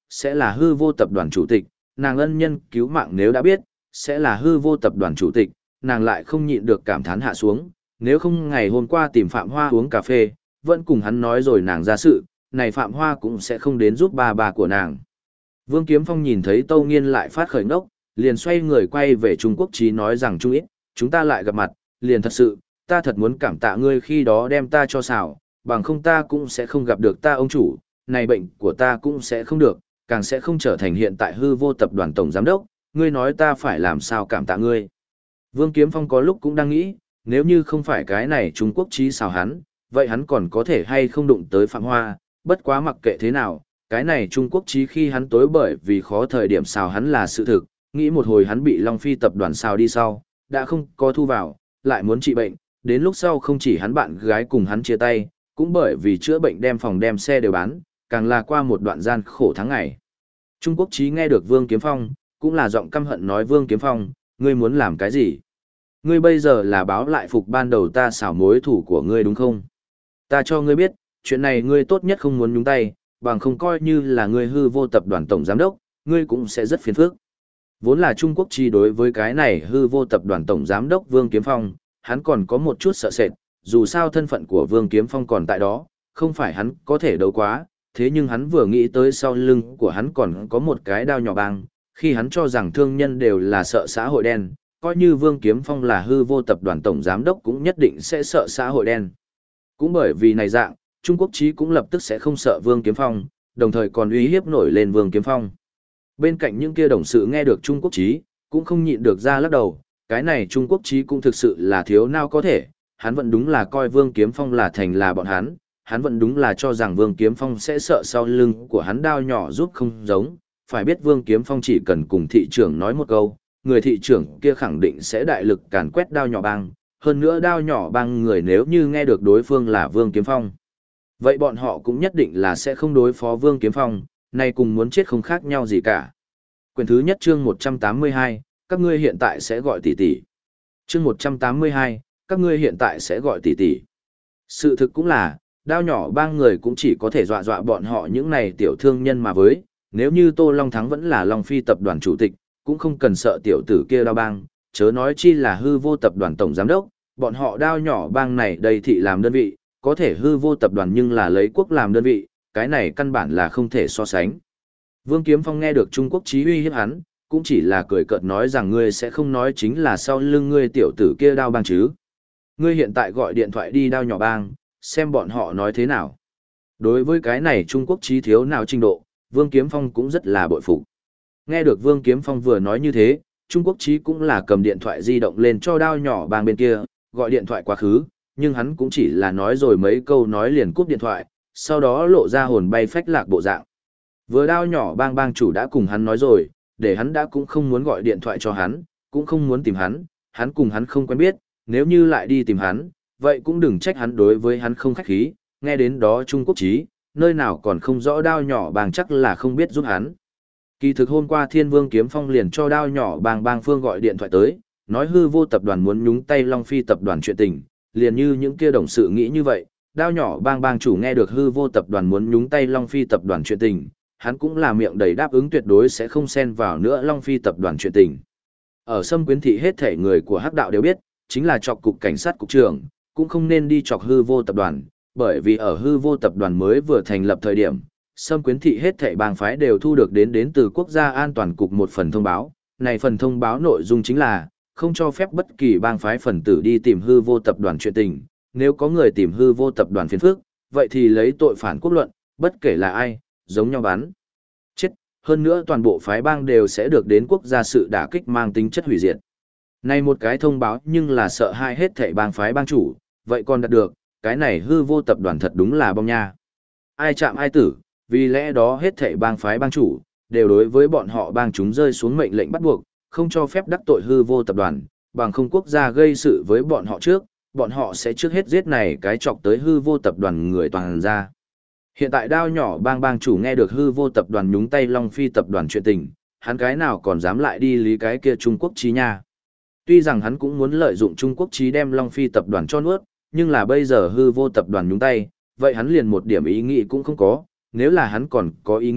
sẽ là hư vô tập đoàn chủ tịch, nàng ân nhân cứu mạng nếu đã biết, sẽ là hư vô tập đoàn chủ tịch, nàng lại không nhịn được cảm thán hạ xuống, nếu không ngày hôm qua tìm Phạm Hoa uống cà phê, vẫn cùng hắn nói rồi nàng ra sự, này Phạm Hoa cũng sẽ không đến giúp bà của nàng. Vương Kiếm Phong nhìn thấy Tâu Nghiên lại phát khởi ngốc, liền xoay người quay về Trung Quốc Chí nói rằng Trung ít, chúng ta lại gặp mặt, liền thật sự, ta thật muốn cảm tạ ngươi khi đó đem ta cho xảo, bằng không ta cũng sẽ không gặp được ta ông chủ, này bệnh của ta cũng sẽ không được, càng sẽ không trở thành hiện tại hư vô tập đoàn tổng giám đốc, ngươi nói ta phải làm sao cảm tạ ngươi. Vương Kiếm Phong có lúc cũng đang nghĩ, nếu như không phải cái này Trung Quốc Chí xào hắn, vậy hắn còn có thể hay không đụng tới Phạm Hoa, bất quá mặc kệ thế nào, cái này Trung Quốc Chí khi hắn tối bởi vì khó thời điểm xào hắn là sự thực, nghĩ một hồi hắn bị Long Phi tập đoàn xào đi sau, đã không có thu vào, lại muốn trị bệnh, đến lúc sau không chỉ hắn bạn gái cùng hắn chia tay, cũng bởi vì chữa bệnh đem phòng đem xe đều bán, càng là qua một đoạn gian khổ tháng ngày. Trung Quốc Chí nghe được Vương Kiếm Phong, cũng là giọng căm hận nói Vương Kiếm Phong, ngươi muốn làm cái gì? Ngươi bây giờ là báo lại phục ban đầu ta xảo mối thủ của ngươi đúng không? Ta cho ngươi biết, chuyện này ngươi tốt nhất không muốn nhúng tay, bằng không coi như là ngươi hư vô tập đoàn tổng giám đốc, ngươi cũng sẽ rất phiền phức. Vốn là Trung Quốc Chí đối với cái này hư vô tập đoàn tổng giám đốc Vương Kiếm Phong, hắn còn có một chút sợ sệt, dù sao thân phận của Vương Kiếm Phong còn tại đó, không phải hắn có thể đấu quá, thế nhưng hắn vừa nghĩ tới sau lưng của hắn còn có một cái đao nhỏ băng, khi hắn cho rằng thương nhân đều là sợ xã hội đen, coi như Vương Kiếm Phong là hư vô tập đoàn tổng giám đốc cũng nhất định sẽ sợ xã hội đen. Cũng bởi vì này dạng, Trung Quốc Chí cũng lập tức sẽ không sợ Vương Kiếm Phong, đồng thời còn uy hiếp nổi lên Vương Kiếm Phong. Bên cạnh những kia đồng sự nghe được Trung Quốc Chí, cũng không nhịn được ra lắc đầu, cái này Trung Quốc Chí cũng thực sự là thiếu nào có thể, hắn vẫn đúng là coi Vương Kiếm Phong là thành là bọn hắn vẫn đúng là cho rằng Vương Kiếm Phong sẽ sợ sau lưng của hắn đao nhỏ giúp không giống, phải biết Vương Kiếm Phong chỉ cần cùng thị trưởng nói một câu, người thị trưởng kia khẳng định sẽ đại lực càn quét đao nhỏ bang, hơn nữa đao nhỏ bang người nếu như nghe được đối phương là Vương Kiếm Phong. Vậy bọn họ cũng nhất định là sẽ không đối phó Vương Kiếm Phong, nay cùng muốn chết không khác nhau gì cả. Quyển thứ nhất chương 182, các ngươi hiện tại sẽ gọi tỷ tỷ. Chương 182, các ngươi hiện tại sẽ gọi tỷ tỷ. Sự thực cũng là, đao nhỏ bang người cũng chỉ có thể dọa dọa bọn họ những này tiểu thương nhân mà với, nếu như Tô Long Thắng vẫn là Long Phi tập đoàn chủ tịch, cũng không cần sợ tiểu tử kia đao bang, chớ nói chi là hư vô tập đoàn tổng giám đốc, bọn họ đao nhỏ bang này đầy thị làm đơn vị, có thể hư vô tập đoàn nhưng là lấy quốc làm đơn vị, cái này căn bản là không thể so sánh. Vương Kiếm Phong nghe được Trung Quốc Chí uy hiếp hắn, cũng chỉ là cười cợt nói rằng ngươi sẽ không nói chính là sau lưng ngươi tiểu tử kia đao bang chứ. Ngươi hiện tại gọi điện thoại đi đao nhỏ bang, xem bọn họ nói thế nào. Đối với cái này Trung Quốc Chí thiếu nào trình độ, Vương Kiếm Phong cũng rất là bội phục. Nghe được Vương Kiếm Phong vừa nói như thế, Trung Quốc Chí cũng là cầm điện thoại di động lên cho đao nhỏ bang bên kia, gọi điện thoại quá khứ, nhưng hắn cũng chỉ là nói rồi mấy câu nói liền cúp điện thoại, sau đó lộ ra hồn bay phách lạc bộ dạng. Vừa đao nhỏ bang bang chủ đã cùng hắn nói rồi, để hắn đã cũng không muốn gọi điện thoại cho hắn, cũng không muốn tìm hắn cùng hắn không quen biết, nếu như lại đi tìm hắn, vậy cũng đừng trách hắn đối với hắn không khách khí, nghe đến đó Trung Quốc Chí, nơi nào còn không rõ đao nhỏ bang chắc là không biết giúp hắn. Kỳ thực hôm qua Thiên Vương Kiếm Phong liền cho đao nhỏ bang phương gọi điện thoại tới, nói hư vô tập đoàn muốn nhúng tay Long Phi tập đoàn chuyện tình, liền như những kia đồng sự nghĩ như vậy, đao nhỏ bang chủ nghe được hư vô tập đoàn muốn nhúng tay Long Phi tập đoàn chuyện tình, hắn cũng là miệng đầy đáp ứng tuyệt đối sẽ không xen vào nữa Long Phi tập đoàn chuyện tình. Ở Sâm Quyến thị hết thể người của Hắc đạo đều biết, chính là chọc cục cảnh sát cục trưởng, cũng không nên đi chọc hư vô tập đoàn, bởi vì ở hư vô tập đoàn mới vừa thành lập thời điểm, Sâm Quyến thị hết thảy bang phái đều thu được đến từ quốc gia an toàn cục một phần thông báo, này phần thông báo nội dung chính là không cho phép bất kỳ bang phái phần tử đi tìm hư vô tập đoàn chuyện tình, nếu có người tìm hư vô tập đoàn phiền phức, vậy thì lấy tội phản quốc luận, bất kể là ai, giống nhau bắn chết, hơn nữa toàn bộ phái bang đều sẽ được đến quốc gia sự đả kích mang tính chất hủy diệt. Này một cái thông báo nhưng là sợ hai hết thảy bang phái bang chủ, vậy còn đạt được, cái này hư vô tập đoàn thật đúng là bom nha. Ai chạm ai tử, vì lẽ đó hết thảy bang phái bang chủ, đều đối với bọn họ bang chúng rơi xuống mệnh lệnh bắt buộc, không cho phép đắc tội hư vô tập đoàn, bằng không quốc gia gây sự với bọn họ trước, bọn họ sẽ trước hết giết này cái chọc tới hư vô tập đoàn người toàn ra. Hiện tại đao nhỏ bang chủ nghe được hư vô tập đoàn nhúng tay Long Phi tập đoàn chuyện tình, hắn cái nào còn dám lại đi lý cái kia Trung Quốc Chí nha. Tuy rằng hắn cũng muốn lợi dụng Trung Quốc Chí đem Long Phi tập đoàn cho nuốt, nhưng là bây giờ hư vô tập đoàn nhúng tay, vậy hắn liền một điểm ý nghĩ cũng không có, nếu là hắn còn có ý nghĩ,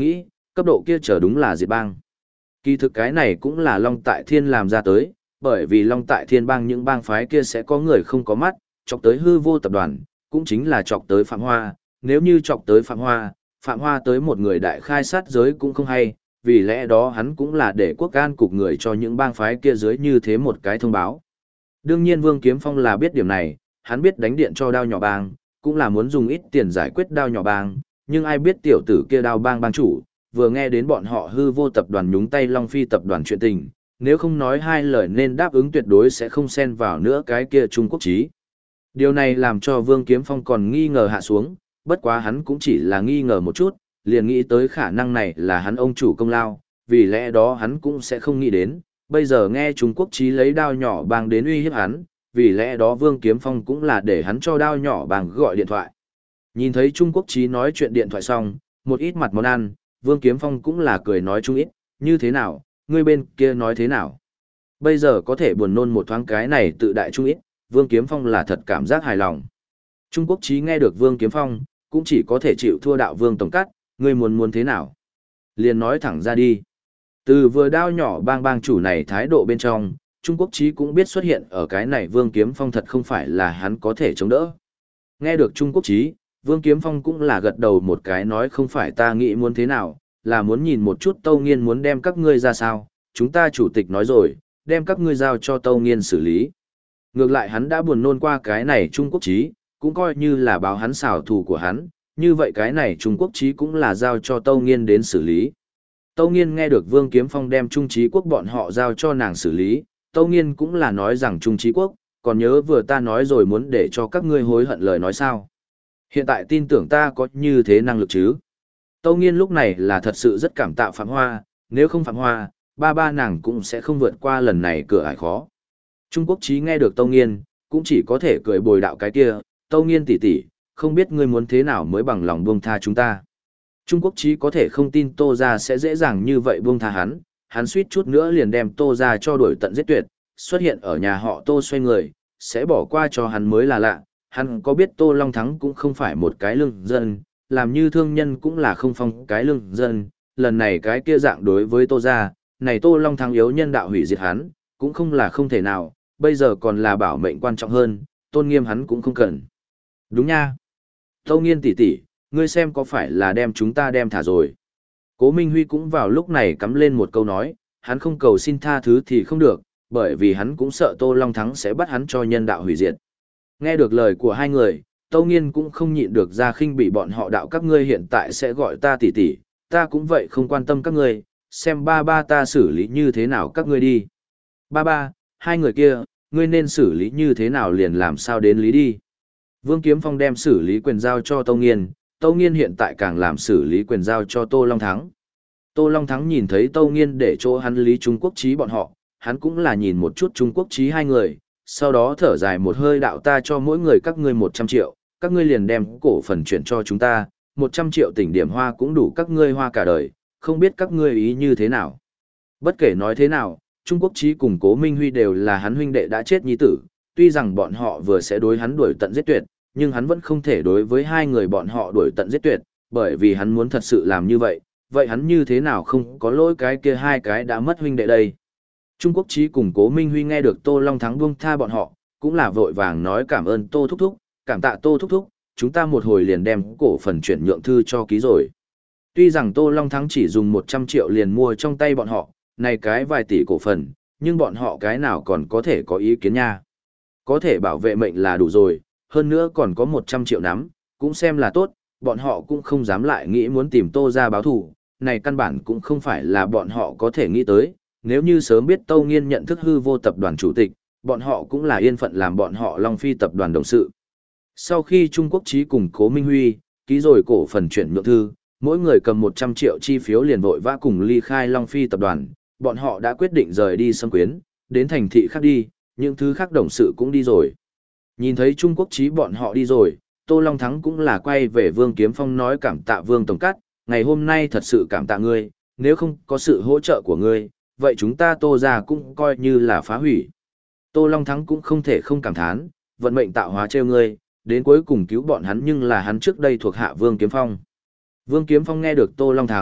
cấp độ kia chờ đúng là diệt bang. Kỳ thực cái này cũng là Long Tại Thiên làm ra tới, bởi vì Long Tại Thiên bang những bang phái kia sẽ có người không có mắt, chọc tới hư vô tập đoàn, cũng chính là chọc tới Phạm Hoa, nếu như chọc tới Phạm Hoa tới một người đại khai sát giới cũng không hay, vì lẽ đó hắn cũng là để quốc an cục người cho những bang phái kia dưới như thế một cái thông báo. Đương nhiên Vương Kiếm Phong là biết điểm này, hắn biết đánh điện cho Đao Nhỏ Bang, cũng là muốn dùng ít tiền giải quyết Đao Nhỏ Bang, nhưng ai biết tiểu tử kia Đao Bang bang chủ, vừa nghe đến bọn họ hư vô tập đoàn nhúng tay Long Phi tập đoàn chuyện tình, nếu không nói hai lời nên đáp ứng tuyệt đối sẽ không xen vào nữa cái kia Trung Quốc chí. Điều này làm cho Vương Kiếm Phong còn nghi ngờ hạ xuống, bất quá hắn cũng chỉ là nghi ngờ một chút, liền nghĩ tới khả năng này là hắn ông chủ công lao, vì lẽ đó hắn cũng sẽ không nghĩ đến, bây giờ nghe Trung Quốc chí lấy Đao Nhỏ Bang đến uy hiếp hắn, vì lẽ đó Vương Kiếm Phong cũng là để hắn cho Đao Nhỏ Bang gọi điện thoại. Nhìn thấy Trung Quốc chí nói chuyện điện thoại xong, một ít mặt món ăn, Vương Kiếm Phong cũng là cười nói chung ít, như thế nào, ngươi bên kia nói thế nào. Bây giờ có thể buồn nôn một thoáng cái này tự đại chung ít, Vương Kiếm Phong là thật cảm giác hài lòng. Trung Quốc chí nghe được Vương Kiếm Phong, cũng chỉ có thể chịu thua đạo Vương Tổng Cát, ngươi muốn thế nào. Liền nói thẳng ra đi. Từ vừa Đao Nhỏ Bang bang chủ này thái độ bên trong, Trung Quốc chí cũng biết xuất hiện ở cái này Vương Kiếm Phong thật không phải là hắn có thể chống đỡ. Nghe được Trung Quốc chí, Vương Kiếm Phong cũng là gật đầu một cái nói không phải ta nghĩ muốn thế nào, là muốn nhìn một chút Tâu Nghiên muốn đem các ngươi ra sao, chúng ta chủ tịch nói rồi, đem các ngươi giao cho Tâu Nghiên xử lý. Ngược lại hắn đã buồn nôn qua cái này Trung Quốc chí, cũng coi như là báo hắn xảo thù của hắn, như vậy cái này Trung Quốc chí cũng là giao cho Tâu Nghiên đến xử lý. Tâu Nghiên nghe được Vương Kiếm Phong đem Trung Chí Quốc bọn họ giao cho nàng xử lý, Tâu Nghiên cũng là nói rằng Trung Chí Quốc, còn nhớ vừa ta nói rồi muốn để cho các ngươi hối hận lời nói sao. Hiện tại tin tưởng ta có như thế năng lực chứ. Tâu Nghiên lúc này là thật sự rất cảm tạ Phạm Hoa, nếu không Phạm Hoa, ba nàng cũng sẽ không vượt qua lần này cửa ải khó. Trung Quốc chí nghe được Tâu Nghiên, cũng chỉ có thể cười bồi đạo cái kia, Tâu Nghiên tỷ tỷ, không biết ngươi muốn thế nào mới bằng lòng buông tha chúng ta. Trung Quốc chí có thể không tin Tô gia sẽ dễ dàng như vậy buông tha hắn suýt chút nữa liền đem Tô gia cho đuổi tận giết tuyệt, xuất hiện ở nhà họ Tô xoay người, sẽ bỏ qua cho hắn mới là lạ. Hắn có biết Tô Long Thắng cũng không phải một cái lương dân, làm như thương nhân cũng là không phong cái lương dân, lần này cái kia dạng đối với Tô gia, này Tô Long Thắng yếu nhân đạo hủy diệt hắn, cũng không là không thể nào, bây giờ còn là bảo mệnh quan trọng hơn, tôn nghiêm hắn cũng không cần. Đúng nha. Tâu Nghiên tỷ tỷ, ngươi xem có phải là đem chúng ta đem thả rồi. Cố Minh Huy cũng vào lúc này cắm lên một câu nói, hắn không cầu xin tha thứ thì không được, bởi vì hắn cũng sợ Tô Long Thắng sẽ bắt hắn cho nhân đạo hủy diệt. Nghe được lời của hai người, Tâu Nghiên cũng không nhịn được ra khinh bị bọn họ đạo các ngươi hiện tại sẽ gọi ta tỷ tỷ, ta cũng vậy không quan tâm các ngươi, xem ba ta xử lý như thế nào các ngươi đi. Ba, hai người kia, ngươi nên xử lý như thế nào liền làm sao đến lý đi. Vương Kiếm Phong đem xử lý quyền giao cho Tâu Nghiên, Tâu Nghiên hiện tại càng làm xử lý quyền giao cho Tô Long Thắng. Tô Long Thắng nhìn thấy Tâu Nghiên để chỗ hắn lý Trung Quốc chí bọn họ, hắn cũng là nhìn một chút Trung Quốc chí hai người, sau đó thở dài một hơi đạo ta cho mỗi người các ngươi 100 triệu, các ngươi liền đem cổ phần chuyển cho chúng ta, 100 triệu tỉnh điểm hoa cũng đủ các ngươi hoa cả đời, không biết các ngươi ý như thế nào. Bất kể nói thế nào, Trung Quốc chí cùng Cố Minh Huy đều là hắn huynh đệ đã chết nhi tử, tuy rằng bọn họ vừa sẽ đối hắn đuổi tận giết tuyệt, nhưng hắn vẫn không thể đối với hai người bọn họ đuổi tận giết tuyệt, bởi vì hắn muốn thật sự làm như vậy, vậy hắn như thế nào không có lỗi cái kia hai cái đã mất huynh đệ đây. Trung Quốc chí cùng Cố Minh Huy nghe được Tô Long Thắng buông tha bọn họ, cũng là vội vàng nói cảm ơn Tô Thúc Thúc, cảm tạ Tô Thúc Thúc, chúng ta một hồi liền đem cổ phần chuyển nhượng thư cho ký rồi. Tuy rằng Tô Long Thắng chỉ dùng 100 triệu liền mua trong tay bọn họ, này cái vài tỷ cổ phần, nhưng bọn họ cái nào còn có thể có ý kiến nha. Có thể bảo vệ mệnh là đủ rồi, hơn nữa còn có 100 triệu nắm, cũng xem là tốt, bọn họ cũng không dám lại nghĩ muốn tìm Tô ra báo thù, này căn bản cũng không phải là bọn họ có thể nghĩ tới, nếu như sớm biết Tâu Nghiên nhận thức hư vô tập đoàn chủ tịch, bọn họ cũng là yên phận làm bọn họ Long Phi tập đoàn đồng sự. Sau khi Trung Quốc chí cùng Cố Minh Huy ký rồi cổ phần chuyển nhượng thư, mỗi người cầm 100 triệu chi phiếu liền vội vã cùng ly khai Long Phi tập đoàn, bọn họ đã quyết định rời đi Sâm Quyến, đến thành thị khác đi, những thứ khác đồng sự cũng đi rồi. Nhìn thấy Trung Quốc chí bọn họ đi rồi, Tô Long Thắng cũng là quay về Vương Kiếm Phong nói cảm tạ Vương Tổng Cát, ngày hôm nay thật sự cảm tạ ngươi, nếu không có sự hỗ trợ của ngươi, vậy chúng ta Tô ra cũng coi như là phá hủy. Tô Long Thắng cũng không thể không cảm thán, vận mệnh tạo hóa trêu ngươi, đến cuối cùng cứu bọn hắn nhưng là hắn trước đây thuộc hạ Vương Kiếm Phong. Vương Kiếm Phong nghe được Tô Long Thắng,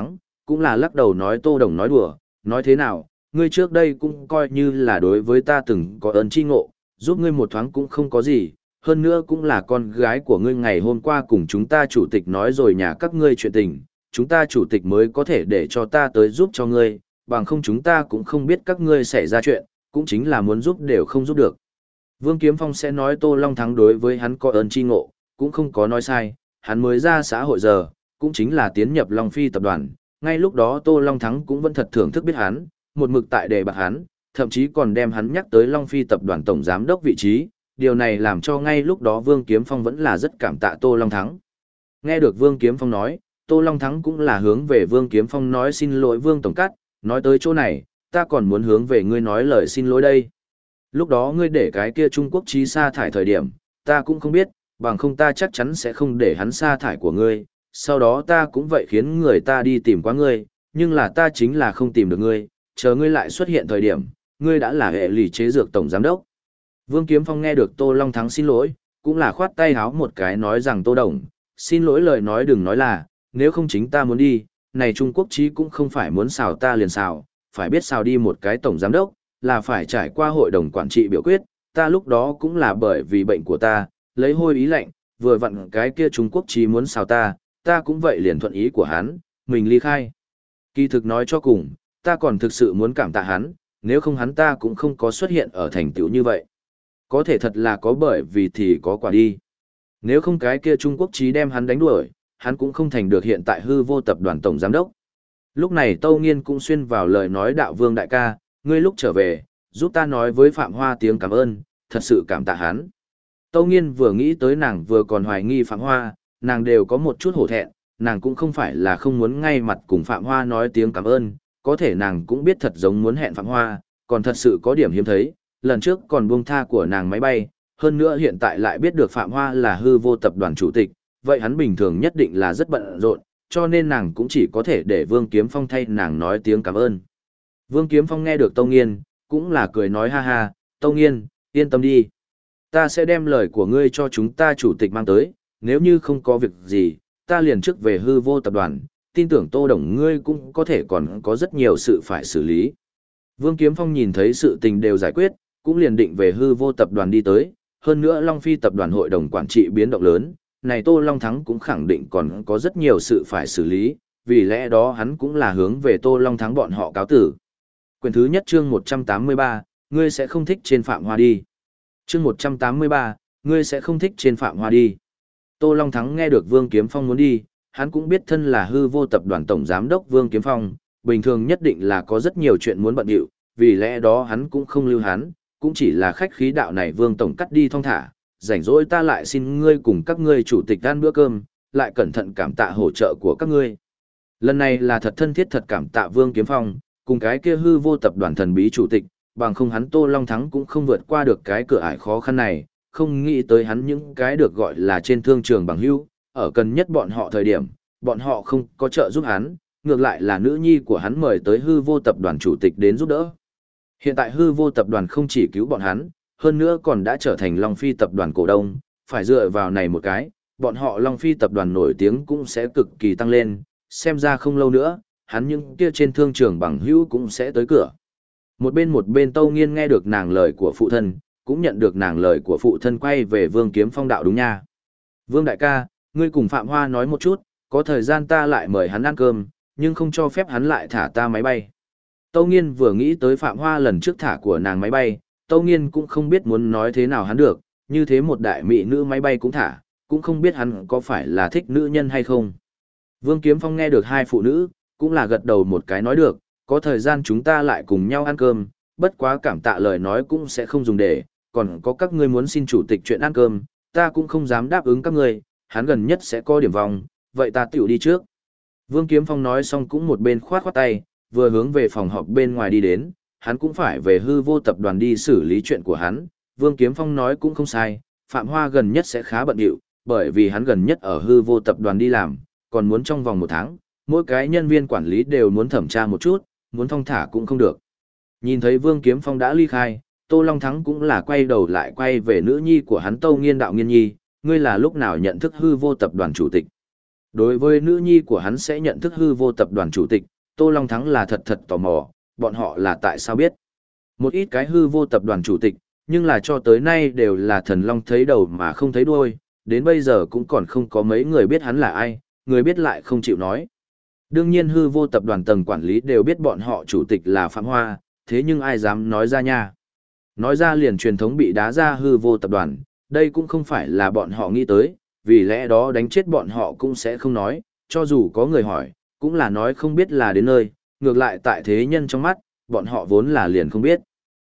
cũng là lắc đầu nói Tô Đồng nói đùa, nói thế nào, ngươi trước đây cũng coi như là đối với ta từng có ơn chi ngộ, giúp ngươi một thoáng cũng không có gì, hơn nữa cũng là con gái của ngươi ngày hôm qua cùng chúng ta chủ tịch nói rồi nhà các ngươi chuyện tình, chúng ta chủ tịch mới có thể để cho ta tới giúp cho ngươi, bằng không chúng ta cũng không biết các ngươi xảy ra chuyện, cũng chính là muốn giúp đều không giúp được. Vương Kiếm Phong sẽ nói Tô Long Thắng đối với hắn có ơn chi ngộ, cũng không có nói sai, hắn mới ra xã hội giờ, cũng chính là tiến nhập Long Phi tập đoàn, ngay lúc đó Tô Long Thắng cũng vẫn thật thưởng thức biết hắn, một mực tại đề bạc hắn, thậm chí còn đem hắn nhắc tới Long Phi tập đoàn tổng giám đốc vị trí, điều này làm cho ngay lúc đó Vương Kiếm Phong vẫn là rất cảm tạ Tô Long Thắng. Nghe được Vương Kiếm Phong nói, Tô Long Thắng cũng là hướng về Vương Kiếm Phong nói xin lỗi Vương Tổng Cát, nói tới chỗ này, ta còn muốn hướng về ngươi nói lời xin lỗi đây. Lúc đó ngươi để cái kia Trung Quốc trí sa thải thời điểm, ta cũng không biết, bằng không ta chắc chắn sẽ không để hắn sa thải của ngươi, sau đó ta cũng vậy khiến người ta đi tìm qua ngươi, nhưng là ta chính là không tìm được ngươi, chờ ngươi lại xuất hiện thời điểm, ngươi đã là hệ lì chế dược tổng giám đốc. Vương Kiếm Phong nghe được Tô Long Thắng xin lỗi, cũng là khoát tay háo một cái nói rằng Tô Đồng, xin lỗi lời nói đừng nói là, nếu không chính ta muốn đi, này Trung Quốc trí cũng không phải muốn xào ta liền xào, phải biết xào đi một cái tổng giám đốc, là phải trải qua hội đồng quản trị biểu quyết, ta lúc đó cũng là bởi vì bệnh của ta, lấy hôi ý lệnh, vừa vặn cái kia Trung Quốc trí muốn xào ta, ta cũng vậy liền thuận ý của hắn, mình ly khai. Kỳ thực nói cho cùng, ta còn thực sự muốn cảm tạ hắn, nếu không hắn ta cũng không có xuất hiện ở thành tựu như vậy. Có thể thật là có bởi vì thì có quả đi. Nếu không cái kia Trung Quốc trí đem hắn đánh đuổi, hắn cũng không thành được hiện tại hư vô tập đoàn tổng giám đốc. Lúc này Tâu Nghiên cũng xuyên vào lời nói đạo Vương đại ca, ngươi lúc trở về, giúp ta nói với Phạm Hoa tiếng cảm ơn, thật sự cảm tạ hắn. Tâu Nghiên vừa nghĩ tới nàng vừa còn hoài nghi Phạm Hoa, nàng đều có một chút hổ thẹn, nàng cũng không phải là không muốn ngay mặt cùng Phạm Hoa nói tiếng cảm ơn, có thể nàng cũng biết thật giống muốn hẹn Phạm Hoa, còn thật sự có điểm hiếm thấy, lần trước còn buông tha của nàng máy bay, hơn nữa hiện tại lại biết được Phạm Hoa là hư vô tập đoàn chủ tịch, vậy hắn bình thường nhất định là rất bận rộn, cho nên nàng cũng chỉ có thể để Vương Kiếm Phong thay nàng nói tiếng cảm ơn. Vương Kiếm Phong nghe được Tâu Nghiên, cũng là cười nói ha ha, Tâu Nghiên, yên tâm đi. Ta sẽ đem lời của ngươi cho chúng ta chủ tịch mang tới, nếu như không có việc gì, ta liền trước về hư vô tập đoàn, tin tưởng Tô Đồng ngươi cũng có thể còn có rất nhiều sự phải xử lý. Vương Kiếm Phong nhìn thấy sự tình đều giải quyết, cũng liền định về hư vô tập đoàn đi tới, hơn nữa Long Phi tập đoàn hội đồng quản trị biến động lớn, này Tô Long Thắng cũng khẳng định còn có rất nhiều sự phải xử lý, vì lẽ đó hắn cũng là hướng về Tô Long Thắng bọn họ cáo tử. Quyển thứ nhất chương 183, ngươi sẽ không thích trên Phạm Hoa đi. Chương 183, ngươi sẽ không thích trên Phạm Hoa đi. Tô Long Thắng nghe được Vương Kiếm Phong muốn đi, hắn cũng biết thân là hư vô tập đoàn tổng giám đốc Vương Kiếm Phong, bình thường nhất định là có rất nhiều chuyện muốn bận điệu, vì lẽ đó hắn cũng không lưu hắn, cũng chỉ là khách khí đạo này Vương Tổng cắt đi thong thả, rảnh rỗi ta lại xin ngươi cùng các ngươi chủ tịch ăn bữa cơm, lại cẩn thận cảm tạ hỗ trợ của các ngươi. Lần này là thật thân thiết thật cảm tạ Vương Kiếm Phong, cùng cái kia hư vô tập đoàn thần bí chủ tịch, bằng không hắn Tô Long Thắng cũng không vượt qua được cái cửa ải khó khăn này, không nghĩ tới hắn những cái được gọi là trên thương trường bằng hữu, ở cần nhất bọn họ thời điểm, bọn họ không có trợ giúp hắn, ngược lại là nữ nhi của hắn mời tới hư vô tập đoàn chủ tịch đến giúp đỡ. Hiện tại hư vô tập đoàn không chỉ cứu bọn hắn, hơn nữa còn đã trở thành Long Phi tập đoàn cổ đông, phải dựa vào này một cái, bọn họ Long Phi tập đoàn nổi tiếng cũng sẽ cực kỳ tăng lên, xem ra không lâu nữa, hắn những kia trên thương trường bằng hữu cũng sẽ tới cửa. Một bên Tâu Nghiên nghe được nàng lời của phụ thân, cũng nhận được nàng lời của phụ thân quay về Vương Kiếm Phong đạo đúng nha. Vương đại ca, ngươi cùng Phạm Hoa nói một chút, có thời gian ta lại mời hắn ăn cơm, nhưng không cho phép hắn lại thả ta máy bay. Tâu Nghiên vừa nghĩ tới Phạm Hoa lần trước thả của nàng máy bay, Tâu Nghiên cũng không biết muốn nói thế nào hắn được, như thế một đại mỹ nữ máy bay cũng thả, cũng không biết hắn có phải là thích nữ nhân hay không. Vương Kiếm Phong nghe được hai phụ nữ, cũng là gật đầu một cái nói được, có thời gian chúng ta lại cùng nhau ăn cơm, bất quá cảm tạ lời nói cũng sẽ không dùng để, còn có các ngươi muốn xin chủ tịch chuyện ăn cơm, ta cũng không dám đáp ứng các ngươi, hắn gần nhất sẽ có điểm vòng, vậy ta tiểu đi trước. Vương Kiếm Phong nói xong cũng một bên khoát khoát tay, vừa hướng về phòng họp bên ngoài đi đến, hắn cũng phải về hư vô tập đoàn đi xử lý chuyện của hắn. Vương Kiếm Phong nói cũng không sai, Phạm Hoa gần nhất sẽ khá bận rộn, bởi vì hắn gần nhất ở hư vô tập đoàn đi làm, còn muốn trong vòng 1 tháng, mỗi cái nhân viên quản lý đều muốn thẩm tra một chút, muốn thong thả cũng không được. Nhìn thấy Vương Kiếm Phong đã ly khai, Tô Long Thắng cũng là quay đầu lại quay về nữ nhi của hắn Tâu Nghiên đạo Nghiên nhi, ngươi là lúc nào nhận thức hư vô tập đoàn chủ tịch. Đối với nữ nhi của hắn sẽ nhận thức hư vô tập đoàn chủ tịch, Tô Long Thắng là thật thật tò mò, bọn họ là tại sao biết. Một ít cái hư vô tập đoàn chủ tịch, nhưng là cho tới nay đều là thần long thấy đầu mà không thấy đuôi, đến bây giờ cũng còn không có mấy người biết hắn là ai, người biết lại không chịu nói. Đương nhiên hư vô tập đoàn tầng quản lý đều biết bọn họ chủ tịch là Phạm Hoa, thế nhưng ai dám nói ra nha. Nói ra liền truyền thống bị đá ra hư vô tập đoàn, đây cũng không phải là bọn họ nghĩ tới, vì lẽ đó đánh chết bọn họ cũng sẽ không nói, cho dù có người hỏi, cũng là nói không biết là đến nơi, ngược lại tại thế nhân trong mắt, bọn họ vốn là liền không biết.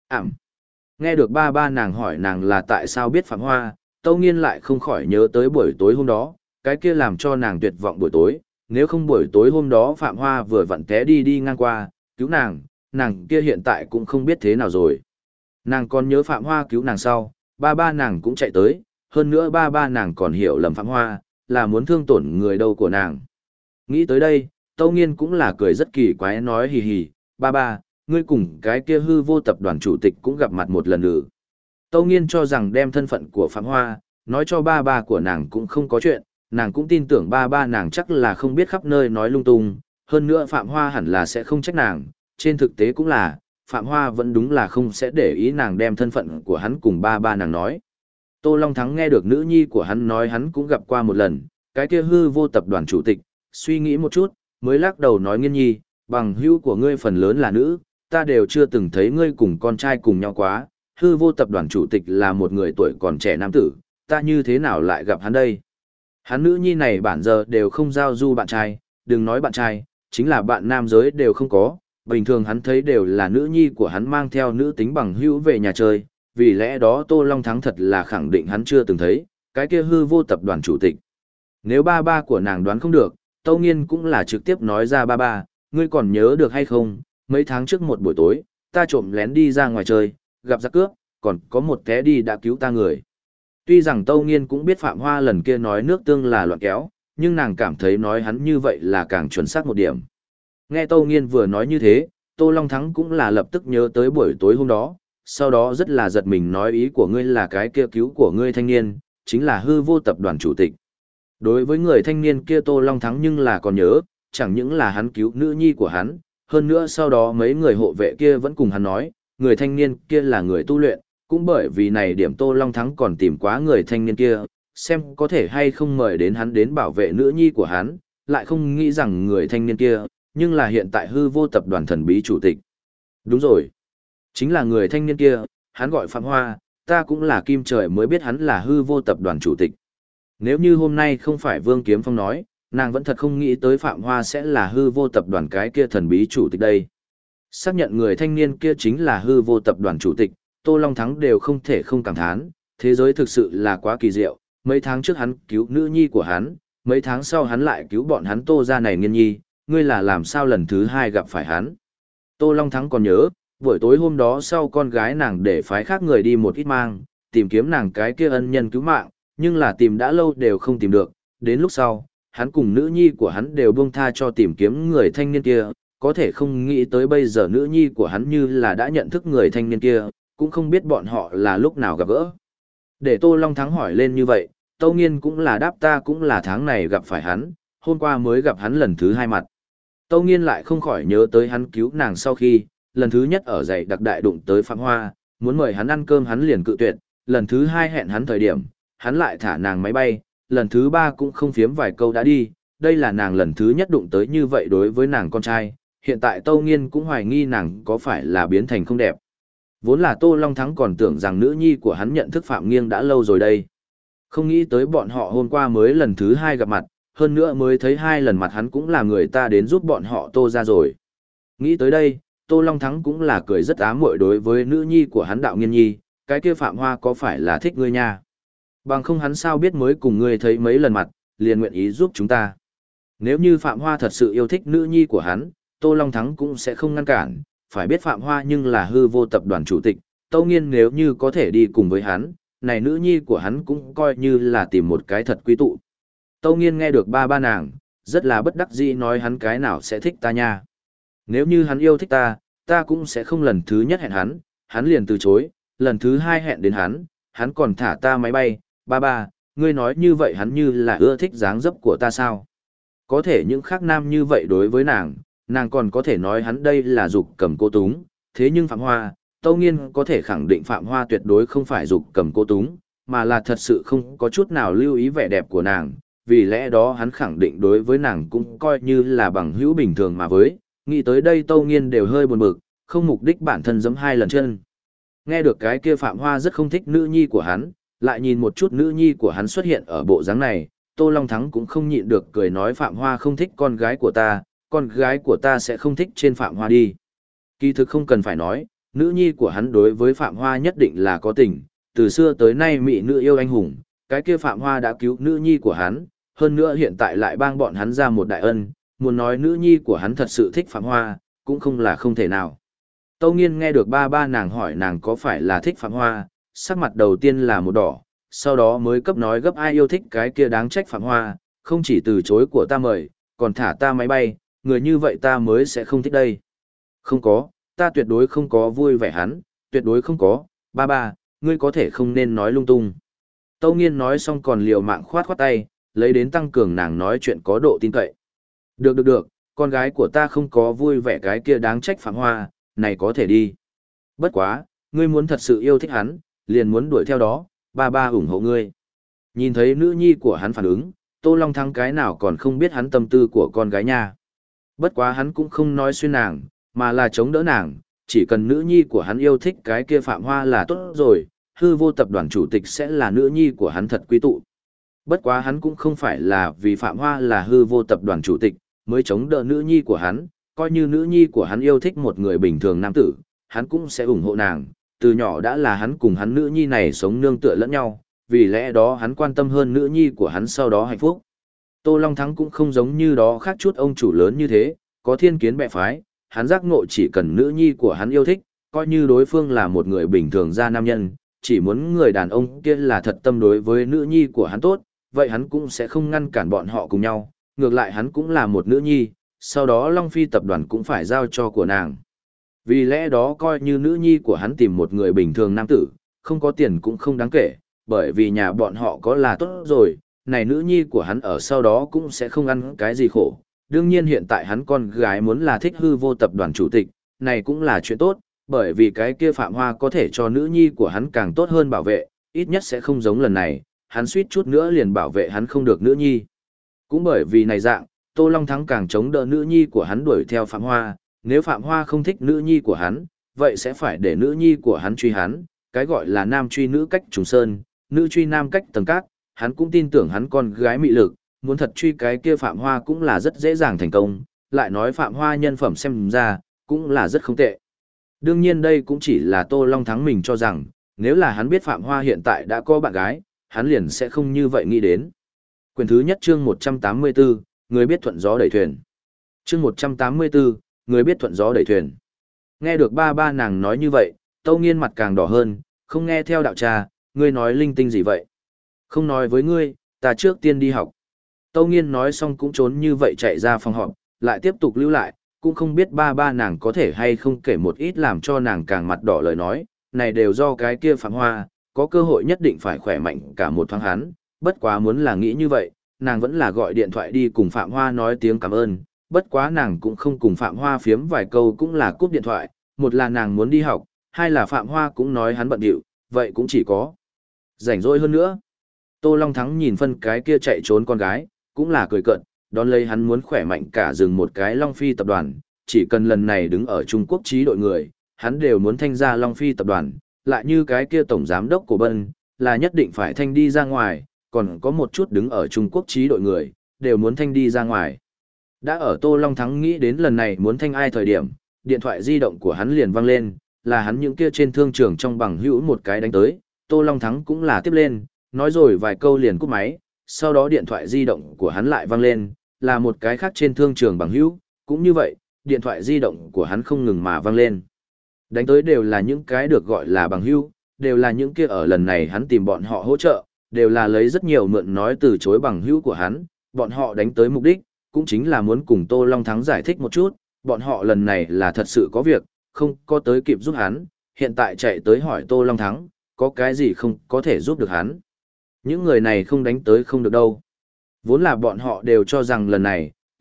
Nghe được ba ba nàng hỏi nàng là tại sao biết Phạm Hoa, Tâu Nghiên lại không khỏi nhớ tới buổi tối hôm đó, cái kia làm cho nàng tuyệt vọng buổi tối, nếu không buổi tối hôm đó Phạm Hoa vừa vặn té đi ngang qua, cứu nàng kia hiện tại cũng không biết thế nào rồi. Nàng còn nhớ Phạm Hoa cứu nàng sau, ba ba nàng cũng chạy tới, hơn nữa ba ba nàng còn hiểu lầm Phạm Hoa, là muốn thương tổn người đâu của nàng. Nghĩ tới đây, Tâu Nghiên cũng là cười rất kỳ quái nói hì hì, ba ba, ngươi cùng cái kia hư vô tập đoàn chủ tịch cũng gặp mặt một lần nữa. Tâu Nghiên cho rằng đem thân phận của Phạm Hoa, nói cho ba ba của nàng cũng không có chuyện, nàng cũng tin tưởng ba ba nàng chắc là không biết khắp nơi nói lung tung, hơn nữa Phạm Hoa hẳn là sẽ không trách nàng, trên thực tế cũng là, Phạm Hoa vẫn đúng là không sẽ để ý nàng đem thân phận của hắn cùng ba ba nàng nói. Tô Long Thắng nghe được nữ nhi của hắn nói hắn cũng gặp qua một lần, cái kia hư vô tập đoàn chủ tịch, suy nghĩ một chút, mới lắc đầu nói Nghiên nhi, bằng hữu của ngươi phần lớn là nữ, ta đều chưa từng thấy ngươi cùng con trai cùng nhau quá, hư vô tập đoàn chủ tịch là một người tuổi còn trẻ nam tử, ta như thế nào lại gặp hắn đây? Hắn nữ nhi này bản giờ đều không giao du bạn trai, đừng nói bạn trai, chính là bạn nam giới đều không có, bình thường hắn thấy đều là nữ nhi của hắn mang theo nữ tính bằng hữu về nhà chơi, vì lẽ đó Tô Long Thắng thật là khẳng định hắn chưa từng thấy, cái kia hư vô tập đoàn chủ tịch. Nếu ba ba của nàng đoán không được, Tâu Nghiên cũng là trực tiếp nói ra ba ba, ngươi còn nhớ được hay không, mấy tháng trước một buổi tối, ta trộm lén đi ra ngoài chơi, gặp giặc cướp, còn có một té đi đã cứu ta người. Tuy rằng Tâu Nghiên cũng biết Phạm Hoa lần kia nói nước tương là loạn kéo, nhưng nàng cảm thấy nói hắn như vậy là càng chuẩn xác một điểm. Nghe Tâu Nghiên vừa nói như thế, Tô Long Thắng cũng là lập tức nhớ tới buổi tối hôm đó, sau đó rất là giật mình nói ý của ngươi là cái kia cứu của ngươi thanh niên, chính là hư vô tập đoàn chủ tịch. Đối với người thanh niên kia Tô Long Thắng nhưng là còn nhớ, chẳng những là hắn cứu nữ nhi của hắn, hơn nữa sau đó mấy người hộ vệ kia vẫn cùng hắn nói, người thanh niên kia là người tu luyện, cũng bởi vì này điểm Tô Long Thắng còn tìm quá người thanh niên kia, xem có thể hay không mời đến hắn đến bảo vệ nữ nhi của hắn, lại không nghĩ rằng người thanh niên kia, nhưng là hiện tại hư vô tập đoàn thần bí chủ tịch. Đúng rồi, chính là người thanh niên kia, hắn gọi Phạm Hoa, ta cũng là kim trời mới biết hắn là hư vô tập đoàn chủ tịch. Nếu như hôm nay không phải Vương Kiếm Phong nói, nàng vẫn thật không nghĩ tới Phạm Hoa sẽ là hư vô tập đoàn cái kia thần bí chủ tịch đây. Xác nhận người thanh niên kia chính là hư vô tập đoàn chủ tịch, Tô Long Thắng đều không thể không cảm thán, thế giới thực sự là quá kỳ diệu, mấy tháng trước hắn cứu nữ nhi của hắn, mấy tháng sau hắn lại cứu bọn hắn Tô gia này Nghiên nhi, ngươi là làm sao lần thứ hai gặp phải hắn. Tô Long Thắng còn nhớ, buổi tối hôm đó sau con gái nàng để phái khác người đi một ít mang, tìm kiếm nàng cái kia ân nhân cứu mạng, nhưng là tìm đã lâu đều không tìm được, đến lúc sau, hắn cùng nữ nhi của hắn đều buông tha cho tìm kiếm người thanh niên kia, có thể không nghĩ tới bây giờ nữ nhi của hắn như là đã nhận thức người thanh niên kia, cũng không biết bọn họ là lúc nào gặp gỡ. Để Tô Long Thắng hỏi lên như vậy, Tâu Nghiên cũng là đáp ta cũng là tháng này gặp phải hắn, hôm qua mới gặp hắn lần thứ hai mặt. Tâu Nghiên lại không khỏi nhớ tới hắn cứu nàng sau khi, lần thứ nhất ở dạy đặc đại đụng tới Phạm Hoa, muốn mời hắn ăn cơm hắn liền cự tuyệt, lần thứ hai hẹn hắn thời điểm, hắn lại thả nàng máy bay, lần thứ ba cũng không phiếm vài câu đã đi, đây là nàng lần thứ nhất đụng tới như vậy đối với nàng con trai, hiện tại Tâu Nghiên cũng hoài nghi nàng có phải là biến thành không đẹp. Vốn là Tô Long Thắng còn tưởng rằng nữ nhi của hắn nhận thức Phạm Nghiêng đã lâu rồi đây. Không nghĩ tới bọn họ hôm qua mới lần thứ hai gặp mặt, hơn nữa mới thấy hai lần mặt hắn cũng là người ta đến giúp bọn họ Tô ra rồi. Nghĩ tới đây, Tô Long Thắng cũng là cười rất ám muội đối với nữ nhi của hắn Đạo Nghiên nhi, cái kia Phạm Hoa có phải là thích ngươi nha? Bằng không hắn sao biết mới cùng ngươi thấy mấy lần mặt, liền nguyện ý giúp chúng ta. Nếu như Phạm Hoa thật sự yêu thích nữ nhi của hắn, Tô Long Thắng cũng sẽ không ngăn cản, phải biết Phạm Hoa nhưng là hư vô tập đoàn chủ tịch, Tâu Nghiên nếu như có thể đi cùng với hắn, này nữ nhi của hắn cũng coi như là tìm một cái thật quý tụ. Tâu Nghiên nghe được ba ba nàng, rất là bất đắc dĩ nói hắn cái nào sẽ thích ta nha. Nếu như hắn yêu thích ta, ta cũng sẽ không lần thứ nhất hẹn hắn liền từ chối, lần thứ hai hẹn đến hắn còn thả ta máy bay, ba ba, ngươi nói như vậy hắn như là ưa thích dáng dấp của ta sao? Có thể những khác nam như vậy đối với nàng, nàng còn có thể nói hắn đây là dục cầm cô túng, thế nhưng Phạm Hoa, Tâu Nghiên có thể khẳng định Phạm Hoa tuyệt đối không phải dục cầm cô túng, mà là thật sự không có chút nào lưu ý vẻ đẹp của nàng, vì lẽ đó hắn khẳng định đối với nàng cũng coi như là bằng hữu bình thường mà với, nghĩ tới đây Tâu Nghiên đều hơi buồn bực, không mục đích bản thân giẫm hai lần chân. Nghe được cái kia Phạm Hoa rất không thích nữ nhi của hắn, lại nhìn một chút nữ nhi của hắn xuất hiện ở bộ dáng này, Tô Long Thắng cũng không nhịn được cười nói Phạm Hoa không thích con gái của ta sẽ không thích trên Phạm Hoa đi. Kỳ thực không cần phải nói, nữ nhi của hắn đối với Phạm Hoa nhất định là có tình, từ xưa tới nay mỹ nữ yêu anh hùng, cái kia Phạm Hoa đã cứu nữ nhi của hắn, hơn nữa hiện tại lại bang bọn hắn ra một đại ân, muốn nói nữ nhi của hắn thật sự thích Phạm Hoa, cũng không là không thể nào. Tâu Nghiên nghe được ba ba nàng hỏi nàng có phải là thích Phạm Hoa, sắc mặt đầu tiên là một đỏ, sau đó mới cấp nói gấp ai yêu thích cái kia đáng trách Phạm Hoa, không chỉ từ chối của ta mời, còn thả ta máy bay, người như vậy ta mới sẽ không thích đây. Không có, ta tuyệt đối không có vui vẻ hắn, tuyệt đối không có, ba ba, ngươi có thể không nên nói lung tung. Tâu Nghiên nói xong còn liều mạng khoát khoát tay, lấy đến tăng cường nàng nói chuyện có độ tin cậy. Được, con gái của ta không có vui vẻ cái kia đáng trách Phạm Hoa, này có thể đi. Bất quá, ngươi muốn thật sự yêu thích hắn, liền muốn đuổi theo đó, ba ba ủng hộ ngươi. Nhìn thấy nữ nhi của hắn phản ứng, Tô Long Thắng cái nào còn không biết hắn tâm tư của con gái nha. Bất quá hắn cũng không nói xuyên nàng, mà là chống đỡ nàng, chỉ cần nữ nhi của hắn yêu thích cái kia Phạm Hoa là tốt rồi, hư vô tập đoàn chủ tịch sẽ là nữ nhi của hắn thật quý tụ. Bất quá hắn cũng không phải là vì Phạm Hoa là hư vô tập đoàn chủ tịch, mới chống đỡ nữ nhi của hắn, coi như nữ nhi của hắn yêu thích một người bình thường nam tử, hắn cũng sẽ ủng hộ nàng, từ nhỏ đã là hắn cùng hắn nữ nhi này sống nương tựa lẫn nhau, vì lẽ đó hắn quan tâm hơn nữ nhi của hắn sau đó hạnh phúc. Tô Long Thắng cũng không giống như đó khác chút ông chủ lớn như thế, có thiên kiến bè phái, hắn giác ngộ chỉ cần nữ nhi của hắn yêu thích, coi như đối phương là một người bình thường ra nam nhân, chỉ muốn người đàn ông kia là thật tâm đối với nữ nhi của hắn tốt, vậy hắn cũng sẽ không ngăn cản bọn họ cùng nhau, ngược lại hắn cũng là một nữ nhi, sau đó Long Phi tập đoàn cũng phải giao cho của nàng. Vì lẽ đó coi như nữ nhi của hắn tìm một người bình thường nam tử, không có tiền cũng không đáng kể, bởi vì nhà bọn họ có là tốt rồi, này nữ nhi của hắn ở sau đó cũng sẽ không ăn cái gì khổ. Đương nhiên hiện tại hắn con gái muốn là thích hư vô tập đoàn chủ tịch, này cũng là chuyện tốt, bởi vì cái kia Phạm Hoa có thể cho nữ nhi của hắn càng tốt hơn bảo vệ, ít nhất sẽ không giống lần này, hắn suýt chút nữa liền bảo vệ hắn không được nữ nhi. Cũng bởi vì này dạng, Tô Long Thắng càng chống đỡ nữ nhi của hắn đuổi theo Phạm Hoa, nếu Phạm Hoa không thích nữ nhi của hắn, vậy sẽ phải để nữ nhi của hắn truy hắn, cái gọi là nam truy nữ cách trùng sơn, nữ truy nam cách tầng các, hắn cũng tin tưởng hắn con gái mị lực, muốn thật truy cái kia Phạm Hoa cũng là rất dễ dàng thành công, lại nói Phạm Hoa nhân phẩm xem ra, cũng là rất không tệ. Đương nhiên đây cũng chỉ là Tô Long Thắng mình cho rằng, nếu là hắn biết Phạm Hoa hiện tại đã có bạn gái, hắn liền sẽ không như vậy nghĩ đến. Quyển thứ nhất chương 184, người biết thuận gió đẩy thuyền. Chương 184, người biết thuận gió đẩy thuyền. Nghe được ba ba nàng nói như vậy, Tâu Nghiên mặt càng đỏ hơn, không nghe theo đạo trà, ngươi nói linh tinh gì vậy? Không nói với ngươi, ta trước tiên đi học. Tâu Nghiên nói xong cũng trốn như vậy chạy ra phòng họp, lại tiếp tục lưu lại, cũng không biết ba ba nàng có thể hay không kể một ít làm cho nàng càng mặt đỏ lời nói, này đều do cái kia Phạm Hoa, có cơ hội nhất định phải khỏe mạnh cả một thoáng hắn, bất quá muốn là nghĩ như vậy, nàng vẫn là gọi điện thoại đi cùng Phạm Hoa nói tiếng cảm ơn, bất quá nàng cũng không cùng Phạm Hoa phiếm vài câu cũng là cúp điện thoại, một là nàng muốn đi học, hai là Phạm Hoa cũng nói hắn bận điệu, vậy cũng chỉ có rảnh rỗi hơn nữa. Tô Long Thắng nhìn phân cái kia chạy trốn con gái, cũng là cười cợt, đón lấy hắn muốn khỏe mạnh cả rừng một cái Long Phi tập đoàn, chỉ cần lần này đứng ở Trung Quốc trí đội người, hắn đều muốn thanh ra Long Phi tập đoàn, lại như cái kia tổng giám đốc của Bân, là nhất định phải thanh đi ra ngoài, còn có một chút đứng ở Trung Quốc trí đội người, đều muốn thanh đi ra ngoài. Đã ở Tô Long Thắng nghĩ đến lần này muốn thanh ai thời điểm, điện thoại di động của hắn liền vang lên, là hắn những kia trên thương trường trong bằng hữu một cái đánh tới, Tô Long Thắng cũng là tiếp lên, nói rồi vài câu liền cúp máy, sau đó điện thoại di động của hắn lại vang lên, là một cái khác trên thương trường bằng hữu, cũng như vậy, điện thoại di động của hắn không ngừng mà vang lên. Đánh tới đều là những cái được gọi là bằng hữu, đều là những kia ở lần này hắn tìm bọn họ hỗ trợ, đều là lấy rất nhiều mượn nói từ chối bằng hữu của hắn, bọn họ đánh tới mục đích, cũng chính là muốn cùng Tô Long Thắng giải thích một chút, bọn họ lần này là thật sự có việc, không có tới kịp giúp hắn, hiện tại chạy tới hỏi Tô Long Thắng, có cái gì không có thể giúp được hắn. Những người này không đánh tới không được đâu. Vốn là bọn họ đều cho rằng lần này,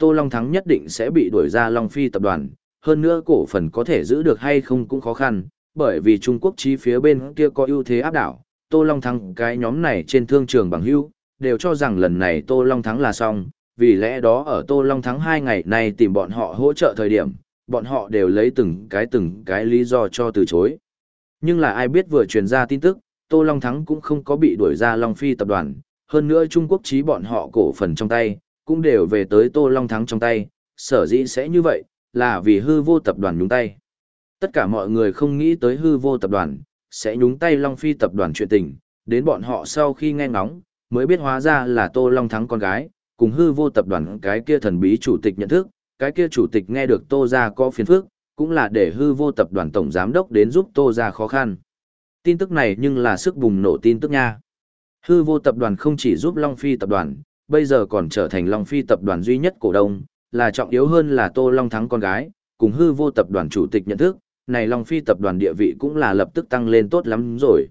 Tô Long Thắng nhất định sẽ bị đuổi ra Long Phi tập đoàn, hơn nữa cổ phần có thể giữ được hay không cũng khó khăn, bởi vì Trung Quốc chí phía bên kia có ưu thế áp đảo. Tô Long Thắng cái nhóm này trên thương trường bằng hữu đều cho rằng lần này Tô Long Thắng là xong, vì lẽ đó ở Tô Long Thắng 2 ngày này tìm bọn họ hỗ trợ thời điểm, bọn họ đều lấy từng cái lý do cho từ chối. Nhưng là ai biết vừa truyền ra tin tức, Tô Long Thắng cũng không có bị đuổi ra Long Phi tập đoàn, hơn nữa Trung Quốc chí bọn họ cổ phần trong tay, cũng đều về tới Tô Long Thắng trong tay, sở dĩ sẽ như vậy, là vì hư vô tập đoàn nhúng tay. Tất cả mọi người không nghĩ tới hư vô tập đoàn, sẽ nhúng tay Long Phi tập đoàn chuyện tình, đến bọn họ sau khi nghe ngóng, mới biết hóa ra là Tô Long Thắng con gái, cùng hư vô tập đoàn cái kia thần bí chủ tịch nhận thức, cái kia chủ tịch nghe được Tô ra có phiền phức, cũng là để hư vô tập đoàn tổng giám đốc đến giúp Tô ra khó khăn. Tin tức này nhưng là sức bùng nổ tin tức nha. Hư vô tập đoàn không chỉ giúp Long Phi tập đoàn, bây giờ còn trở thành Long Phi tập đoàn duy nhất cổ đông, là trọng yếu hơn là Tô Long Thắng con gái, cùng hư vô tập đoàn chủ tịch nhận thức, này Long Phi tập đoàn địa vị cũng là lập tức tăng lên tốt lắm rồi.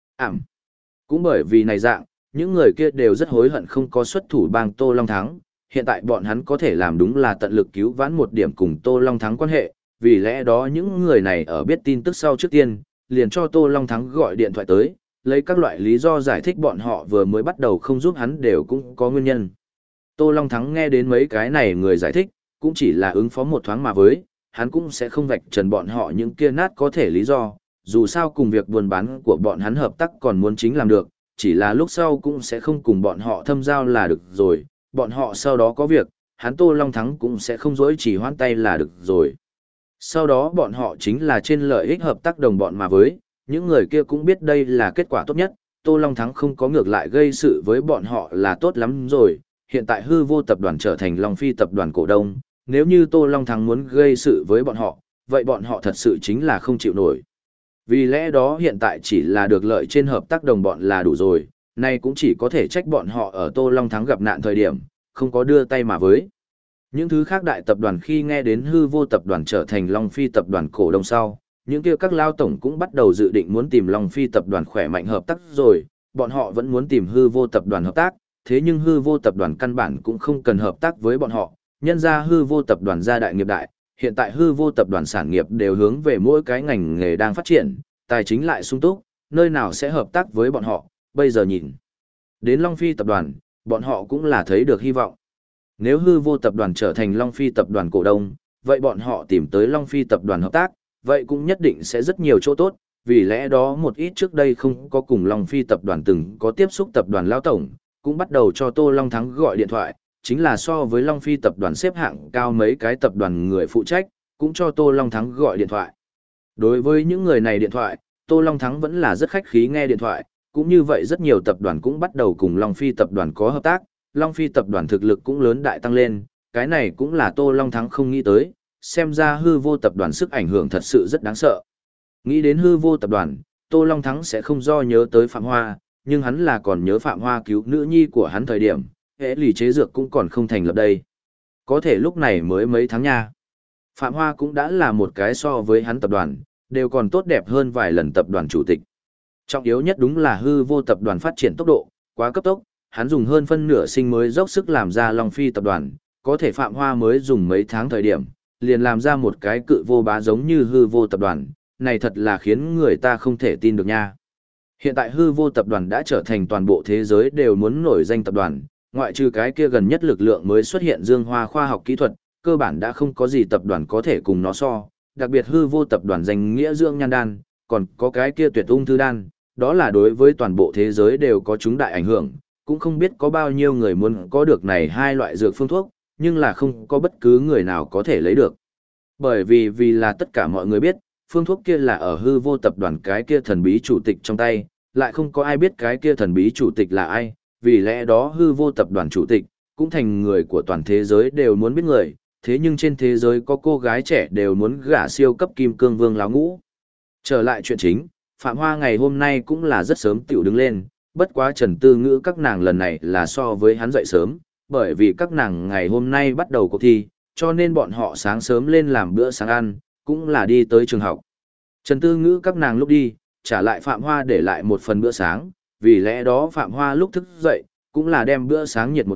Cũng bởi vì này dạng, những người kia đều rất hối hận không có xuất thủ bang Tô Long Thắng, hiện tại bọn hắn có thể làm đúng là tận lực cứu vãn một điểm cùng Tô Long Thắng quan hệ, vì lẽ đó những người này ở biết tin tức sau trước tiên, liền cho Tô Long Thắng gọi điện thoại tới, lấy các loại lý do giải thích bọn họ vừa mới bắt đầu không giúp hắn đều cũng có nguyên nhân. Tô Long Thắng nghe đến mấy cái này người giải thích, cũng chỉ là ứng phó một thoáng mà với, hắn cũng sẽ không vạch trần bọn họ những kia nát có thể lý do, dù sao cùng việc buôn bán của bọn hắn hợp tác còn muốn chính làm được, chỉ là lúc sau cũng sẽ không cùng bọn họ thâm giao là được rồi, bọn họ sau đó có việc, hắn Tô Long Thắng cũng sẽ không dối chỉ hoãn tay là được rồi. Sau đó bọn họ chính là trên lợi ích hợp tác đồng bọn mà với, những người kia cũng biết đây là kết quả tốt nhất, Tô Long Thắng không có ngược lại gây sự với bọn họ là tốt lắm rồi, hiện tại hư vô tập đoàn trở thành Long Phi tập đoàn cổ đông, nếu như Tô Long Thắng muốn gây sự với bọn họ, vậy bọn họ thật sự chính là không chịu nổi. Vì lẽ đó hiện tại chỉ là được lợi trên hợp tác đồng bọn là đủ rồi, nay cũng chỉ có thể trách bọn họ ở Tô Long Thắng gặp nạn thời điểm, không có đưa tay mà với. Những thứ khác đại tập đoàn khi nghe đến hư vô tập đoàn trở thành Long Phi tập đoàn cổ đông sau, những kia các lao tổng cũng bắt đầu dự định muốn tìm Long Phi tập đoàn khỏe mạnh hợp tác rồi, bọn họ vẫn muốn tìm hư vô tập đoàn hợp tác, thế nhưng hư vô tập đoàn căn bản cũng không cần hợp tác với bọn họ, nhân ra hư vô tập đoàn gia đại nghiệp đại, hiện tại hư vô tập đoàn sản nghiệp đều hướng về mỗi cái ngành nghề đang phát triển, tài chính lại sung túc, nơi nào sẽ hợp tác với bọn họ, bây giờ nhìn. Đến Long Phi tập đoàn, bọn họ cũng là thấy được hy vọng. Nếu hư vô tập đoàn trở thành Long Phi tập đoàn cổ đông, vậy bọn họ tìm tới Long Phi tập đoàn hợp tác, vậy cũng nhất định sẽ rất nhiều chỗ tốt, vì lẽ đó một ít trước đây không có cùng Long Phi tập đoàn từng có tiếp xúc tập đoàn lão tổng, cũng bắt đầu cho Tô Long Thắng gọi điện thoại, chính là so với Long Phi tập đoàn xếp hạng cao mấy cái tập đoàn người phụ trách, cũng cho Tô Long Thắng gọi điện thoại. Đối với những người này điện thoại, Tô Long Thắng vẫn là rất khách khí nghe điện thoại, cũng như vậy rất nhiều tập đoàn cũng bắt đầu cùng Long Phi tập đoàn có hợp tác, Long Phi tập đoàn thực lực cũng lớn đại tăng lên, cái này cũng là Tô Long Thắng không nghĩ tới, xem ra hư vô tập đoàn sức ảnh hưởng thật sự rất đáng sợ. Nghĩ đến hư vô tập đoàn, Tô Long Thắng sẽ không do nhớ tới Phạm Hoa, nhưng hắn là còn nhớ Phạm Hoa cứu nữ nhi của hắn thời điểm, hệ lì chế dược cũng còn không thành lập đây. Có thể lúc này mới mấy tháng nha. Phạm Hoa cũng đã là một cái so với hắn tập đoàn, đều còn tốt đẹp hơn vài lần tập đoàn chủ tịch. Trọng yếu nhất đúng là hư vô tập đoàn phát triển tốc độ, quá cấp tốc, hắn dùng hơn phân nửa sinh mới dốc sức làm ra Long Phi tập đoàn, có thể Phạm Hoa mới dùng mấy tháng thời điểm, liền làm ra một cái cự vô bá giống như hư vô tập đoàn, này thật là khiến người ta không thể tin được nha. Hiện tại hư vô tập đoàn đã trở thành toàn bộ thế giới đều muốn nổi danh tập đoàn, ngoại trừ cái kia gần nhất lực lượng mới xuất hiện Dương Hoa khoa học kỹ thuật, cơ bản đã không có gì tập đoàn có thể cùng nó so, đặc biệt hư vô tập đoàn danh nghĩa dưỡng nhan đan, còn có cái kia tuyệt ung thư đan, đó là đối với toàn bộ thế giới đều có chúng đại ảnh hưởng, cũng không biết có bao nhiêu người muốn có được này hai loại dược phương thuốc, nhưng là không có bất cứ người nào có thể lấy được. Bởi vì là tất cả mọi người biết, phương thuốc kia là ở hư vô tập đoàn cái kia thần bí chủ tịch trong tay, lại không có ai biết cái kia thần bí chủ tịch là ai, vì lẽ đó hư vô tập đoàn chủ tịch, cũng thành người của toàn thế giới đều muốn biết người, thế nhưng trên thế giới có cô gái trẻ đều muốn gả siêu cấp kim cương vương láo ngũ. Trở lại chuyện chính, Phạm Hoa ngày hôm nay cũng là rất sớm tiểu đứng lên, bất quá Trần Tư Ngữ các nàng lần này là so với hắn dậy sớm, bởi vì các nàng ngày hôm nay bắt đầu cuộc thi, cho nên bọn họ sáng sớm lên làm bữa sáng ăn, cũng là đi tới trường học. Trần Tư Ngữ các nàng lúc đi, trả lại Phạm Hoa để lại một phần bữa sáng, vì lẽ đó Phạm Hoa lúc thức dậy, cũng là đem bữa sáng nhiệt một chút,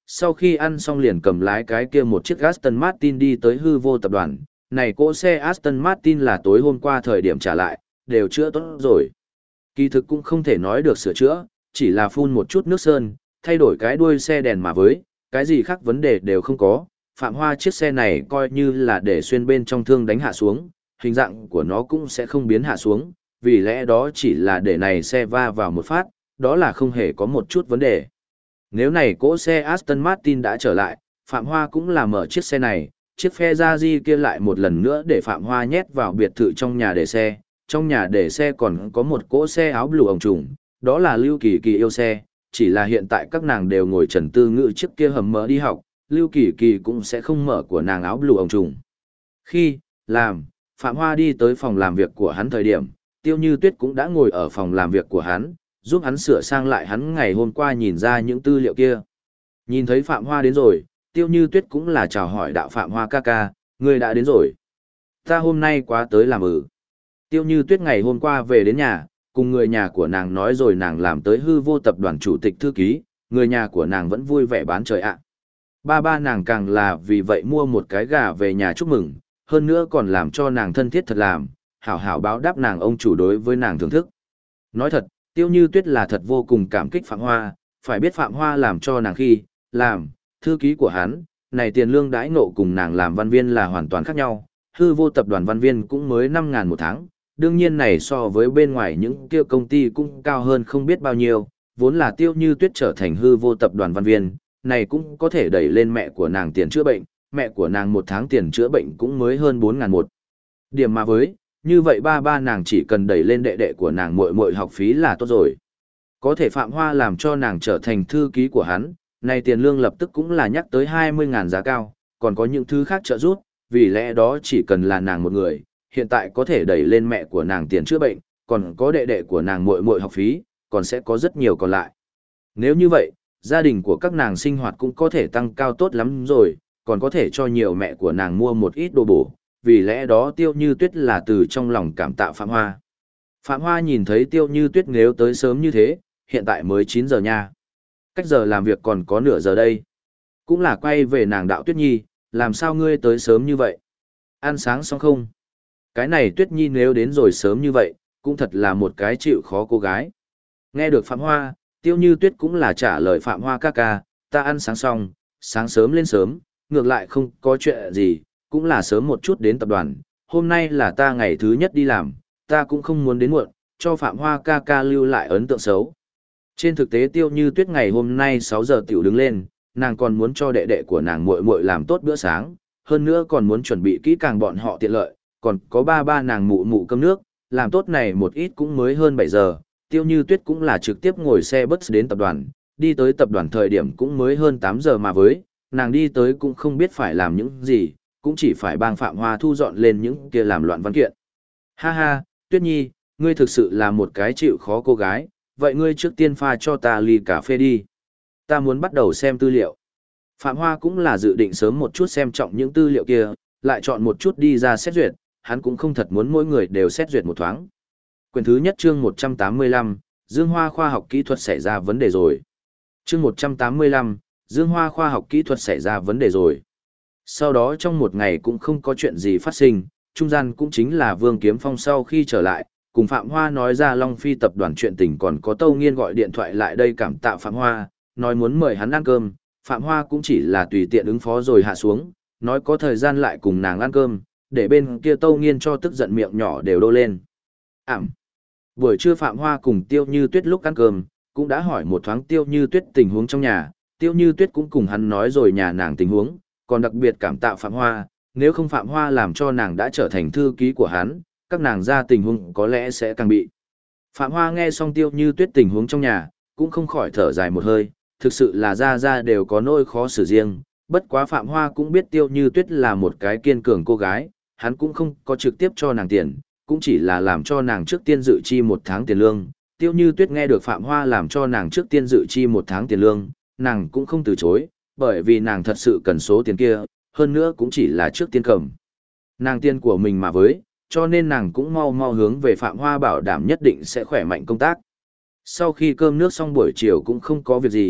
sau khi ăn xong liền cầm lái cái kia một chiếc Aston Martin đi tới hư vô tập đoàn. Này cỗ xe Aston Martin là tối hôm qua thời điểm trả lại, đều chữa tốt rồi. Kỳ thực cũng không thể nói được sửa chữa, chỉ là phun một chút nước sơn, thay đổi cái đuôi xe đèn mà với, cái gì khác vấn đề đều không có. Phạm Hoa chiếc xe này coi như là để xuyên bên trong thương đánh hạ xuống, hình dạng của nó cũng sẽ không biến hạ xuống, vì lẽ đó chỉ là để này xe va vào một phát, đó là không hề có một chút vấn đề. Nếu này cỗ xe Aston Martin đã trở lại, Phạm Hoa cũng là mở chiếc xe này, chiếc Ferrari kia lại một lần nữa để Phạm Hoa nhét vào biệt thự trong nhà để xe. Trong nhà để xe còn có một cỗ xe áo blue ồng trùng, đó là Lưu Kỳ Kỳ yêu xe, chỉ là hiện tại các nàng đều ngồi Trần Tư Ngữ chiếc kia hầm mỡ đi học, Lưu Kỳ Kỳ cũng sẽ không mở của nàng áo blue ồng trùng. Khi làm Phạm Hoa đi tới phòng làm việc của hắn thời điểm, Tiêu Như Tuyết cũng đã ngồi ở phòng làm việc của hắn, giúp hắn sửa sang lại hắn ngày hôm qua nhìn ra những tư liệu kia. Nhìn thấy Phạm Hoa đến rồi, Tiêu Như Tuyết cũng là chào hỏi đạo Phạm Hoa ca ca, ngươi đã đến rồi. Ta hôm nay quá tới làm Tiêu Như Tuyết ngày hôm qua về đến nhà, cùng người nhà của nàng nói rồi nàng làm tới hư vô tập đoàn chủ tịch thư ký, người nhà của nàng vẫn vui vẻ bán trời ạ. Ba nàng càng là vì vậy mua một cái gà về nhà chúc mừng, hơn nữa còn làm cho nàng thân thiết thật làm, hảo hảo báo đáp nàng ông chủ đối với nàng thưởng thức. Nói thật, Tiêu Như Tuyết là thật vô cùng cảm kích Phạm Hoa, phải biết Phạm Hoa làm cho nàng khi làm thư ký của hắn, này tiền lương đãi ngộ cùng nàng làm văn viên là hoàn toàn khác nhau, hư vô tập đoàn văn viên cũng mới 5.000 một tháng, đương nhiên này so với bên ngoài những kia công ty cũng cao hơn không biết bao nhiêu, vốn là Tiêu Như Tuyết trở thành hư vô tập đoàn văn viên, này cũng có thể đẩy lên mẹ của nàng tiền chữa bệnh, mẹ của nàng một tháng tiền chữa bệnh cũng mới hơn 4.000 một. Điểm mà với, như vậy ba nàng chỉ cần đẩy lên đệ đệ của nàng muội học phí là tốt rồi. Có thể Phạm Hoa làm cho nàng trở thành thư ký của hắn, này tiền lương lập tức cũng là nhắc tới 20.000 giá cao, còn có những thứ khác trợ giúp, vì lẽ đó chỉ cần là nàng một người, hiện tại có thể đẩy lên mẹ của nàng tiền chữa bệnh, còn có đệ đệ của nàng muội học phí, còn sẽ có rất nhiều còn lại. Nếu như vậy, gia đình của các nàng sinh hoạt cũng có thể tăng cao tốt lắm rồi, còn có thể cho nhiều mẹ của nàng mua một ít đồ bổ, vì lẽ đó Tiêu Như Tuyết là từ trong lòng cảm tạ Phạm Hoa. Phạm Hoa nhìn thấy Tiêu Như Tuyết nếu tới sớm như thế, hiện tại mới 9 giờ nha. Cách giờ làm việc còn có nửa giờ đây. Cũng là quay về nàng đạo Tuyết Nhi, làm sao ngươi tới sớm như vậy? Ăn sáng xong không? Cái này Tuyết Nhi nếu đến rồi sớm như vậy, cũng thật là một cái chịu khó cô gái. Nghe được Phạm Hoa, Tiêu Như Tuyết cũng là trả lời Phạm Hoa ca ca, ta ăn sáng xong, sáng sớm lên sớm, ngược lại không có chuyện gì, cũng là sớm một chút đến tập đoàn, hôm nay là ta ngày thứ nhất đi làm, ta cũng không muốn đến muộn, cho Phạm Hoa ca ca lưu lại ấn tượng xấu. Trên thực tế Tiêu Như Tuyết ngày hôm nay 6 giờ tiểu đứng lên, nàng còn muốn cho đệ đệ của nàng muội làm tốt bữa sáng, hơn nữa còn muốn chuẩn bị kỹ càng bọn họ tiện lợi, còn có ba nàng mụ cơm nước, làm tốt này một ít cũng mới hơn 7 giờ, Tiêu Như Tuyết cũng là trực tiếp ngồi xe bus đến tập đoàn, đi tới tập đoàn thời điểm cũng mới hơn 8 giờ mà với, nàng đi tới cũng không biết phải làm những gì, cũng chỉ phải bang Phạm Hoa thu dọn lên những kia làm loạn văn kiện. Ha ha, Tuyết Nhi, ngươi thực sự là một cái chịu khó cô gái, vậy ngươi trước tiên pha cho ta ly cà phê đi. Ta muốn bắt đầu xem tư liệu. Phạm Hoa cũng là dự định sớm một chút xem trọng những tư liệu kia, lại chọn một chút đi ra xét duyệt, hắn cũng không thật muốn mỗi người đều xét duyệt một thoáng. Quyển thứ nhất chương 185, Dương Hoa khoa học kỹ thuật xảy ra vấn đề rồi. Chương 185, Dương Hoa khoa học kỹ thuật xảy ra vấn đề rồi. Sau đó trong một ngày cũng không có chuyện gì phát sinh, trung gian cũng chính là Vương Kiếm Phong sau khi trở lại, cùng Phạm Hoa nói ra Long Phi tập đoàn chuyện tình, còn có Tâu Nghiên gọi điện thoại lại đây cảm tạ Phạm Hoa, nói muốn mời hắn ăn cơm, Phạm Hoa cũng chỉ là tùy tiện ứng phó rồi hạ xuống, nói có thời gian lại cùng nàng ăn cơm, để bên kia Tâu Nghiên cho tức giận miệng nhỏ đều đô lên. Buổi trưa Phạm Hoa cùng Tiêu Như Tuyết lúc ăn cơm, cũng đã hỏi một thoáng Tiêu Như Tuyết tình huống trong nhà, Tiêu Như Tuyết cũng cùng hắn nói rồi nhà nàng tình huống, còn đặc biệt cảm tạ Phạm Hoa, nếu không Phạm Hoa làm cho nàng đã trở thành thư ký của hắn, các nàng ra tình huống có lẽ sẽ càng bị. Phạm Hoa nghe xong Tiêu Như Tuyết tình huống trong nhà, cũng không khỏi thở dài một hơi, thực sự là ra đều có nỗi khó xử riêng, bất quá Phạm Hoa cũng biết Tiêu Như Tuyết là một cái kiên cường cô gái, hắn cũng không có trực tiếp cho nàng tiền, cũng chỉ là làm cho nàng trước tiên dự chi 1 tháng tiền lương. Tiêu Như Tuyết nghe được Phạm Hoa làm cho nàng trước tiên dự chi 1 tháng tiền lương, nàng cũng không từ chối, bởi vì nàng thật sự cần số tiền kia, hơn nữa cũng chỉ là trước tiên cầm. Nàng tiền của mình mà với, cho nên nàng cũng mau hướng về Phạm Hoa bảo đảm nhất định sẽ khỏe mạnh công tác. Sau khi cơm nước xong buổi chiều cũng không có việc gì,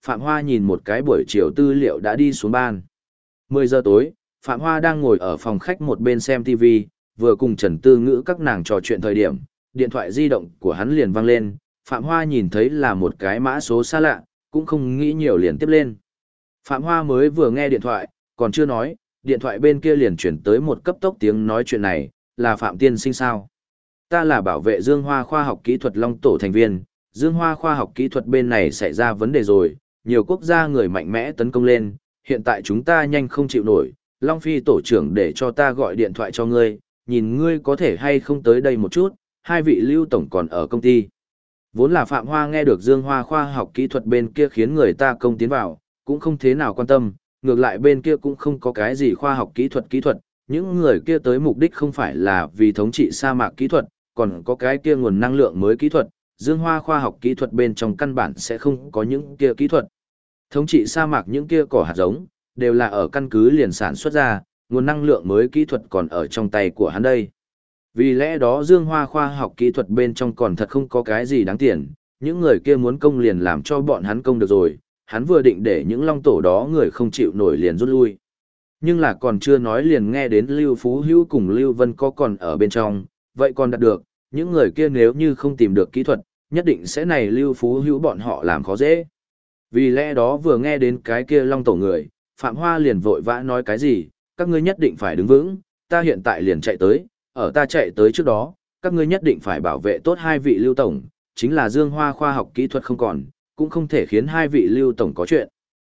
Phạm Hoa nhìn một cái buổi chiều tư liệu đã đi xuống ban. 10 giờ tối, Phạm Hoa đang ngồi ở phòng khách một bên xem TV, vừa cùng Trần Tư Ngữ các nàng trò chuyện thời điểm, điện thoại di động của hắn liền vang lên, Phạm Hoa nhìn thấy là một cái mã số xa lạ, cũng không nghĩ nhiều liền tiếp lên. Phạm Hoa mới vừa nghe điện thoại, còn chưa nói, điện thoại bên kia liền chuyển tới một cấp tốc tiếng nói chuyện này, là Phạm Tiên Sinh sao? Ta là bảo vệ Dương Hoa khoa học kỹ thuật Long Tổ thành viên, Dương Hoa khoa học kỹ thuật bên này xảy ra vấn đề rồi, nhiều quốc gia người mạnh mẽ tấn công lên, hiện tại chúng ta nhanh không chịu nổi, Long Phi tổ trưởng để cho ta gọi điện thoại cho ngươi, nhìn ngươi có thể hay không tới đây một chút, hai vị Lưu tổng còn ở công ty. Vốn là Phạm Hoa nghe được Dương Hoa khoa học kỹ thuật bên kia khiến người ta công tiến vào, cũng không thế nào quan tâm, ngược lại bên kia cũng không có cái gì khoa học kỹ thuật, những người kia tới mục đích không phải là vì thống trị sa mạc kỹ thuật, còn có cái kia nguồn năng lượng mới kỹ thuật, Dương Hoa khoa học kỹ thuật bên trong căn bản sẽ không có những kia kỹ thuật. Thống trị sa mạc những kia cỏ hạt giống, đều là ở căn cứ liền sản xuất ra, nguồn năng lượng mới kỹ thuật còn ở trong tay của hắn đây. Vì lẽ đó Dương Hoa khoa học kỹ thuật bên trong còn thật không có cái gì đáng tiền, những người kia muốn công liền làm cho bọn hắn công được rồi, hắn vừa định để những long tổ đó người không chịu nổi liền rút lui. Nhưng là còn chưa nói liền nghe đến Lưu Phú Hữu cùng Lưu Vân có còn ở bên trong, vậy còn đạt được, những người kia nếu như không tìm được kỹ thuật, nhất định sẽ này Lưu Phú Hữu bọn họ làm khó dễ. Vì lẽ đó vừa nghe đến cái kia long tổ người, Phạm Hoa liền vội vã nói cái gì, các ngươi nhất định phải đứng vững, ta hiện tại liền chạy tới, ở ta chạy tới trước đó, các ngươi nhất định phải bảo vệ tốt hai vị Lưu tổng, chính là Dương Hoa khoa học kỹ thuật không còn, cũng không thể khiến hai vị Lưu tổng có chuyện.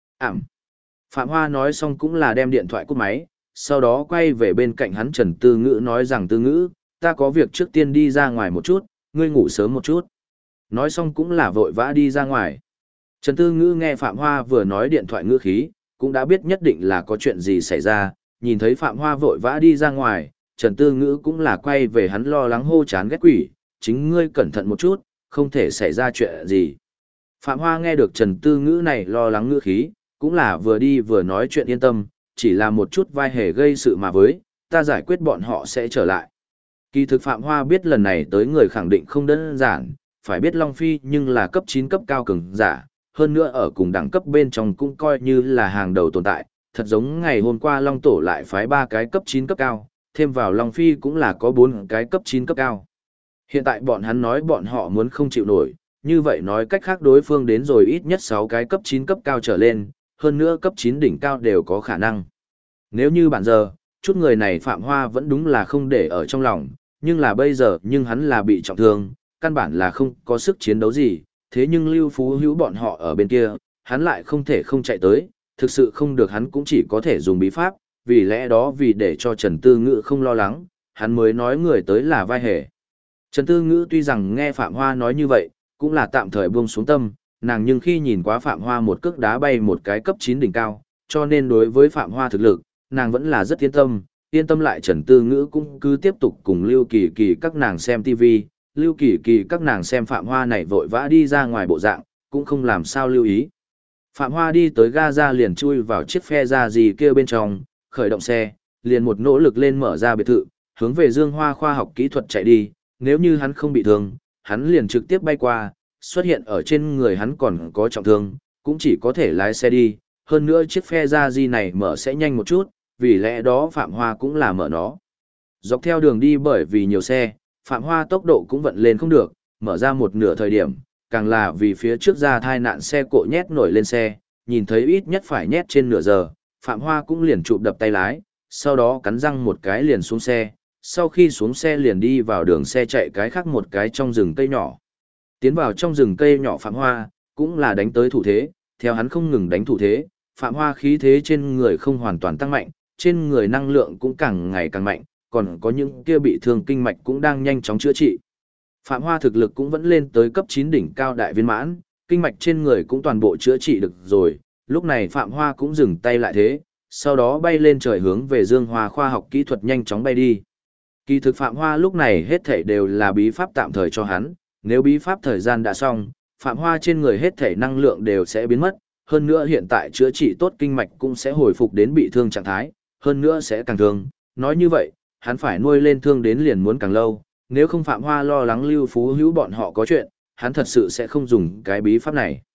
Phạm Hoa nói xong cũng là đem điện thoại cúp máy, sau đó quay về bên cạnh hắn Trần Tư Ngữ nói rằng Tư Ngữ, ta có việc trước tiên đi ra ngoài một chút, ngươi ngủ sớm một chút. Nói xong cũng là vội vã đi ra ngoài. Trần Tư Ngữ nghe Phạm Hoa vừa nói điện thoại ngữ khí, cũng đã biết nhất định là có chuyện gì xảy ra, nhìn thấy Phạm Hoa vội vã đi ra ngoài, Trần Tư Ngữ cũng là quay về hắn lo lắng hô chán ghét quỷ, chính ngươi cẩn thận một chút, không thể xảy ra chuyện gì. Phạm Hoa nghe được Trần Tư Ngữ này lo lắng ngữ khí, cũng là vừa đi vừa nói chuyện yên tâm, chỉ là một chút vai hề gây sự mà với, ta giải quyết bọn họ sẽ trở lại. Kỳ thực Phạm Hoa biết lần này tới người khẳng định không đơn giản, phải biết Long Phi nhưng là cấp 9 cấp cao cường giả, hơn nữa ở cùng đẳng cấp bên trong cũng coi như là hàng đầu tồn tại, thật giống ngày hôm qua Long Tổ lại phái 3 cái cấp 9 cấp cao, thêm vào Long Phi cũng là có 4 cái cấp 9 cấp cao. Hiện tại bọn hắn nói bọn họ muốn không chịu nổi, như vậy nói cách khác đối phương đến rồi ít nhất 6 cái cấp 9 cấp cao trở lên, hơn nữa cấp 9 đỉnh cao đều có khả năng. Nếu như bản giờ, chút người này Phạm Hoa vẫn đúng là không để ở trong lòng, nhưng là bây giờ nhưng hắn là bị trọng thương, căn bản là không có sức chiến đấu gì, thế nhưng Lưu Phú Hữu bọn họ ở bên kia, hắn lại không thể không chạy tới, thực sự không được hắn cũng chỉ có thể dùng bí pháp, vì lẽ đó vì để cho Trần Tư Ngữ không lo lắng, hắn mới nói người tới là vai hề. Trần Tư Ngữ tuy rằng nghe Phạm Hoa nói như vậy, cũng là tạm thời buông xuống tâm, nàng nhưng khi nhìn quá Phạm Hoa một cước đá bay một cái cấp 9 đỉnh cao, cho nên đối với Phạm Hoa thực lực, nàng vẫn là rất yên tâm lại Trần Tư Ngữ cũng cứ tiếp tục cùng Lưu Kỳ Kỳ các nàng xem TV, Lưu Kỳ Kỳ các nàng xem Phạm Hoa này vội vã đi ra ngoài bộ dạng, cũng không làm sao lưu ý. Phạm Hoa đi tới ga ra liền chui vào chiếc phe ra gì kia bên trong, khởi động xe, liền một nỗ lực lên mở ra biệt thự, hướng về Dương Hoa khoa học kỹ thuật chạy đi, nếu như hắn không bị thương, hắn liền trực tiếp bay qua, xuất hiện ở trên người hắn còn có trọng thương, cũng chỉ có thể lái xe đi, hơn nữa chiếc phe ra gì này mở sẽ nhanh một chút, vì lẽ đó Phạm Hoa cũng là mở nó. Dọc theo đường đi bởi vì nhiều xe, Phạm Hoa tốc độ cũng vận lên không được, mở ra một nửa thời điểm, càng là vì phía trước ra thai nạn xe cộ nhét nổi lên xe, nhìn thấy ít nhất phải nhét trên nửa giờ, Phạm Hoa cũng liền chụp đập tay lái, sau đó cắn răng một cái liền xuống xe, sau khi xuống xe liền đi vào đường xe chạy cái khác một cái trong rừng cây nhỏ. Tiến vào trong rừng cây nhỏ Phạm Hoa, cũng là đánh tới thủ thế, theo hắn không ngừng đánh thủ thế, Phạm Hoa khí thế trên người không hoàn toàn tăng mạnh, trên người năng lượng cũng càng ngày càng mạnh, còn có những kia bị thương kinh mạch cũng đang nhanh chóng chữa trị. Phạm Hoa thực lực cũng vẫn lên tới cấp 9 đỉnh cao đại viên mãn, kinh mạch trên người cũng toàn bộ chữa trị được rồi, lúc này Phạm Hoa cũng dừng tay lại thế, sau đó bay lên trời hướng về Dương Hoa khoa học kỹ thuật nhanh chóng bay đi. Kỳ thực Phạm Hoa lúc này hết thảy đều là bí pháp tạm thời cho hắn, nếu bí pháp thời gian đã xong, Phạm Hoa trên người hết thảy năng lượng đều sẽ biến mất, hơn nữa hiện tại chữa trị tốt kinh mạch cũng sẽ hồi phục đến bị thương trạng thái, hơn nữa sẽ càng thương, nói như vậy, hắn phải nuôi lên thương đến liền muốn càng lâu, nếu không Phạm Hoa lo lắng Lưu Phú Hữu bọn họ có chuyện, hắn thật sự sẽ không dùng cái bí pháp này.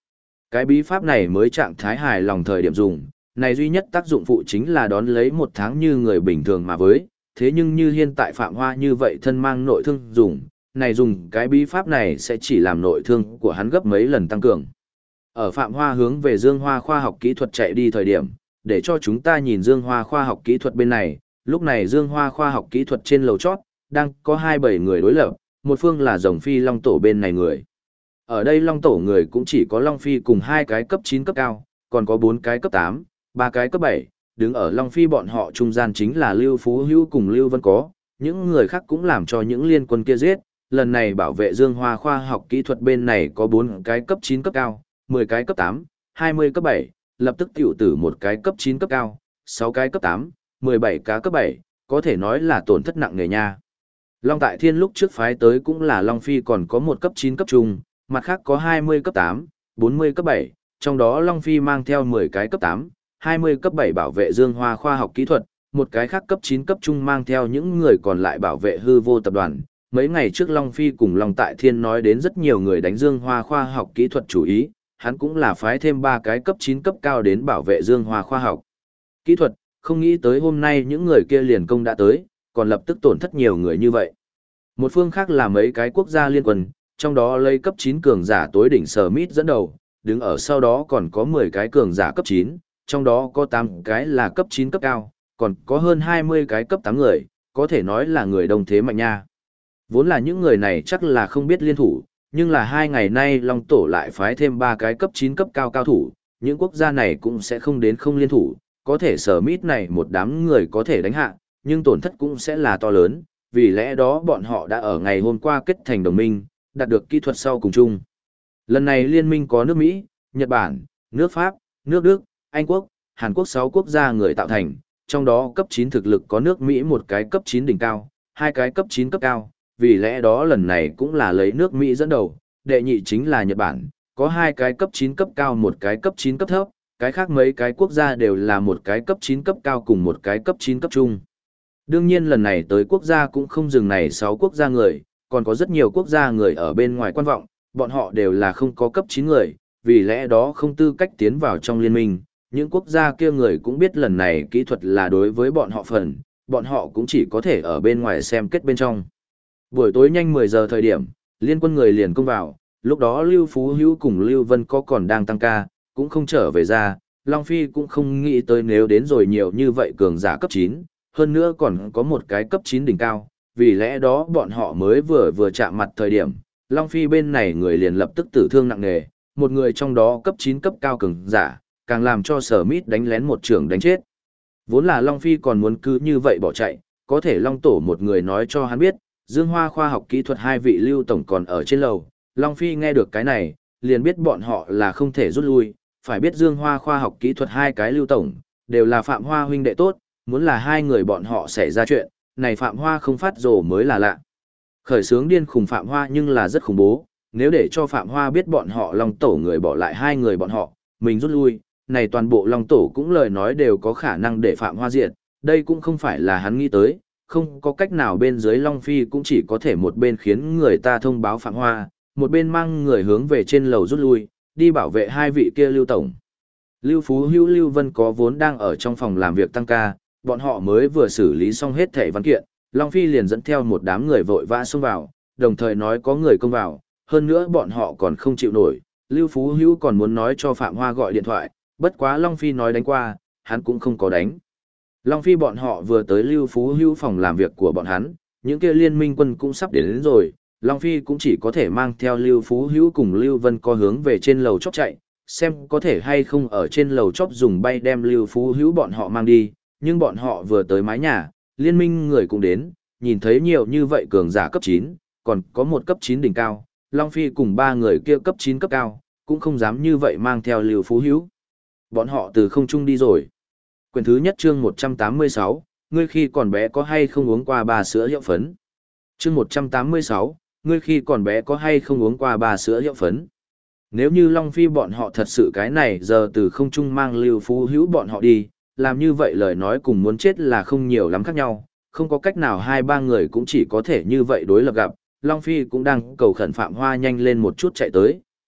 Cái bí pháp này mới trạng thái hài lòng thời điểm dùng, này duy nhất tác dụng phụ chính là đón lấy 1 tháng như người bình thường mà với, thế nhưng như hiện tại Phạm Hoa như vậy thân mang nội thương dùng, này dùng cái bí pháp này sẽ chỉ làm nội thương của hắn gấp mấy lần tăng cường. Ở Phạm Hoa hướng về Dương Hoa khoa học kỹ thuật chạy đi thời điểm, để cho chúng ta nhìn Dương Hoa khoa học kỹ thuật bên này, lúc này Dương Hoa khoa học kỹ thuật trên lầu chót, đang có 27 người đối lập, một phương là Rồng Phi Long Tổ bên này người. Ở đây Long Tổ người cũng chỉ có Long Phi cùng 2 cái cấp 9 cấp cao, còn có 4 cái cấp 8, 3 cái cấp 7, đứng ở Long Phi bọn họ trung gian chính là Lưu Phú Hữu cùng Lưu Vân Có, những người khác cũng làm cho những liên quân kia giết, lần này bảo vệ Dương Hoa khoa học kỹ thuật bên này có 4 cái cấp 9 cấp cao, 10 cái cấp 8, 20 cấp 7, lập tức tiểu tử một cái cấp 9 cấp cao, 6 cái cấp 8, 17 cá cấp 7, có thể nói là tổn thất nặng nề nha. Long Tại Thiên lúc trước phái tới cũng là Long Phi còn có một cấp 9 cấp trung, mặt khác có 20 cấp 8, 40 cấp 7, trong đó Long Phi mang theo 10 cái cấp 8, 20 cấp 7 bảo vệ Dương Hoa khoa học kỹ thuật, một cái khác cấp 9 cấp trung mang theo những người còn lại bảo vệ hư vô tập đoàn. Mấy ngày trước Long Phi cùng Long Tại Thiên nói đến rất nhiều người đánh Dương Hoa khoa học kỹ thuật chủ ý, hắn cũng là phái thêm 3 cái cấp 9 cấp cao đến bảo vệ Dương Hoa khoa học kỹ thuật, không nghĩ tới hôm nay những người kia liền công đã tới, còn lập tức tổn thất nhiều người như vậy. Một phương khác là mấy cái quốc gia liên quân, trong đó lấy cấp 9 cường giả tối đỉnh Smith dẫn đầu, đứng ở sau đó còn có 10 cái cường giả cấp 9, trong đó có 8 cái là cấp 9 cấp cao, còn có hơn 20 cái cấp 8 người, có thể nói là người đông thế mạnh nha. Vốn là những người này chắc là không biết liên thủ, nhưng là 2 ngày nay Long Tổ lại phái thêm 3 cái cấp 9 cấp cao cao thủ, những quốc gia này cũng sẽ không đến không liên thủ, có thể Smith này một đám người có thể đánh hạ, nhưng tổn thất cũng sẽ là to lớn, vì lẽ đó bọn họ đã ở ngày hôm qua kết thành đồng minh, đạt được kỹ thuật sau cùng chung. Lần này liên minh có nước Mỹ, Nhật Bản, nước Pháp, nước Đức, Anh Quốc, Hàn Quốc 6 quốc gia người tạo thành, trong đó cấp 9 thực lực có nước Mỹ một cái cấp 9 đỉnh cao, 2 cái cấp 9 cấp cao, vì lẽ đó lần này cũng là lấy nước Mỹ dẫn đầu, đệ nhị chính là Nhật Bản, có 2 cái cấp 9 cấp cao một cái cấp 9 cấp thấp, cái khác mấy cái quốc gia đều là một cái cấp 9 cấp cao cùng một cái cấp 9 cấp trung. Đương nhiên lần này tới quốc gia cũng không dừng này 6 quốc gia người, còn có rất nhiều quốc gia người ở bên ngoài quan vọng, bọn họ đều là không có cấp 9 người, vì lẽ đó không tư cách tiến vào trong liên minh. Những quốc gia kia người cũng biết lần này kỹ thuật là đối với bọn họ phần, bọn họ cũng chỉ có thể ở bên ngoài xem kết bên trong. Buổi tối nhanh 10 giờ thời điểm, liên quân người liền công vào, lúc đó Lưu Phú Hữu cùng Lưu Vân có còn đang tăng ca, cũng không trở về ra, Long Phi cũng không nghĩ tới nếu đến rồi nhiều như vậy cường giả cấp 9, hơn nữa còn có một cái cấp 9 đỉnh cao, vì lẽ đó bọn họ mới vừa chạm mặt thời điểm, Long Phi bên này người liền lập tức tử thương nặng nề, một người trong đó cấp 9 cấp cao cường giả, càng làm cho Smith đánh lén một trưởng đánh chết. Vốn là Long Phi còn muốn cứ như vậy bỏ chạy, có thể Long Tổ một người nói cho hắn biết, Dương Hoa khoa học kỹ thuật 2 vị Lưu Tổng còn ở trên lầu, Long Phi nghe được cái này, liền biết bọn họ là không thể rút lui, phải biết Dương Hoa khoa học kỹ thuật 2 cái Lưu Tổng, đều là Phạm Hoa huynh đệ tốt, muốn là 2 người bọn họ xảy ra chuyện, này Phạm Hoa không phát rồ mới là lạ. Khởi sướng điên khùng Phạm Hoa nhưng là rất khủng bố, nếu để cho Phạm Hoa biết bọn họ Long Tổ người bỏ lại 2 người bọn họ, mình rút lui, này toàn bộ Long Tổ cũng lời nói đều có khả năng để Phạm Hoa diệt, đây cũng không phải là hắn nghĩ tới, không có cách nào bên dưới Long Phi cũng chỉ có thể một bên khiến người ta thông báo Phạm Hoa, một bên mang người hướng về trên lầu rút lui, đi bảo vệ 2 vị kia Lưu Tổng. Lưu Phú Hữu Lưu Vân có vốn đang ở trong phòng làm việc tăng ca, bọn họ mới vừa xử lý xong hết thẻ văn kiện, Long Phi liền dẫn theo một đám người vội vã xông vào, đồng thời nói có người công vào, hơn nữa bọn họ còn không chịu nổi, Lưu Phú Hữu còn muốn nói cho Phạm Hoa gọi điện thoại, bất quá Long Phi nói đánh qua, hắn cũng không có đánh. Long Phi bọn họ vừa tới Lưu Phú Hữu phòng làm việc của bọn hắn, những kia liên minh quân cũng sắp đến rồi, Long Phi cũng chỉ có thể mang theo Lưu Phú Hữu cùng Lưu Vân có hướng về trên lầu chóp chạy, xem có thể hay không ở trên lầu chóp dùng bay đem Lưu Phú Hữu bọn họ mang đi, nhưng bọn họ vừa tới mái nhà, liên minh người cũng đến, nhìn thấy nhiều như vậy cường giả cấp 9, còn có một cấp 9 đỉnh cao, Long Phi cùng 3 người kia cấp 9 cấp cao, cũng không dám như vậy mang theo Lưu Phú Hữu. Bọn họ từ không trung đi rồi. Quyển thứ nhất chương 186, ngươi khi còn bé có hay không uống qua 3 sữa hiệu phấn? Chương 186, ngươi khi còn bé có hay không uống qua 3 sữa hiệu phấn? Nếu như Long Phi bọn họ thật sự cái này giờ từ không trung mang Lưu Phú Hữu bọn họ đi, làm như vậy lời nói cùng muốn chết là không nhiều lắm khác nhau, không có cách nào 2-3 người cũng chỉ có thể như vậy đối lập gặp. Long Phi cũng đang cầu khẩn Phạm Hoa nhanh lên một chút chạy tới,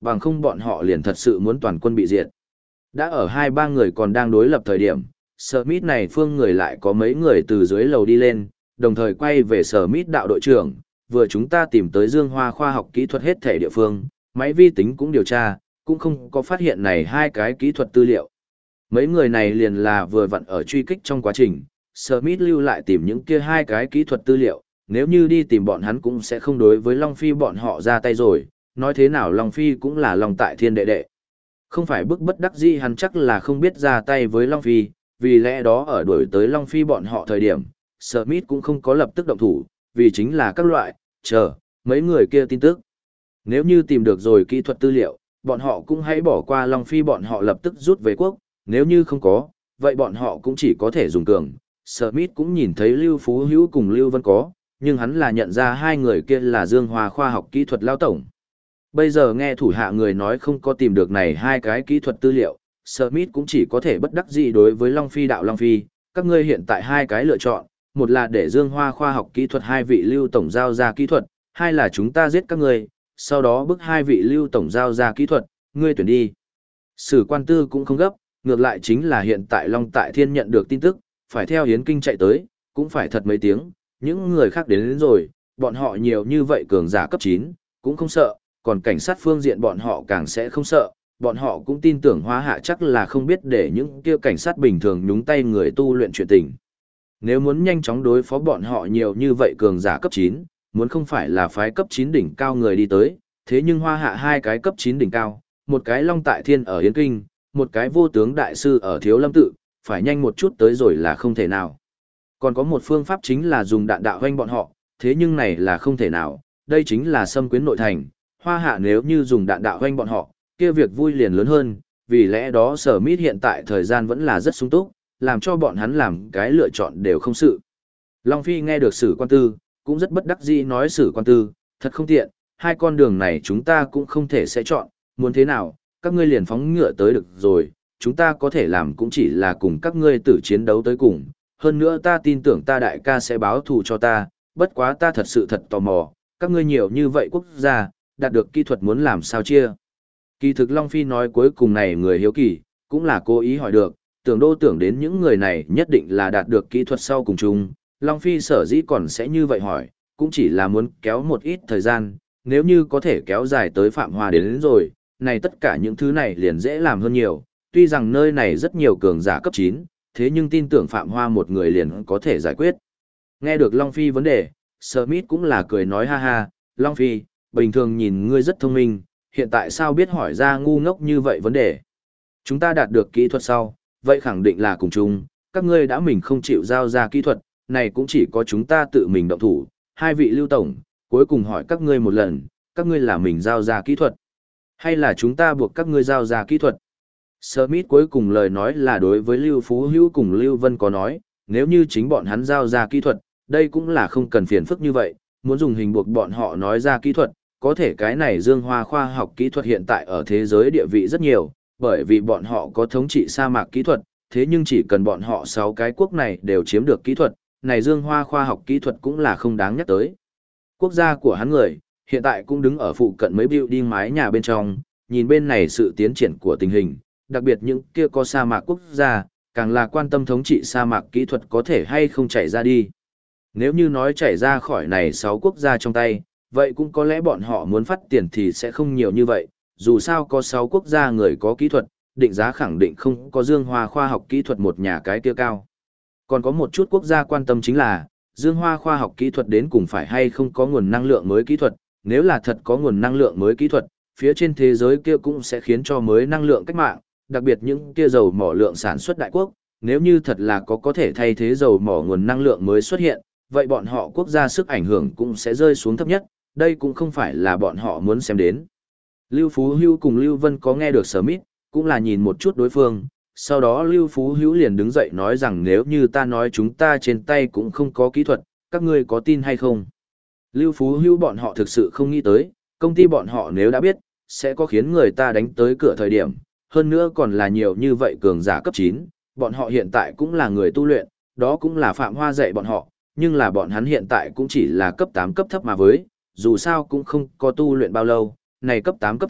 bằng không bọn họ liền thật sự muốn toàn quân bị diệt. Đã ở hai ba người còn đang đối lập thời điểm, Smith này phương người lại có mấy người từ dưới lầu đi lên, đồng thời quay về Smith đạo đội trưởng, vừa chúng ta tìm tới Dương Hoa khoa học kỹ thuật hết thể địa phương, máy vi tính cũng điều tra, cũng không có phát hiện này hai cái kỹ thuật tư liệu. Mấy người này liền là vừa vặn ở truy kích trong quá trình, Smith lưu lại tìm những kia hai cái kỹ thuật tư liệu, nếu như đi tìm bọn hắn cũng sẽ không đối với Long Phi bọn họ ra tay rồi, nói thế nào Long Phi cũng là Long Tại Thiên đệ đệ. Không phải bức bất đắc dĩ hắn chắc là không biết ra tay với Long Phi, vì lẽ đó ở đuổi tới Long Phi bọn họ thời điểm, Smith cũng không có lập tức động thủ, vì chính là các loại, chờ, mấy người kia tin tức. Nếu như tìm được rồi kỹ thuật tư liệu, bọn họ cũng hãy bỏ qua Long Phi bọn họ lập tức rút về quốc, nếu như không có, vậy bọn họ cũng chỉ có thể dùng cường. Smith cũng nhìn thấy Lưu Phú Hữu cùng Lưu Vân có, nhưng hắn là nhận ra hai người kia là Dương Hoa khoa học kỹ thuật lao tổng. Bây giờ nghe thủ hạ người nói không có tìm được này hai cái kỹ thuật tư liệu, Smith cũng chỉ có thể bất đắc dĩ đối với Long Phi đạo Long Phi, các ngươi hiện tại hai cái lựa chọn, một là để Dương Hoa khoa học kỹ thuật hai vị Lưu tổng giao ra kỹ thuật, hai là chúng ta giết các ngươi, sau đó bức hai vị Lưu tổng giao ra kỹ thuật, ngươi tuyển đi. Sử quan tư cũng không gấp, ngược lại chính là hiện tại Long Tại Thiên nhận được tin tức, phải theo Hiến Kinh chạy tới, cũng phải thật mấy tiếng, những người khác đến rồi, bọn họ nhiều như vậy cường giả cấp 9, cũng không sợ, còn cảnh sát phương diện bọn họ càng sẽ không sợ, bọn họ cũng tin tưởng Hoa Hạ chắc là không biết để những kia cảnh sát bình thường nhúng tay người tu luyện chuyện tình. Nếu muốn nhanh chóng đối phó bọn họ nhiều như vậy cường giả cấp 9, muốn không phải là phái cấp 9 đỉnh cao người đi tới, thế nhưng Hoa Hạ hai cái cấp 9 đỉnh cao, một cái Long Tại Thiên ở Hiến Kinh, một cái vô tướng đại sư ở Thiếu Lâm Tự, phải nhanh một chút tới rồi là không thể nào. Còn có một phương pháp chính là dùng đạn đạo hoanh bọn họ, thế nhưng này là không thể nào, đây chính là xâm quyến nội thành, Hoa Hạ nếu như dùng đạn đạo hoanh bọn họ, kia việc vui liền lớn hơn, vì lẽ đó Smith hiện tại thời gian vẫn là rất sung túc, làm cho bọn hắn làm cái lựa chọn đều không sự. Long Phi nghe được Sử quan tư, cũng rất bất đắc dĩ nói Sử quan tư, thật không tiện, hai con đường này chúng ta cũng không thể sẽ chọn, muốn thế nào, các ngươi liền phóng ngựa tới được rồi, chúng ta có thể làm cũng chỉ là cùng các ngươi tử chiến đấu tới cùng, hơn nữa ta tin tưởng ta đại ca sẽ báo thù cho ta, bất quá ta thật sự thật tò mò, các ngươi nhiều như vậy quốc gia, đạt được kỹ thuật muốn làm sao chia. Kỳ thực Long Phi nói cuối cùng này người hiếu kỳ, cũng là cố ý hỏi được, tưởng đến những người này nhất định là đạt được kỹ thuật sau cùng chung, Long Phi sở dĩ còn sẽ như vậy hỏi, cũng chỉ là muốn kéo một ít thời gian, nếu như có thể kéo dài tới Phạm Hoa đến rồi, này tất cả những thứ này liền dễ làm hơn nhiều, tuy rằng nơi này rất nhiều cường giả cấp 9, thế nhưng tin tưởng Phạm Hoa một người liền có thể giải quyết. Nghe được Long Phi vấn đề, Smith cũng là cười nói ha ha, Long Phi, bình thường nhìn ngươi rất thông minh, hiện tại sao biết hỏi ra ngu ngốc như vậy vấn đề. Chúng ta đạt được kỹ thuật sau, vậy khẳng định là cùng chung, các ngươi đã mình không chịu giao ra kỹ thuật, này cũng chỉ có chúng ta tự mình động thủ, hai vị Lưu tổng, cuối cùng hỏi các ngươi một lần, các ngươi là mình giao ra kỹ thuật, hay là chúng ta buộc các ngươi giao ra kỹ thuật. Smith cuối cùng lời nói là đối với Lưu Phú Hữu cùng Lưu Vân có nói, nếu như chính bọn hắn giao ra kỹ thuật, đây cũng là không cần phiền phức như vậy, muốn dùng hình buộc bọn họ nói ra kỹ thuật, có thể cái này Dương Hoa khoa học kỹ thuật hiện tại ở thế giới địa vị rất nhiều, bởi vì bọn họ có thống trị sa mạc kỹ thuật, thế nhưng chỉ cần bọn họ 6 cái quốc này đều chiếm được kỹ thuật, này Dương Hoa khoa học kỹ thuật cũng là không đáng nhắc tới. Quốc gia của hắn người, hiện tại cũng đứng ở phụ cận mấy building mái nhà bên trong, nhìn bên này sự tiến triển của tình hình, đặc biệt những kia có sa mạc quốc gia, càng là quan tâm thống trị sa mạc kỹ thuật có thể hay không chảy ra đi. Nếu như nói chảy ra khỏi này 6 quốc gia trong tay, vậy cũng có lẽ bọn họ muốn phát tiền thì sẽ không nhiều như vậy, dù sao có 6 quốc gia người có kỹ thuật, định giá khẳng định không có Dương Hoa khoa học kỹ thuật một nhà cái kia cao. Còn có một chút quốc gia quan tâm chính là, Dương Hoa khoa học kỹ thuật đến cùng phải hay không có nguồn năng lượng mới kỹ thuật, nếu là thật có nguồn năng lượng mới kỹ thuật, phía trên thế giới kia cũng sẽ khiến cho mới năng lượng cách mạng, đặc biệt những kia dầu mỏ lượng sản xuất đại quốc, nếu như thật là có thể thay thế dầu mỏ nguồn năng lượng mới xuất hiện, vậy bọn họ quốc gia sức ảnh hưởng cũng sẽ rơi xuống thấp nhất, đây cũng không phải là bọn họ muốn xem đến. Lưu Phú Hữu cùng Lưu Vân có nghe được Smith, cũng là nhìn một chút đối phương, sau đó Lưu Phú Hữu liền đứng dậy nói rằng nếu như ta nói chúng ta trên tay cũng không có kỹ thuật, các ngươi có tin hay không? Lưu Phú Hữu bọn họ thực sự không nghĩ tới, công ty bọn họ nếu đã biết, sẽ có khiến người ta đánh tới cửa thời điểm, hơn nữa còn là nhiều như vậy cường giả cấp 9, bọn họ hiện tại cũng là người tu luyện, đó cũng là Phạm Hoa dạy bọn họ, nhưng là bọn hắn hiện tại cũng chỉ là cấp 8 cấp thấp mà với, dù sao cũng không có tu luyện bao lâu, này cấp 8 cấp thấp,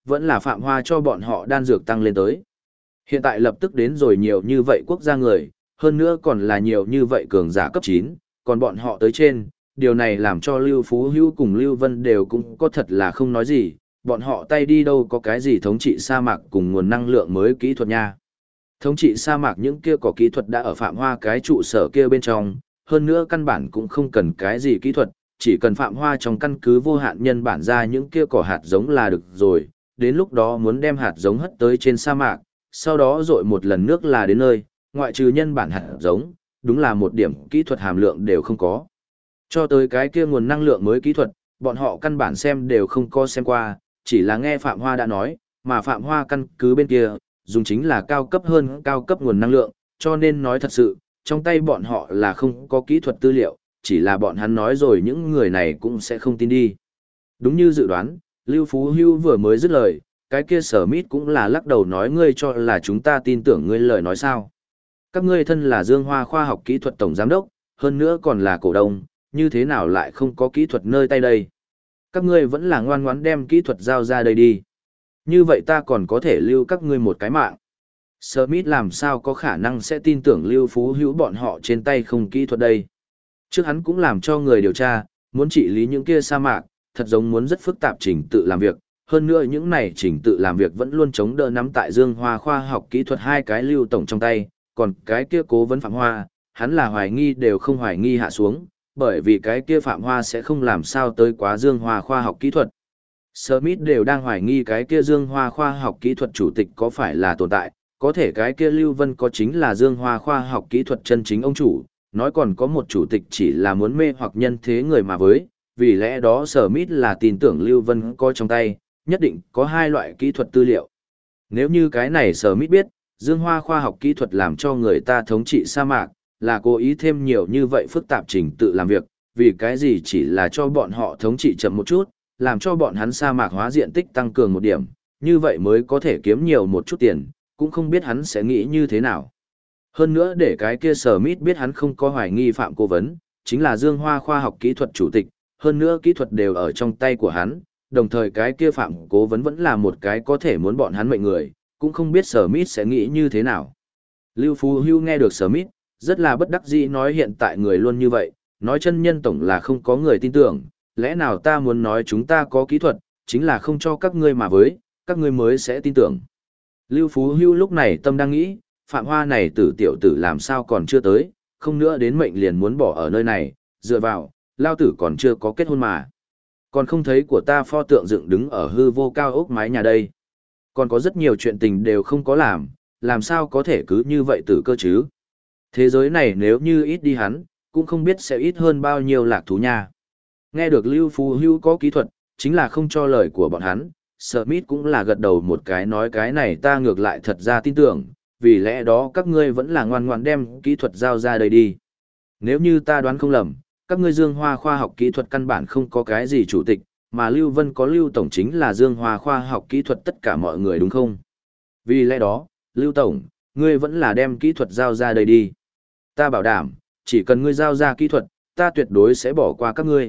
vẫn là Phạm Hoa cho bọn họ đan dược tăng lên tới. Hiện tại lập tức đến rồi nhiều như vậy quốc gia người, hơn nữa còn là nhiều như vậy cường giả cấp 9, còn bọn họ tới trên, điều này làm cho Lưu Phú Hữu cùng Lưu Vân đều cũng có thật là không nói gì, bọn họ tay đi đâu có cái gì thống trị sa mạc cùng nguồn năng lượng mới kỹ thuật nha. Thống trị sa mạc những kia có kỹ thuật đã ở Phạm Hoa cái trụ sở kia bên trong, hơn nữa căn bản cũng không cần cái gì kỹ thuật, chỉ cần Phạm Hoa trong căn cứ vô hạn nhân bản ra những kia cỏ hạt giống là được rồi, đến lúc đó muốn đem hạt giống hất tới trên sa mạc, sau đó dội một lần nước là đến nơi, ngoại trừ nhân bản hạt giống, đúng là một điểm kỹ thuật hàm lượng đều không có. Cho tới cái kia nguồn năng lượng mới kỹ thuật, bọn họ căn bản xem đều không có xem qua, chỉ là nghe Phạm Hoa đã nói, mà Phạm Hoa căn cứ bên kia, dùng chính là cao cấp hơn cao cấp nguồn năng lượng, cho nên nói thật sự, trong tay bọn họ là không có kỹ thuật tư liệu, chỉ là bọn hắn nói rồi những người này cũng sẽ không tin đi. Đúng như dự đoán, Lưu Phú Hưu vừa mới dứt lời, cái kia Sở Mít cũng là lắc đầu nói ngươi cho là chúng ta tin tưởng ngươi lời nói sao. Các ngươi thân là Dương Hoa khoa học kỹ thuật tổng giám đốc, hơn nữa còn là cổ đông, như thế nào lại không có kỹ thuật nơi tay đây? Các ngươi vẫn là ngoan ngoãn đem kỹ thuật giao ra đây đi. Như vậy ta còn có thể lưu các ngươi một cái mạng. Smith làm sao có khả năng sẽ tin tưởng Lưu Phú Hữu bọn họ trên tay không kỹ thuật đây. Trước hắn cũng làm cho người điều tra, muốn trị lý những kia sa mạc, thật giống muốn rất phức tạp trình tự làm việc. Hơn nữa những này trình tự làm việc vẫn luôn chống đỡ nắm tại Dương Hoa khoa học kỹ thuật hai cái Lưu tổng trong tay, còn cái kia cố vấn Phạm Hoa, hắn là hoài nghi đều không hoài nghi hạ xuống, bởi vì cái kia Phạm Hoa sẽ không làm sao tới quá Dương Hoa khoa học kỹ thuật. Smith đều đang hoài nghi cái kia Dương Hoa khoa học kỹ thuật chủ tịch có phải là tồn tại, có thể cái kia Lưu Vân có chính là Dương Hoa khoa học kỹ thuật chân chính ông chủ, nói còn có một chủ tịch chỉ là muốn mê hoặc nhân thế người mà với, vì lẽ đó Smith là tin tưởng Lưu Vân có trong tay, nhất định có hai loại kỹ thuật tư liệu. Nếu như cái này Smith biết, Dương Hoa khoa học kỹ thuật làm cho người ta thống trị sa mạc, là cố ý thêm nhiều như vậy phức tạp trình tự làm việc, vì cái gì chỉ là cho bọn họ thống trị chậm một chút, làm cho bọn hắn sa mạc hóa diện tích tăng cường một điểm, như vậy mới có thể kiếm nhiều một chút tiền, cũng không biết hắn sẽ nghĩ như thế nào. Hơn nữa để cái kia Smith biết hắn không có hoài nghi Phạm Cố Vấn, chính là Dương Hoa khoa học kỹ thuật chủ tịch, hơn nữa kỹ thuật đều ở trong tay của hắn, đồng thời cái kia Phạm Cố Vấn vẫn là một cái có thể muốn bọn hắn mệnh người, cũng không biết Smith sẽ nghĩ như thế nào. Lưu Phú Hưu nghe được Smith, rất là bất đắc dĩ nói hiện tại người luôn như vậy, nói chân nhân tổng là không có người tin tưởng, lẽ nào ta muốn nói chúng ta có kỹ thuật, chính là không cho các ngươi mà với, các ngươi mới sẽ tin tưởng. Lưu Phú Hưu lúc này tâm đang nghĩ, Phạm Hoa này tử tiểu tử làm sao còn chưa tới, không nữa đến mệnh liền muốn bỏ ở nơi này, dựa vào, lao tử còn chưa có kết hôn mà. Còn không thấy của ta pho tượng dựng đứng ở hư vô cao ốc mái nhà đây. Còn có rất nhiều chuyện tình đều không có làm sao có thể cứ như vậy tử cơ chứ. Thế giới này nếu như ít đi hắn, cũng không biết sẽ ít hơn bao nhiêu lạc thú nha. Nghe được Lưu Phú Hưu có kỹ thuật, chính là không cho lời của bọn hắn, Smith cũng là gật đầu một cái nói cái này ta ngược lại thật ra tin tưởng, vì lẽ đó các ngươi vẫn là ngoan ngoãn đem kỹ thuật giao ra đây đi. Nếu như ta đoán không lầm, các ngươi Dương Hoa khoa học kỹ thuật căn bản không có cái gì chủ tịch, mà Lưu Vân có Lưu Tổng chính là Dương Hoa khoa học kỹ thuật tất cả mọi người đúng không? Vì lẽ đó, Lưu Tổng, ngươi vẫn là đem kỹ thuật giao ra đây đi. Ta bảo đảm, chỉ cần ngươi giao ra kỹ thuật, ta tuyệt đối sẽ bỏ qua các ngươi.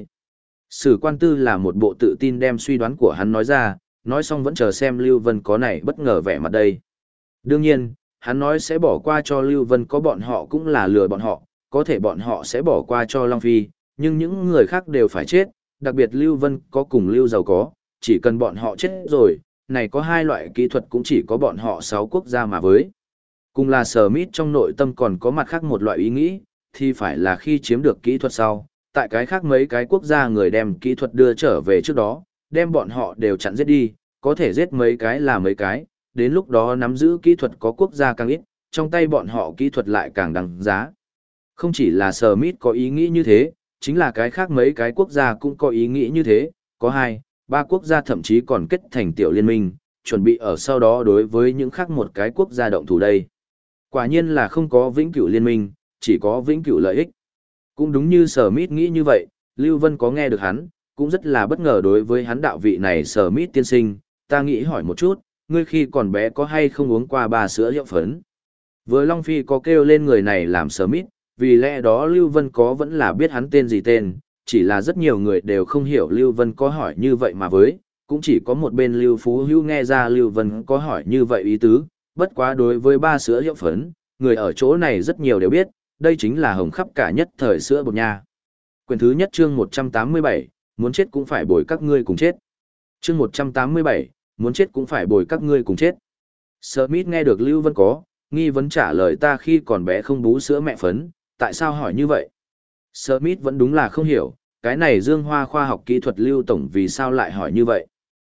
Sử Quan Tư là một bộ tự tin đem suy đoán của hắn nói ra, nói xong vẫn chờ xem Lưu Vân có này bất ngờ vẻ mặt đây. Đương nhiên, hắn nói sẽ bỏ qua cho Lưu Vân có bọn họ cũng là lừa bọn họ, có thể bọn họ sẽ bỏ qua cho Long Phi, nhưng những người khác đều phải chết, đặc biệt Lưu Vân có cùng Lưu Giàu có, chỉ cần bọn họ chết rồi, này có hai loại kỹ thuật cũng chỉ có bọn họ 6 quốc gia mà với. Cùng là Smith trong nội tâm còn có mặt khác một loại ý nghĩ, thì phải là khi chiếm được kỹ thuật sau, tại cái khác mấy cái quốc gia người đem kỹ thuật đưa trở về trước đó, đem bọn họ đều chặn giết đi, có thể giết mấy cái là mấy cái, đến lúc đó nắm giữ kỹ thuật có quốc gia càng ít, trong tay bọn họ kỹ thuật lại càng đằng giá. Không chỉ là Smith có ý nghĩ như thế, chính là cái khác mấy cái quốc gia cũng có ý nghĩ như thế, có 2, 3 quốc gia thậm chí còn kết thành tiểu liên minh, chuẩn bị ở sau đó đối với những khác một cái quốc gia động thủ đây. Quả nhiên là không có vĩnh cửu liên minh, chỉ có vĩnh cửu lợi ích. Cũng đúng như Smith nghĩ như vậy, Lưu Vân có nghe được hắn, cũng rất là bất ngờ đối với hắn đạo vị này Smith tiên sinh, ta nghĩ hỏi một chút, ngươi khi còn bé có hay không uống qua 3 sữa hiệu phấn? Vừa Long Phi có kêu lên người này làm Smith, vì lẽ đó Lưu Vân có vẫn là biết hắn tên gì tên, chỉ là rất nhiều người đều không hiểu Lưu Vân có hỏi như vậy mà với, Cũng chỉ có một bên Lưu Phú Hữu nghe ra Lưu Vân có hỏi như vậy ý tứ, bất quá đối với ba sữa hiệu phấn, người ở chỗ này rất nhiều đều biết, đây chính là hồng khắp cả nhất thời sữa bột nha. Quyển thứ nhất chương 187, muốn chết cũng phải bồi các ngươi cùng chết. Chương 187, muốn chết cũng phải bồi các ngươi cùng chết. Smith nghe được Lưu Vân có, nghi vấn trả lời ta khi còn bé không bú sữa mẹ phấn, tại sao hỏi như vậy? Smith vẫn đúng là không hiểu, cái này Dương Hoa khoa học kỹ thuật Lưu Tổng vì sao lại hỏi như vậy?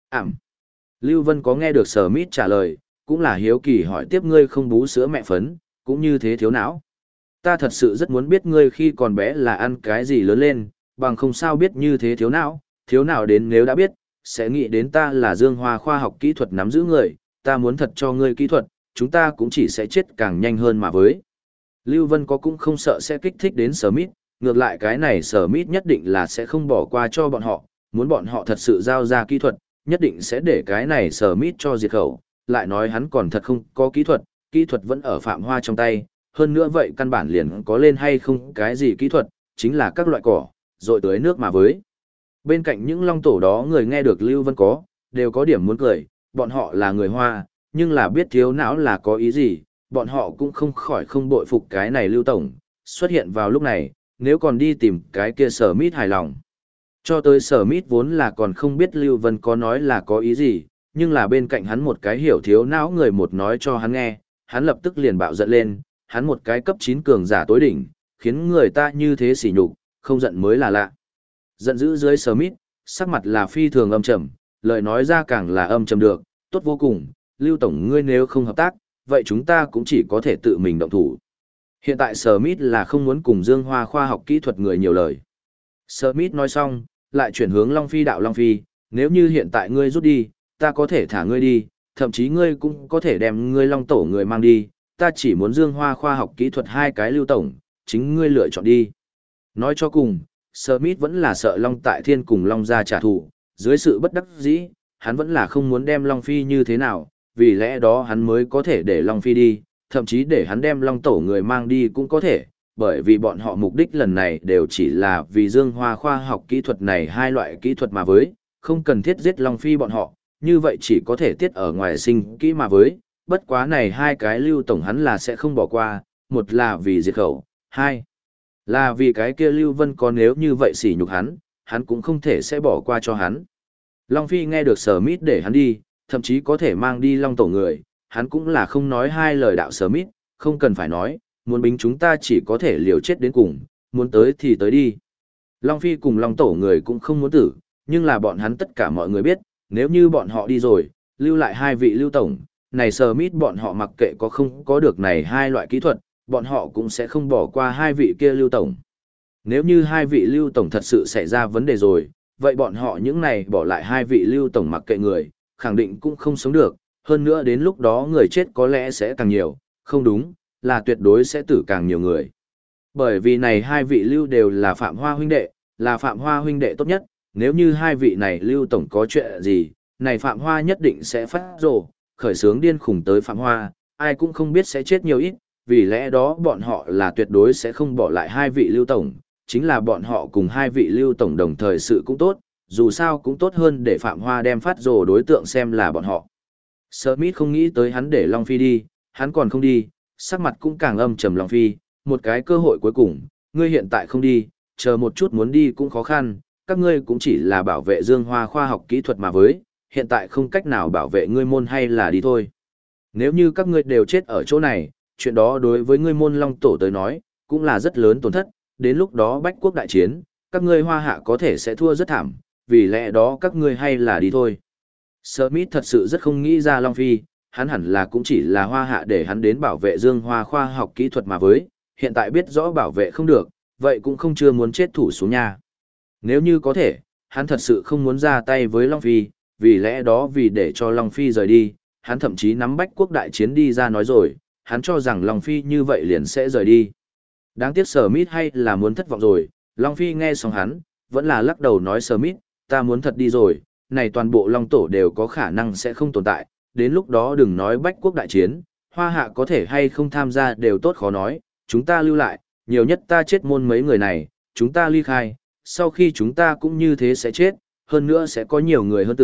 Lưu Vân có nghe được Smith trả lời, cũng là hiếu kỳ hỏi tiếp ngươi không bú sữa mẹ phấn, cũng như thế thiếu não. Ta thật sự rất muốn biết ngươi khi còn bé là ăn cái gì lớn lên, bằng không sao biết như thế thiếu não đến nếu đã biết, sẽ nghĩ đến ta là Dương Hoa khoa học kỹ thuật nắm giữ người, ta muốn thật cho ngươi kỹ thuật, chúng ta cũng chỉ sẽ chết càng nhanh hơn mà với. Lưu Vân có cũng không sợ sẽ kích thích đến Smith, ngược lại cái này Smith nhất định là sẽ không bỏ qua cho bọn họ, muốn bọn họ thật sự giao ra kỹ thuật, nhất định sẽ để cái này Smith cho diệt khẩu, lại nói hắn còn thật không có kỹ thuật vẫn ở Phạm Hoa trong tay, hơn nữa vậy căn bản liền có lên hay không cái gì kỹ thuật, chính là các loại cỏ, rồi tưới nước mà với. Bên cạnh những long tổ đó người nghe được Lưu Vân có, đều có điểm muốn cười, bọn họ là người Hoa, nhưng là biết thiếu não là có ý gì, bọn họ cũng không khỏi không bội phục cái này Lưu Tổng, xuất hiện vào lúc này, nếu còn đi tìm cái kia Smith hài lòng. Cho tới Smith vốn là còn không biết Lưu Vân có nói là có ý gì, nhưng là bên cạnh hắn một cái hiểu thiếu não người một nói cho hắn nghe, hắn lập tức liền bạo giận lên, hắn một cái cấp 9 cường giả tối đỉnh, khiến người ta như thế sỉ nhục, không giận mới là lạ. Giận dữ dưới Smith, sắc mặt là phi thường âm trầm, lời nói ra càng là âm trầm được, tốt vô cùng, Lưu Tổng ngươi nếu không hợp tác, vậy chúng ta cũng chỉ có thể tự mình động thủ. Hiện tại Smith là không muốn cùng Dương Hoa khoa học kỹ thuật người nhiều lời. Smith nói xong, lại chuyển hướng Long Phi đạo Long Phi, nếu như hiện tại ngươi rút đi, ta có thể thả ngươi đi, thậm chí ngươi cũng có thể đem ngươi Long Tổ người mang đi, ta chỉ muốn Dương Hoa khoa học kỹ thuật hai cái Lưu Tổng, chính ngươi lựa chọn đi. Nói cho cùng, Smith vẫn là sợ Long Tại Thiên cùng Long gia trả thù, dưới sự bất đắc dĩ, hắn vẫn là không muốn đem Long Phi như thế nào, vì lẽ đó hắn mới có thể để Long Phi đi, thậm chí để hắn đem Long Tổ người mang đi cũng có thể, bởi vì bọn họ mục đích lần này đều chỉ là vì Dương Hoa khoa học kỹ thuật này hai loại kỹ thuật mà với, không cần thiết giết Long Phi bọn họ, như vậy chỉ có thể tiết ở ngoài sinh kỹ mà với, bất quá này hai cái Lưu Tổng hắn là sẽ không bỏ qua, một là vì diệt khẩu, hai là vì cái kia Lưu Vân có nếu như vậy sỉ nhục hắn cũng không thể sẽ bỏ qua cho hắn. Long Phi nghe được Smith để hắn đi, thậm chí có thể mang đi Long Tổ người, hắn cũng là không nói hai lời đạo Smith, không cần phải nói, muốn bính chúng ta chỉ có thể liều chết đến cùng, muốn tới thì tới đi. Long Phi cùng Long Tổ người cũng không muốn tử, nhưng là bọn hắn tất cả mọi người biết, nếu như bọn họ đi rồi, lưu lại hai vị Lưu Tổng, này Smith bọn họ mặc kệ có không có được này hai loại kỹ thuật, bọn họ cũng sẽ không bỏ qua hai vị kia Lưu Tổng. Nếu như hai vị Lưu Tổng thật sự xảy ra vấn đề rồi, vậy bọn họ những này bỏ lại hai vị Lưu Tổng mặc kệ người, khẳng định cũng không sống được, hơn nữa đến lúc đó người chết có lẽ sẽ càng nhiều, không đúng, là tuyệt đối sẽ tử càng nhiều người. Bởi vì này hai vị Lưu đều là Phạm Hoa huynh đệ, là Phạm Hoa huynh đệ tốt nhất, nếu như hai vị này Lưu Tổng có chuyện gì, này Phạm Hoa nhất định sẽ phát rồ, khởi sướng điên khủng tới Phạm Hoa, ai cũng không biết sẽ chết nhiều ít, vì lẽ đó bọn họ là tuyệt đối sẽ không bỏ lại hai vị Lưu Tổng, chính là bọn họ cùng hai vị Lưu Tổng đồng thời sự cũng tốt, dù sao cũng tốt hơn để Phạm Hoa đem phát rồ đối tượng xem là bọn họ. Smith không nghĩ tới hắn để Long Phi đi, hắn còn không đi, sắc mặt cũng càng âm trầm Long Phi, một cái cơ hội cuối cùng, ngươi hiện tại không đi, chờ một chút muốn đi cũng khó khăn, các ngươi cũng chỉ là bảo vệ Dương Hoa khoa học kỹ thuật mà với, hiện tại không cách nào bảo vệ ngươi môn hay là đi thôi. Nếu như các ngươi đều chết ở chỗ này, chuyện đó đối với ngươi môn Long Tổ tới nói, cũng là rất lớn tổn thất, đến lúc đó bách quốc đại chiến, các ngươi Hoa Hạ có thể sẽ thua rất thảm, vì lẽ đó các ngươi hay là đi thôi. Smith thật sự rất không nghĩ ra Long Phi, hắn hẳn là cũng chỉ là Hoa Hạ để hắn đến bảo vệ Dương Hoa khoa học kỹ thuật mà với, hiện tại biết rõ bảo vệ không được, vậy cũng không chưa muốn chết thủ xuống nhà. Nếu như có thể, hắn thật sự không muốn ra tay với Long Phi, vì lẽ đó vì để cho Long Phi rời đi, hắn thậm chí nắm bách quốc đại chiến đi ra nói rồi, hắn cho rằng Long Phi như vậy liền sẽ rời đi. Đáng tiếc Smith hay là muốn thất vọng rồi, Long Phi nghe xong hắn, vẫn là lắc đầu nói Smith, ta muốn thật đi rồi, này toàn bộ Long Tổ đều có khả năng sẽ không tồn tại, đến lúc đó đừng nói bách quốc đại chiến, Hoa Hạ có thể hay không tham gia đều tốt khó nói, chúng ta lưu lại, nhiều nhất ta chết môn mấy người này, chúng ta ly khai, sau khi chúng ta cũng như thế sẽ chết, hơn nữa sẽ có nhiều người hơn tử,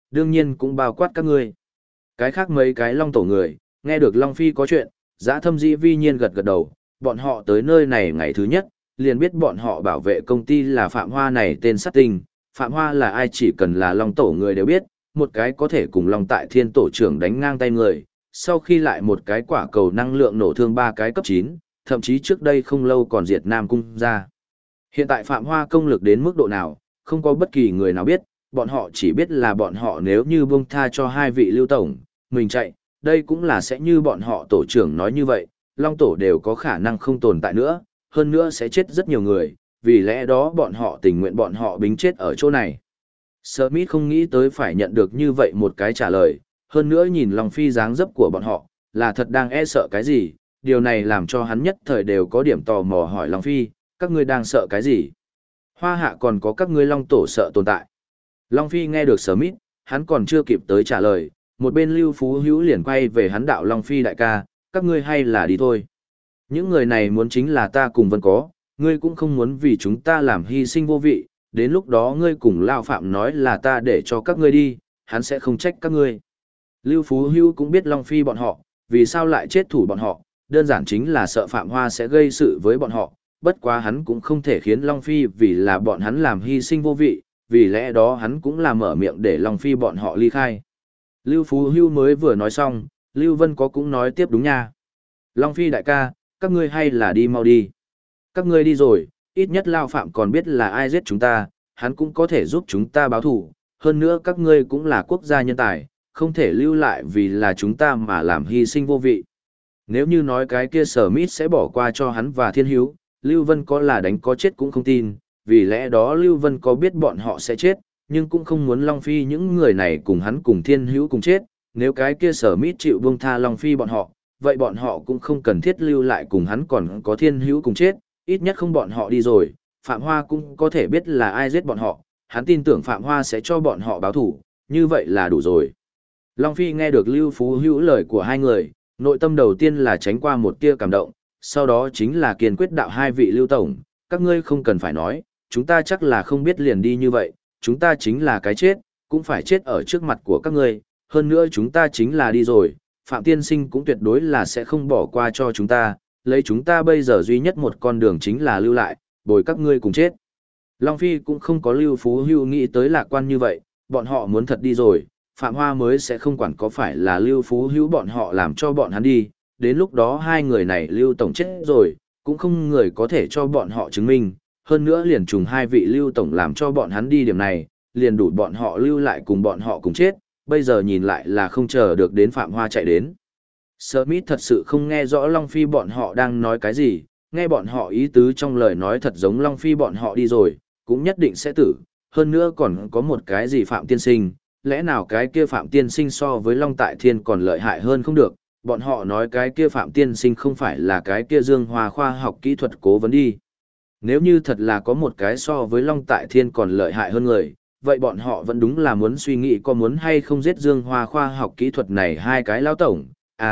đương nhiên cũng bao quát các ngươi. Cái khác mấy cái Long tổ người, nghe được Long Phi có chuyện, Dã Thâm Dĩ vi nhiên gật gật đầu, bọn họ tới nơi này ngày thứ nhất, liền biết bọn họ bảo vệ công ty là Phạm Hoa này tên sát tinh. Phạm Hoa là ai chỉ cần là Long tổ người đều biết, một cái có thể cùng Long tại thiên tổ trưởng đánh ngang tay người, sau khi lại một cái quả cầu năng lượng nổ thương 3 cái cấp 9, thậm chí trước đây không lâu còn diệt Nam Cung ra. Hiện tại Phạm Hoa công lực đến mức độ nào, không có bất kỳ người nào biết, bọn họ chỉ biết là bọn họ nếu như buông tha cho hai vị lưu tổng, mình chạy, đây cũng là sẽ như bọn họ tổ trưởng nói như vậy, Long tổ đều có khả năng không tồn tại nữa, hơn nữa sẽ chết rất nhiều người, vì lẽ đó bọn họ tình nguyện bọn họ bính chết ở chỗ này. Smith không nghĩ tới phải nhận được như vậy một cái trả lời, hơn nữa nhìn Long Phi dáng dấp của bọn họ, là thật đang e sợ cái gì, điều này làm cho hắn nhất thời đều có điểm tò mò hỏi Long Phi, các ngươi đang sợ cái gì? Hoa Hạ còn có các ngươi Long tổ sợ tồn tại. Long Phi nghe được Smith, hắn còn chưa kịp tới trả lời, một bên Lưu Phú Hữu liền quay về hắn đạo Long Phi đại ca, các ngươi hay là đi thôi. Những người này muốn chính là ta cùng Vân có, ngươi cũng không muốn vì chúng ta làm hy sinh vô vị, đến lúc đó ngươi cùng Lao Phạm nói là ta để cho các ngươi đi, hắn sẽ không trách các ngươi. Lưu Phú Hữu cũng biết Long Phi bọn họ, vì sao lại chết thủ bọn họ, đơn giản chính là sợ Phạm Hoa sẽ gây sự với bọn họ, bất quá hắn cũng không thể khiến Long Phi vì là bọn hắn làm hy sinh vô vị, vì lẽ đó hắn cũng là mở miệng để Long Phi bọn họ ly khai. Lưu Phú Hữu mới vừa nói xong, Lưu Vân có cũng nói tiếp đúng nha. Long Phi đại ca, các ngươi hay là đi mau đi. Các ngươi đi rồi, ít nhất Lao Phạm còn biết là ai giết chúng ta, hắn cũng có thể giúp chúng ta báo thù. Hơn nữa các ngươi cũng là quốc gia nhân tài, không thể lưu lại vì là chúng ta mà làm hy sinh vô vị. Nếu như nói cái kia Sở Mít sẽ bỏ qua cho hắn và Thiên Hiếu, Lưu Vân có là đánh có chết cũng không tin, vì lẽ đó Lưu Vân có biết bọn họ sẽ chết, nhưng cũng không muốn Long Phi những người này cùng hắn cùng Thiên Hữu cùng chết, nếu cái kia Sở Mít chịu buông tha Long Phi bọn họ, vậy bọn họ cũng không cần thiết lưu lại cùng hắn còn có Thiên Hữu cùng chết, ít nhất không bọn họ đi rồi, Phạm Hoa cũng có thể biết là ai giết bọn họ, hắn tin tưởng Phạm Hoa sẽ cho bọn họ báo thủ, như vậy là đủ rồi. Long Phi nghe được Lưu Phú Hữu lời của hai người, nội tâm đầu tiên là tránh qua một tia cảm động, sau đó chính là kiên quyết đạo hai vị Lưu Tổng, các ngươi không cần phải nói, chúng ta chắc là không biết liền đi như vậy, chúng ta chính là cái chết, cũng phải chết ở trước mặt của các ngươi, hơn nữa chúng ta chính là đi rồi, Phạm Tiên Sinh cũng tuyệt đối là sẽ không bỏ qua cho chúng ta, lấy chúng ta bây giờ duy nhất một con đường chính là lưu lại, bồi các ngươi cùng chết. Long Phi cũng không có Lưu Phú Hữu nghĩ tới lạc quan như vậy, bọn họ muốn thật đi rồi, Phạm Hoa mới sẽ không quản có phải là Lưu Phú Hữu bọn họ làm cho bọn hắn đi, đến lúc đó hai người này Lưu Tổng chết rồi, cũng không người có thể cho bọn họ chứng minh, hơn nữa liền trùng hai vị Lưu Tổng làm cho bọn hắn đi điểm này, liền đủ bọn họ lưu lại cùng bọn họ cùng chết, bây giờ nhìn lại là không chờ được đến Phạm Hoa chạy đến. Smith thật sự không nghe rõ Long Phi bọn họ đang nói cái gì, nghe bọn họ ý tứ trong lời nói thật giống Long Phi bọn họ đi rồi, cũng nhất định sẽ tử, hơn nữa còn có một cái gì Phạm Tiên Sinh, lẽ nào cái kia Phạm Tiên Sinh so với Long Tại Thiên còn lợi hại hơn không được, bọn họ nói cái kia Phạm Tiên Sinh không phải là cái kia Dương Hoa khoa học kỹ thuật cố vấn đi. Nếu như thật là có một cái so với Long Tại Thiên còn lợi hại hơn người, vậy bọn họ vẫn đúng là muốn suy nghĩ có muốn hay không giết Dương Hoa khoa học kỹ thuật này hai cái lão tổng,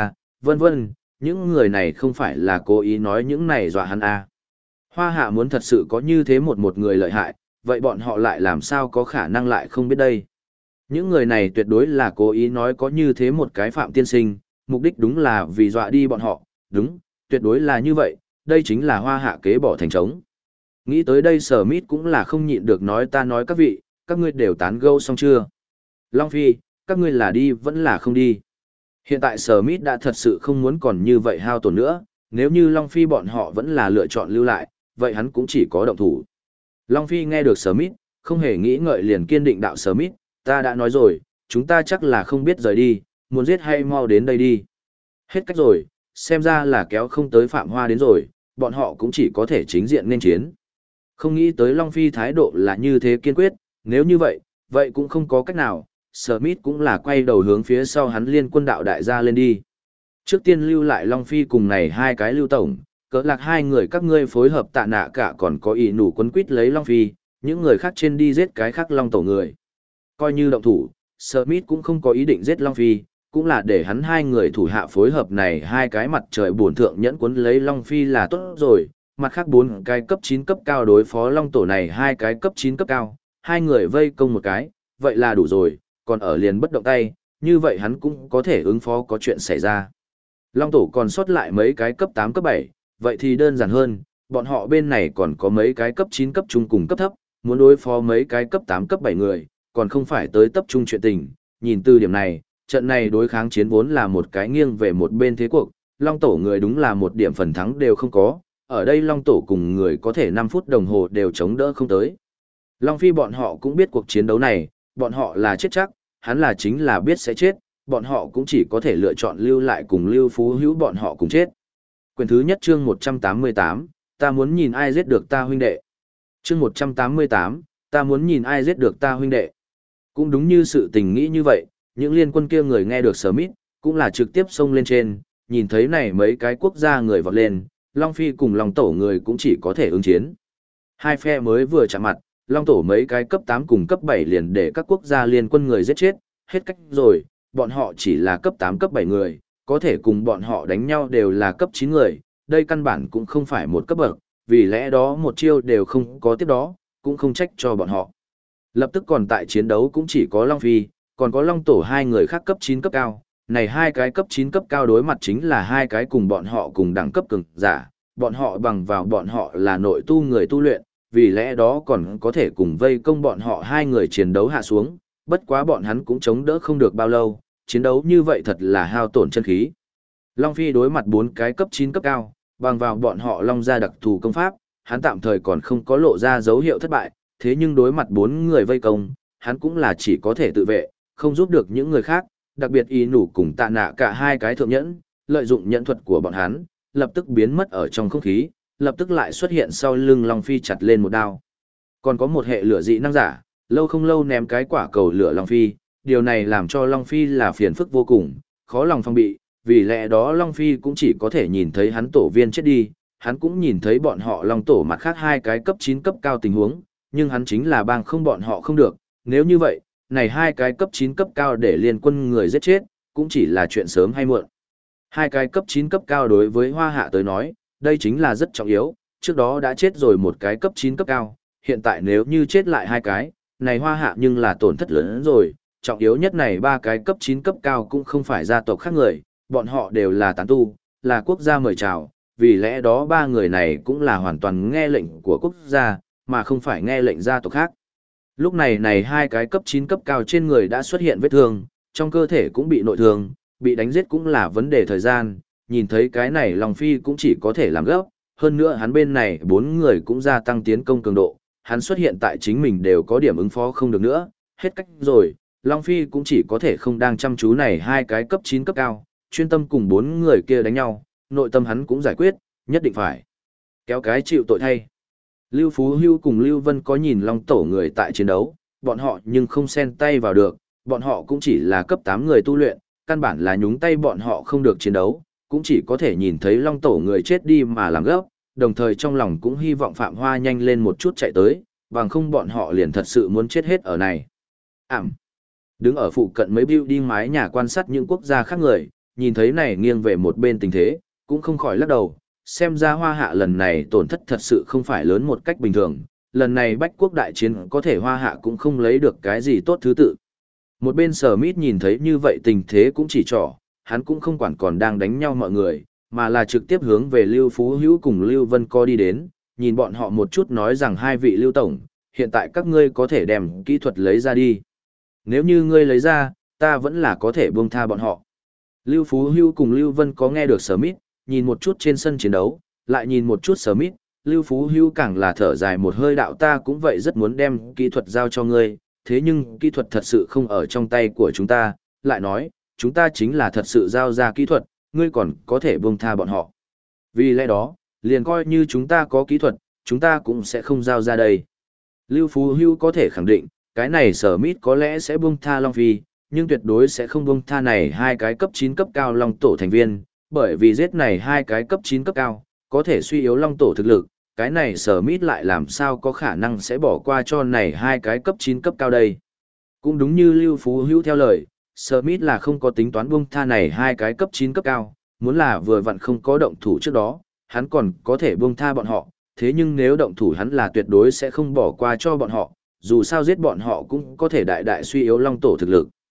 vân vân, những người này không phải là cố ý nói những này dọa hắn Hoa Hạ muốn thật sự có như thế một người lợi hại, vậy bọn họ lại làm sao có khả năng lại không biết đây. Những người này tuyệt đối là cố ý nói có như thế một cái Phạm Tiên Sinh, mục đích đúng là vì dọa đi bọn họ, đúng, tuyệt đối là như vậy, đây chính là Hoa Hạ kế bỏ thành trống. Nghĩ tới đây Sở Mít cũng là không nhịn được nói ta nói các vị, các ngươi đều tán gẫu xong chưa? Long Phi, các ngươi là đi vẫn là không đi? Hiện tại Sở Mít đã thật sự không muốn còn như vậy hao tổn nữa, nếu như Long Phi bọn họ vẫn là lựa chọn lưu lại, vậy hắn cũng chỉ có động thủ. Long Phi nghe được Sở Mít, không hề nghĩ ngợi liền kiên định đạo Sở Mít, ta đã nói rồi, chúng ta chắc là không biết rời đi, muốn giết hay mau đến đây đi. Hết cách rồi, xem ra là kéo không tới Phạm Hoa đến rồi, bọn họ cũng chỉ có thể chính diện nên chiến. Không nghĩ tới Long Phi thái độ là như thế kiên quyết, nếu như vậy, vậy cũng không có cách nào, Smith cũng là quay đầu hướng phía sau hắn liên quân đạo đại gia lên đi. Trước tiên lưu lại Long Phi cùng này hai cái Lưu Tổng, cỡ lạc hai người các ngươi phối hợp tạ nạ cả còn có ý nủ quấn quýt lấy Long Phi, những người khác trên đi giết cái khác Long Tổ người. Coi như động thủ, Smith cũng không có ý định giết Long Phi, cũng là để hắn hai người thủ hạ phối hợp này hai cái mặt trời bổn thượng nhẫn quấn lấy Long Phi là tốt rồi, mặt khác bốn cái cấp 9 cấp cao đối phó Long Tổ này hai cái cấp 9 cấp cao, hai người vây công một cái, vậy là đủ rồi, còn ở liền bất động tay, như vậy hắn cũng có thể ứng phó có chuyện xảy ra. Long tổ còn sót lại mấy cái cấp 8 cấp 7, vậy thì đơn giản hơn, bọn họ bên này còn có mấy cái cấp 9 cấp trung cùng cấp thấp, muốn đối phó mấy cái cấp 8 cấp 7 người, còn không phải tới tập trung chuyện tình. Nhìn từ điểm này, trận này đối kháng chiến vốn là một cái nghiêng về một bên thế cuộc, Long tổ người đúng là một điểm phần thắng đều không có, ở đây Long tổ cùng người có thể 5 phút đồng hồ đều chống đỡ không tới. Long Phi bọn họ cũng biết cuộc chiến đấu này, bọn họ là chết chắc, hắn là chính là biết sẽ chết, bọn họ cũng chỉ có thể lựa chọn lưu lại cùng Lưu Phú Hữu bọn họ cùng chết. Quyền thứ nhất chương 188, ta muốn nhìn ai giết được ta huynh đệ. Chương 188, ta muốn nhìn ai giết được ta huynh đệ. Cũng đúng như sự tình nghĩ như vậy, những liên quân kia người nghe được Smith, cũng là trực tiếp xông lên trên, nhìn thấy này mấy cái quốc gia người vọt lên, Long Phi cùng Long Tổ người cũng chỉ có thể ứng chiến. Hai phe mới vừa chạm mặt, Long Tổ mấy cái cấp 8 cùng cấp 7 liền để các quốc gia liên quân người giết chết, hết cách rồi, bọn họ chỉ là cấp 8 cấp 7 người, có thể cùng bọn họ đánh nhau đều là cấp 9 người, đây căn bản cũng không phải một cấp bậc, vì lẽ đó một chiêu đều không có tiếp đó, cũng không trách cho bọn họ. Lập tức còn tại chiến đấu cũng chỉ có Long Phi, còn có Long Tổ hai người khác cấp 9 cấp cao, này hai cái cấp 9 cấp cao đối mặt chính là hai cái cùng bọn họ cùng đẳng cấp cường giả, bọn họ bằng vào bọn họ là nội tu người tu luyện, vì lẽ đó còn có thể cùng vây công bọn họ hai người chiến đấu hạ xuống, bất quá bọn hắn cũng chống đỡ không được bao lâu, chiến đấu như vậy thật là hao tổn chân khí. Long Phi đối mặt 4 cái cấp 9 cấp cao, bằng vào bọn họ Long gia đặc thù công pháp, hắn tạm thời còn không có lộ ra dấu hiệu thất bại, thế nhưng đối mặt 4 người vây công, hắn cũng là chỉ có thể tự vệ, không giúp được những người khác, đặc biệt y nủ cùng tạ nạ cả hai cái thượng nhẫn, lợi dụng nhẫn thuật của bọn hắn, lập tức biến mất ở trong không khí, lập tức lại xuất hiện sau lưng Long Phi chặt lên một đao. Còn có một hệ lửa dị năng giả, lâu không lâu ném cái quả cầu lửa Long Phi, điều này làm cho Long Phi là phiền phức vô cùng, khó lòng phòng bị, vì lẽ đó Long Phi cũng chỉ có thể nhìn thấy hắn tổ viên chết đi, hắn cũng nhìn thấy bọn họ Long tổ mặt khác hai cái cấp 9 cấp cao tình huống, nhưng hắn chính là bang không bọn họ không được, nếu như vậy, này hai cái cấp 9 cấp cao để liên quân người giết chết, cũng chỉ là chuyện sớm hay muộn. Hai cái cấp 9 cấp cao đối với Hoa Hạ tới nói, đây chính là rất trọng yếu, trước đó đã chết rồi một cái cấp 9 cấp cao, hiện tại nếu như chết lại hai cái, này Hoa Hạ nhưng là tổn thất lớn rồi, trọng yếu nhất này ba cái cấp 9 cấp cao cũng không phải gia tộc khác người, bọn họ đều là tán tu, là quốc gia mời chào, vì lẽ đó ba người này cũng là hoàn toàn nghe lệnh của quốc gia, mà không phải nghe lệnh gia tộc khác. Lúc này này hai cái cấp 9 cấp cao trên người đã xuất hiện vết thương, trong cơ thể cũng bị nội thương, bị đánh giết cũng là vấn đề thời gian, nhìn thấy cái này Long Phi cũng chỉ có thể làm gấp, hơn nữa hắn bên này 4 người cũng gia tăng tiến công cường độ, hắn xuất hiện tại chính mình đều có điểm ứng phó không được nữa, hết cách rồi, Long Phi cũng chỉ có thể không đang chăm chú này hai cái cấp 9 cấp cao, chuyên tâm cùng 4 người kia đánh nhau, nội tâm hắn cũng giải quyết, nhất định phải kéo cái chịu tội thay. Lưu Phú Hưu cùng Lưu Vân có nhìn Long tổ người tại chiến đấu, bọn họ nhưng không xen tay vào được, bọn họ cũng chỉ là cấp 8 người tu luyện, căn bản là nhúng tay bọn họ không được chiến đấu, cũng chỉ có thể nhìn thấy Long tổ người chết đi mà làm gấp, đồng thời trong lòng cũng hy vọng Phạm Hoa nhanh lên một chút chạy tới, bằng không bọn họ liền thật sự muốn chết hết ở này. Đứng ở phụ cận mấy building mái nhà quan sát những quốc gia khác người, nhìn thấy này nghiêng về một bên tình thế, cũng không khỏi lắc đầu, xem ra Hoa Hạ lần này tổn thất thật sự không phải lớn một cách bình thường, lần này bách quốc đại chiến có thể Hoa Hạ cũng không lấy được cái gì tốt thứ tự. Một bên Smith nhìn thấy như vậy tình thế cũng chỉ trỏ, hắn cũng không quản còn đang đánh nhau mọi người, mà là trực tiếp hướng về Lưu Phú Hữu cùng Lưu Vân Co đi đến, nhìn bọn họ một chút nói rằng hai vị Lưu Tổng, hiện tại các ngươi có thể đem kỹ thuật lấy ra đi. Nếu như ngươi lấy ra, ta vẫn là có thể buông tha bọn họ. Lưu Phú Hữu cùng Lưu Vân có nghe được Smith, nhìn một chút trên sân chiến đấu, lại nhìn một chút Smith, Lưu Phú Hữu càng là thở dài một hơi đạo ta cũng vậy rất muốn đem kỹ thuật giao cho ngươi, thế nhưng kỹ thuật thật sự không ở trong tay của chúng ta, lại nói, chúng ta chính là thật sự giao ra kỹ thuật, ngươi còn có thể buông tha bọn họ. Vì lẽ đó, liền coi như chúng ta có kỹ thuật, chúng ta cũng sẽ không giao ra đây. Lưu Phú Hữu có thể khẳng định, cái này Smith có lẽ sẽ buông tha Long Phi, nhưng tuyệt đối sẽ không buông tha này hai cái cấp 9 cấp cao Long tổ thành viên, bởi vì giết này hai cái cấp 9 cấp cao, có thể suy yếu Long tổ thực lực, cái này Smith lại làm sao có khả năng sẽ bỏ qua cho này hai cái cấp 9 cấp cao đây. Cũng đúng như Lưu Phú Hữu theo lời, Smith là không có tính toán buông tha này hai cái cấp 9 cấp cao, muốn là vừa vặn không có động thủ trước đó, hắn còn có thể buông tha bọn họ, thế nhưng nếu động thủ hắn là tuyệt đối sẽ không bỏ qua cho bọn họ, dù sao giết bọn họ cũng có thể đại đại suy yếu Long tổ thực lực.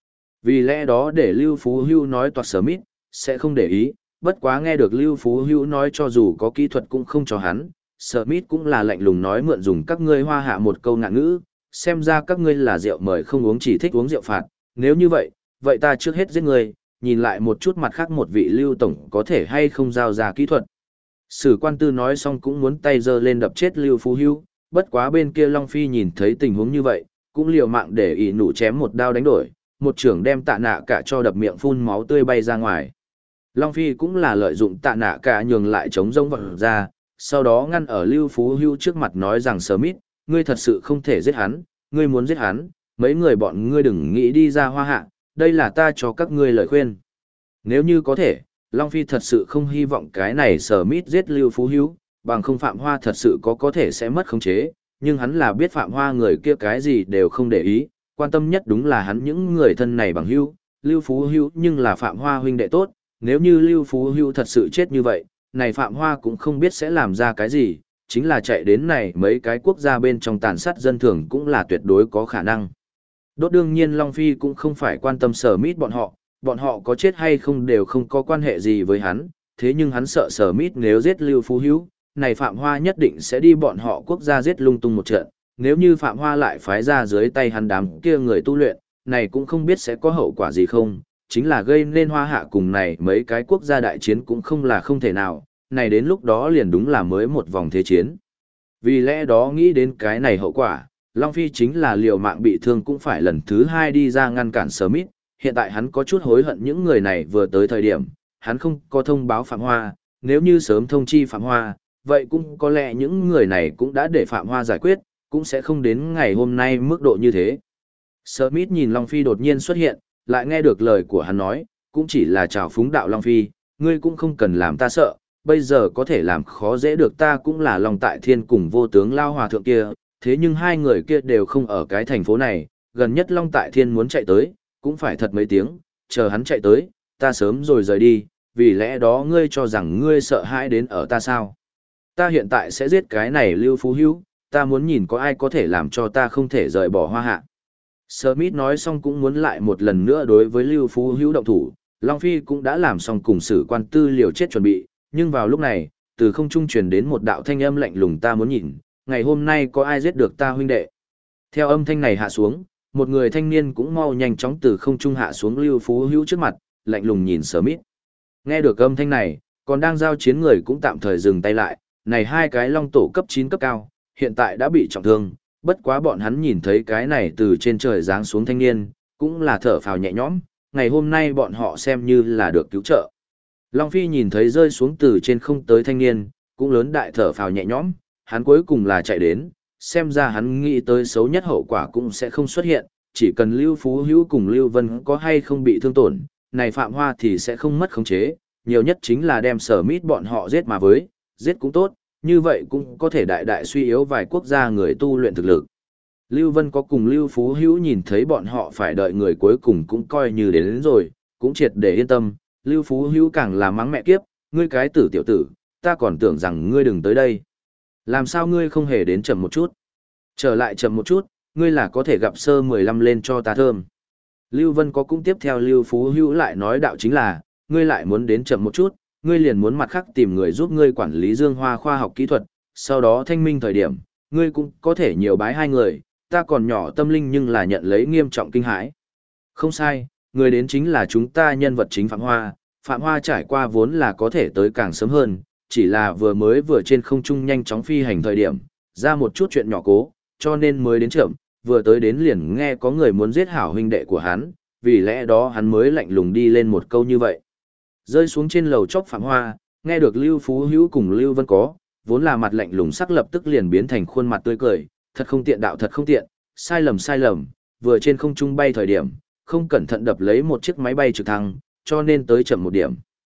Vì lẽ đó để Lưu Phú Hữu nói toạc Smith, sẽ không để ý, bất quá nghe được Lưu Phú Hữu nói cho dù có kỹ thuật cũng không cho hắn, Smith cũng là lạnh lùng nói mượn dùng các ngươi Hoa Hạ một câu ngạn ngữ, xem ra các ngươi là rượu mời không uống chỉ thích uống rượu phạt, nếu như vậy, vậy ta trước hết giết ngươi, nhìn lại một chút mặt khác một vị Lưu Tổng có thể hay không giao ra kỹ thuật. Sử quan tư nói xong cũng muốn tay giơ lên đập chết Lưu Phú Hữu, bất quá bên kia Long Phi nhìn thấy tình huống như vậy, cũng liều mạng để ỷ nụ chém một đao đánh đổi, một trưởng đem tạ nạ cả cho đập miệng phun máu tươi bay ra ngoài. Long Phi cũng là lợi dụng tạ nạ cả nhường lại chống rông vật ra, sau đó ngăn ở Lưu Phú Hữu trước mặt nói rằng Smith, ngươi thật sự không thể giết hắn, ngươi muốn giết hắn, mấy người bọn ngươi đừng nghĩ đi ra Hoa Hạ, đây là ta cho các ngươi lời khuyên. Nếu như có thể, Long Phi thật sự không hy vọng cái này Smith giết Lưu Phú Hữu, bằng không Phạm Hoa thật sự có thể sẽ mất khống chế, nhưng hắn là biết Phạm Hoa người kia cái gì đều không để ý, quan tâm nhất đúng là hắn những người thân này bằng hữu, Lưu Phú Hữu nhưng là Phạm Hoa huynh đệ tốt, nếu như Lưu Phú Hữu thật sự chết như vậy, này Phạm Hoa cũng không biết sẽ làm ra cái gì, chính là chạy đến này mấy cái quốc gia bên trong tàn sát dân thường cũng là tuyệt đối có khả năng. Đốt đương nhiên Long Phi cũng không phải quan tâm Smith bọn họ có chết hay không đều không có quan hệ gì với hắn, thế nhưng hắn sợ Smith nếu giết Lưu Phú Hữu, này Phạm Hoa nhất định sẽ đi bọn họ quốc gia giết lung tung một trận, nếu như Phạm Hoa lại phái ra dưới tay hắn đám kia người tu luyện, này cũng không biết sẽ có hậu quả gì không, chính là gây nên Hoa Hạ cùng này mấy cái quốc gia đại chiến cũng không là không thể nào, này đến lúc đó liền đúng là mới một vòng thế chiến. Vì lẽ đó nghĩ đến cái này hậu quả, Long Phi chính là liều mạng bị thương cũng phải lần thứ hai đi ra ngăn cản Smith, hiện tại hắn có chút hối hận những người này vừa tới thời điểm, hắn không có thông báo Phạm Hoa, nếu như sớm thông chi Phạm Hoa, vậy cũng có lẽ những người này cũng đã để Phạm Hoa giải quyết, cũng sẽ không đến ngày hôm nay mức độ như thế. Smith nhìn Long Phi đột nhiên xuất hiện, lại nghe được lời của hắn nói, cũng chỉ là chào phúng đạo Long Phi, ngươi cũng không cần làm ta sợ, bây giờ có thể làm khó dễ được ta cũng là Long Tại Thiên cùng vô tướng Lao Hòa Thượng kia, thế nhưng hai người kia đều không ở cái thành phố này, gần nhất Long Tại Thiên muốn chạy tới, cũng phải thật mấy tiếng, chờ hắn chạy tới, ta sớm rồi rời đi, vì lẽ đó ngươi cho rằng ngươi sợ hãi đến ở ta sao? Ta hiện tại sẽ giết cái này Lưu Phú Hữu, ta muốn nhìn có ai có thể làm cho ta không thể rời bỏ Hoa Hạ. Smith nói xong cũng muốn lại một lần nữa đối với Lưu Phú Hữu động thủ, Long Phi cũng đã làm xong cùng sử quan tư liều chết chuẩn bị, nhưng vào lúc này, từ không trung truyền đến một đạo thanh âm lạnh lùng ta muốn nhìn, ngày hôm nay có ai giết được ta huynh đệ. Theo âm thanh này hạ xuống, một người thanh niên cũng mau nhanh chóng từ không trung hạ xuống Lưu Phú Hữu trước mặt, lạnh lùng nhìn Smith. Nghe được âm thanh này, còn đang giao chiến người cũng tạm thời dừng tay lại, này hai cái long tổ cấp 9 cấp cao, hiện tại đã bị trọng thương, bất quá bọn hắn nhìn thấy cái này từ trên trời giáng xuống thanh niên, cũng là thở phào nhẹ nhõm, ngày hôm nay bọn họ xem như là được cứu trợ. Long Phi nhìn thấy rơi xuống từ trên không tới thanh niên, cũng lớn đại thở phào nhẹ nhõm, hắn cuối cùng là chạy đến, xem ra hắn nghĩ tới xấu nhất hậu quả cũng sẽ không xuất hiện, chỉ cần Lưu Phú Hữu cùng Lưu Vân có hay không bị thương tổn, này Phạm Hoa thì sẽ không mất khống chế, nhiều nhất chính là đem Smith bọn họ giết mà với, giết cũng tốt, như vậy cũng có thể đại đại suy yếu vài quốc gia người tu luyện thực lực. Lưu Vân có cùng Lưu Phú Hữu nhìn thấy bọn họ phải đợi người cuối cùng cũng coi như đến rồi, cũng triệt để yên tâm, Lưu Phú Hữu càng là mắng mẹ kiếp, ngươi cái tử tiểu tử, ta còn tưởng rằng ngươi đừng tới đây. Làm sao ngươi không hề đến chậm một chút? Trở lại chậm một chút, ngươi là có thể gặp sơ 15 lên cho ta thơm. Lưu Vân có cũng tiếp theo Lưu Phú Hữu lại nói đạo chính là, ngươi lại muốn đến chậm một chút, ngươi liền muốn mặt khác tìm người giúp ngươi quản lý Dương Hoa khoa học kỹ thuật, sau đó thanh minh thời điểm, ngươi cũng có thể nhiều bái hai người, ta còn nhỏ tâm linh nhưng là nhận lấy nghiêm trọng kinh hãi. Không sai, người đến chính là chúng ta nhân vật chính Phạm Hoa, Phạm Hoa trải qua vốn là có thể tới càng sớm hơn, chỉ là vừa trên không trung nhanh chóng phi hành thời điểm, ra một chút chuyện nhỏ cố, cho nên mới đến chậm, vừa tới đến liền nghe có người muốn giết hảo huynh đệ của hắn, vì lẽ đó hắn mới lạnh lùng đi lên một câu như vậy. Rơi xuống trên lầu chóp Phạm Hoa, nghe được Lưu Phú Hữu cùng Lưu Vân có, vốn là mặt lạnh lùng sắc lập tức liền biến thành khuôn mặt tươi cười, thật không tiện đạo thật không tiện, sai lầm, vừa trên không trung bay thời điểm, không cẩn thận đập lấy một chiếc máy bay trực thăng, cho nên tới chậm một điểm.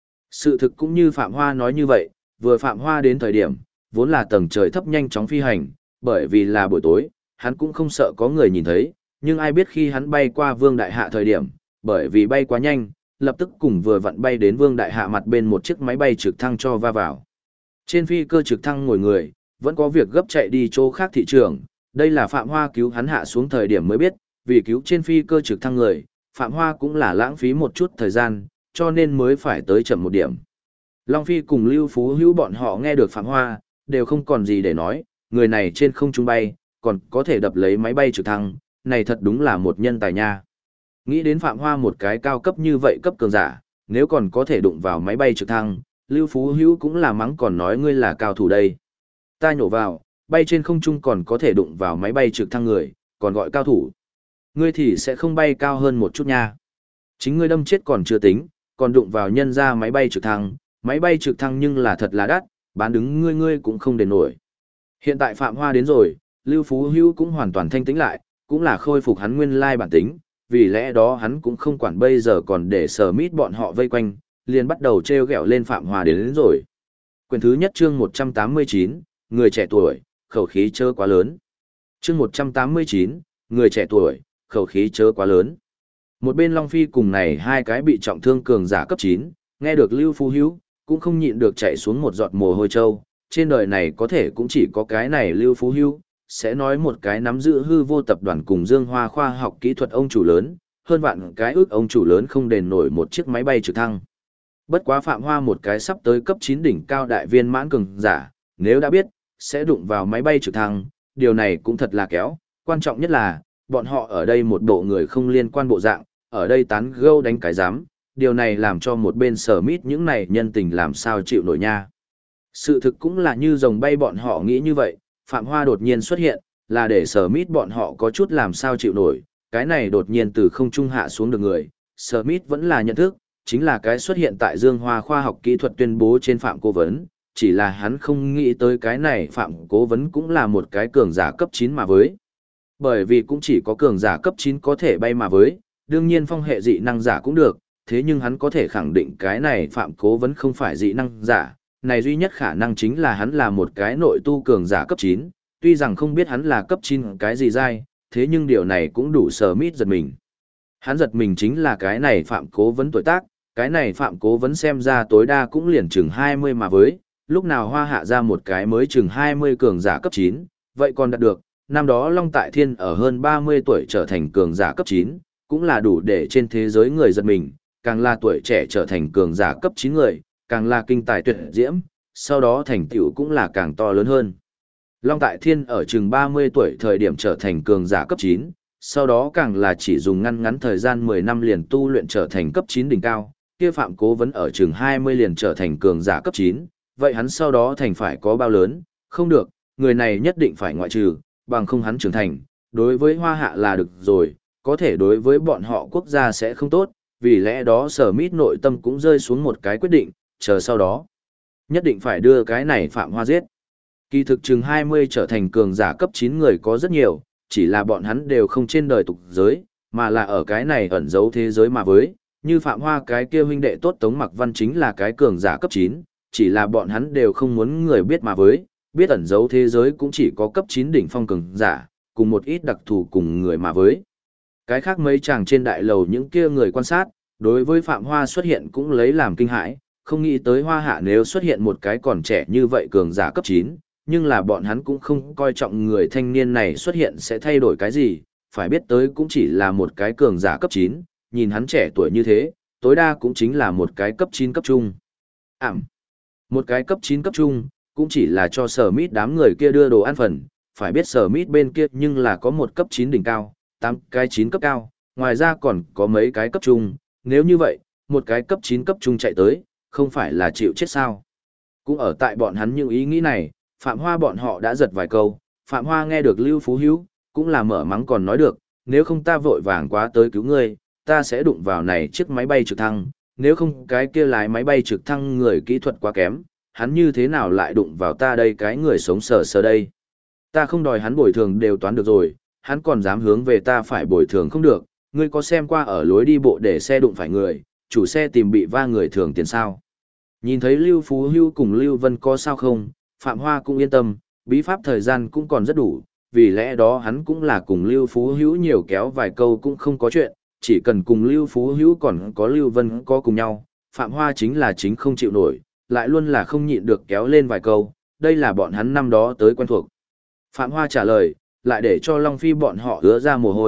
Sự thực cũng như Phạm Hoa nói như vậy, vừa Phạm Hoa đến thời điểm, vốn là tầng trời thấp nhanh chóng phi hành, bởi vì là buổi tối, hắn cũng không sợ có người nhìn thấy, nhưng ai biết khi hắn bay qua Vương Đại Hạ thời điểm, bởi vì bay quá nhanh, lập tức cùng vừa vặn bay đến Vương Đại Hạ mặt bên một chiếc máy bay trực thăng cho va vào. Trên phi cơ trực thăng ngồi người, vẫn có việc gấp chạy đi chỗ khác thị trường, đây là Phạm Hoa cứu hắn hạ xuống thời điểm mới biết, vì cứu trên phi cơ trực thăng người, Phạm Hoa cũng là lãng phí một chút thời gian, cho nên mới phải tới chậm một điểm. Long Phi cùng Lưu Phú Hữu bọn họ nghe được Phạm Hoa, đều không còn gì để nói, người này trên không trung bay, còn có thể đập lấy máy bay trực thăng, này thật đúng là một nhân tài nha. Nghĩ đến Phạm Hoa một cái cao cấp như vậy cấp cường giả, nếu còn có thể đụng vào máy bay trực thăng, Lưu Phú Hữu cũng là mắng còn nói ngươi là cao thủ đây. Ta nhổ vào, bay trên không trung còn có thể đụng vào máy bay trực thăng người, còn gọi cao thủ. Ngươi thì sẽ không bay cao hơn một chút nha. Chính ngươi đâm chết còn chưa tính, còn đụng vào nhân ra máy bay trực thăng nhưng là thật là đắt, bán đứng ngươi cũng không đền nổi. Hiện tại Phạm Hoa đến rồi, Lưu Phú Hữu cũng hoàn toàn thanh tĩnh lại, cũng là khôi phục hắn nguyên lai bản tính, vì lẽ đó hắn cũng không quản bây giờ còn để Smith bọn họ vây quanh, liền bắt đầu treo gẹo lên Phạm Hoa đến rồi. Quyển thứ nhất chương 189, người trẻ tuổi, khẩu khí chớ quá lớn. Chương 189, người trẻ tuổi, khẩu khí chớ quá lớn. Một bên Long Phi cùng này hai cái bị trọng thương cường giả cấp 9, nghe được Lưu Phú Hữu, cũng không nhịn được chạy xuống một giọt mồ hôi trâu, trên đời này có thể cũng chỉ có cái này Lưu Phú Hữu, sẽ nói một cái nắm giữ hư vô tập đoàn cùng Dương Hoa khoa học kỹ thuật ông chủ lớn, hơn vạn cái ước ông chủ lớn không đền nổi một chiếc máy bay trực thăng. Bất quá Phạm Hoa một cái sắp tới cấp 9 đỉnh cao đại viên mãn cường giả, nếu đã biết, sẽ đụng vào máy bay trực thăng, điều này cũng thật là kéo, quan trọng nhất là, bọn họ ở đây một bộ người không liên quan bộ dạng, ở đây tán gẫu đánh cái giám, điều này làm cho một bên Smith những này nhân tình làm sao chịu nổi nha. Sự thực cũng là như rồng bay bọn họ nghĩ như vậy, Phạm Hoa đột nhiên xuất hiện, là để Smith bọn họ có chút làm sao chịu nổi, cái này đột nhiên từ không trung hạ xuống được người, Smith vẫn là nhận thức, chính là cái xuất hiện tại Dương Hoa khoa học kỹ thuật tuyên bố trên Phạm Cố Vấn, chỉ là hắn không nghĩ tới cái này Phạm Cố Vấn cũng là một cái cường giả cấp 9 mà với. Bởi vì cũng chỉ có cường giả cấp 9 có thể bay mà với, đương nhiên phong hệ dị năng giả cũng được, thế nhưng hắn có thể khẳng định cái này Phạm Cố Vấn không phải dị năng giả, này duy nhất khả năng chính là hắn là một cái nội tu cường giả cấp 9, tuy rằng không biết hắn là cấp 9 cái gì dai, thế nhưng điều này cũng đủ Smith giật mình. Hắn giật mình chính là cái này Phạm Cố Vấn tuổi tác, cái này Phạm Cố Vấn xem ra tối đa cũng liền chừng 20 mà với, lúc nào Hoa hạ ra một cái mới chừng 20 cường giả cấp 9, vậy còn đạt được, năm đó Long Tại Thiên ở hơn 30 tuổi trở thành cường giả cấp 9, cũng là đủ để trên thế giới người giật mình, càng là tuổi trẻ trở thành cường giả cấp 9 người, càng là kinh tài tuyệt diễm, sau đó thành tựu cũng là càng to lớn hơn. Long Tại Thiên ở chừng 30 tuổi thời điểm trở thành cường giả cấp 9, sau đó càng là chỉ dùng ngắn thời gian 10 năm liền tu luyện trở thành cấp 9 đỉnh cao, kia Phạm Cố Vấn ở chừng 20 liền trở thành cường giả cấp 9, vậy hắn sau đó thành phải có bao lớn, không được, người này nhất định phải ngoại trừ, bằng không hắn trưởng thành, đối với Hoa hạ là được rồi, có thể đối với bọn họ quốc gia sẽ không tốt, vì lẽ đó Smith nội tâm cũng rơi xuống một cái quyết định, chờ sau đó, nhất định phải đưa cái này Phạm Hoa giết. Kỳ thực chừng 20 trở thành cường giả cấp 9 người có rất nhiều, chỉ là bọn hắn đều không trên đời tục giới, mà là ở cái này ẩn giấu thế giới mà với, như Phạm Hoa cái kia huynh đệ tốt Tống Mặc Văn chính là cái cường giả cấp 9, chỉ là bọn hắn đều không muốn người biết mà với, biết ẩn giấu thế giới cũng chỉ có cấp 9 đỉnh phong cường giả, cùng một ít đặc thù cùng người mà với. Cái khác mấy chàng trên đại lầu những kia người quan sát, đối với Phạm Hoa xuất hiện cũng lấy làm kinh hãi, không nghĩ tới Hoa hạ nếu xuất hiện một cái còn trẻ như vậy cường giả cấp 9, nhưng là bọn hắn cũng không coi trọng người thanh niên này xuất hiện sẽ thay đổi cái gì, phải biết tới cũng chỉ là một cái cường giả cấp 9, nhìn hắn trẻ tuổi như thế, tối đa cũng chính là một cái cấp 9 cấp trung. Một cái cấp 9 cấp trung, cũng chỉ là cho Smith đám người kia đưa đồ ăn phần, phải biết Smith bên kia nhưng là có một cấp 9 đỉnh cao, 8 cái 9 cấp cao, ngoài ra còn có mấy cái cấp trung, nếu như vậy, một cái cấp 9 cấp trung chạy tới, không phải là chịu chết sao. Cũng ở tại bọn hắn những ý nghĩ này, Phạm Hoa bọn họ đã giật vài câu, Phạm Hoa nghe được Lưu Phú Hữu, cũng là mở mắng còn nói được, nếu không ta vội vàng quá tới cứu ngươi, ta sẽ đụng vào này chiếc máy bay trực thăng, nếu không cái kia lái máy bay trực thăng người kỹ thuật quá kém, hắn như thế nào lại đụng vào ta đây cái người sống sờ sờ đây. Ta không đòi hắn bồi thường đều toán được rồi, hắn còn dám hướng về ta phải bồi thường không được, ngươi có xem qua ở lối đi bộ để xe đụng phải người, chủ xe tìm bị va người thường tiền sao. Nhìn thấy Lưu Phú Hữu cùng Lưu Vân có sao không, Phạm Hoa cũng yên tâm, bí pháp thời gian cũng còn rất đủ, vì lẽ đó hắn cũng là cùng Lưu Phú Hữu nhiều kéo vài câu cũng không có chuyện, chỉ cần cùng Lưu Phú Hữu còn có Lưu Vân có cùng nhau, Phạm Hoa chính là chính không chịu nổi, lại luôn là không nhịn được kéo lên vài câu, đây là bọn hắn năm đó tới quen thuộc. Phạm Hoa trả lời, lại để cho Long Phi bọn họ ứa ra mồ hôi,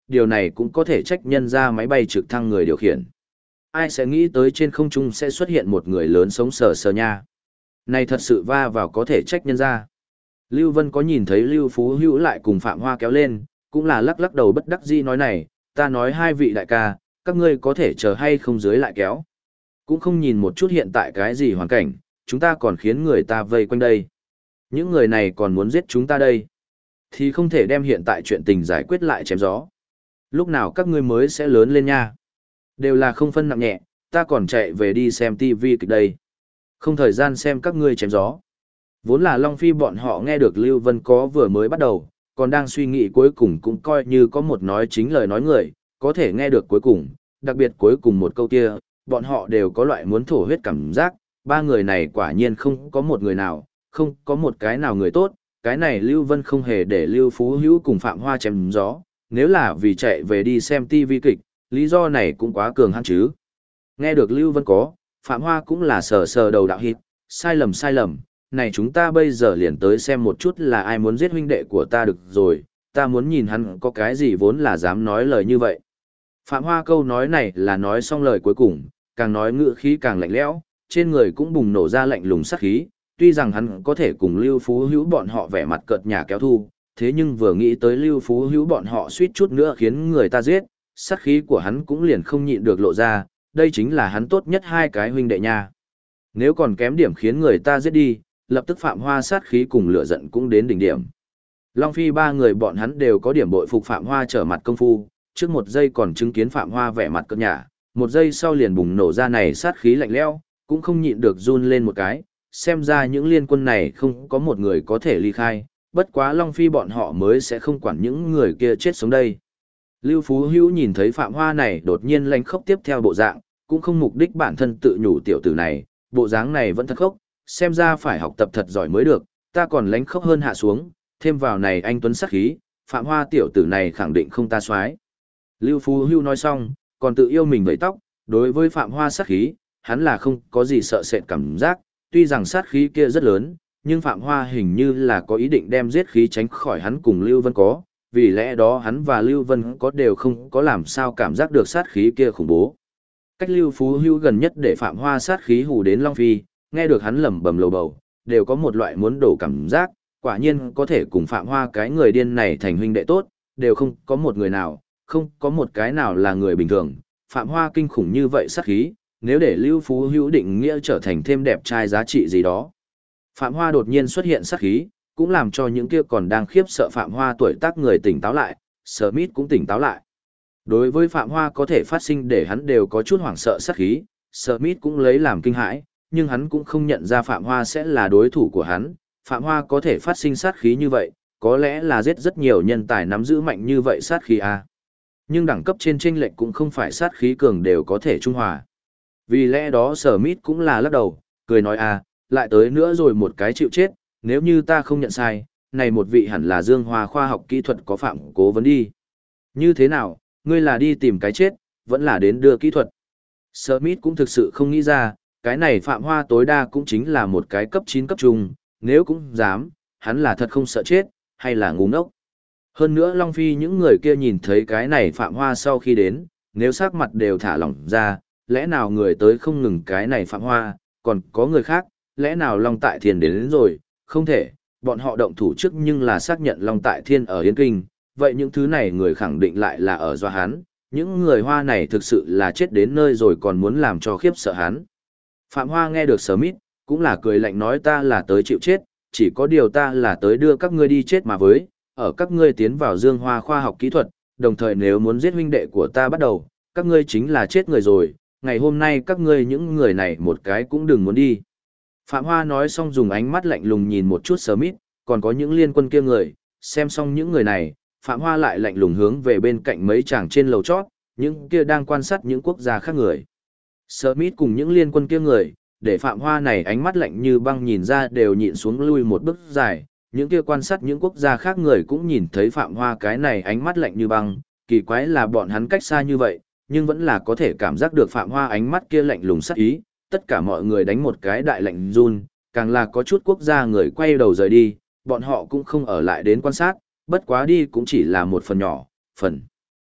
điều này cũng có thể trách nhân ra máy bay trực thăng người điều khiển. Ai sẽ nghĩ tới trên không trung sẽ xuất hiện một người lớn sống sờ sờ nha. Này thật sự va vào có thể trách nhân ra. Lưu Vân có nhìn thấy Lưu Phú Hữu lại cùng Phạm Hoa kéo lên, cũng là lắc lắc đầu bất đắc dĩ nói này, ta nói hai vị đại ca, các ngươi có thể chờ hay không dưới lại kéo. Cũng không nhìn một chút hiện tại cái gì hoàn cảnh, chúng ta còn khiến người ta vây quanh đây. Những người này còn muốn giết chúng ta đây. Thì không thể đem hiện tại chuyện tình giải quyết lại chém gió. Lúc nào các ngươi mới sẽ lớn lên nha. Đều là không phân nặng nhẹ, ta còn chạy về đi xem tivi kịch đây. Không thời gian xem các ngươi chém gió. Vốn là Long Phi bọn họ nghe được Lưu Vân có vừa mới bắt đầu, còn đang suy nghĩ cuối cùng cũng coi như có một nói chính lời nói người, có thể nghe được cuối cùng, đặc biệt cuối cùng một câu kia, bọn họ đều có loại muốn thổ huyết cảm giác, ba người này quả nhiên không có một người nào, không có một cái nào người tốt, cái này Lưu Vân không hề để Lưu Phú Hữu cùng Phạm Hoa chém gió, nếu là vì chạy về đi xem tivi kịch, lý do này cũng quá cường hãn chứ. Nghe được Lưu Vân có, Phạm Hoa cũng là sờ sờ đầu đạo hít, sai lầm, này chúng ta bây giờ liền tới xem một chút là ai muốn giết huynh đệ của ta được rồi, ta muốn nhìn hắn có cái gì vốn là dám nói lời như vậy. Phạm Hoa câu nói này là nói xong lời cuối cùng, càng nói ngữ khí càng lạnh lẽo, trên người cũng bùng nổ ra lạnh lùng sát khí, tuy rằng hắn có thể cùng Lưu Phú Hữu bọn họ vẻ mặt cợt nhả kéo thu, thế nhưng vừa nghĩ tới Lưu Phú Hữu bọn họ suýt chút nữa khiến người ta giết, sát khí của hắn cũng liền không nhịn được lộ ra, đây chính là hắn tốt nhất hai cái huynh đệ nha. Nếu còn kém điểm khiến người ta giết đi, lập tức Phạm Hoa sát khí cùng lửa giận cũng đến đỉnh điểm. Long Phi ba người bọn hắn đều có điểm bội phục Phạm Hoa trở mặt công phu, trước một giây còn chứng kiến Phạm Hoa vẻ mặt cợt nhả, một giây sau liền bùng nổ ra này sát khí lạnh lẽo, cũng không nhịn được run lên một cái, xem ra những liên quân này không có một người có thể ly khai, bất quá Long Phi bọn họ mới sẽ không quản những người kia chết sống đây. Lưu Phú Hữu nhìn thấy Phạm Hoa này đột nhiên lánh khốc tiếp theo bộ dạng, cũng không mục đích bản thân tự nhủ tiểu tử này, bộ dáng này vẫn thật khốc, xem ra phải học tập thật giỏi mới được, ta còn lánh khốc hơn hạ xuống, thêm vào này anh tuấn sắc khí, Phạm Hoa tiểu tử này khẳng định không ta soái. Lưu Phú Hữu nói xong, còn tự yêu mình vẫy tóc, đối với Phạm Hoa sát khí, hắn là không có gì sợ sệt cảm giác, tuy rằng sát khí kia rất lớn, nhưng Phạm Hoa hình như là có ý định đem giết khí tránh khỏi hắn cùng Lưu Vân có, vì lẽ đó hắn và Lưu Vân có đều không có làm sao cảm giác được sát khí kia khủng bố. Cách Lưu Phú Hữu gần nhất để Phạm Hoa sát khí hù đến Long Phi, nghe được hắn lẩm bẩm lầu bầu, đều có một loại muốn đổ cảm giác, quả nhiên có thể cùng Phạm Hoa cái người điên này thành huynh đệ tốt, đều không có một người nào, không có một cái nào là người bình thường. Phạm Hoa kinh khủng như vậy sát khí, nếu để Lưu Phú Hữu định nghĩa trở thành thêm đẹp trai giá trị gì đó. Phạm Hoa đột nhiên xuất hiện sát khí, cũng làm cho những kia còn đang khiếp sợ Phạm Hoa tuổi tác người tỉnh táo lại, Smith cũng tỉnh táo lại. Đối với Phạm Hoa có thể phát sinh để hắn đều có chút hoảng sợ sát khí, Smith cũng lấy làm kinh hãi, nhưng hắn cũng không nhận ra Phạm Hoa sẽ là đối thủ của hắn. Phạm Hoa có thể phát sinh sát khí như vậy, có lẽ là giết rất nhiều nhân tài nắm giữ mạnh như vậy sát khí à. Nhưng đẳng cấp trên chênh lệch cũng không phải sát khí cường đều có thể trung hòa. Vì lẽ đó Smith cũng là lắc đầu, cười nói à, lại tới nữa rồi một cái chịu chết, nếu như ta không nhận sai, này một vị hẳn là Dương Hoa khoa học kỹ thuật có Phạm cố vấn đi. Như thế nào, ngươi là đi tìm cái chết, vẫn là đến đưa kỹ thuật. Smith cũng thực sự không nghĩ ra, cái này Phạm Hoa tối đa cũng chính là một cái cấp 9 cấp trung, nếu cũng dám, hắn là thật không sợ chết, hay là ngu ngốc. Hơn nữa Long Phi những người kia nhìn thấy cái này Phạm Hoa sau khi đến, nếu sắc mặt đều thả lỏng ra, lẽ nào người tới không ngừng cái này Phạm Hoa, còn có người khác, lẽ nào Long Tại Thiên đến rồi, không thể, bọn họ động thủ trước nhưng là xác nhận Long Tại Thiên ở Yên Kinh, vậy những thứ này người khẳng định lại là ở do hắn, những người Hoa này thực sự là chết đến nơi rồi còn muốn làm cho khiếp sợ hắn. Phạm Hoa nghe được Smith, cũng là cười lạnh nói ta là tới chịu chết, chỉ có điều ta là tới đưa các ngươi đi chết mà với, ở các ngươi tiến vào Dương Hoa khoa học kỹ thuật, đồng thời nếu muốn giết huynh đệ của ta bắt đầu, các ngươi chính là chết người rồi, ngày hôm nay các ngươi những người này một cái cũng đừng muốn đi. Phạm Hoa nói xong dùng ánh mắt lạnh lùng nhìn một chút Smith, còn có những liên quân kia người, xem xong những người này, Phạm Hoa lại lạnh lùng hướng về bên cạnh mấy chàng trên lầu chót, những kia đang quan sát những quốc gia khác người. Smith cùng những liên quân kia người, để Phạm Hoa này ánh mắt lạnh như băng nhìn ra đều nhịn xuống lui một bước dài, những kia quan sát những quốc gia khác người cũng nhìn thấy Phạm Hoa cái này ánh mắt lạnh như băng, kỳ quái là bọn hắn cách xa như vậy, nhưng vẫn là có thể cảm giác được Phạm Hoa ánh mắt kia lạnh lùng sắc ý, tất cả mọi người đánh một cái đại lạnh run, càng là có chút quốc gia người quay đầu rời đi, bọn họ cũng không ở lại đến quan sát, bất quá đi cũng chỉ là một phần nhỏ, phần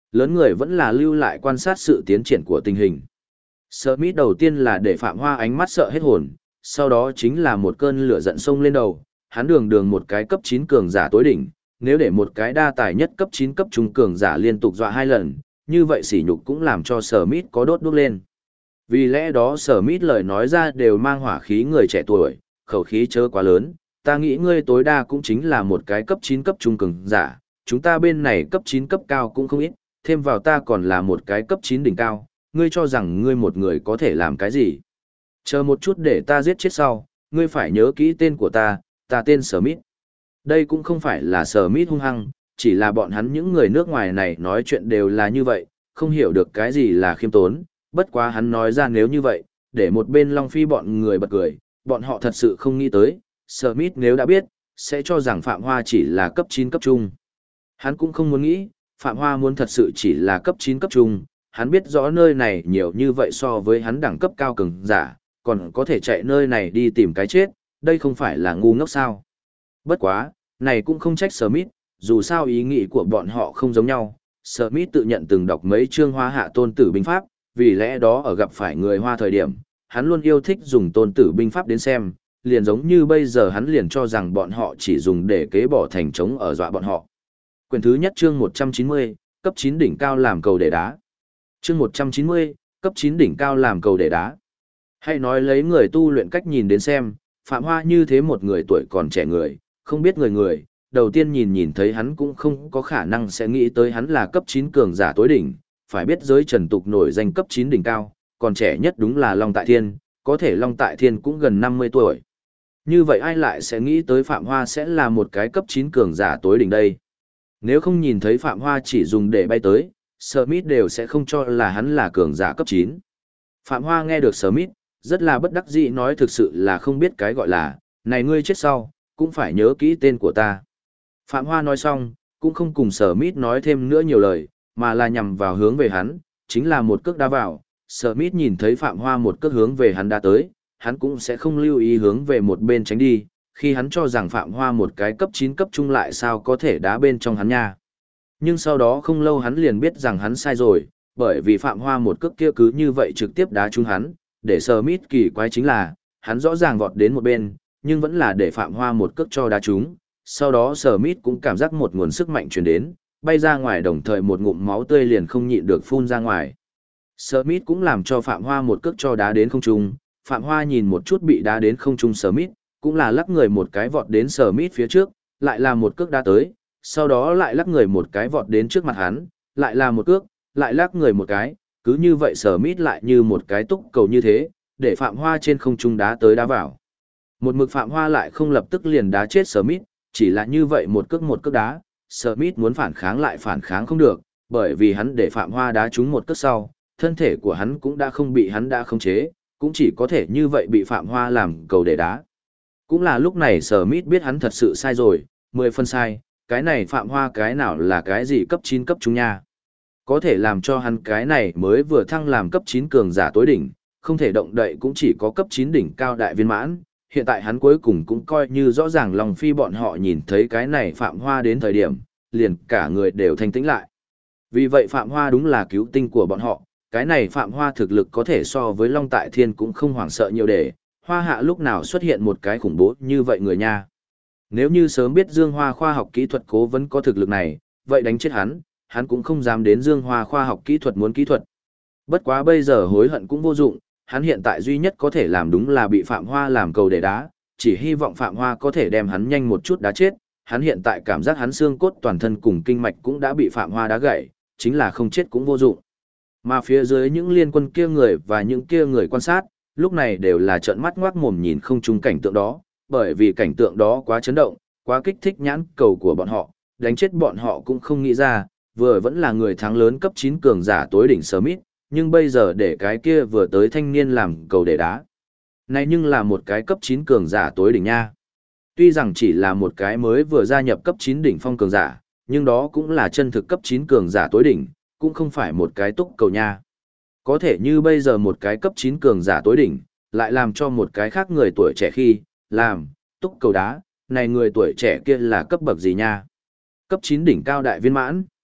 Lớn người vẫn là lưu lại quan sát sự tiến triển của tình hình. Smith đầu tiên là để Phạm Hoa ánh mắt sợ hết hồn, sau đó chính là một cơn lửa giận sông lên đầu, hắn đường đường một cái cấp 9 cường giả tối đỉnh, nếu để một cái đa tài nhất cấp 9 cấp trung cường giả liên tục dọa 2 lần, như vậy sỉ nhục cũng làm cho Smith có đốt đuốc lên. Vì lẽ đó Smith lời nói ra đều mang hỏa khí người trẻ tuổi, khẩu khí chớ quá lớn, ta nghĩ ngươi tối đa cũng chính là một cái cấp 9 cấp trung cường giả, chúng ta bên này cấp 9 cấp cao cũng không ít, thêm vào ta còn là một cái cấp 9 đỉnh cao, ngươi cho rằng ngươi một người có thể làm cái gì? Chờ một chút để ta giết chết sau, ngươi phải nhớ kỹ tên của ta tên Smith. Đây cũng không phải là Smith hung hăng, chỉ là bọn hắn những người nước ngoài này nói chuyện đều là như vậy, không hiểu được cái gì là khiêm tốn, bất quá hắn nói ra nếu như vậy, để một bên Long Phi bọn người bật cười, bọn họ thật sự không nghĩ tới, Smith nếu đã biết, sẽ cho rằng Phạm Hoa chỉ là cấp 9 cấp trung. Hắn cũng không muốn nghĩ, Phạm Hoa muốn thật sự chỉ là cấp 9 cấp trung, hắn biết rõ nơi này nhiều như vậy so với hắn đẳng cấp cao cường giả, còn có thể chạy nơi này đi tìm cái chết, đây không phải là ngu ngốc sao. Bất quá, này cũng không trách Smith, dù sao ý nghĩ của bọn họ không giống nhau. Smith tự nhận từng đọc mấy chương Hoa Hạ Tôn Tử binh pháp, vì lẽ đó ở gặp phải người Hoa thời điểm, hắn luôn yêu thích dùng Tôn Tử binh pháp đến xem, liền giống như bây giờ hắn liền cho rằng bọn họ chỉ dùng để kế bỏ thành trống ở dọa bọn họ. Quyển thứ nhất chương 190, cấp 9 đỉnh cao làm cầu để đá. Chương 190, cấp 9 đỉnh cao làm cầu để đá. Hay nói lấy người tu luyện cách nhìn đến xem, Phạm Hoa như thế một người tuổi còn trẻ người, không biết người, đầu tiên nhìn thấy hắn cũng không có khả năng sẽ nghĩ tới hắn là cấp 9 cường giả tối đỉnh, phải biết giới trần tục nổi danh cấp 9 đỉnh cao, còn trẻ nhất đúng là Long Tại Thiên, có thể Long Tại Thiên cũng gần 50 tuổi. Như vậy ai lại sẽ nghĩ tới Phạm Hoa sẽ là một cái cấp 9 cường giả tối đỉnh đây? Nếu không nhìn thấy Phạm Hoa chỉ dùng để bay tới, Smith đều sẽ không cho là hắn là cường giả cấp 9. Phạm Hoa nghe được Smith, rất là bất đắc dĩ nói thực sự là không biết cái gọi là, này ngươi chết sau, cũng phải nhớ kỹ tên của ta. Phạm Hoa nói xong, cũng không cùng Smith nói thêm nữa nhiều lời, mà là nhằm vào hướng về hắn, chính là một cước đá vào. Smith nhìn thấy Phạm Hoa một cước hướng về hắn đã tới, hắn cũng sẽ không lưu ý hướng về một bên tránh đi, khi hắn cho rằng Phạm Hoa một cái cấp 9 cấp trung lại sao có thể đá bên trong hắn nha. Nhưng sau đó không lâu hắn liền biết rằng hắn sai rồi, bởi vì Phạm Hoa một cước kia cứ như vậy trực tiếp đá trúng hắn, để Smith kỳ quái chính là, hắn rõ ràng vọt đến một bên, nhưng vẫn là để Phạm Hoa một cước cho đá trúng. Sau đó Smith cũng cảm giác một nguồn sức mạnh truyền đến, bay ra ngoài đồng thời một ngụm máu tươi liền không nhịn được phun ra ngoài. Smith cũng làm cho Phạm Hoa một cước cho đá đến không trung, Phạm Hoa nhìn một chút bị đá đến không trung Smith, cũng là lắc người một cái vọt đến Smith phía trước, lại là một cước đá tới, sau đó lại lắc người một cái vọt đến trước mặt hắn, lại là một cước, lại lắc người một cái, cứ như vậy Smith lại như một cái túc cầu như thế, để Phạm Hoa trên không trung đá tới đá vào. Một mực Phạm Hoa lại không lập tức liền đá chết Smith, chỉ là như vậy một cước đá, Smith muốn phản kháng lại phản kháng không được, bởi vì hắn để Phạm Hoa đá trúng một cước sau, thân thể của hắn cũng đã không bị hắn đã khống chế, cũng chỉ có thể như vậy bị Phạm Hoa làm cầu để đá. Cũng là lúc này Smith biết hắn thật sự sai rồi, 10 phân sai, cái này Phạm Hoa cái nào là cái gì cấp 9 cấp trung nha. Có thể làm cho hắn cái này mới vừa thăng làm cấp 9 cường giả tối đỉnh, không thể động đậy cũng chỉ có cấp 9 đỉnh cao đại viên mãn. Hiện tại hắn cuối cùng cũng coi như rõ ràng Long Phi bọn họ nhìn thấy cái này Phạm Hoa đến thời điểm, liền cả người đều thanh tĩnh lại. Vì vậy Phạm Hoa đúng là cứu tinh của bọn họ, cái này Phạm Hoa thực lực có thể so với Long Tại Thiên cũng không hoảng sợ nhiều để, Hoa Hạ lúc nào xuất hiện một cái khủng bố như vậy người nha. Nếu như sớm biết Dương Hoa khoa học kỹ thuật cố vấn có thực lực này, vậy đánh chết hắn cũng không dám đến Dương Hoa khoa học kỹ thuật muốn kỹ thuật. Bất quá bây giờ hối hận cũng vô dụng, hắn hiện tại duy nhất có thể làm đúng là bị Phạm Hoa làm cầu để đá, chỉ hy vọng Phạm Hoa có thể đem hắn nhanh một chút đá chết, hắn hiện tại cảm giác hắn xương cốt toàn thân cùng kinh mạch cũng đã bị Phạm Hoa đá gãy, chính là không chết cũng vô dụng. Mà phía dưới những liên quân kia người và những kia người quan sát, lúc này đều là trợn mắt ngoác mồm nhìn không trung cảnh tượng đó, bởi vì cảnh tượng đó quá chấn động, quá kích thích nhãn cầu của bọn họ, đánh chết bọn họ cũng không nghĩ ra, vừa vẫn là người thắng lớn cấp 9 cường giả tối đỉnh Smith, nhưng bây giờ để cái kia vừa tới thanh niên làm cầu để đá. Này nhưng là một cái cấp 9 cường giả tối đỉnh nha. Tuy rằng chỉ là một cái mới vừa gia nhập cấp 9 đỉnh phong cường giả, nhưng đó cũng là chân thực cấp 9 cường giả tối đỉnh, cũng không phải một cái túc cầu nha. Có thể như bây giờ một cái cấp 9 cường giả tối đỉnh, lại làm cho một cái khác người tuổi trẻ khi, làm, túc cầu đá, này người tuổi trẻ kia là cấp bậc gì nha? Cấp 9 đỉnh cao đại viên mãn.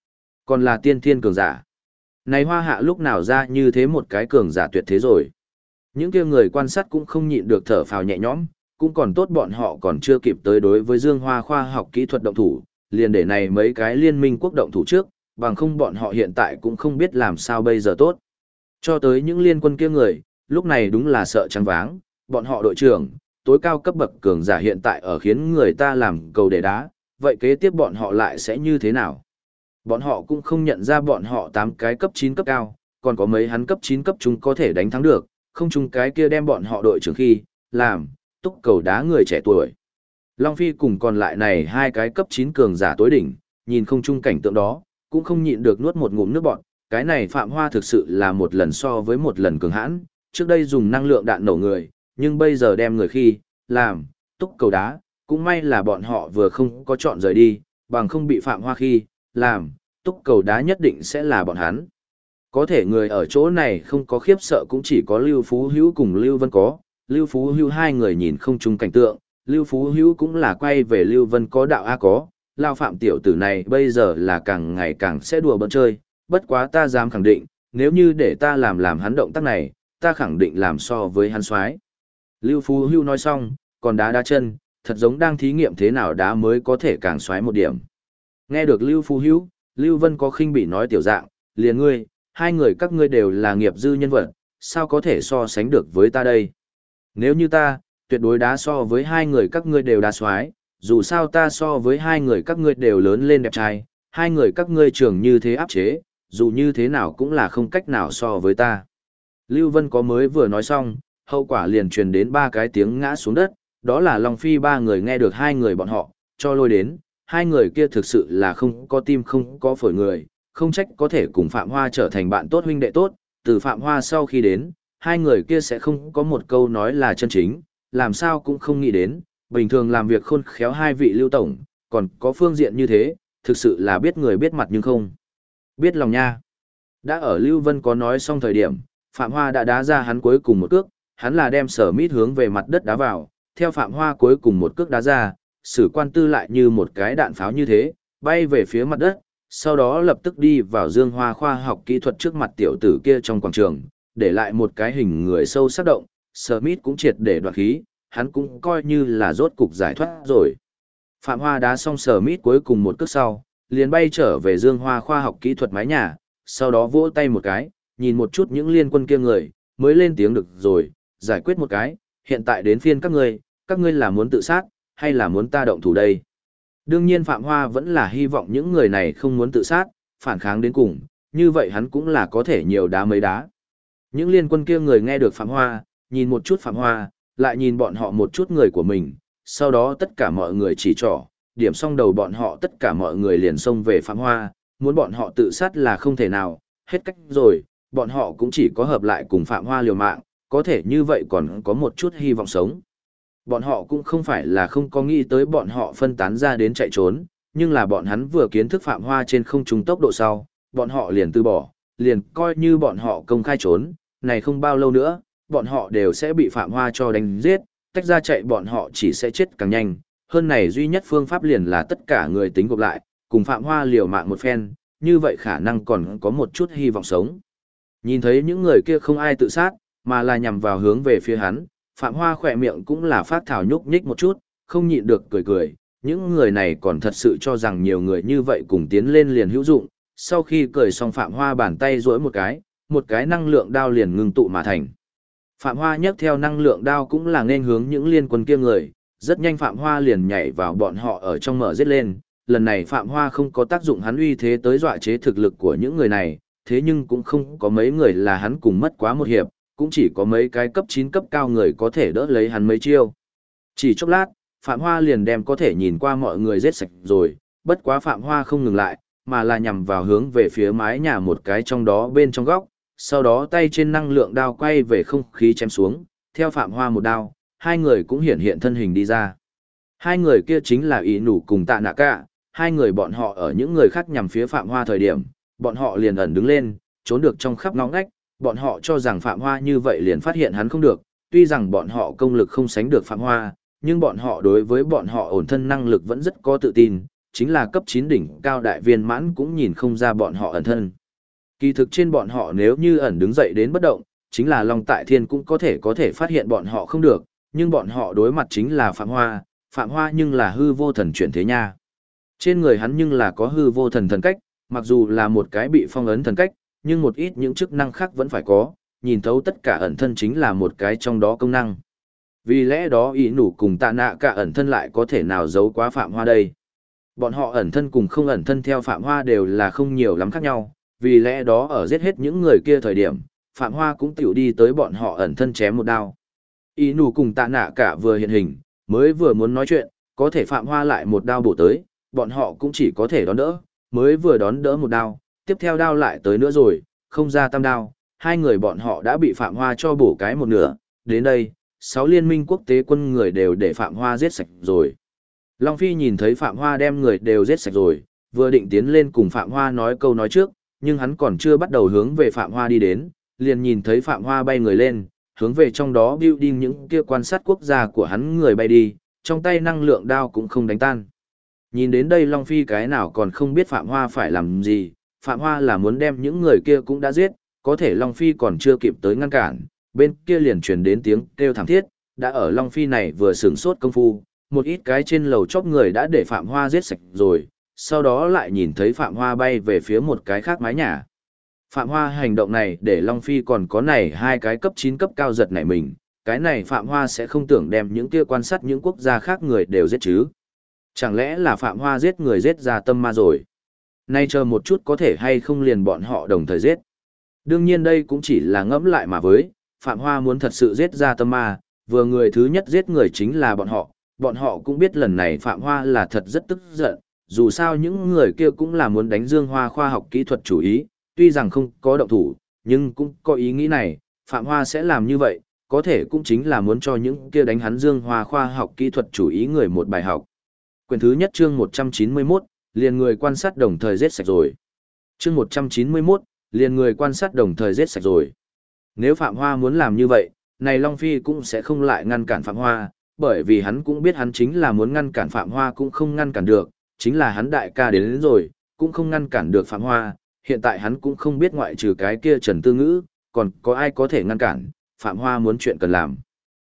Còn là tiên thiên cường giả. Này Hoa Hạ lúc nào ra như thế một cái cường giả tuyệt thế rồi. Những kia người quan sát cũng không nhịn được thở phào nhẹ nhõm, cũng còn tốt bọn họ còn chưa kịp tới đối với Dương Hoa khoa học kỹ thuật động thủ, liền để này mấy cái liên minh quốc động thủ trước, bằng không bọn họ hiện tại cũng không biết làm sao bây giờ tốt. Cho tới những liên quân kia người, lúc này đúng là sợ trắng váng, bọn họ đội trưởng, tối cao cấp bậc cường giả hiện tại ở khiến người ta làm cầu để đá, vậy kế tiếp bọn họ lại sẽ như thế nào? Bọn họ cũng không nhận ra bọn họ 8 cái cấp 9 cấp cao, còn có mấy hắn cấp 9 cấp chúng có thể đánh thắng được, không chung cái kia đem bọn họ đội trưởng khi, làm, túc cầu đá người trẻ tuổi. Long Phi cùng còn lại này 2 cái cấp 9 cường giả tối đỉnh, nhìn không chung cảnh tượng đó, cũng không nhịn được nuốt một ngụm nước bọt. Cái này Phạm Hoa thực sự là một lần so với một lần cường hãn, trước đây dùng năng lượng đạn nổ người, nhưng bây giờ đem người khi, làm, túc cầu đá, cũng may là bọn họ vừa không có chọn rời đi, bằng không bị Phạm Hoa khi, làm, túc cầu đá nhất định sẽ là bọn hắn. Có thể người ở chỗ này không có khiếp sợ cũng chỉ có Lưu Phú Hữu cùng Lưu Vân có, Lưu Phú Hữu hai người nhìn không chung cảnh tượng, Lưu Phú Hữu cũng là quay về Lưu Vân có đạo A có, Lao Phạm tiểu tử này bây giờ là càng ngày càng sẽ đùa bỡn chơi, bất quá ta dám khẳng định, nếu như để ta làm hắn động tác này, ta khẳng định làm so với hắn soái. Lưu Phú Hữu nói xong, còn đá chân, thật giống đang thí nghiệm thế nào đá mới có thể càng soái một điểm. Nghe được Lưu Phú Hữu, Lưu Vân có khinh bỉ nói tiểu dạng, liền ngươi, hai người các ngươi đều là nghiệp dư nhân vật, sao có thể so sánh được với ta đây? Nếu như ta, tuyệt đối đá so với hai người các ngươi đều đá soái, dù sao ta so với hai người các ngươi đều lớn lên đẹp trai, hai người các ngươi trưởng như thế áp chế, dù như thế nào cũng là không cách nào so với ta. Lưu Vân có mới vừa nói xong, hậu quả liền truyền đến 3 cái tiếng ngã xuống đất, đó là Long Phi 3 người nghe được hai người bọn họ, cho lôi đến, hai người kia thực sự là không có tim không có phổi người, không trách có thể cùng Phạm Hoa trở thành bạn tốt huynh đệ tốt, từ Phạm Hoa sau khi đến, hai người kia sẽ không có một câu nói là chân chính, làm sao cũng không nghĩ đến, bình thường làm việc khôn khéo hai vị Lưu Tổng, còn có phương diện như thế, thực sự là biết người biết mặt nhưng không biết lòng nha. Đã ở Lưu Vân có nói xong thời điểm, Phạm Hoa đã đá ra hắn cuối cùng một cước, hắn là đem Sở Mít hướng về mặt đất đá vào, theo Phạm Hoa cuối cùng một cước đá ra, Sử Quan Tư lại như một cái đạn pháo như thế, bay về phía mặt đất, sau đó lập tức đi vào Dương Hoa khoa học kỹ thuật trước mặt tiểu tử kia trong quảng trường, để lại một cái hình người sâu sắc động, Smith cũng triệt để đoạt khí, hắn cũng coi như là rốt cục giải thoát rồi. Phạm Hoa đá xong Smith cuối cùng một cước sau, liền bay trở về Dương Hoa khoa học kỹ thuật mái nhà, sau đó vỗ tay một cái, nhìn một chút những liên quân kia người, mới lên tiếng được rồi, giải quyết một cái, hiện tại đến phiên các ngươi là muốn tự sát, hay là muốn ta động thủ đây? Đương nhiên Phạm Hoa vẫn là hy vọng những người này không muốn tự sát, phản kháng đến cùng, như vậy hắn cũng là có thể nhiều đá mấy đá. Những liên quân kia người nghe được Phạm Hoa, nhìn một chút Phạm Hoa, lại nhìn bọn họ một chút người của mình, sau đó tất cả mọi người chỉ trỏ, điểm xong đầu bọn họ tất cả mọi người liền xông về Phạm Hoa, muốn bọn họ tự sát là không thể nào, hết cách rồi, bọn họ cũng chỉ có hợp lại cùng Phạm Hoa liều mạng, có thể như vậy còn có một chút hy vọng sống. Bọn họ cũng không phải là không có nghĩ tới bọn họ phân tán ra đến chạy trốn, nhưng là bọn hắn vừa kiến thức Phạm Hoa trên không trung tốc độ sau, bọn họ liền từ bỏ, liền coi như bọn họ công khai trốn, này không bao lâu nữa, bọn họ đều sẽ bị Phạm Hoa cho đánh giết, tách ra chạy bọn họ chỉ sẽ chết càng nhanh, hơn này duy nhất phương pháp liền là tất cả người tính gộp lại, cùng Phạm Hoa liều mạng một phen, như vậy khả năng còn có một chút hy vọng sống. Nhìn thấy những người kia không ai tự sát, mà là nhằm vào hướng về phía hắn, Phạm Hoa khỏe miệng cũng là phát thảo nhúc nhích một chút, không nhịn được cười cười, những người này còn thật sự cho rằng nhiều người như vậy cùng tiến lên liền hữu dụng, sau khi cười xong Phạm Hoa bàn tay duỗi một cái năng lượng đao liền ngưng tụ mà thành. Phạm Hoa nhấc theo năng lượng đao cũng là nên hướng những liên quân kia người, rất nhanh Phạm Hoa liền nhảy vào bọn họ ở trong mở giết lên, lần này Phạm Hoa không có tác dụng hắn uy thế tới dọa chế thực lực của những người này, thế nhưng cũng không có mấy người là hắn cùng mất quá một hiệp, cũng chỉ có mấy cái cấp 9 cấp cao người có thể đỡ lấy hắn mấy chiêu. Chỉ chốc lát, Phạm Hoa liền đem có thể nhìn qua mọi người giết sạch rồi, bất quá Phạm Hoa không ngừng lại, mà là nhằm vào hướng về phía mái nhà một cái trong đó bên trong góc, sau đó tay trên năng lượng đao quay về không khí chém xuống, theo Phạm Hoa một đao, hai người cũng hiện thân hình đi ra. Hai người kia chính là Ý Nủ cùng Tạ Nạ Cả, hai người bọn họ ở những người khác nhằm phía Phạm Hoa thời điểm, bọn họ liền ẩn đứng lên, trốn được trong khắp ngõ ngách, bọn họ cho rằng Phạm Hoa như vậy liền phát hiện hắn không được, tuy rằng bọn họ công lực không sánh được Phạm Hoa, nhưng bọn họ đối với bọn họ ổn thân năng lực vẫn rất có tự tin, chính là cấp 9 đỉnh cao đại viên mãn cũng nhìn không ra bọn họ ẩn thân. Kỳ thực trên bọn họ nếu như ẩn đứng dậy đến bất động, chính là Long Tại Thiên cũng có thể phát hiện bọn họ không được, nhưng bọn họ đối mặt chính là Phạm Hoa nhưng là hư vô thần chuyển thế nha. Trên người hắn nhưng là có hư vô thần thần cách, mặc dù là một cái bị phong ấn thần cách, nhưng một ít những chức năng khác vẫn phải có, nhìn thấu tất cả ẩn thân chính là một cái trong đó công năng. Vì lẽ đó ý nủ cùng tạ nạ cả ẩn thân lại có thể nào giấu quá Phạm Hoa đây. Bọn họ ẩn thân cùng không ẩn thân theo Phạm Hoa đều là không nhiều lắm khác nhau, vì lẽ đó ở giết hết những người kia thời điểm, Phạm Hoa cũng tiểu đi tới bọn họ ẩn thân chém một đao. Ý nủ cùng tạ nạ cả vừa hiện hình, mới vừa muốn nói chuyện, có thể Phạm Hoa lại một đao bổ tới, bọn họ cũng chỉ có thể đón đỡ, mới vừa đón đỡ một đao, tiếp theo đao lại tới nữa rồi, không ra tam đao, hai người bọn họ đã bị Phạm Hoa cho bổ cái một nửa, đến đây, 6 liên minh quốc tế quân người đều để Phạm Hoa giết sạch rồi. Long Phi nhìn thấy Phạm Hoa đem người đều giết sạch rồi, vừa định tiến lên cùng Phạm Hoa nói câu nói trước, nhưng hắn còn chưa bắt đầu hướng về Phạm Hoa đi đến, liền nhìn thấy Phạm Hoa bay người lên, hướng về trong đó building những kia quan sát quốc gia của hắn người bay đi, trong tay năng lượng đao cũng không đánh tan. Nhìn đến đây Long Phi cái nào còn không biết Phạm Hoa phải làm gì, Phạm Hoa là muốn đem những người kia cũng đã giết, có thể Long Phi còn chưa kịp tới ngăn cản, bên kia liền truyền đến tiếng kêu thảm thiết, đã ở Long Phi này vừa sửng sốt công phu, một ít cái trên lầu chóp người đã để Phạm Hoa giết sạch rồi, sau đó lại nhìn thấy Phạm Hoa bay về phía một cái khác mái nhà. Phạm Hoa hành động này để Long Phi còn có này hai cái cấp 9 cấp cao giật nảy mình, cái này Phạm Hoa sẽ không tưởng đem những kia quan sát những quốc gia khác người đều giết chứ. Chẳng lẽ là Phạm Hoa giết người giết ra tâm ma rồi? Nay chờ một chút có thể hay không liền bọn họ đồng thời giết. Đương nhiên đây cũng chỉ là ngẫm lại mà với, Phạm Hoa muốn thật sự giết ra tâm ma, vừa người thứ nhất giết người chính là bọn họ cũng biết lần này Phạm Hoa là thật rất tức giận, dù sao những người kia cũng là muốn đánh Dương Hoa khoa học kỹ thuật chủ ý, tuy rằng không có động thủ, nhưng cũng có ý nghĩ này, Phạm Hoa sẽ làm như vậy, có thể cũng chính là muốn cho những kia đánh hắn Dương Hoa khoa học kỹ thuật chủ ý người một bài học. Quyển thứ nhất chương 191, liền người quan sát đồng thời giết sạch rồi. Chương 191, liền người quan sát đồng thời giết sạch rồi. Nếu Phạm Hoa muốn làm như vậy, này Long Phi cũng sẽ không lại ngăn cản Phạm Hoa, bởi vì hắn cũng biết hắn chính là muốn ngăn cản Phạm Hoa cũng không ngăn cản được, chính là hắn đại ca đến rồi, cũng không ngăn cản được Phạm Hoa, hiện tại hắn cũng không biết ngoại trừ cái kia Trần Tư Ngữ, còn có ai có thể ngăn cản, Phạm Hoa muốn chuyện cần làm.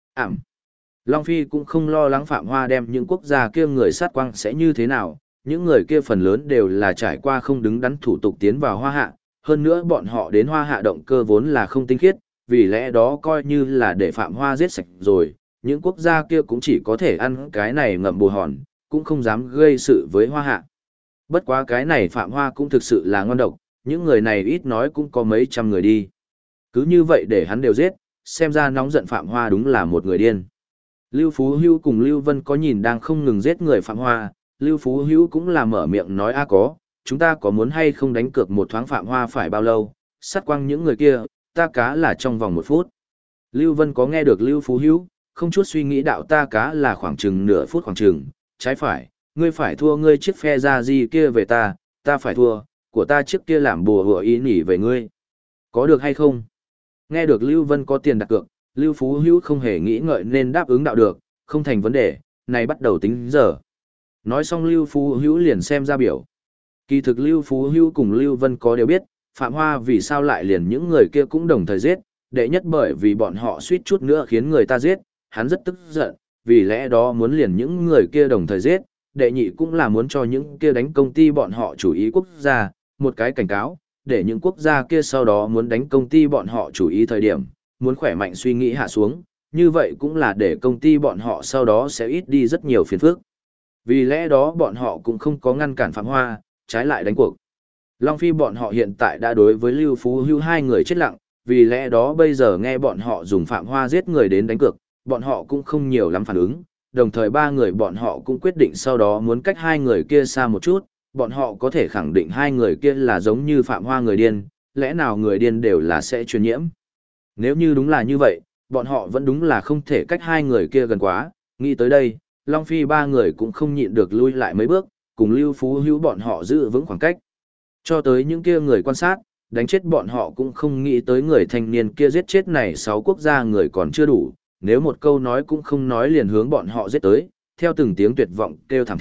Long Phi cũng không lo lắng Phạm Hoa đem những quốc gia kia người sát quang sẽ như thế nào, những người kia phần lớn đều là trải qua không đứng đắn thủ tục tiến vào Hoa Hạ, hơn nữa bọn họ đến Hoa Hạ động cơ vốn là không tinh khiết, vì lẽ đó coi như là để Phạm Hoa giết sạch rồi, những quốc gia kia cũng chỉ có thể ăn cái này ngậm bù hòn, cũng không dám gây sự với Hoa Hạ. Bất quá cái này Phạm Hoa cũng thực sự là ngon độc, những người này ít nói cũng có mấy trăm người đi. Cứ như vậy để hắn đều giết, xem ra nóng giận Phạm Hoa đúng là một người điên. Lưu Phú Hữu cùng Lưu Vân có nhìn đang không ngừng giết người Phạm Hoa, Lưu Phú Hữu cũng là mở miệng nói có, chúng ta có muốn hay không đánh cược một thoáng Phạm Hoa phải bao lâu, sát quang những người kia, ta cá là trong vòng 1 phút. Lưu Vân có nghe được Lưu Phú Hữu, không chút suy nghĩ đạo ta cá là khoảng chừng nửa phút khoảng chừng, trái phải, ngươi phải thua ngươi chiếc phe ra gì kia về ta phải thua, của ta chiếc kia làm bùa hựa ý nỉ về ngươi. Có được hay không? Nghe được Lưu Vân có tiền đặt cược, Lưu Phú Hữu không hề nghĩ ngợi nên đáp ứng đạo được, không thành vấn đề, này bắt đầu tính giờ. Nói xong Lưu Phú Hữu liền xem ra biểu. Kỳ thực Lưu Phú Hữu cùng Lưu Vân có đều biết, Phạm Hoa vì sao lại liền những người kia cũng đồng thời giết, đệ nhất bởi vì bọn họ suýt chút nữa khiến người ta giết, hắn rất tức giận, vì lẽ đó muốn liền những người kia đồng thời giết, đệ nhị cũng là muốn cho những kia đánh công ty bọn họ chủ ý quốc gia, một cái cảnh cáo, để những quốc gia kia sau đó muốn đánh công ty bọn họ chủ ý thời điểm, muốn khỏe mạnh suy nghĩ hạ xuống, như vậy cũng là để công ty bọn họ sau đó sẽ ít đi rất nhiều phiền phức. Vì lẽ đó bọn họ cũng không có ngăn cản Phạm Hoa, trái lại đánh cuộc. Long Phi bọn họ hiện tại đã đối với Lưu Phú Hữu hai người chết lặng, vì lẽ đó bây giờ nghe bọn họ dùng Phạm Hoa giết người đến đánh cược, bọn họ cũng không nhiều lắm phản ứng, đồng thời ba người bọn họ cũng quyết định sau đó muốn cách hai người kia xa một chút, bọn họ có thể khẳng định hai người kia là giống như Phạm Hoa người điên, lẽ nào người điên đều là sẽ truyền nhiễm. Nếu như đúng là như vậy, bọn họ vẫn đúng là không thể cách hai người kia gần quá, nghĩ tới đây, Long Phi ba người cũng không nhịn được lui lại mấy bước, cùng Lưu Phú Hữu bọn họ giữ vững khoảng cách. Cho tới những kia người quan sát, đánh chết bọn họ cũng không nghĩ tới người thanh niên kia giết chết này 6 quốc gia người còn chưa đủ, nếu một câu nói cũng không nói liền hướng bọn họ giết tới, theo từng tiếng tuyệt vọng kêu thảm thiết,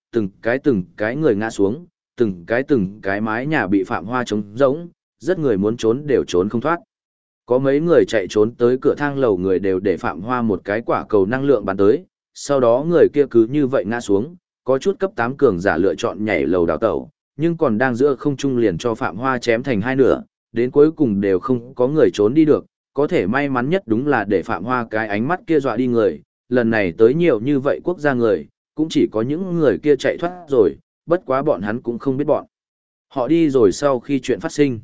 từng cái người ngã xuống, từng cái mái nhà bị Phạm Hoa trống rỗng, rất người muốn trốn đều trốn không thoát. Có mấy người chạy trốn tới cửa thang lầu người đều để Phạm Hoa một cái quả cầu năng lượng bắn tới, sau đó người kia cứ như vậy ngã xuống, có chút cấp 8 cường giả lựa chọn nhảy lầu đào tẩu, nhưng còn đang giữa không trung liền cho Phạm Hoa chém thành hai nửa, đến cuối cùng đều không có người trốn đi được, có thể may mắn nhất đúng là để Phạm Hoa cái ánh mắt kia dọa đi người, lần này tới nhiều như vậy quốc gia người, cũng chỉ có những người kia chạy thoát rồi, bất quá bọn hắn cũng không biết bọn. Họ đi rồi sau khi chuyện phát sinh.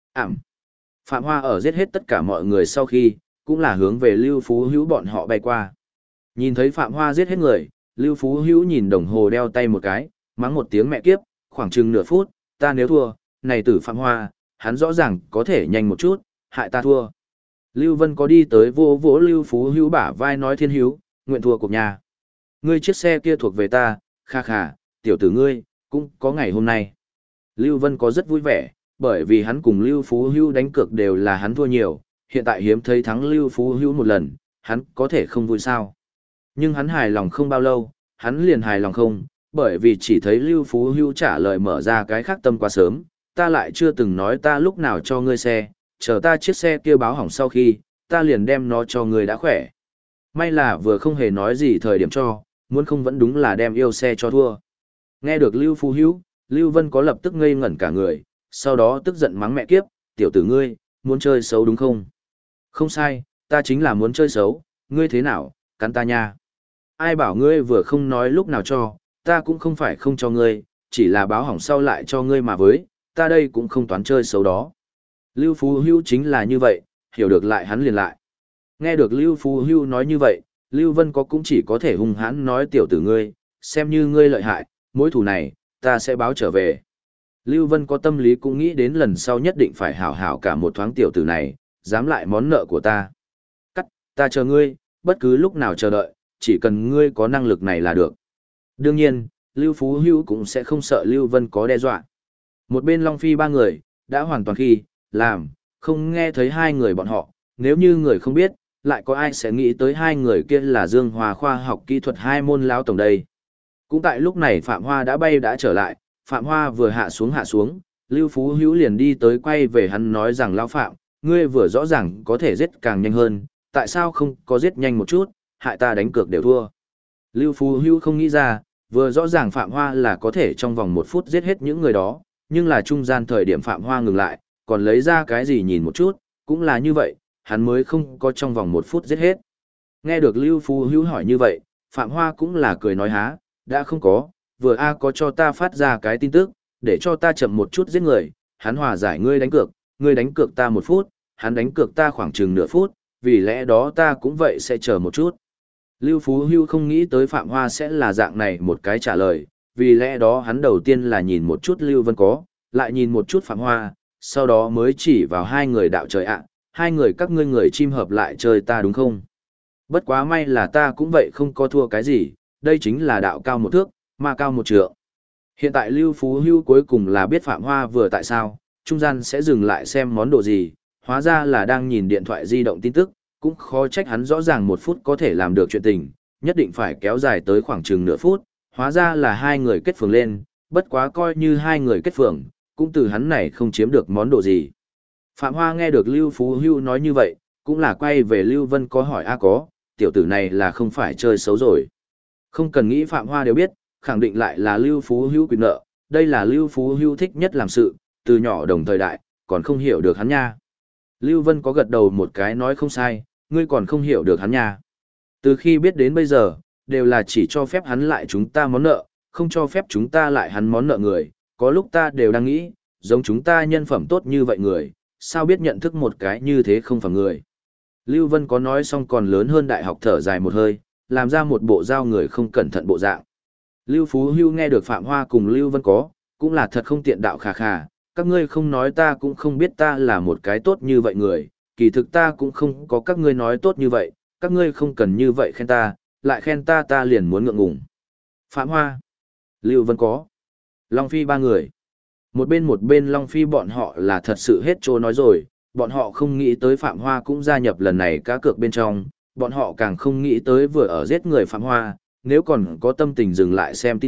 Phạm Hoa ở giết hết tất cả mọi người sau khi, cũng là hướng về Lưu Phú Hữu bọn họ bay qua. Nhìn thấy Phạm Hoa giết hết người, Lưu Phú Hữu nhìn đồng hồ đeo tay một cái, mắng một tiếng mẹ kiếp, khoảng chừng nửa phút, ta nếu thua, này tử Phạm Hoa, hắn rõ ràng có thể nhanh một chút, hại ta thua. Lưu Vân có đi tới vô vỗ Lưu Phú Hữu bả vai nói thiên hữu, nguyện thua cuộc nhà. Ngươi chiếc xe kia thuộc về ta, kha kha, tiểu tử ngươi, cũng có ngày hôm nay. Lưu Vân có rất vui vẻ, bởi vì hắn cùng Lưu Phú Hữu đánh cược đều là hắn thua nhiều, hiện tại hiếm thấy thắng Lưu Phú Hữu một lần, hắn có thể không vui sao. Nhưng hắn hài lòng không bao lâu, hắn liền hài lòng không, bởi vì chỉ thấy Lưu Phú Hữu trả lời mở ra cái khác tâm quá sớm, ta lại chưa từng nói ta lúc nào cho ngươi xe, chờ ta chiếc xe kia báo hỏng sau khi, ta liền đem nó cho ngươi đã khỏe. May là vừa không hề nói gì thời điểm cho, muốn không vẫn đúng là đem yêu xe cho thua. Nghe được Lưu Phú Hữu, Lưu Vân có lập tức ngây ngẩn cả người, sau đó tức giận mắng mẹ kiếp, tiểu tử ngươi, muốn chơi xấu đúng không? Không sai, ta chính là muốn chơi xấu, ngươi thế nào, cắn ta nha. Ai bảo ngươi vừa không nói lúc nào cho, ta cũng không phải không cho ngươi, chỉ là báo hỏng sau lại cho ngươi mà với, ta đây cũng không toán chơi xấu đó. Lưu Phú Hữu chính là như vậy, hiểu được lại hắn liền lại. Nghe được Lưu Phú Hữu nói như vậy, Lưu Vân có cũng chỉ có thể hung hãn nói tiểu tử ngươi, xem như ngươi lợi hại, mối thù này, ta sẽ báo trở về. Lưu Vân có tâm lý cũng nghĩ đến lần sau nhất định phải hảo hảo cả một thoáng tiểu tử này, dám lại món nợ của ta. Cắt, ta chờ ngươi, bất cứ lúc nào chờ đợi, chỉ cần ngươi có năng lực này là được. Đương nhiên, Lưu Phú Hữu cũng sẽ không sợ Lưu Vân có đe dọa. Một bên Long Phi ba người, đã hoàn toàn khi, làm, không nghe thấy hai người bọn họ, nếu như người không biết, lại có ai sẽ nghĩ tới hai người kia là Dương Hòa khoa học kỹ thuật hai môn lão tổng đây. Cũng tại lúc này Phạm Hoa đã bay đã trở lại, Phạm Hoa vừa hạ xuống, Lưu Phú Hữu liền đi tới quay về hắn nói rằng lão Phạm, ngươi vừa rõ ràng có thể giết càng nhanh hơn, tại sao không có giết nhanh một chút, hại ta đánh cược đều thua. Lưu Phú Hữu không nghĩ ra, vừa rõ ràng Phạm Hoa là có thể trong vòng 1 phút giết hết những người đó, nhưng là trung gian thời điểm Phạm Hoa ngừng lại, còn lấy ra cái gì nhìn một chút, cũng là như vậy, hắn mới không có trong vòng 1 phút giết hết. Nghe được Lưu Phú Hữu hỏi như vậy, Phạm Hoa cũng là cười nói há, đã không có, vừa có cho ta phát ra cái tin tức, để cho ta chậm một chút giết người, hắn hòa giải ngươi đánh cược ta 1 phút, hắn đánh cược ta khoảng chừng nửa phút, vì lẽ đó ta cũng vậy sẽ chờ một chút. Lưu Phú Hữu không nghĩ tới Phạm Hoa sẽ là dạng này một cái trả lời, vì lẽ đó hắn đầu tiên là nhìn một chút Lưu Vân có, lại nhìn một chút Phạm Hoa, sau đó mới chỉ vào hai người đạo trời ạ, hai người các ngươi người chim hợp lại chơi ta đúng không? Bất quá may là ta cũng vậy không có thua cái gì, đây chính là đạo cao 1 thước, ma cao 1 trượng. Hiện tại Lưu Phú Hữu cuối cùng là biết Phạm Hoa vừa tại sao, trung gian sẽ dừng lại xem món đồ gì, hóa ra là đang nhìn điện thoại di động tin tức, cũng khó trách hắn rõ ràng 1 phút có thể làm được chuyện tình, nhất định phải kéo dài tới khoảng chừng nửa phút, hóa ra là hai người kết phường lên, bất quá coi như hai người kết phường, cũng từ hắn này không chiếm được món đồ gì. Phạm Hoa nghe được Lưu Phú Hữu nói như vậy, cũng là quay về Lưu Vân có hỏi có, tiểu tử này là không phải chơi xấu rồi. Không cần nghĩ Phạm Hoa đều biết, khẳng định lại là Lưu Phú Hữu quyền nợ, đây là Lưu Phú Hữu thích nhất làm sự, từ nhỏ đồng thời đại, còn không hiểu được hắn nha. Lưu Vân có gật đầu một cái nói không sai, ngươi còn không hiểu được hắn nha. Từ khi biết đến bây giờ, đều là chỉ cho phép hắn lại chúng ta món nợ, không cho phép chúng ta lại hắn món nợ người, có lúc ta đều đang nghĩ, giống chúng ta nhân phẩm tốt như vậy người, sao biết nhận thức một cái như thế không phải người. Lưu Vân có nói xong còn lớn hơn đại học thở dài một hơi, làm ra một bộ giao người không cẩn thận bộ dạng. Lưu Phú Hữu nghe được Phạm Hoa cùng Lưu Vân có, cũng là thật không tiện đạo khà khà, các ngươi không nói ta cũng không biết ta là một cái tốt như vậy người, kỳ thực ta cũng không có các ngươi nói tốt như vậy, các ngươi không cần như vậy khen ta, lại khen ta ta liền muốn ngượng ngùng. Phạm Hoa, Lưu Vân có, Long Phi ba người. Một bên Long Phi bọn họ là thật sự hết trô nói rồi, bọn họ không nghĩ tới Phạm Hoa cũng gia nhập lần này cá cược bên trong, bọn họ càng không nghĩ tới vừa ở giết người Phạm Hoa, nếu còn có tâm tình dừng lại xem tin tức,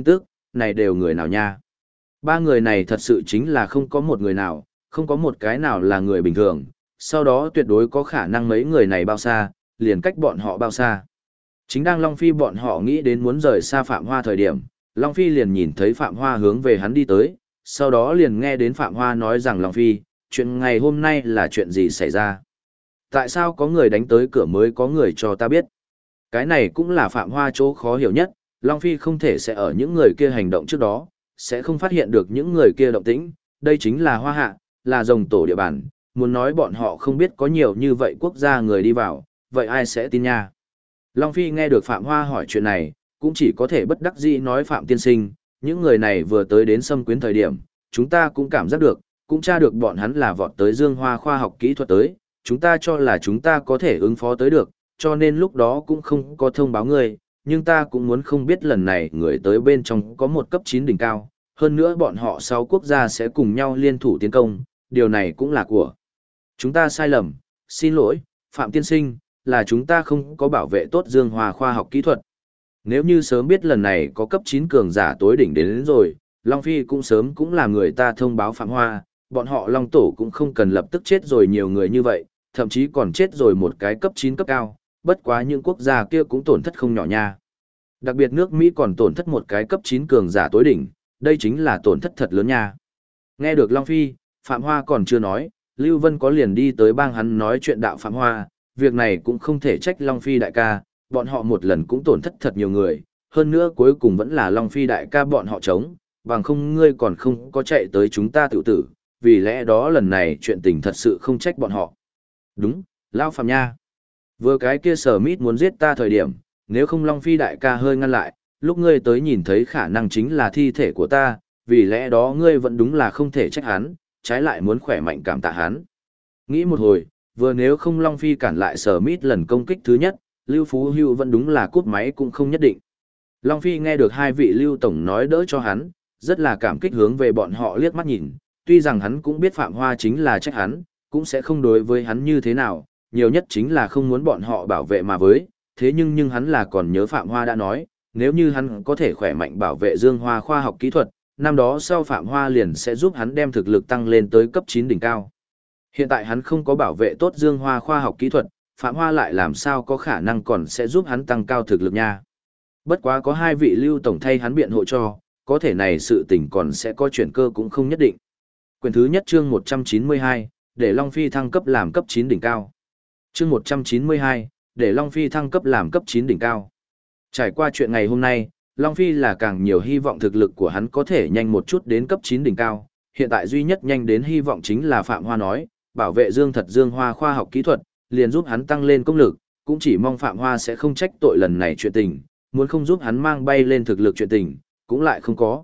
này đều người nào nha? Ba người này thật sự chính là không có một người nào, không có một cái nào là người bình thường, sau đó tuyệt đối có khả năng mấy người này bao xa, liền cách bọn họ bao xa. Chính đang Long Phi bọn họ nghĩ đến muốn rời xa Phạm Hoa thời điểm, Long Phi liền nhìn thấy Phạm Hoa hướng về hắn đi tới, sau đó liền nghe đến Phạm Hoa nói rằng Long Phi, chuyện ngày hôm nay là chuyện gì xảy ra? Tại sao có người đánh tới cửa mới có người cho ta biết? Cái này cũng là Phạm Hoa chỗ khó hiểu nhất, Long Phi không thể sẽ ở những người kia hành động trước đó, sẽ không phát hiện được những người kia động tĩnh, đây chính là Hoa Hạ, là rồng tổ địa bàn, muốn nói bọn họ không biết có nhiều như vậy quốc gia người đi vào, vậy ai sẽ tin nha? Long Phi nghe được Phạm Hoa hỏi chuyện này, cũng chỉ có thể bất đắc dĩ nói Phạm tiên sinh, những người này vừa tới đến Sâm Quyến thời điểm, chúng ta cũng cảm giác được, cũng tra được bọn hắn là vọt tới Dương Hoa khoa học kỹ thuật tới, chúng ta cho là chúng ta có thể ứng phó tới được, cho nên lúc đó cũng không có thông báo người, nhưng ta cũng muốn không biết lần này người tới bên trong có một cấp 9 đỉnh cao, hơn nữa bọn họ 6 quốc gia sẽ cùng nhau liên thủ tiến công, điều này cũng là của chúng ta sai lầm, xin lỗi, Phạm tiên sinh, là chúng ta không có bảo vệ tốt Dương Hoa khoa học kỹ thuật. Nếu như sớm biết lần này có cấp 9 cường giả tối đỉnh đến rồi, Long Phi cũng sớm cũng là người ta thông báo Phạm Hoa, bọn họ Long Tổ cũng không cần lập tức chết rồi nhiều người như vậy, thậm chí còn chết rồi một cái cấp 9 cấp cao, bất quá những quốc gia kia cũng tổn thất không nhỏ nha. Đặc biệt nước Mỹ còn tổn thất một cái cấp 9 cường giả tối đỉnh, đây chính là tổn thất thật lớn nha. Nghe được Long Phi, Phạm Hoa còn chưa nói, Lưu Vân có liền đi tới bang hắn nói chuyện đạo Phạm Hoa, việc này cũng không thể trách Long Phi đại ca, bọn họ một lần cũng tổn thất thật nhiều người, hơn nữa cuối cùng vẫn là Long Phi đại ca bọn họ chống, bằng không ngươi còn không có chạy tới chúng ta tự tử, vì lẽ đó lần này chuyện tình thật sự không trách bọn họ. Đúng, Lao Phạm nha. Vừa cái kia Sở Mít muốn giết ta thời điểm, nếu không Long Phi đại ca hơi ngăn lại, lúc ngươi tới nhìn thấy khả năng chính là thi thể của ta, vì lẽ đó ngươi vẫn đúng là không thể trách hắn, trái lại muốn khỏe mạnh cảm tạ hắn. Nghĩ một hồi, vừa nếu không Long Phi cản lại Sở Mít lần công kích thứ nhất, Lưu Phú Hưu vẫn đúng là cút máy cũng không nhất định. Long Phi nghe được hai vị Lưu Tổng nói đỡ cho hắn, rất là cảm kích hướng về bọn họ liếc mắt nhìn, tuy rằng hắn cũng biết Phạm Hoa chính là trách hắn, cũng sẽ không đối với hắn như thế nào, nhiều nhất chính là không muốn bọn họ bảo vệ mà với, thế nhưng hắn là còn nhớ Phạm Hoa đã nói, nếu như hắn có thể khỏe mạnh bảo vệ Dương Hoa khoa học kỹ thuật, năm đó sau Phạm Hoa liền sẽ giúp hắn đem thực lực tăng lên tới cấp 9 đỉnh cao. Hiện tại hắn không có bảo vệ tốt Dương Hoa khoa học kỹ thuật, Phạm Hoa lại làm sao có khả năng còn sẽ giúp hắn tăng cao thực lực nha. Bất quá có hai vị Lưu Tổng thay hắn biện hộ cho, có thể này sự tình còn sẽ có chuyển cơ cũng không nhất định. Quyển thứ nhất chương 192, để Long Phi thăng cấp làm cấp 9 đỉnh cao. Chương 192, để Long Phi thăng cấp làm cấp 9 đỉnh cao. Trải qua chuyện ngày hôm nay, Long Phi là càng nhiều hy vọng thực lực của hắn có thể nhanh một chút đến cấp 9 đỉnh cao. Hiện tại duy nhất nhanh đến hy vọng chính là Phạm Hoa nói, bảo vệ Dương Hoa khoa học kỹ thuật, liền giúp hắn tăng lên công lực, cũng chỉ mong Phạm Hoa sẽ không trách tội lần này chuyện tình, muốn không giúp hắn mang bay lên thực lực chuyện tình, cũng lại không có.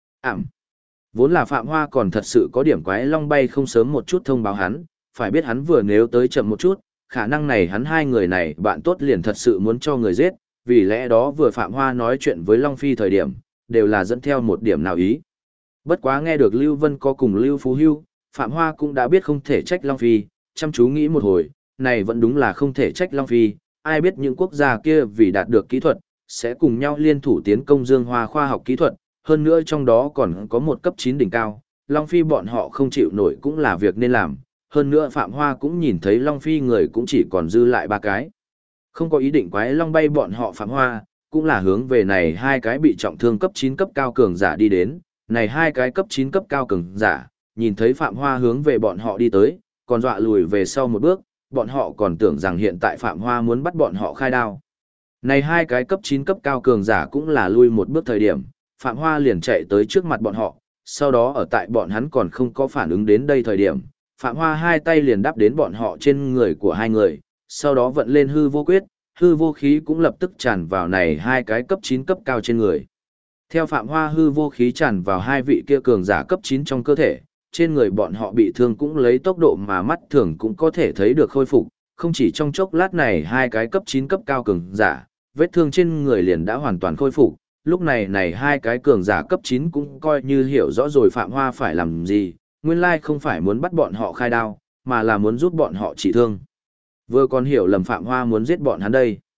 Vốn là Phạm Hoa còn thật sự có điểm quái long bay không sớm một chút thông báo hắn, phải biết hắn vừa nếu tới chậm một chút, khả năng này hắn hai người này bạn tốt liền thật sự muốn cho người giết, vì lẽ đó vừa Phạm Hoa nói chuyện với Long Phi thời điểm, đều là dẫn theo một điểm nào ý. Bất quá nghe được Lưu Vân có cùng Lưu Phú Hưu, Phạm Hoa cũng đã biết không thể trách Long Phi, chăm chú nghĩ một hồi, này vẫn đúng là không thể trách Long Phi, ai biết những quốc gia kia vì đạt được kỹ thuật, sẽ cùng nhau liên thủ tiến công Dương Hoa khoa học kỹ thuật, hơn nữa trong đó còn có một cấp 9 đỉnh cao, Long Phi bọn họ không chịu nổi cũng là việc nên làm, hơn nữa Phạm Hoa cũng nhìn thấy Long Phi người cũng chỉ còn dư lại 3 cái. Không có ý định quái Long bay bọn họ Phạm Hoa, cũng là hướng về này hai cái bị trọng thương cấp 9 cấp cao cường giả đi đến, này hai cái cấp 9 cấp cao cường giả, nhìn thấy Phạm Hoa hướng về bọn họ đi tới, còn dọa lùi về sau một bước, bọn họ còn tưởng rằng hiện tại Phạm Hoa muốn bắt bọn họ khai đao. Này hai cái cấp 9 cấp cao cường giả cũng là lui một bước thời điểm, Phạm Hoa liền chạy tới trước mặt bọn họ, sau đó ở tại bọn hắn còn không có phản ứng đến đây thời điểm, Phạm Hoa hai tay liền đáp đến bọn họ trên người của hai người, sau đó vận lên hư vô quyết, hư vô khí cũng lập tức tràn vào này hai cái cấp 9 cấp cao trên người. Theo Phạm Hoa hư vô khí tràn vào hai vị kia cường giả cấp 9 trong cơ thể, trên người bọn họ bị thương cũng lấy tốc độ mà mắt thường cũng có thể thấy được khôi phục, không chỉ trong chốc lát này hai cái cấp 9 cấp cao cường giả, vết thương trên người liền đã hoàn toàn khôi phục, lúc này này hai cái cường giả cấp 9 cũng coi như hiểu rõ rồi Phạm Hoa phải làm gì, nguyên lai không phải muốn bắt bọn họ khai đao, mà là muốn giúp bọn họ trị thương. Vừa còn hiểu lầm Phạm Hoa muốn giết bọn hắn đây.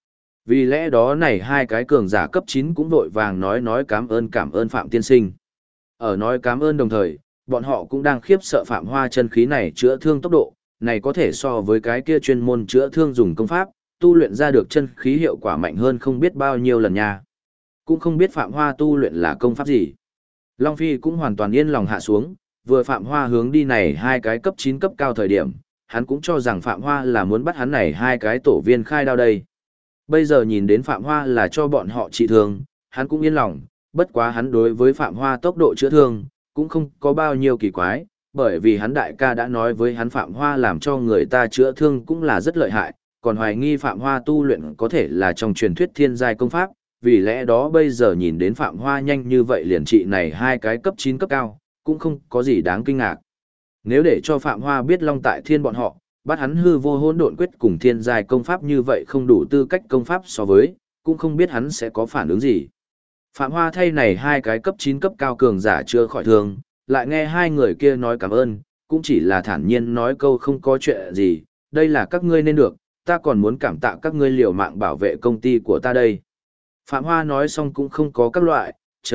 Vì lẽ đó này hai cái cường giả cấp 9 cũng vội vàng nói cảm ơn Phạm tiên sinh. Ở nói cảm ơn đồng thời, bọn họ cũng đang khiếp sợ Phạm Hoa chân khí này chữa thương tốc độ, này có thể so với cái kia chuyên môn chữa thương dùng công pháp, tu luyện ra được chân khí hiệu quả mạnh hơn không biết bao nhiêu lần nha. Cũng không biết Phạm Hoa tu luyện là công pháp gì. Long Phi cũng hoàn toàn yên lòng hạ xuống, vừa Phạm Hoa hướng đi này hai cái cấp 9 cấp cao thời điểm, hắn cũng cho rằng Phạm Hoa là muốn bắt hắn này hai cái tổ viên khai đao đây. Bây giờ nhìn đến Phạm Hoa là cho bọn họ trị thương, hắn cũng yên lòng, bất quá hắn đối với Phạm Hoa tốc độ chữa thương, cũng không có bao nhiêu kỳ quái, bởi vì hắn đại ca đã nói với hắn Phạm Hoa làm cho người ta chữa thương cũng là rất lợi hại, còn hoài nghi Phạm Hoa tu luyện có thể là trong truyền thuyết thiên giai công pháp, vì lẽ đó bây giờ nhìn đến Phạm Hoa nhanh như vậy liền trị này hai cái cấp 9 cấp cao, cũng không có gì đáng kinh ngạc. Nếu để cho Phạm Hoa biết Long Tại Thiên bọn họ, bắt hắn hư vô hỗn độn quyết cùng thiên giai công pháp như vậy không đủ tư cách công pháp so với, cũng không biết hắn sẽ có phản ứng gì. Phạm Hoa thay này hai cái cấp 9 cấp cao cường giả chưa khỏi thương, lại nghe hai người kia nói cảm ơn, cũng chỉ là thản nhiên nói câu không có chuyện gì, đây là các ngươi nên được, ta còn muốn cảm tạ các ngươi liều mạng bảo vệ công ty của ta đây. Phạm Hoa nói xong cũng không có các loại,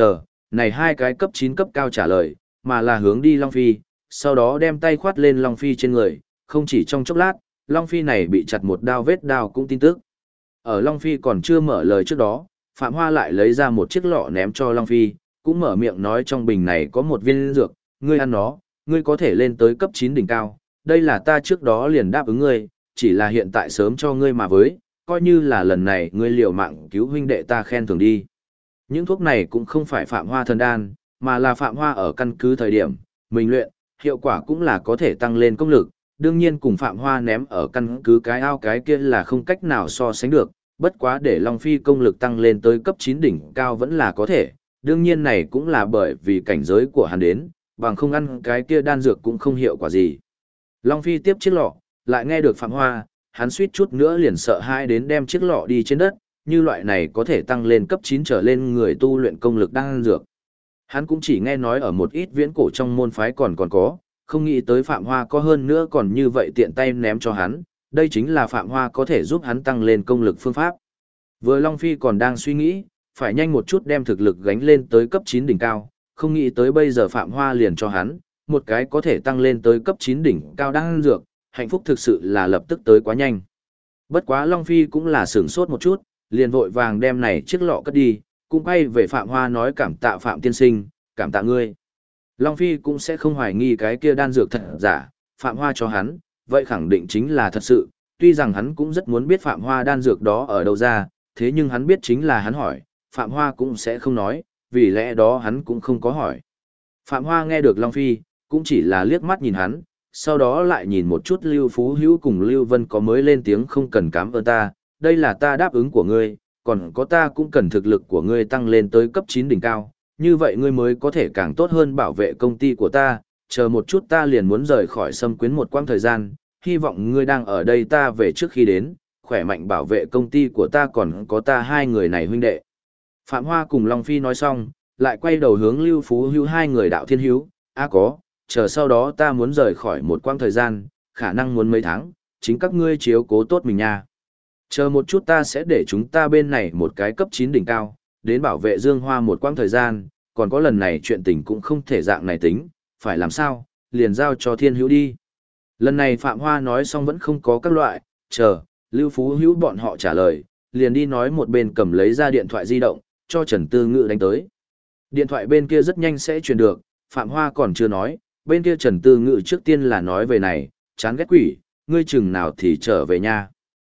này hai cái cấp 9 cấp cao trả lời, mà là hướng đi Long Phi, sau đó đem tay khoát lên Long Phi trên người, không chỉ trong chốc lát, Long Phi này bị chặt một đao vết đao cũng tin tức. Ở Long Phi còn chưa mở lời trước đó, Phạm Hoa lại lấy ra một chiếc lọ ném cho Long Phi, cũng mở miệng nói trong bình này có một viên dược, ngươi ăn nó, ngươi có thể lên tới cấp 9 đỉnh cao, đây là ta trước đó liền đáp ứng ngươi, chỉ là hiện tại sớm cho ngươi mà với, coi như là lần này ngươi liều mạng cứu huynh đệ ta khen thưởng đi. Những thuốc này cũng không phải Phạm Hoa thần đan, mà là Phạm Hoa ở căn cứ thời điểm, mình luyện, hiệu quả cũng là có thể tăng lên công lực, đương nhiên cùng Phạm Hoa ném ở căn cứ cái ao cái kia là không cách nào so sánh được, bất quá để Long Phi công lực tăng lên tới cấp 9 đỉnh cao vẫn là có thể, đương nhiên này cũng là bởi vì cảnh giới của hắn đến, bằng không ăn cái kia đan dược cũng không hiệu quả gì. Long Phi tiếp chiếc lọ, lại nghe được Phạm Hoa, hắn suýt chút nữa liền sợ hãi đến đem chiếc lọ đi trên đất, như loại này có thể tăng lên cấp 9 trở lên người tu luyện công lực đan dược. Hắn cũng chỉ nghe nói ở một ít viễn cổ trong môn phái còn có, không nghĩ tới Phạm Hoa có hơn nữa còn như vậy tiện tay ném cho hắn, đây chính là Phạm Hoa có thể giúp hắn tăng lên công lực phương pháp. Vừa Long Phi còn đang suy nghĩ, phải nhanh một chút đem thực lực gánh lên tới cấp 9 đỉnh cao, không nghĩ tới bây giờ Phạm Hoa liền cho hắn, một cái có thể tăng lên tới cấp 9 đỉnh cao đang dược, hạnh phúc thực sự là lập tức tới quá nhanh. Bất quá Long Phi cũng là sửng sốt một chút, liền vội vàng đem này chiếc lọ cất đi, cũng quay về Phạm Hoa nói cảm tạ Phạm tiên sinh, cảm tạ ngươi. Long Phi cũng sẽ không hoài nghi cái kia đan dược thật giả, Phạm Hoa cho hắn, vậy khẳng định chính là thật sự, tuy rằng hắn cũng rất muốn biết Phạm Hoa đan dược đó ở đâu ra, thế nhưng hắn biết chính là hắn hỏi, Phạm Hoa cũng sẽ không nói, vì lẽ đó hắn cũng không có hỏi. Phạm Hoa nghe được Long Phi, cũng chỉ là liếc mắt nhìn hắn, sau đó lại nhìn một chút Lưu Phú Hữu cùng Lưu Vân có mới lên tiếng không cần cảm ơn ta, đây là ta đáp ứng của ngươi, còn có ta cũng cần thực lực của ngươi tăng lên tới cấp 9 đỉnh cao, như vậy ngươi mới có thể càng tốt hơn bảo vệ công ty của ta, chờ một chút ta liền muốn rời khỏi Sâm Quyến một quãng thời gian, hy vọng ngươi đang ở đây ta về trước khi đến, khỏe mạnh bảo vệ công ty của ta còn có ta hai người này huynh đệ. Phạm Hoa cùng Long Phi nói xong, lại quay đầu hướng Lưu Phú Hữu hai người đạo thiên hữu, có, chờ sau đó ta muốn rời khỏi một quãng thời gian, khả năng muốn mấy tháng, chính các ngươi chiếu cố tốt mình nha. Chờ một chút ta sẽ để chúng ta bên này một cái cấp 9 đỉnh cao, đến bảo vệ Dương Hoa một quãng thời gian, còn có lần này chuyện tình cũng không thể dạng này tính, phải làm sao, liền giao cho thiên hữu đi. Lần này Phạm Hoa nói xong vẫn không có các loại, Lưu Phú Hữu bọn họ trả lời, liền đi nói một bên cầm lấy ra điện thoại di động, cho Trần Tư Ngự đánh tới. Điện thoại bên kia rất nhanh sẽ truyền được, Phạm Hoa còn chưa nói, bên kia Trần Tư Ngự trước tiên là nói về này, chán ghét quỷ, ngươi chừng nào thì trở về nhà.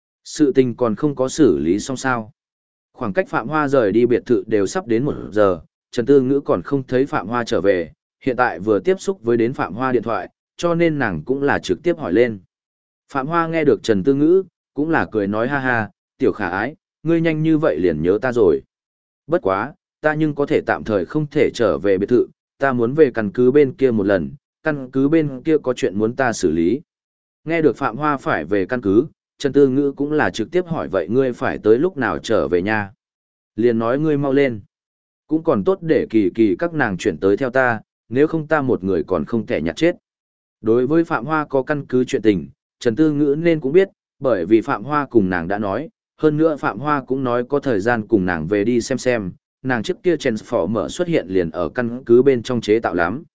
Sự tình còn không có xử lý xong sao. Khoảng cách Phạm Hoa rời đi biệt thự đều sắp đến 1 giờ, Trần Tư Ngữ còn không thấy Phạm Hoa trở về, hiện tại vừa tiếp xúc với đến Phạm Hoa điện thoại, cho nên nàng cũng là trực tiếp hỏi lên. Phạm Hoa nghe được Trần Tư Ngữ, cũng là cười nói ha ha, tiểu khả ái, ngươi nhanh như vậy liền nhớ ta rồi. Bất quá, ta nhưng có thể tạm thời không thể trở về biệt thự, ta muốn về căn cứ bên kia một lần, căn cứ bên kia có chuyện muốn ta xử lý. Nghe được Phạm Hoa phải về căn cứ, Trần Tư Ngữ cũng là trực tiếp hỏi vậy ngươi phải tới lúc nào trở về nhà. Liền nói ngươi mau lên. Cũng còn tốt để kỳ kỳ các nàng chuyển tới theo ta, nếu không ta một người còn không thể nhặt chết. Đối với Phạm Hoa có căn cứ chuyện tình, Trần Tư Ngữ nên cũng biết, bởi vì Phạm Hoa cùng nàng đã nói, Hơn nữa Phạm Hoa cũng nói có thời gian cùng nàng về đi xem, nàng trước kia Transformer xuất hiện liền ở căn cứ bên trong chế tạo lắm.